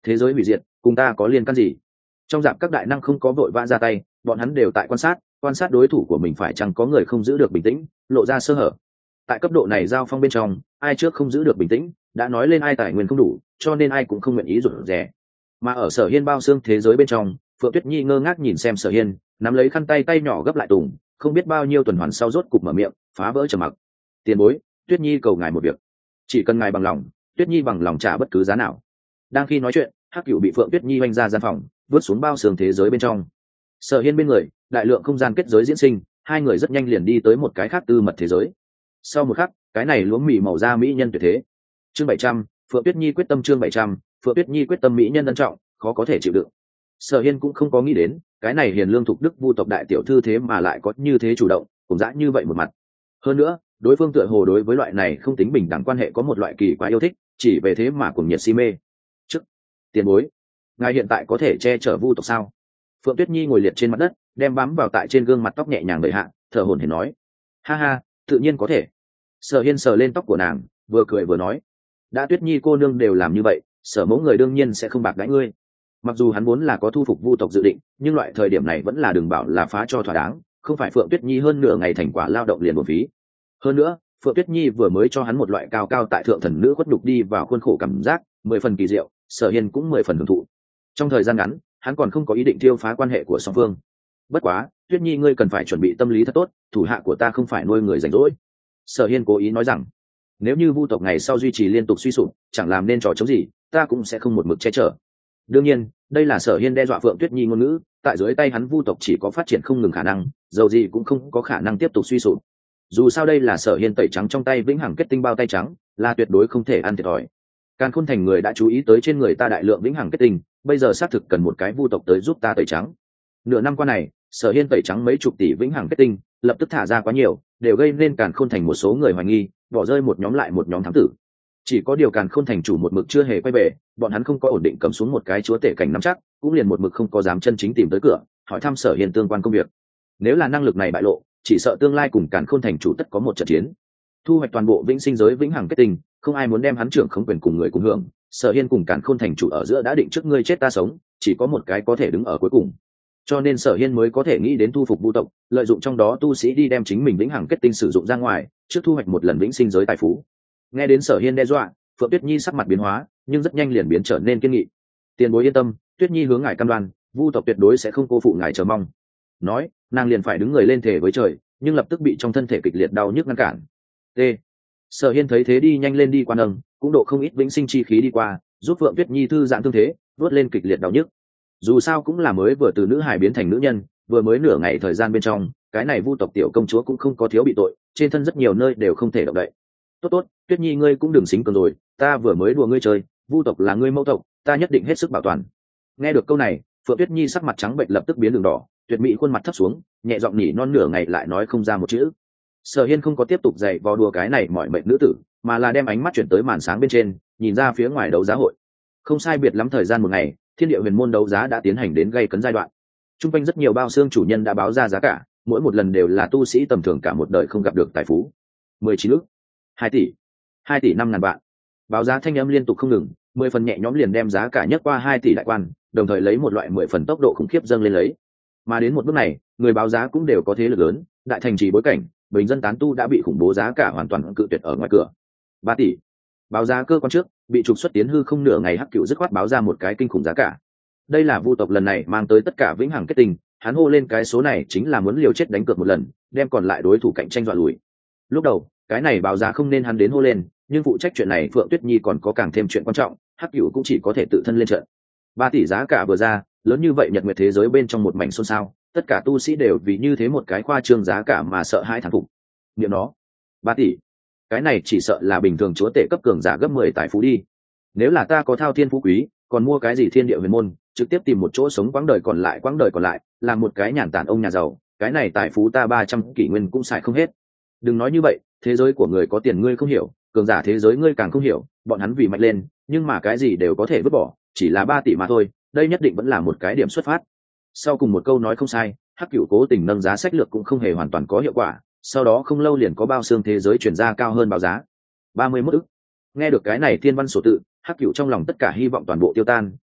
thế giới hủy diệt cùng ta có liên can gì? Trong dạp các đại năng không có vội vã ra tay, bọn hắn đều tại quan sát đối thủ của mình phải chăng có người không giữ được bình tĩnh, lộ ra sơ hở. Tại cấp độ này giao phong bên trong, ai trước không giữ được bình tĩnh, đã nói lên ai tài nguyên không đủ, cho nên ai cũng không nguyện ý rụt rè. Mà ở Sở Hiên bao xương thế giới bên trong, Phượng Tuyết Nhi ngơ ngác nhìn xem Sở Hiên, nắm lấy khăn tay nhỏ gấp lại tùng, không biết bao nhiêu tuần hoàn sau rốt cục mở miệng, phá vỡ trầm mặc. Tiền bối, Tuyết Nhi cầu ngài một việc, chỉ cần ngài bằng lòng, Tuyết Nhi bằng lòng trả bất cứ giá nào. Đang khi nói chuyện, Hắc Cửu bị Phượng Tuyết Nhi oanh ra gian phòng, vớt xuống bao xương thế giới bên trong. Sở Hiên bên người, đại lượng không gian kết giới diễn sinh, hai người rất nhanh liền đi tới một cái khác tư mật thế giới. Sau một khắc, cái này luống mì màu da mỹ nhân tuyệt thế. Chương 700, Phượng Tuyết Nhi quyết tâm. Chương 700, Phượng Tuyết Nhi quyết tâm mỹ nhân ân trọng, khó có thể chịu đựng. Sở Hiên cũng không có nghĩ đến, cái này hiền lương thục đức vu tộc đại tiểu thư thế mà lại có như thế chủ động, cũng dã như vậy một mặt. Hơn nữa, đối phương tựa hồ đối với loại này không tính bình đẳng quan hệ có một loại kỳ quái yêu thích, chỉ về thế mà cuồng nhiệt si mê. Trước, tiền bối, ngài hiện tại có thể che chở vu tộc sao? Phượng Tuyết Nhi ngồi liệt trên mặt đất, đem bám vào tại trên gương mặt tóc nhẹ nhàng đợi hạ, thở hổn hển nói: "Ha ha, tự nhiên có thể." Sở Hiên sờ lên tóc của nàng, vừa cười vừa nói: "Đã Tuyết Nhi cô nương đều làm như vậy, Sở mẫu người đương nhiên sẽ không bạc đãi ngươi." Mặc dù hắn vốn là có thu phục vu tộc dự định, nhưng loại thời điểm này vẫn là đừng bảo là phá cho thỏa đáng, không phải Phượng Tuyết Nhi hơn nửa ngày thành quả lao động liền uổng phí. Hơn nữa, Phượng Tuyết Nhi vừa mới cho hắn một loại cao cao tại thượng thần nữ khuất nhục đi vào khuôn khổ cảm giác, 10 phần kỳ diệu, Sở Hiên cũng 10 phần hưởng thụ. Trong thời gian ngắn, hắn còn không có ý định tiêu phá quan hệ của song phương. Bất quá, Tuyết Nhi ngươi cần phải chuẩn bị tâm lý thật tốt, thủ hạ của ta không phải nuôi người rảnh rỗi. Sở Hiên cố ý nói rằng, nếu như vu tộc ngày sau duy trì liên tục suy sụp, chẳng làm nên trò chống gì, ta cũng sẽ không một mực che chở. Đương nhiên, đây là Sở Hiên đe dọa Phượng Tuyết Nhi ngôn ngữ, tại dưới tay hắn vu tộc chỉ có phát triển không ngừng khả năng, dầu gì cũng không có khả năng tiếp tục suy sụp. Dù sao đây là Sở Hiên tẩy trắng trong tay vĩnh hằng kết tinh bao tay trắng, là tuyệt đối không thể ăn thiệt thòi. Càn Khôn Thành người đã chú ý tới trên người ta đại lượng vĩnh hằng kết tinh, bây giờ xác thực cần một cái vu tộc tới giúp ta tẩy trắng. Nửa năm qua này, Sở Hiên tẩy trắng mấy chục tỷ vĩnh hằng kết tinh, lập tức thả ra quá nhiều, đều gây nên Càn Khôn Thành một số người hoài nghi, bỏ rơi một nhóm lại một nhóm thám tử. Chỉ có điều Càn Khôn Thành chủ một mực chưa hề quay về, bọn hắn không có ổn định cầm xuống một cái chúa tể cảnh nắm chắc, cũng liền một mực không có dám chân chính tìm tới cửa, hỏi thăm Sở Hiên tương quan công việc. Nếu là năng lực này bại lộ, chỉ sợ tương lai cùng Càn Khôn Thành chủ tất có một trận chiến. Thu hoạch toàn bộ vĩnh sinh giới vĩnh hằng kết tinh, không ai muốn đem hắn trưởng không quyền cùng người cùng hưởng. Sở Hiên cùng Càn Khôn Thành chủ ở giữa đã định trước ngươi chết ta sống, chỉ có một cái có thể đứng ở cuối cùng. Cho nên Sở Hiên mới có thể nghĩ đến thu phục vu tộc, lợi dụng trong đó tu sĩ đi đem chính mình vĩnh hằng kết tinh sử dụng ra ngoài, trước thu hoạch một lần vĩnh sinh giới tài phú. Nghe đến Sở Hiên đe dọa, Phượng Tuyết Nhi sắc mặt biến hóa, nhưng rất nhanh liền biến trở nên kiên nghị. Tiền bối yên tâm, Tuyết Nhi hướng ngài cam đoan, vu tộc tuyệt đối sẽ không cô phụ ngài chờ mong. Nói, nàng liền phải đứng người lên thể với trời, nhưng lập tức bị trong thân thể kịch liệt đau nhức ngăn cản. T. Sở Hiên thấy thế đi nhanh lên đi qua nâng, cũng độ không ít vĩnh sinh chi khí đi qua, giúp Phượng Tuyết Nhi thư giãn thương thế, vớt lên kịch liệt đau nhức. Dù sao cũng là mới vừa từ nữ hài biến thành nữ nhân, vừa mới nửa ngày thời gian bên trong, cái này vu tộc tiểu công chúa cũng không có thiếu bị tội, trên thân rất nhiều nơi đều không thể động đậy. Tốt tốt, Tuyết Nhi ngươi cũng đừng xính cường rồi, ta vừa mới đùa ngươi chơi, vu tộc là ngươi mẫu tộc, ta nhất định hết sức bảo toàn. Nghe được câu này, Phượng Tuyết Nhi sắc mặt trắng bệch lập tức biến đường đỏ, tuyệt mỹ khuôn mặt thấp xuống, nhẹ giọng nhỉ non nửa ngày lại nói không ra một chữ. Sở Hiên không có tiếp tục dạy vò đùa cái này mọi mệnh nữ tử, mà là đem ánh mắt chuyển tới màn sáng bên trên, nhìn ra phía ngoài đấu giá hội. Không sai biệt lắm thời gian một ngày, Thiên Địa Huyền môn đấu giá đã tiến hành đến gay cấn giai đoạn. Trung quanh rất nhiều bao xương chủ nhân đã báo ra giá cả, mỗi một lần đều là tu sĩ tầm thường cả một đời không gặp được tài phú. 19 ức, 2 tỷ, 2 tỷ 5 ngàn vạn. Báo giá thanh âm liên tục không ngừng, 10 phần nhẹ nhõm liền đem giá cả nhất qua 2 tỷ đại quan, đồng thời lấy một loại 10 phần tốc độ khủng khiếp dâng lên lấy. Mà đến một bước này, người báo giá cũng đều có thế lực lớn, đại thành trì bối cảnh, bình dân tán tu đã bị khủng bố giá cả hoàn toàn cự tuyệt ở ngoài cửa. 3 tỷ. Báo giá cơ quan trước, bị trục xuất tiến hư không nửa ngày Hắc Cửu dứt khoát báo ra một cái kinh khủng giá cả. Đây là vu tộc lần này mang tới tất cả vĩnh hằng kết tinh, hắn hô lên cái số này chính là muốn liều chết đánh cược một lần, đem còn lại đối thủ cạnh tranh dọa lùi. Lúc đầu, cái này báo giá không nên hắn đến hô lên, nhưng phụ trách chuyện này Phượng Tuyết Nhi còn có càng thêm chuyện quan trọng, Hắc Cửu cũng chỉ có thể tự thân lên trận. 3 tỷ giá cả vừa ra, lớn như vậy nhật nguyệt thế giới bên trong một mảnh xôn xao, tất cả tu sĩ đều vì như thế một cái khoa trương giá cả mà sợ hãi thán phục. Niệm nó, 3 tỷ, cái này chỉ sợ là bình thường chúa tể cấp cường giả gấp 10 tài phú đi. Nếu là ta có thao thiên phú quý, còn mua cái gì thiên địa huyền môn, trực tiếp tìm một chỗ sống quãng đời còn lại, làm một cái nhàn tản ông nhà giàu, cái này tài phú ta 300 kỷ nguyên cũng xài không hết. Đừng nói như vậy, thế giới của người có tiền ngươi không hiểu, cường giả thế giới ngươi càng không hiểu, bọn hắn vì mạnh lên, nhưng mà cái gì đều có thể vứt bỏ, chỉ là 3 tỷ mà thôi, đây nhất định vẫn là một cái điểm xuất phát. Sau cùng một câu nói không sai, Hắc Cửu cố tình nâng giá sách lược cũng không hề hoàn toàn có hiệu quả, sau đó không lâu liền có bao xương thế giới chuyển ra cao hơn báo giá 31 ức. Nghe được cái này thiên văn sổ tự, Hắc Cửu trong lòng tất cả hy vọng toàn bộ tiêu tan,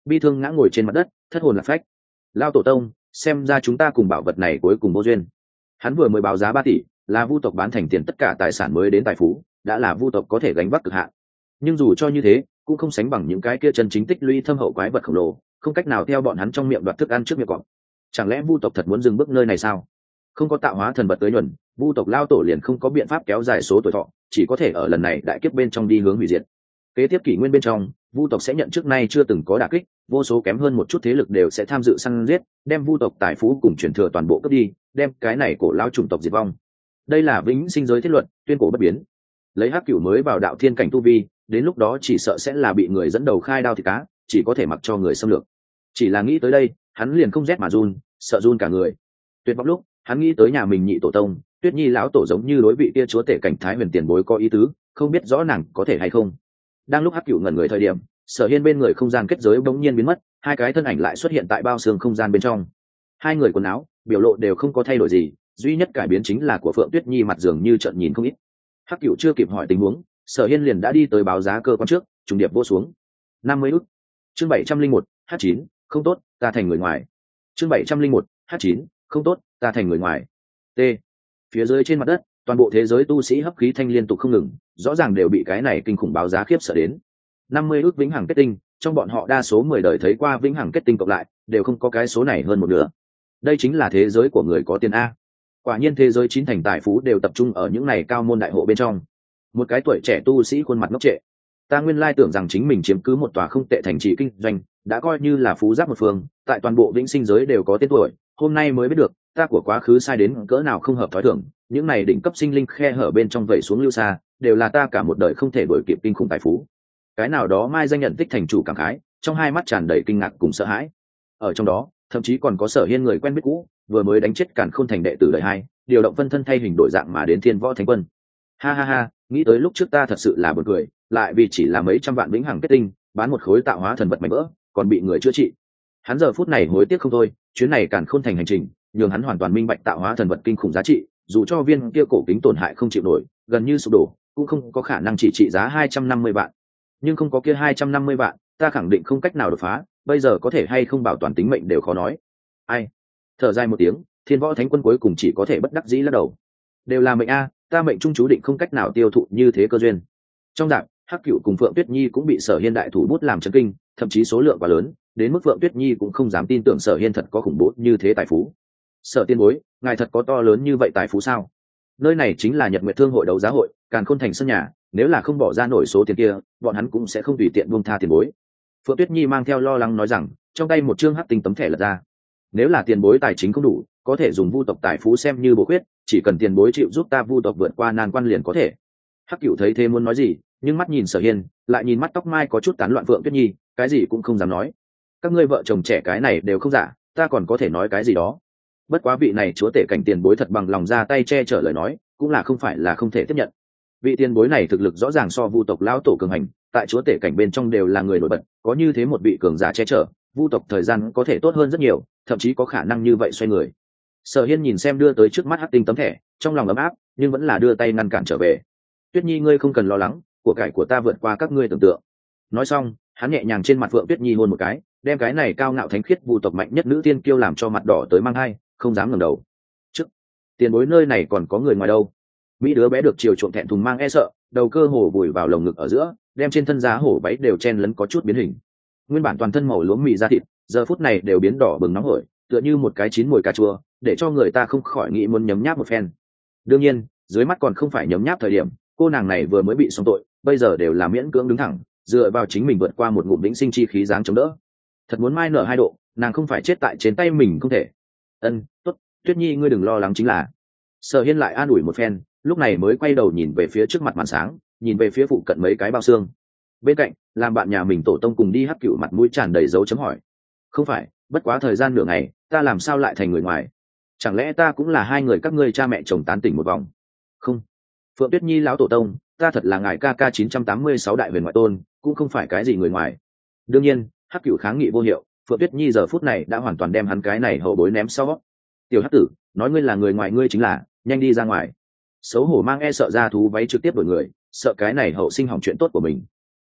bi thương ngã ngồi trên mặt đất, thất hồn lạc phách. Lao tổ tông, xem ra chúng ta cùng bảo vật này cuối cùng vô duyên. Hắn vừa mới báo giá 3 tỷ, là vu tộc bán thành tiền tất cả tài sản mới đến tài phú, đã là vu tộc có thể gánh vác cực hạn. Nhưng dù cho như thế, cũng không sánh bằng những cái kia chân chính tích lũy thâm hậu quái vật khổng lồ, không cách nào theo bọn hắn trong miệng đoạt thức ăn trước miệng cọp. Chẳng lẽ vu tộc thật muốn dừng bước nơi này sao? Không có tạo hóa thần vật tới nhuần, vu tộc lao tổ liền không có biện pháp kéo dài số tuổi thọ, chỉ có thể ở lần này đại kiếp bên trong đi hướng hủy diệt. Kế tiếp kỷ nguyên bên trong, vu tộc sẽ nhận trước nay chưa từng có đả kích, vô số kém hơn một chút thế lực đều sẽ tham dự săn giết, đem vu tộc tài phú cùng truyền thừa toàn bộ cướp đi, đem cái này cổ lao chủng tộc diệt vong. Đây là vĩnh sinh giới thiết luật, tuyên cổ bất biến. Lấy hắc cửu mới vào đạo thiên cảnh tu vi, đến lúc đó chỉ sợ sẽ là bị người dẫn đầu khai đao thịt cá, chỉ có thể mặc cho người xâm lược. Chỉ là nghĩ tới đây, hắn liền không rét mà run, sợ run cả người. Tuyệt vọng lúc, hắn nghĩ tới nhà mình nhị tổ tông, Tuyết Nhi lão tổ giống như đối vị kia chúa tể cảnh thái huyền tiền bối có ý tứ, không biết rõ nàng có thể hay không. Đang lúc hắc cửu ngẩn người thời điểm, Sở Hiên bên người không gian kết giới bỗng nhiên biến mất, hai cái thân ảnh lại xuất hiện tại bao xương không gian bên trong. Hai người quần áo, biểu lộ đều không có thay đổi gì, duy nhất cải biến chính là của Phượng Tuyết Nhi mặt dường như trợn nhìn không ít. Hắc cửu chưa kịp hỏi tình huống, Sở Hiên liền đã đi tới báo giá cơ quan trước, trùng điệp vô xuống. 50 ức. Chương 701, H9, không tốt, ta thành người ngoài. Chương 701, H9, không tốt, ta thành người ngoài. T. Phía dưới trên mặt đất, toàn bộ thế giới tu sĩ hấp khí thanh liên tục không ngừng, rõ ràng đều bị cái này kinh khủng báo giá khiếp sợ đến. 50 ức vĩnh hằng kết tinh, trong bọn họ đa số 10 đời thấy qua vĩnh hằng kết tinh cộng lại, đều không có cái số này hơn một nửa. Đây chính là thế giới của người có tiền a. Quả nhiên thế giới chín thành tài phú đều tập trung ở những này cao môn đại hộ bên trong. Một cái tuổi trẻ tu sĩ khuôn mặt ngốc trệ. Ta nguyên lai tưởng rằng chính mình chiếm cứ một tòa không tệ thành trì kinh doanh, đã coi như là phú giáp một phương, tại toàn bộ vĩnh sinh giới đều có tên tuổi, hôm nay mới biết được, ta của quá khứ sai đến cỡ nào không hợp thói thường, những này đỉnh cấp sinh linh khe hở bên trong vẩy xuống lưu xa, đều là ta cả một đời không thể đuổi kịp kinh khủng tài phú. Cái nào đó mai danh nhận tích thành chủ cảm khái, trong hai mắt tràn đầy kinh ngạc cùng sợ hãi. Ở trong đó, thậm chí còn có Sở Hiên người quen biết cũ, vừa mới đánh chết Càn Khôn thành đệ tử đời 2, điều động phân thân thay hình đổi dạng mà đến Thiên Võ Thánh Quân. Ha ha ha, nghĩ tới lúc trước ta thật sự là buồn cười, lại vì chỉ là mấy trăm vạn vĩnh hằng kết tinh, bán một khối tạo hóa thần vật mảnh vỡ, còn bị người chữa trị. Hắn giờ phút này hối tiếc không thôi, chuyến này Càn Khôn thành hành trình, nhường hắn hoàn toàn minh bạch tạo hóa thần vật kinh khủng giá trị, dù cho viên kia cổ kính tổn hại không chịu nổi, gần như sụp đổ, cũng không có khả năng chỉ trị giá 250 vạn. Nhưng không có kia 250 vạn, ta khẳng định không cách nào đột phá, bây giờ có thể hay không bảo toàn tính mệnh đều khó nói. Ai? Thở dài một tiếng, Thiên Võ Thánh Quân cuối cùng chỉ có thể bất đắc dĩ lắc đầu. Đều là mệnh a, ta mệnh trung chú định không cách nào tiêu thụ như thế cơ duyên. Trong đạp, Hắc Cửu cùng Phượng Tuyết Nhi cũng bị Sở Hiên đại thủ bút làm chấn kinh, thậm chí số lượng quá lớn, đến mức Phượng Tuyết Nhi cũng không dám tin tưởng Sở Hiên thật có khủng bố như thế tài phú. Sở tiên bối, ngài thật có to lớn như vậy tài phú sao? Nơi này chính là Nhật Nguyệt Thương hội đấu giá hội, Càn Khôn thành sân nhà, nếu là không bỏ ra nổi số tiền kia, bọn hắn cũng sẽ không tùy tiện buông tha tiền bối. Phượng Tuyết Nhi mang theo lo lắng nói rằng, trong tay một chương hắc tinh tấm thẻ lật ra. Nếu là tiền bối tài chính không đủ, có thể dùng vu tộc tài phú xem như bổ khuyết, chỉ cần tiền bối chịu giúp ta vu tộc vượt qua nan quan liền có thể. Hắc Cửu thấy thế muốn nói gì, nhưng mắt nhìn Sở Hiên, lại nhìn mắt tóc mai có chút tán loạn Phượng Tuyết Nhi, cái gì cũng không dám nói. Các ngươi vợ chồng trẻ cái này đều không giả, ta còn có thể nói cái gì đó. Bất quá vị này chúa tể cảnh tiền bối thật bằng lòng ra tay che chở lời nói, cũng là không phải là không thể tiếp nhận. Vị tiền bối này thực lực rõ ràng so vu tộc lão tổ cường hành, tại chúa tể cảnh bên trong đều là người nổi bật, có như thế một vị cường giả che chở, vu tộc thời gian có thể tốt hơn rất nhiều, thậm chí có khả năng như vậy xoay người. Sở Hiên nhìn xem đưa tới trước mắt hắc tinh tấm thẻ, trong lòng ấm áp, nhưng vẫn là đưa tay ngăn cản trở về. Tuyết Nhi ngươi không cần lo lắng, của cải của ta vượt qua các ngươi tưởng tượng. Nói xong, hắn nhẹ nhàng trên mặt Phượng Tuyết Nhi hôn một cái, đem cái này cao ngạo thánh khiết vu tộc mạnh nhất nữ tiên kiêu làm cho mặt đỏ tới mang hai, không dám ngẩng đầu. Trước, tiền bối nơi này còn có người ngoài đâu? Mỹ đứa bé được chiều chuộng thẹn thùng mang e sợ, đầu cơ hồ vùi vào lồng ngực ở giữa, đem trên thân giá hổ váy đều chen lấn có chút biến hình. Nguyên bản toàn thân màu lúa mì da thịt, giờ phút này đều biến đỏ bừng nóng hổi, tựa như một cái chín mùi cà chua, để cho người ta không khỏi nghĩ muốn nhấm nháp một phen. Đương nhiên, dưới mắt còn không phải nhấm nháp thời điểm, cô nàng này vừa mới bị xong tội, bây giờ đều là miễn cưỡng đứng thẳng, dựa vào chính mình vượt qua một ngụm vĩnh sinh chi khí dáng chống đỡ. Thật muốn mai nở 2 độ, nàng không phải chết tại trên tay mình không thể. Tốt, Tuyết Nhi ngươi đừng lo lắng chính là. Sở Hiên lại an ủi một phen, lúc này mới quay đầu nhìn về phía trước mặt màn sáng, nhìn về phía phụ cận mấy cái bao xương. Bên cạnh, làm bạn nhà mình tổ tông cùng đi Hắc Cửu mặt mũi tràn đầy dấu chấm hỏi. Không phải, bất quá thời gian nửa ngày, ta làm sao lại thành người ngoài? Chẳng lẽ ta cũng là hai người các ngươi cha mẹ chồng tán tỉnh một vòng? Không. Phượng Tuyết Nhi lão tổ tông, ta thật là ngài ca ca 986 đại huyền ngoại tôn, cũng không phải cái gì người ngoài. Đương nhiên, Hắc Cửu kháng nghị vô hiệu, Phượng Tuyết Nhi giờ phút này đã hoàn toàn đem hắn cái này hậu bối ném sau. Tiểu Hắc tử, nói ngươi là người ngoài ngươi chính là, nhanh đi ra ngoài. Xấu hổ mang e sợ ra thú váy trực tiếp đổi người, sợ cái này hậu sinh hỏng chuyện tốt của mình.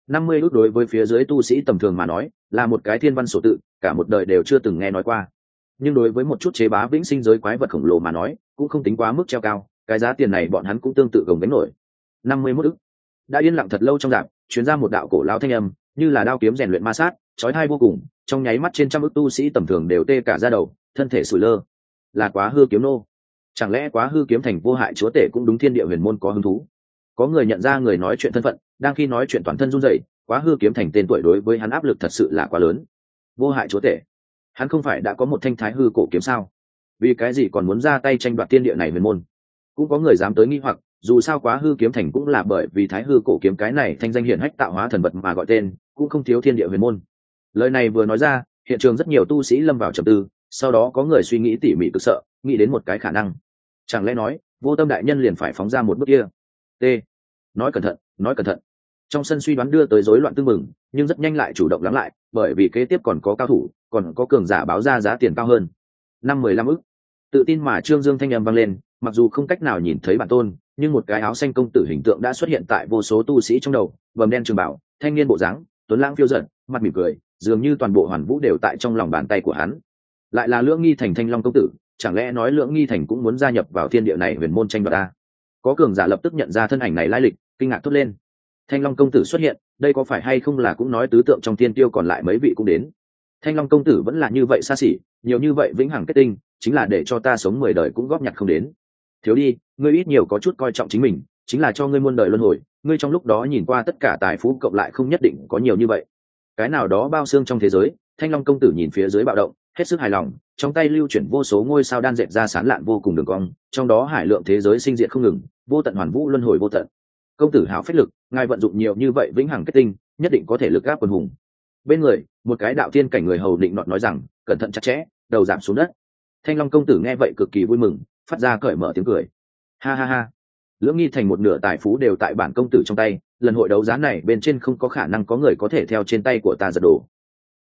50 ước đối với phía dưới tu sĩ tầm thường mà nói là một cái thiên văn sổ tự, cả một đời đều chưa từng nghe nói qua. Nhưng đối với một chút chế bá vĩnh sinh giới quái vật khổng lồ mà nói cũng không tính quá mức treo cao, cái giá tiền này bọn hắn cũng tương tự gồng gánh nổi. 51 ức. Đã yên lặng thật lâu trong rạp chuyến ra một đạo cổ lao thanh âm như là đao kiếm rèn luyện ma sát, chói tai vô cùng, trong nháy mắt trên trăm ức tu sĩ tầm thường đều tê cả da đầu, thân thể sủi lơ. Là Quá Hư kiếm nô. Chẳng lẽ Quá Hư kiếm thành vô hại chúa tể cũng đúng thiên địa huyền môn có hứng thú? Có người nhận ra người nói chuyện thân phận, đang khi nói chuyện toàn thân run rẩy, Quá Hư kiếm thành tên tuổi đối với hắn áp lực thật sự là quá lớn. Vô hại chúa tể, hắn không phải đã có một thanh thái hư cổ kiếm sao? Vì cái gì còn muốn ra tay tranh đoạt thiên địa này huyền môn? Cũng có người dám tới nghi hoặc, dù sao Quá Hư kiếm thành cũng là bởi vì thái hư cổ kiếm cái này thanh danh hiển hách tạo hóa thần vật mà gọi tên, cũng không thiếu thiên địa huyền môn. Lời này vừa nói ra, hiện trường rất nhiều tu sĩ lâm vào trầm tư, sau đó có người suy nghĩ tỉ mỉ cực sợ, nghĩ đến một cái khả năng. Chẳng lẽ nói Vô Tâm đại nhân liền phải phóng ra một bước kia? T. Nói cẩn thận, nói cẩn thận. Trong sân suy đoán đưa tới rối loạn tương mừng, nhưng rất nhanh lại chủ động lắng lại, bởi vì kế tiếp còn có cao thủ, còn có cường giả báo ra giá tiền cao hơn. 15 ức. Tự tin mà Trương Dương thanh âm vang lên, mặc dù không cách nào nhìn thấy bản tôn, nhưng một cái áo xanh công tử hình tượng đã xuất hiện tại vô số tu sĩ trong đầu, bầm đen trường bảo, thanh niên bộ dáng, tuấn lãng phiêu dật, mặt mỉm cười, dường như toàn bộ hoàn vũ đều tại trong lòng bàn tay của hắn. Lại là Lưỡng Nghi Thành Thanh Long công tử, chẳng lẽ nói Lưỡng Nghi Thành cũng muốn gia nhập vào thiên địa này huyền môn tranh đoạt a? Có cường giả lập tức nhận ra thân ảnh này lai lịch, kinh ngạc thốt lên. Thanh Long công tử xuất hiện, đây có phải hay không là cũng nói tứ tượng trong thiên tiêu còn lại mấy vị cũng đến? Thanh Long công tử vẫn là như vậy xa xỉ, nhiều như vậy vĩnh hằng kết tinh, chính là để cho ta sống 10 đời cũng góp nhặt không đến. Thiếu đi, ngươi ít nhiều có chút coi trọng chính mình, chính là cho ngươi muôn đời luân hồi, ngươi trong lúc đó nhìn qua tất cả tài phú cộng lại không nhất định có nhiều như vậy. Cái nào đó bao xương trong thế giới, Thanh Long công tử nhìn phía dưới bạo động, hết sức hài lòng, trong tay lưu chuyển vô số ngôi sao đan dệt ra sán lạn vô cùng đường cong, trong đó hải lượng thế giới sinh diệt không ngừng, vô tận hoàn vũ luân hồi vô tận. Công tử hảo phách lực, ngài vận dụng nhiều như vậy vĩnh hằng kết tinh, nhất định có thể lực áp quần hùng. Bên người, một cái đạo tiên cảnh người hầu định nọt nói rằng, cẩn thận chặt chẽ, đầu giảm xuống đất. Thanh Long công tử nghe vậy cực kỳ vui mừng, phát ra cởi mở tiếng cười. Ha ha ha. Lưỡng Nghi Thành một nửa tài phú đều tại bản công tử trong tay, lần hội đấu giá này bên trên không có khả năng có người có thể theo trên tay của ta giật đồ.